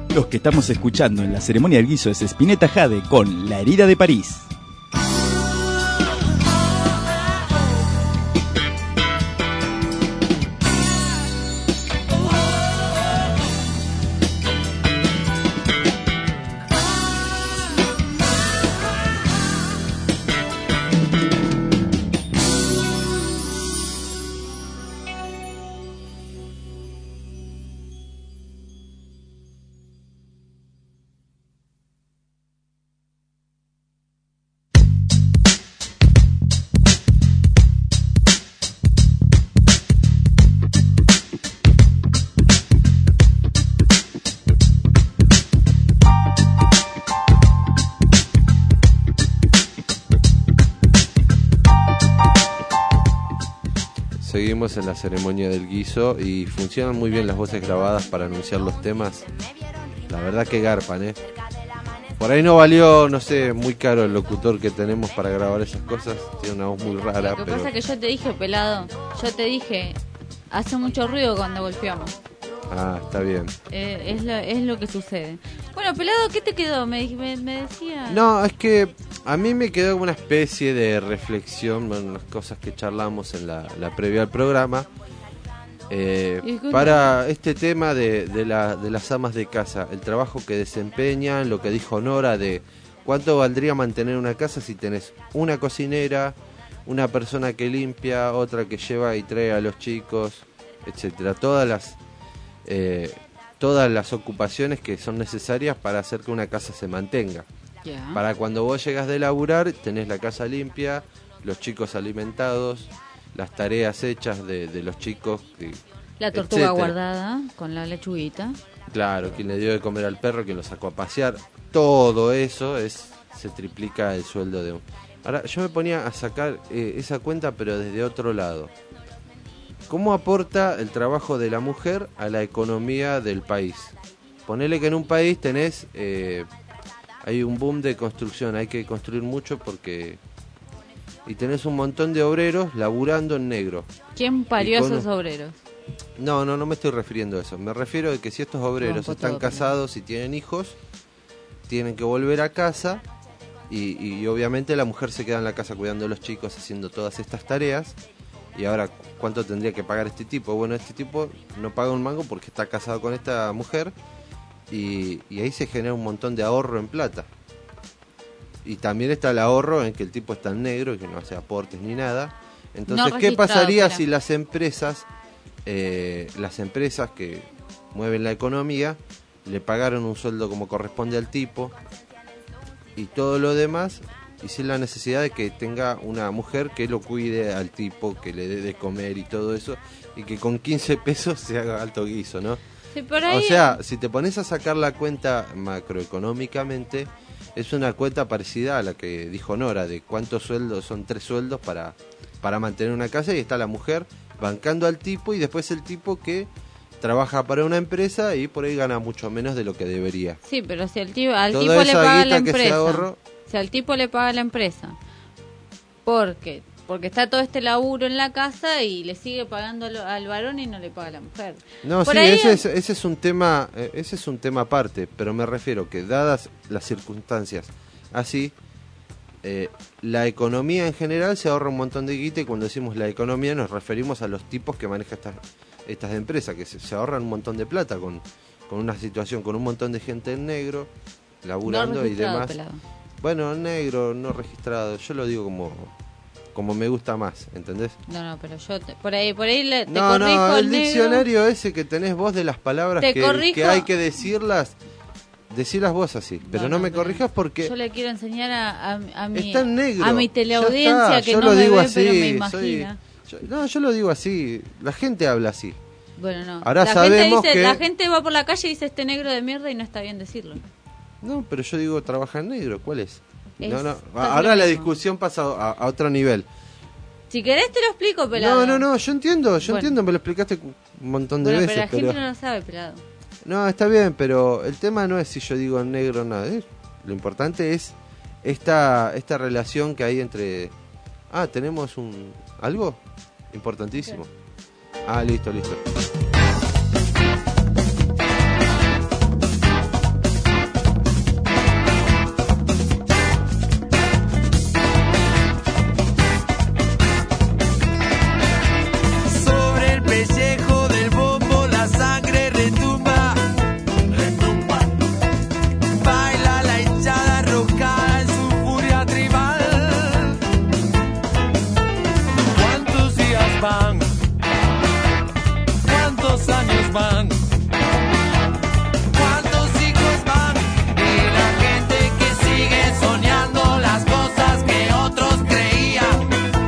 Speaker 6: Los que estamos escuchando en la ceremonia del guiso es Spinetta Jade con La herida de París.
Speaker 16: Seguimos en la ceremonia del guiso y funcionan muy bien las voces grabadas para anunciar los temas. La verdad que garpan, ¿eh? Por ahí no valió, no sé, muy caro el locutor que tenemos para grabar esas cosas. Tiene una voz muy rara.
Speaker 24: Lo que pasa es que yo te dije, pelado, hace mucho ruido cuando golpeamos.
Speaker 16: Ah, está bien.
Speaker 24: Es lo que sucede. Bueno, pelado, ¿qué te quedó? Me decía...
Speaker 16: No, es que a mí me quedó una especie de reflexión, bueno, las cosas que charlamos en la previa al programa, para este tema de las amas de casa, el trabajo que desempeñan, lo que dijo Nora de cuánto valdría mantener una casa si tenés una cocinera, una persona que limpia, otra que lleva y trae a los chicos, etcétera, todas las ocupaciones que son necesarias para hacer que una casa se mantenga.
Speaker 24: Yeah.
Speaker 16: Para cuando vos llegas de laburar, tenés la casa limpia, los chicos alimentados, las tareas hechas de los chicos.
Speaker 24: La tortuga guardada con la lechuguita.
Speaker 16: Claro, quien le dio de comer al perro, quien lo sacó a pasear. Todo eso se triplica el sueldo de un... Ahora, yo me ponía a sacar esa cuenta, pero desde otro lado. ¿Cómo aporta el trabajo de la mujer a la economía del país? Ponele que en un país tenés... hay un boom de construcción, hay que construir mucho porque... Y tenés un montón de obreros laburando en negro.
Speaker 24: ¿Quién parió a esos obreros?
Speaker 16: No me estoy refiriendo a eso. Me refiero a que si estos obreros están casados y tienen hijos, tienen que volver a casa y obviamente la mujer se queda en la casa cuidando a los chicos, haciendo todas estas tareas. Y ahora, ¿cuánto tendría que pagar este tipo? Bueno, este tipo no paga un mango porque está casado con esta mujer y ahí se genera un montón de ahorro en plata. Y también está el ahorro en que el tipo está en negro y que no hace aportes ni nada. Entonces, ¿qué pasaría si las empresas que mueven la economía le pagaron un sueldo como corresponde al tipo y todo lo demás, y sin la necesidad de que tenga una mujer que lo cuide al tipo, que le dé de comer y todo eso, y que con 15 pesos se haga alto guiso, ¿no?
Speaker 24: Sí, por ahí...
Speaker 16: O sea, si te pones a sacar la cuenta macroeconómicamente, es una cuenta parecida a la que dijo Nora, de cuántos sueldos, son 3 sueldos para mantener una casa, y está la mujer bancando al tipo, y después el tipo que trabaja para una empresa y por ahí gana mucho menos de lo que debería.
Speaker 24: Sí, pero si al tipo le paga la empresa, si al tipo le paga la empresa, porque está todo este laburo en la casa y le sigue pagando al varón y no le paga a la mujer.
Speaker 16: No,
Speaker 24: por
Speaker 16: sí,
Speaker 24: ahí...
Speaker 16: ese es un tema aparte, pero me refiero que dadas las circunstancias así, la economía en general se ahorra un montón de guita, y cuando decimos la economía nos referimos a los tipos que manejan estas empresas, que se ahorran un montón de plata con una situación, con un montón de gente en negro, laburando y demás.
Speaker 24: Pelado.
Speaker 16: Bueno, negro, no registrado, yo lo digo como me gusta más, ¿entendés?
Speaker 24: No, pero yo por ahí te corrijo.
Speaker 16: No, el
Speaker 24: negro.
Speaker 16: Diccionario ese que tenés vos de las palabras que hay que decirlas vos así, pero no me corrijas porque...
Speaker 24: Yo le quiero enseñar a mi...
Speaker 16: Está en negro.
Speaker 24: A mi teleaudiencia que no me ve, pero me imagina.
Speaker 16: Yo lo digo así, la gente habla así.
Speaker 24: Bueno, no.
Speaker 16: Ahora sabemos que...
Speaker 24: La gente va por la calle y dice este negro de mierda y no está bien decirlo.
Speaker 16: No, pero yo digo trabaja en negro, ¿cuál es? No. Ahora la discusión pasa a otro nivel.
Speaker 24: Si querés te lo explico, pelado.
Speaker 16: No, yo entiendo, me lo explicaste un montón de veces.
Speaker 24: Pero la gente no lo sabe, pelado.
Speaker 16: No, está bien, pero el tema no es si yo digo negro o nada. Lo importante es esta relación que hay entre... tenemos algo importantísimo. Listo.
Speaker 3: hijos van? ¿Cuántos hijos van? De la gente que sigue soñando las cosas que otros creían.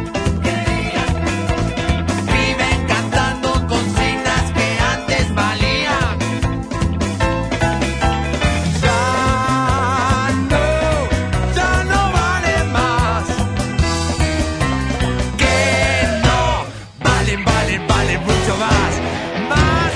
Speaker 3: Viven cantando consignas que antes valían. Ya no valen más. Que no valen mucho más. Más.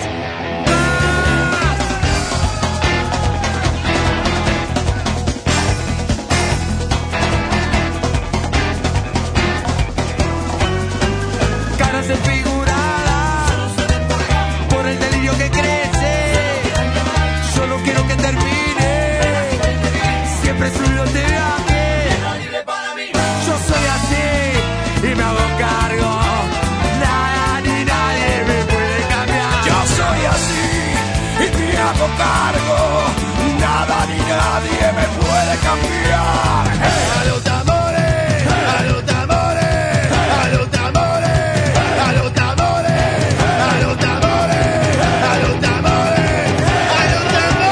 Speaker 3: Caras desfiguradas por el delirio que crece. Yo no quiero que termine. Siempre subido este viaje. Yo soy así y me hago cargo. Nada ni nadie me puede cambiar. Yo soy así y me hago cargo. Nada ni nadie me puede cambiar. A los tambores, a los tambores, a los tambores, a los tambores, a los tambores, a los tambores, a los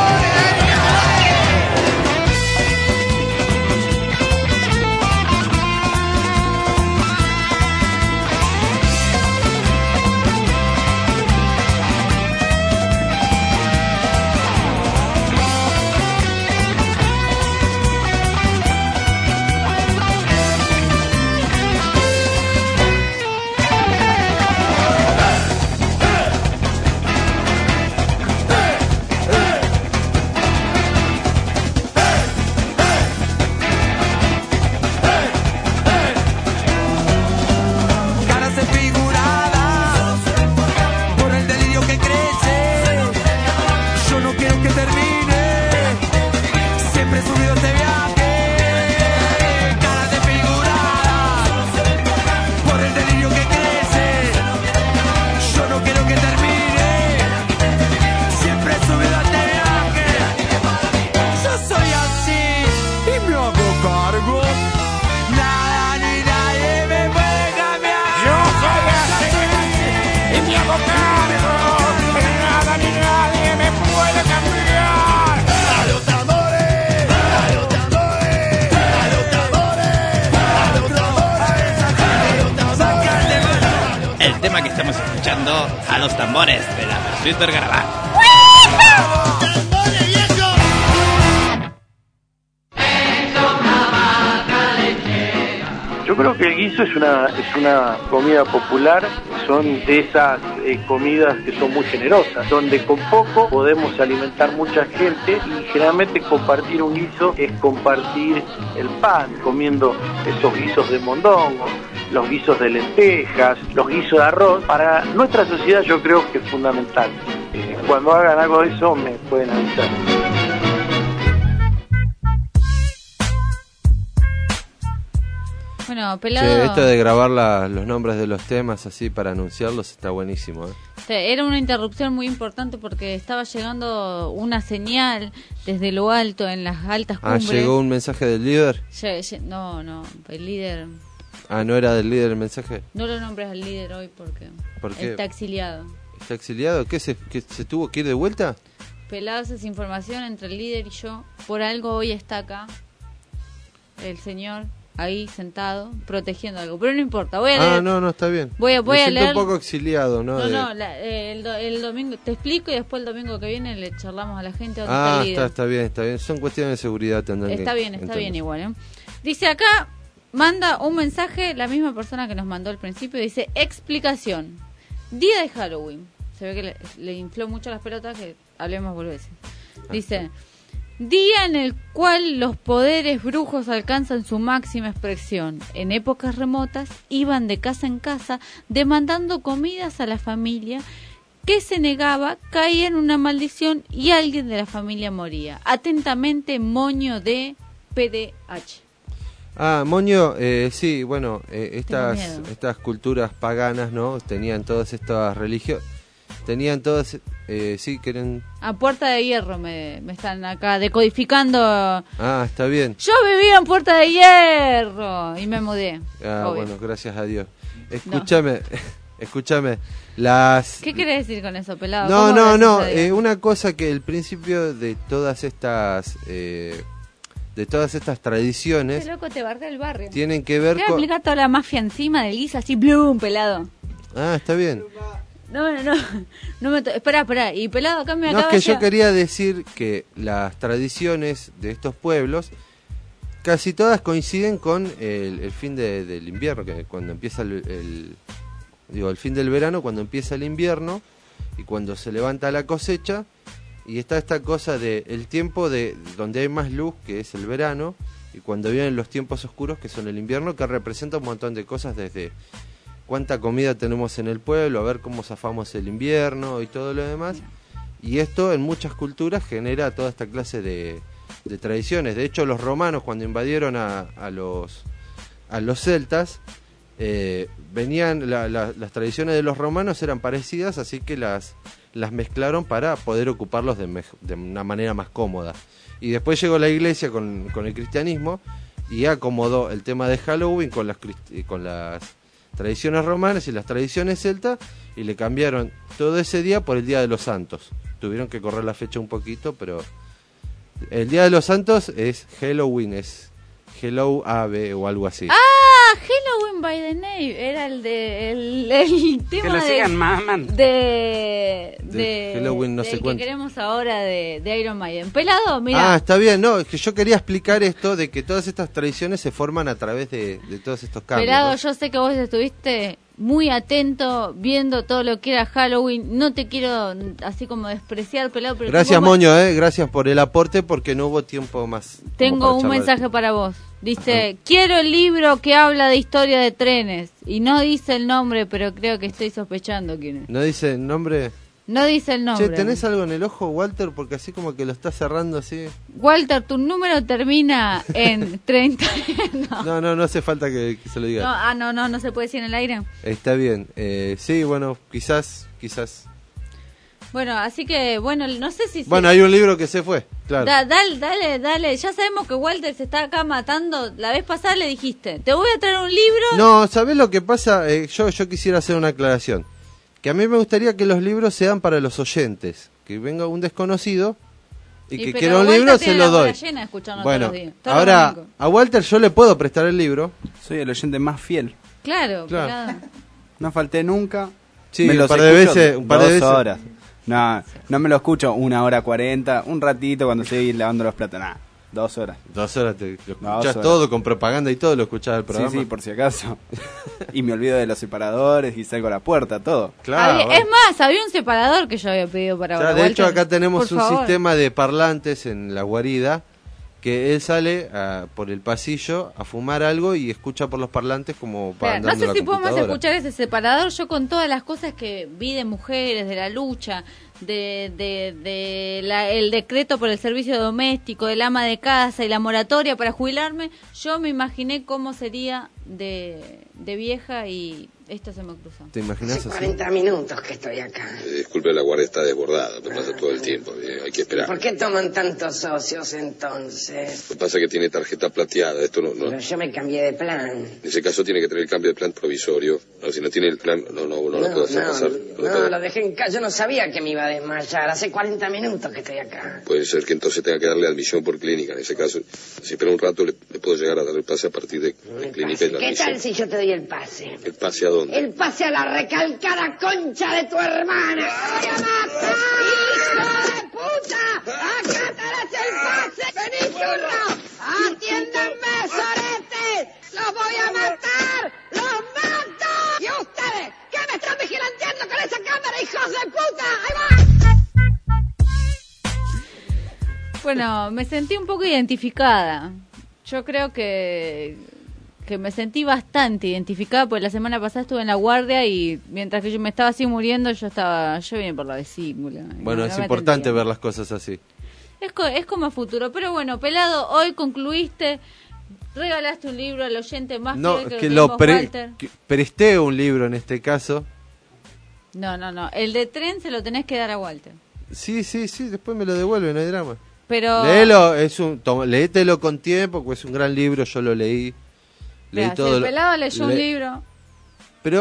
Speaker 3: caras desfiguradas por el delirio que crece. Yo no quiero que termine. Siempre he subido este viaje. Caras desfiguradas por el delirio que crece. Yo no quiero que termine. Siempre he subido este viaje. Yo soy así y me hago cargo. Nada ni nadie me puede cambiar. Yo soy así y me hago cargo. Nada ni nadie me puede cambiar. A los tambores, a los tambores, a los tambores, a los tambores.
Speaker 6: El tema que estamos escuchando, a los tambores de la Versuit Vergarabat.
Speaker 10: Yo creo que el guiso es una comida popular, son de esas comidas que son muy generosas, donde con poco podemos alimentar mucha gente y generalmente compartir un guiso es compartir el pan, comiendo esos guisos de mondongo, los guisos de lentejas, los guisos de arroz. Para nuestra sociedad yo creo que es fundamental. Cuando hagan algo de eso me pueden avisar.
Speaker 24: Bueno, Pelado...
Speaker 16: Che, esto de grabar los nombres de los temas así para anunciarlos está buenísimo,
Speaker 24: Era una interrupción muy importante porque estaba llegando una señal desde lo alto, en las altas cumbres.
Speaker 16: ¿Llegó un mensaje del líder?
Speaker 24: No, el líder...
Speaker 16: ¿No era del líder el mensaje?
Speaker 24: No lo nombres al líder hoy porque
Speaker 16: ¿Por qué?
Speaker 24: está exiliado.
Speaker 16: ¿Está exiliado? ¿Qué se tuvo que ir de vuelta?
Speaker 24: Pelado, esa es información entre el líder y yo. Por algo hoy está acá el señor... ahí sentado, protegiendo algo. Pero no importa, voy a leer.
Speaker 16: No, está bien.
Speaker 24: Voy a leer.
Speaker 16: un poco exiliado, ¿no?
Speaker 24: El domingo, te explico y después el domingo que viene le charlamos a la gente dónde está el líder.
Speaker 16: Está bien. Son cuestiones de seguridad.
Speaker 24: Está bien igual, Dice acá, manda un mensaje, la misma persona que nos mandó al principio, dice, explicación. Día de Halloween. Se ve que le infló mucho las pelotas, que hablemos boludeces. Dice... Día en el cual los poderes brujos alcanzan su máxima expresión. En épocas remotas iban de casa en casa demandando comidas a la familia que se negaba, caía en una maldición y alguien de la familia moría. Atentamente, Moño de PDH.
Speaker 16: Moño, sí, bueno, estas culturas paganas, ¿no? Tenían todas estas religiones. Tenían todas, sí, quieren...
Speaker 24: A Puerta de Hierro me están acá decodificando.
Speaker 16: Está bien.
Speaker 24: Yo vivía en Puerta de Hierro y me mudé.
Speaker 16: Bueno, gracias a Dios. Escúchame, Escúchame, las...
Speaker 24: ¿Qué querés decir con eso, pelado?
Speaker 16: No, una cosa que el principio de todas estas tradiciones
Speaker 24: Qué loco te barré el barrio.
Speaker 16: tienen que ver
Speaker 24: Te voy a aplicar toda la mafia encima del guisa, así, blum, pelado.
Speaker 16: Ah, está bien.
Speaker 24: No me espera, y pelado acá me
Speaker 16: No,
Speaker 24: acaba
Speaker 16: es que yo quería decir que las tradiciones de estos pueblos casi todas coinciden con el fin del invierno, que cuando empieza el fin del verano, cuando empieza el invierno y cuando se levanta la cosecha, y está esta cosa de el tiempo de donde hay más luz, que es el verano, y cuando vienen los tiempos oscuros, que son el invierno, que representa un montón de cosas, desde cuánta comida tenemos en el pueblo, a ver cómo zafamos el invierno y todo lo demás. Y esto en muchas culturas genera toda esta clase de tradiciones. De hecho, los romanos, cuando invadieron a los celtas, venían las tradiciones de los romanos eran parecidas, así que las mezclaron para poder ocuparlos de una manera más cómoda. Y después llegó la iglesia con el cristianismo y acomodó el tema de Halloween con las tradiciones romanas y las tradiciones celtas, y le cambiaron todo ese día por el Día de los Santos. Tuvieron que correr la fecha un poquito, pero el Día de los Santos es Halloween, es Hello Ave o algo así.
Speaker 24: Halloween by the Name era el tema
Speaker 6: que lo sigan mamando.
Speaker 24: de
Speaker 16: Halloween, no sé cuánto.
Speaker 24: Que queremos ahora de Iron Maiden. Pelado, mira.
Speaker 16: Está bien, no, es que yo quería explicar esto de que todas estas tradiciones se forman a través de todos estos cambios.
Speaker 24: Pelado,
Speaker 16: ¿no?
Speaker 24: yo sé que vos estuviste muy atento viendo todo lo que era Halloween. No te quiero así como despreciar, pelado, pero
Speaker 16: gracias, Moño, gracias por el aporte, porque no hubo tiempo más.
Speaker 24: Tengo un mensaje para vos. Dice, quiero el libro que habla de historia de trenes. Y no dice el nombre, pero creo que estoy sospechando quién es.
Speaker 16: ¿No dice el nombre?
Speaker 24: No dice el nombre.
Speaker 16: Che, ¿tenés algo en el ojo, Walter? Porque así como que lo estás cerrando así.
Speaker 24: Walter, tu número termina en 30.
Speaker 16: No hace falta que se lo diga.
Speaker 24: No se puede decir en el aire.
Speaker 16: Está bien. Sí, bueno, quizás.
Speaker 24: Bueno, así que, no sé si...
Speaker 16: Bueno, hay un libro que se fue, claro.
Speaker 24: Dale. Ya sabemos que Walter se está acá matando. La vez pasada le dijiste, te voy a traer un libro...
Speaker 16: No, ¿sabés lo que pasa? Yo quisiera hacer una aclaración. Que a mí me gustaría que los libros sean para los oyentes. Que venga un desconocido y que quiera un libro, se lo doy. Bueno, ahora, a Walter yo le puedo prestar el libro.
Speaker 6: Soy el oyente más fiel.
Speaker 24: Claro.
Speaker 6: No falté nunca.
Speaker 16: Sí, un par de veces.
Speaker 6: 2 horas. No me lo escucho 1:40, un ratito cuando estoy lavando los platos, 2 horas.
Speaker 16: 2 horas te lo escuchás todo, con propaganda y todo, lo escuchás el programa.
Speaker 6: Sí, por si acaso. Y me olvido de los separadores y salgo a la puerta, todo.
Speaker 16: Claro.
Speaker 24: Es más, había un separador que yo había pedido para ahora.
Speaker 16: De hecho, acá tenemos un sistema de parlantes en la guarida, que él sale por el pasillo a fumar algo y escucha por los parlantes como para andar.
Speaker 24: No sé si podemos escuchar ese separador. Yo con todas las cosas que vi de mujeres, de la lucha, el decreto por el servicio doméstico, del ama de casa y la moratoria para jubilarme, yo me imaginé cómo sería de vieja y esto se me cruzó.
Speaker 16: ¿Te imaginas
Speaker 9: hace 40 minutos que estoy acá.
Speaker 12: Disculpe, la guardia está desbordada, me pasa todo el tiempo, hay que esperar.
Speaker 9: ¿Por qué toman tantos socios entonces?
Speaker 12: Lo que pasa es que tiene tarjeta plateada, esto no...
Speaker 9: Pero yo me cambié de plan.
Speaker 12: En ese caso tiene que tener el cambio de plan provisorio. No, si no tiene el plan, no lo puedo hacer pasar.
Speaker 9: Lo dejé en casa, yo no sabía que me iba a desmayar, hace 40 minutos que estoy acá.
Speaker 12: Puede ser que entonces tenga que darle admisión por clínica, en ese caso, si espera un rato le puedo llegar a dar el pase a partir de clínica y la admisión.
Speaker 9: ¿Qué tal si yo te doy el pase?
Speaker 12: ¿El pase a dónde?
Speaker 9: El pase a la recalcada concha de tu hermana. ¡Voy a matar! ¡Hijo de puta! ¡Acá tenés el pase! ¡Vení, churro! ¡Atiéndanme, soretes! ¡Los voy a matar! ¡Los mato! ¿Y ustedes? ¿Qué me están vigilanteando con esa cámara, hijos de puta? ¡Ahí va!
Speaker 24: Bueno, me sentí un poco identificada. Yo creo que me sentí bastante identificada, porque la semana pasada estuve en la guardia y mientras que yo me estaba así muriendo, yo vine por la vesícula.
Speaker 16: Bueno, es importante ver las cosas así.
Speaker 24: Es como futuro, pero bueno, pelado, hoy concluiste, regalaste un libro al oyente más fiel que lo
Speaker 16: presté un libro en este caso.
Speaker 24: No, el de tren se lo tenés que dar a Walter.
Speaker 16: Sí, después me lo devuelve, no hay drama.
Speaker 24: Pero
Speaker 16: léetelo con tiempo, porque es un gran libro, yo lo leí.
Speaker 24: El pelado leyó un libro.
Speaker 16: Pero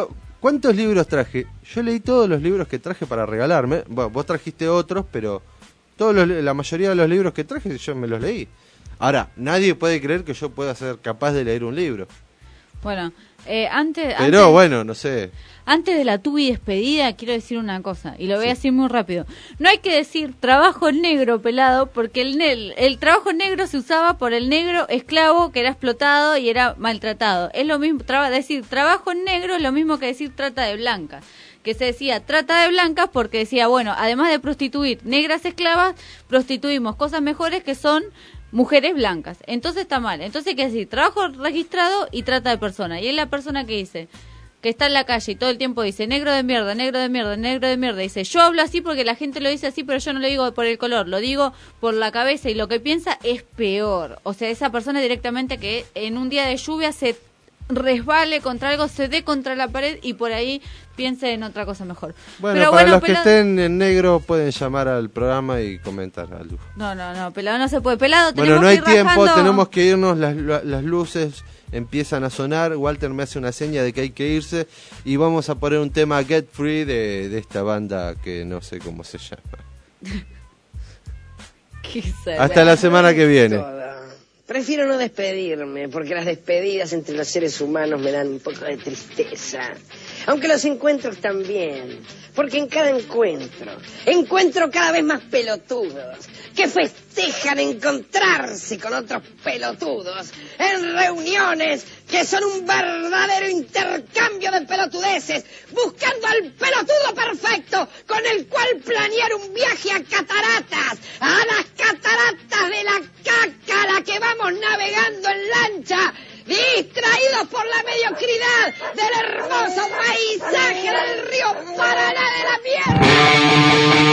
Speaker 16: ¿Cuántos libros traje? Yo leí todos los libros que traje para regalarme. Bueno, vos trajiste otros, pero la mayoría de los libros que traje yo me los leí. Ahora, nadie puede creer que yo pueda ser capaz de leer un libro.
Speaker 24: Bueno,
Speaker 16: bueno, no sé.
Speaker 24: Antes de la tubi despedida, quiero decir una cosa, y lo voy a decir muy rápido. No hay que decir trabajo negro pelado, porque el trabajo negro se usaba por el negro esclavo que era explotado y era maltratado. Es lo mismo, decir trabajo negro es lo mismo que decir trata de blancas. Que se decía trata de blancas porque decía, bueno, además de prostituir negras esclavas, prostituimos cosas mejores que son mujeres blancas. Entonces está mal. Entonces hay que decir trabajo registrado y trata de persona. Y es la persona que dice, que está en la calle y todo el tiempo dice negro de mierda, negro de mierda, negro de mierda. Dice, yo hablo así porque la gente lo dice así, pero yo no lo digo por el color, lo digo por la cabeza y lo que piensa es peor. O sea, esa persona directamente que en un día de lluvia se resbale contra algo, se dé contra la pared y por ahí piense en otra cosa mejor.
Speaker 16: Bueno, pero para los que estén en negro pueden llamar al programa y comentar algo.
Speaker 24: No, pelado no se puede. Pelado,
Speaker 16: bueno, no hay tiempo, tenemos que irnos, las luces empiezan a sonar, Walter me hace una seña de que hay que irse y vamos a poner un tema Get Free de esta banda que no sé cómo se llama. Hasta la semana que viene.
Speaker 11: Prefiero no despedirme, porque las despedidas entre los seres humanos me dan un poco de tristeza. Aunque los encuentros también, porque en cada encuentro cada vez más pelotudos, que festejan encontrarse con otros pelotudos, en reuniones que son un verdadero intercambio de pelotudeces, buscando al pelotudo perfecto con el cual planear un viaje a cataratas, a las cataratas de la caca, a la que vamos navegando en lancha, distraídos por la mediocridad del hermoso paisaje del río Paraná de la Mierda.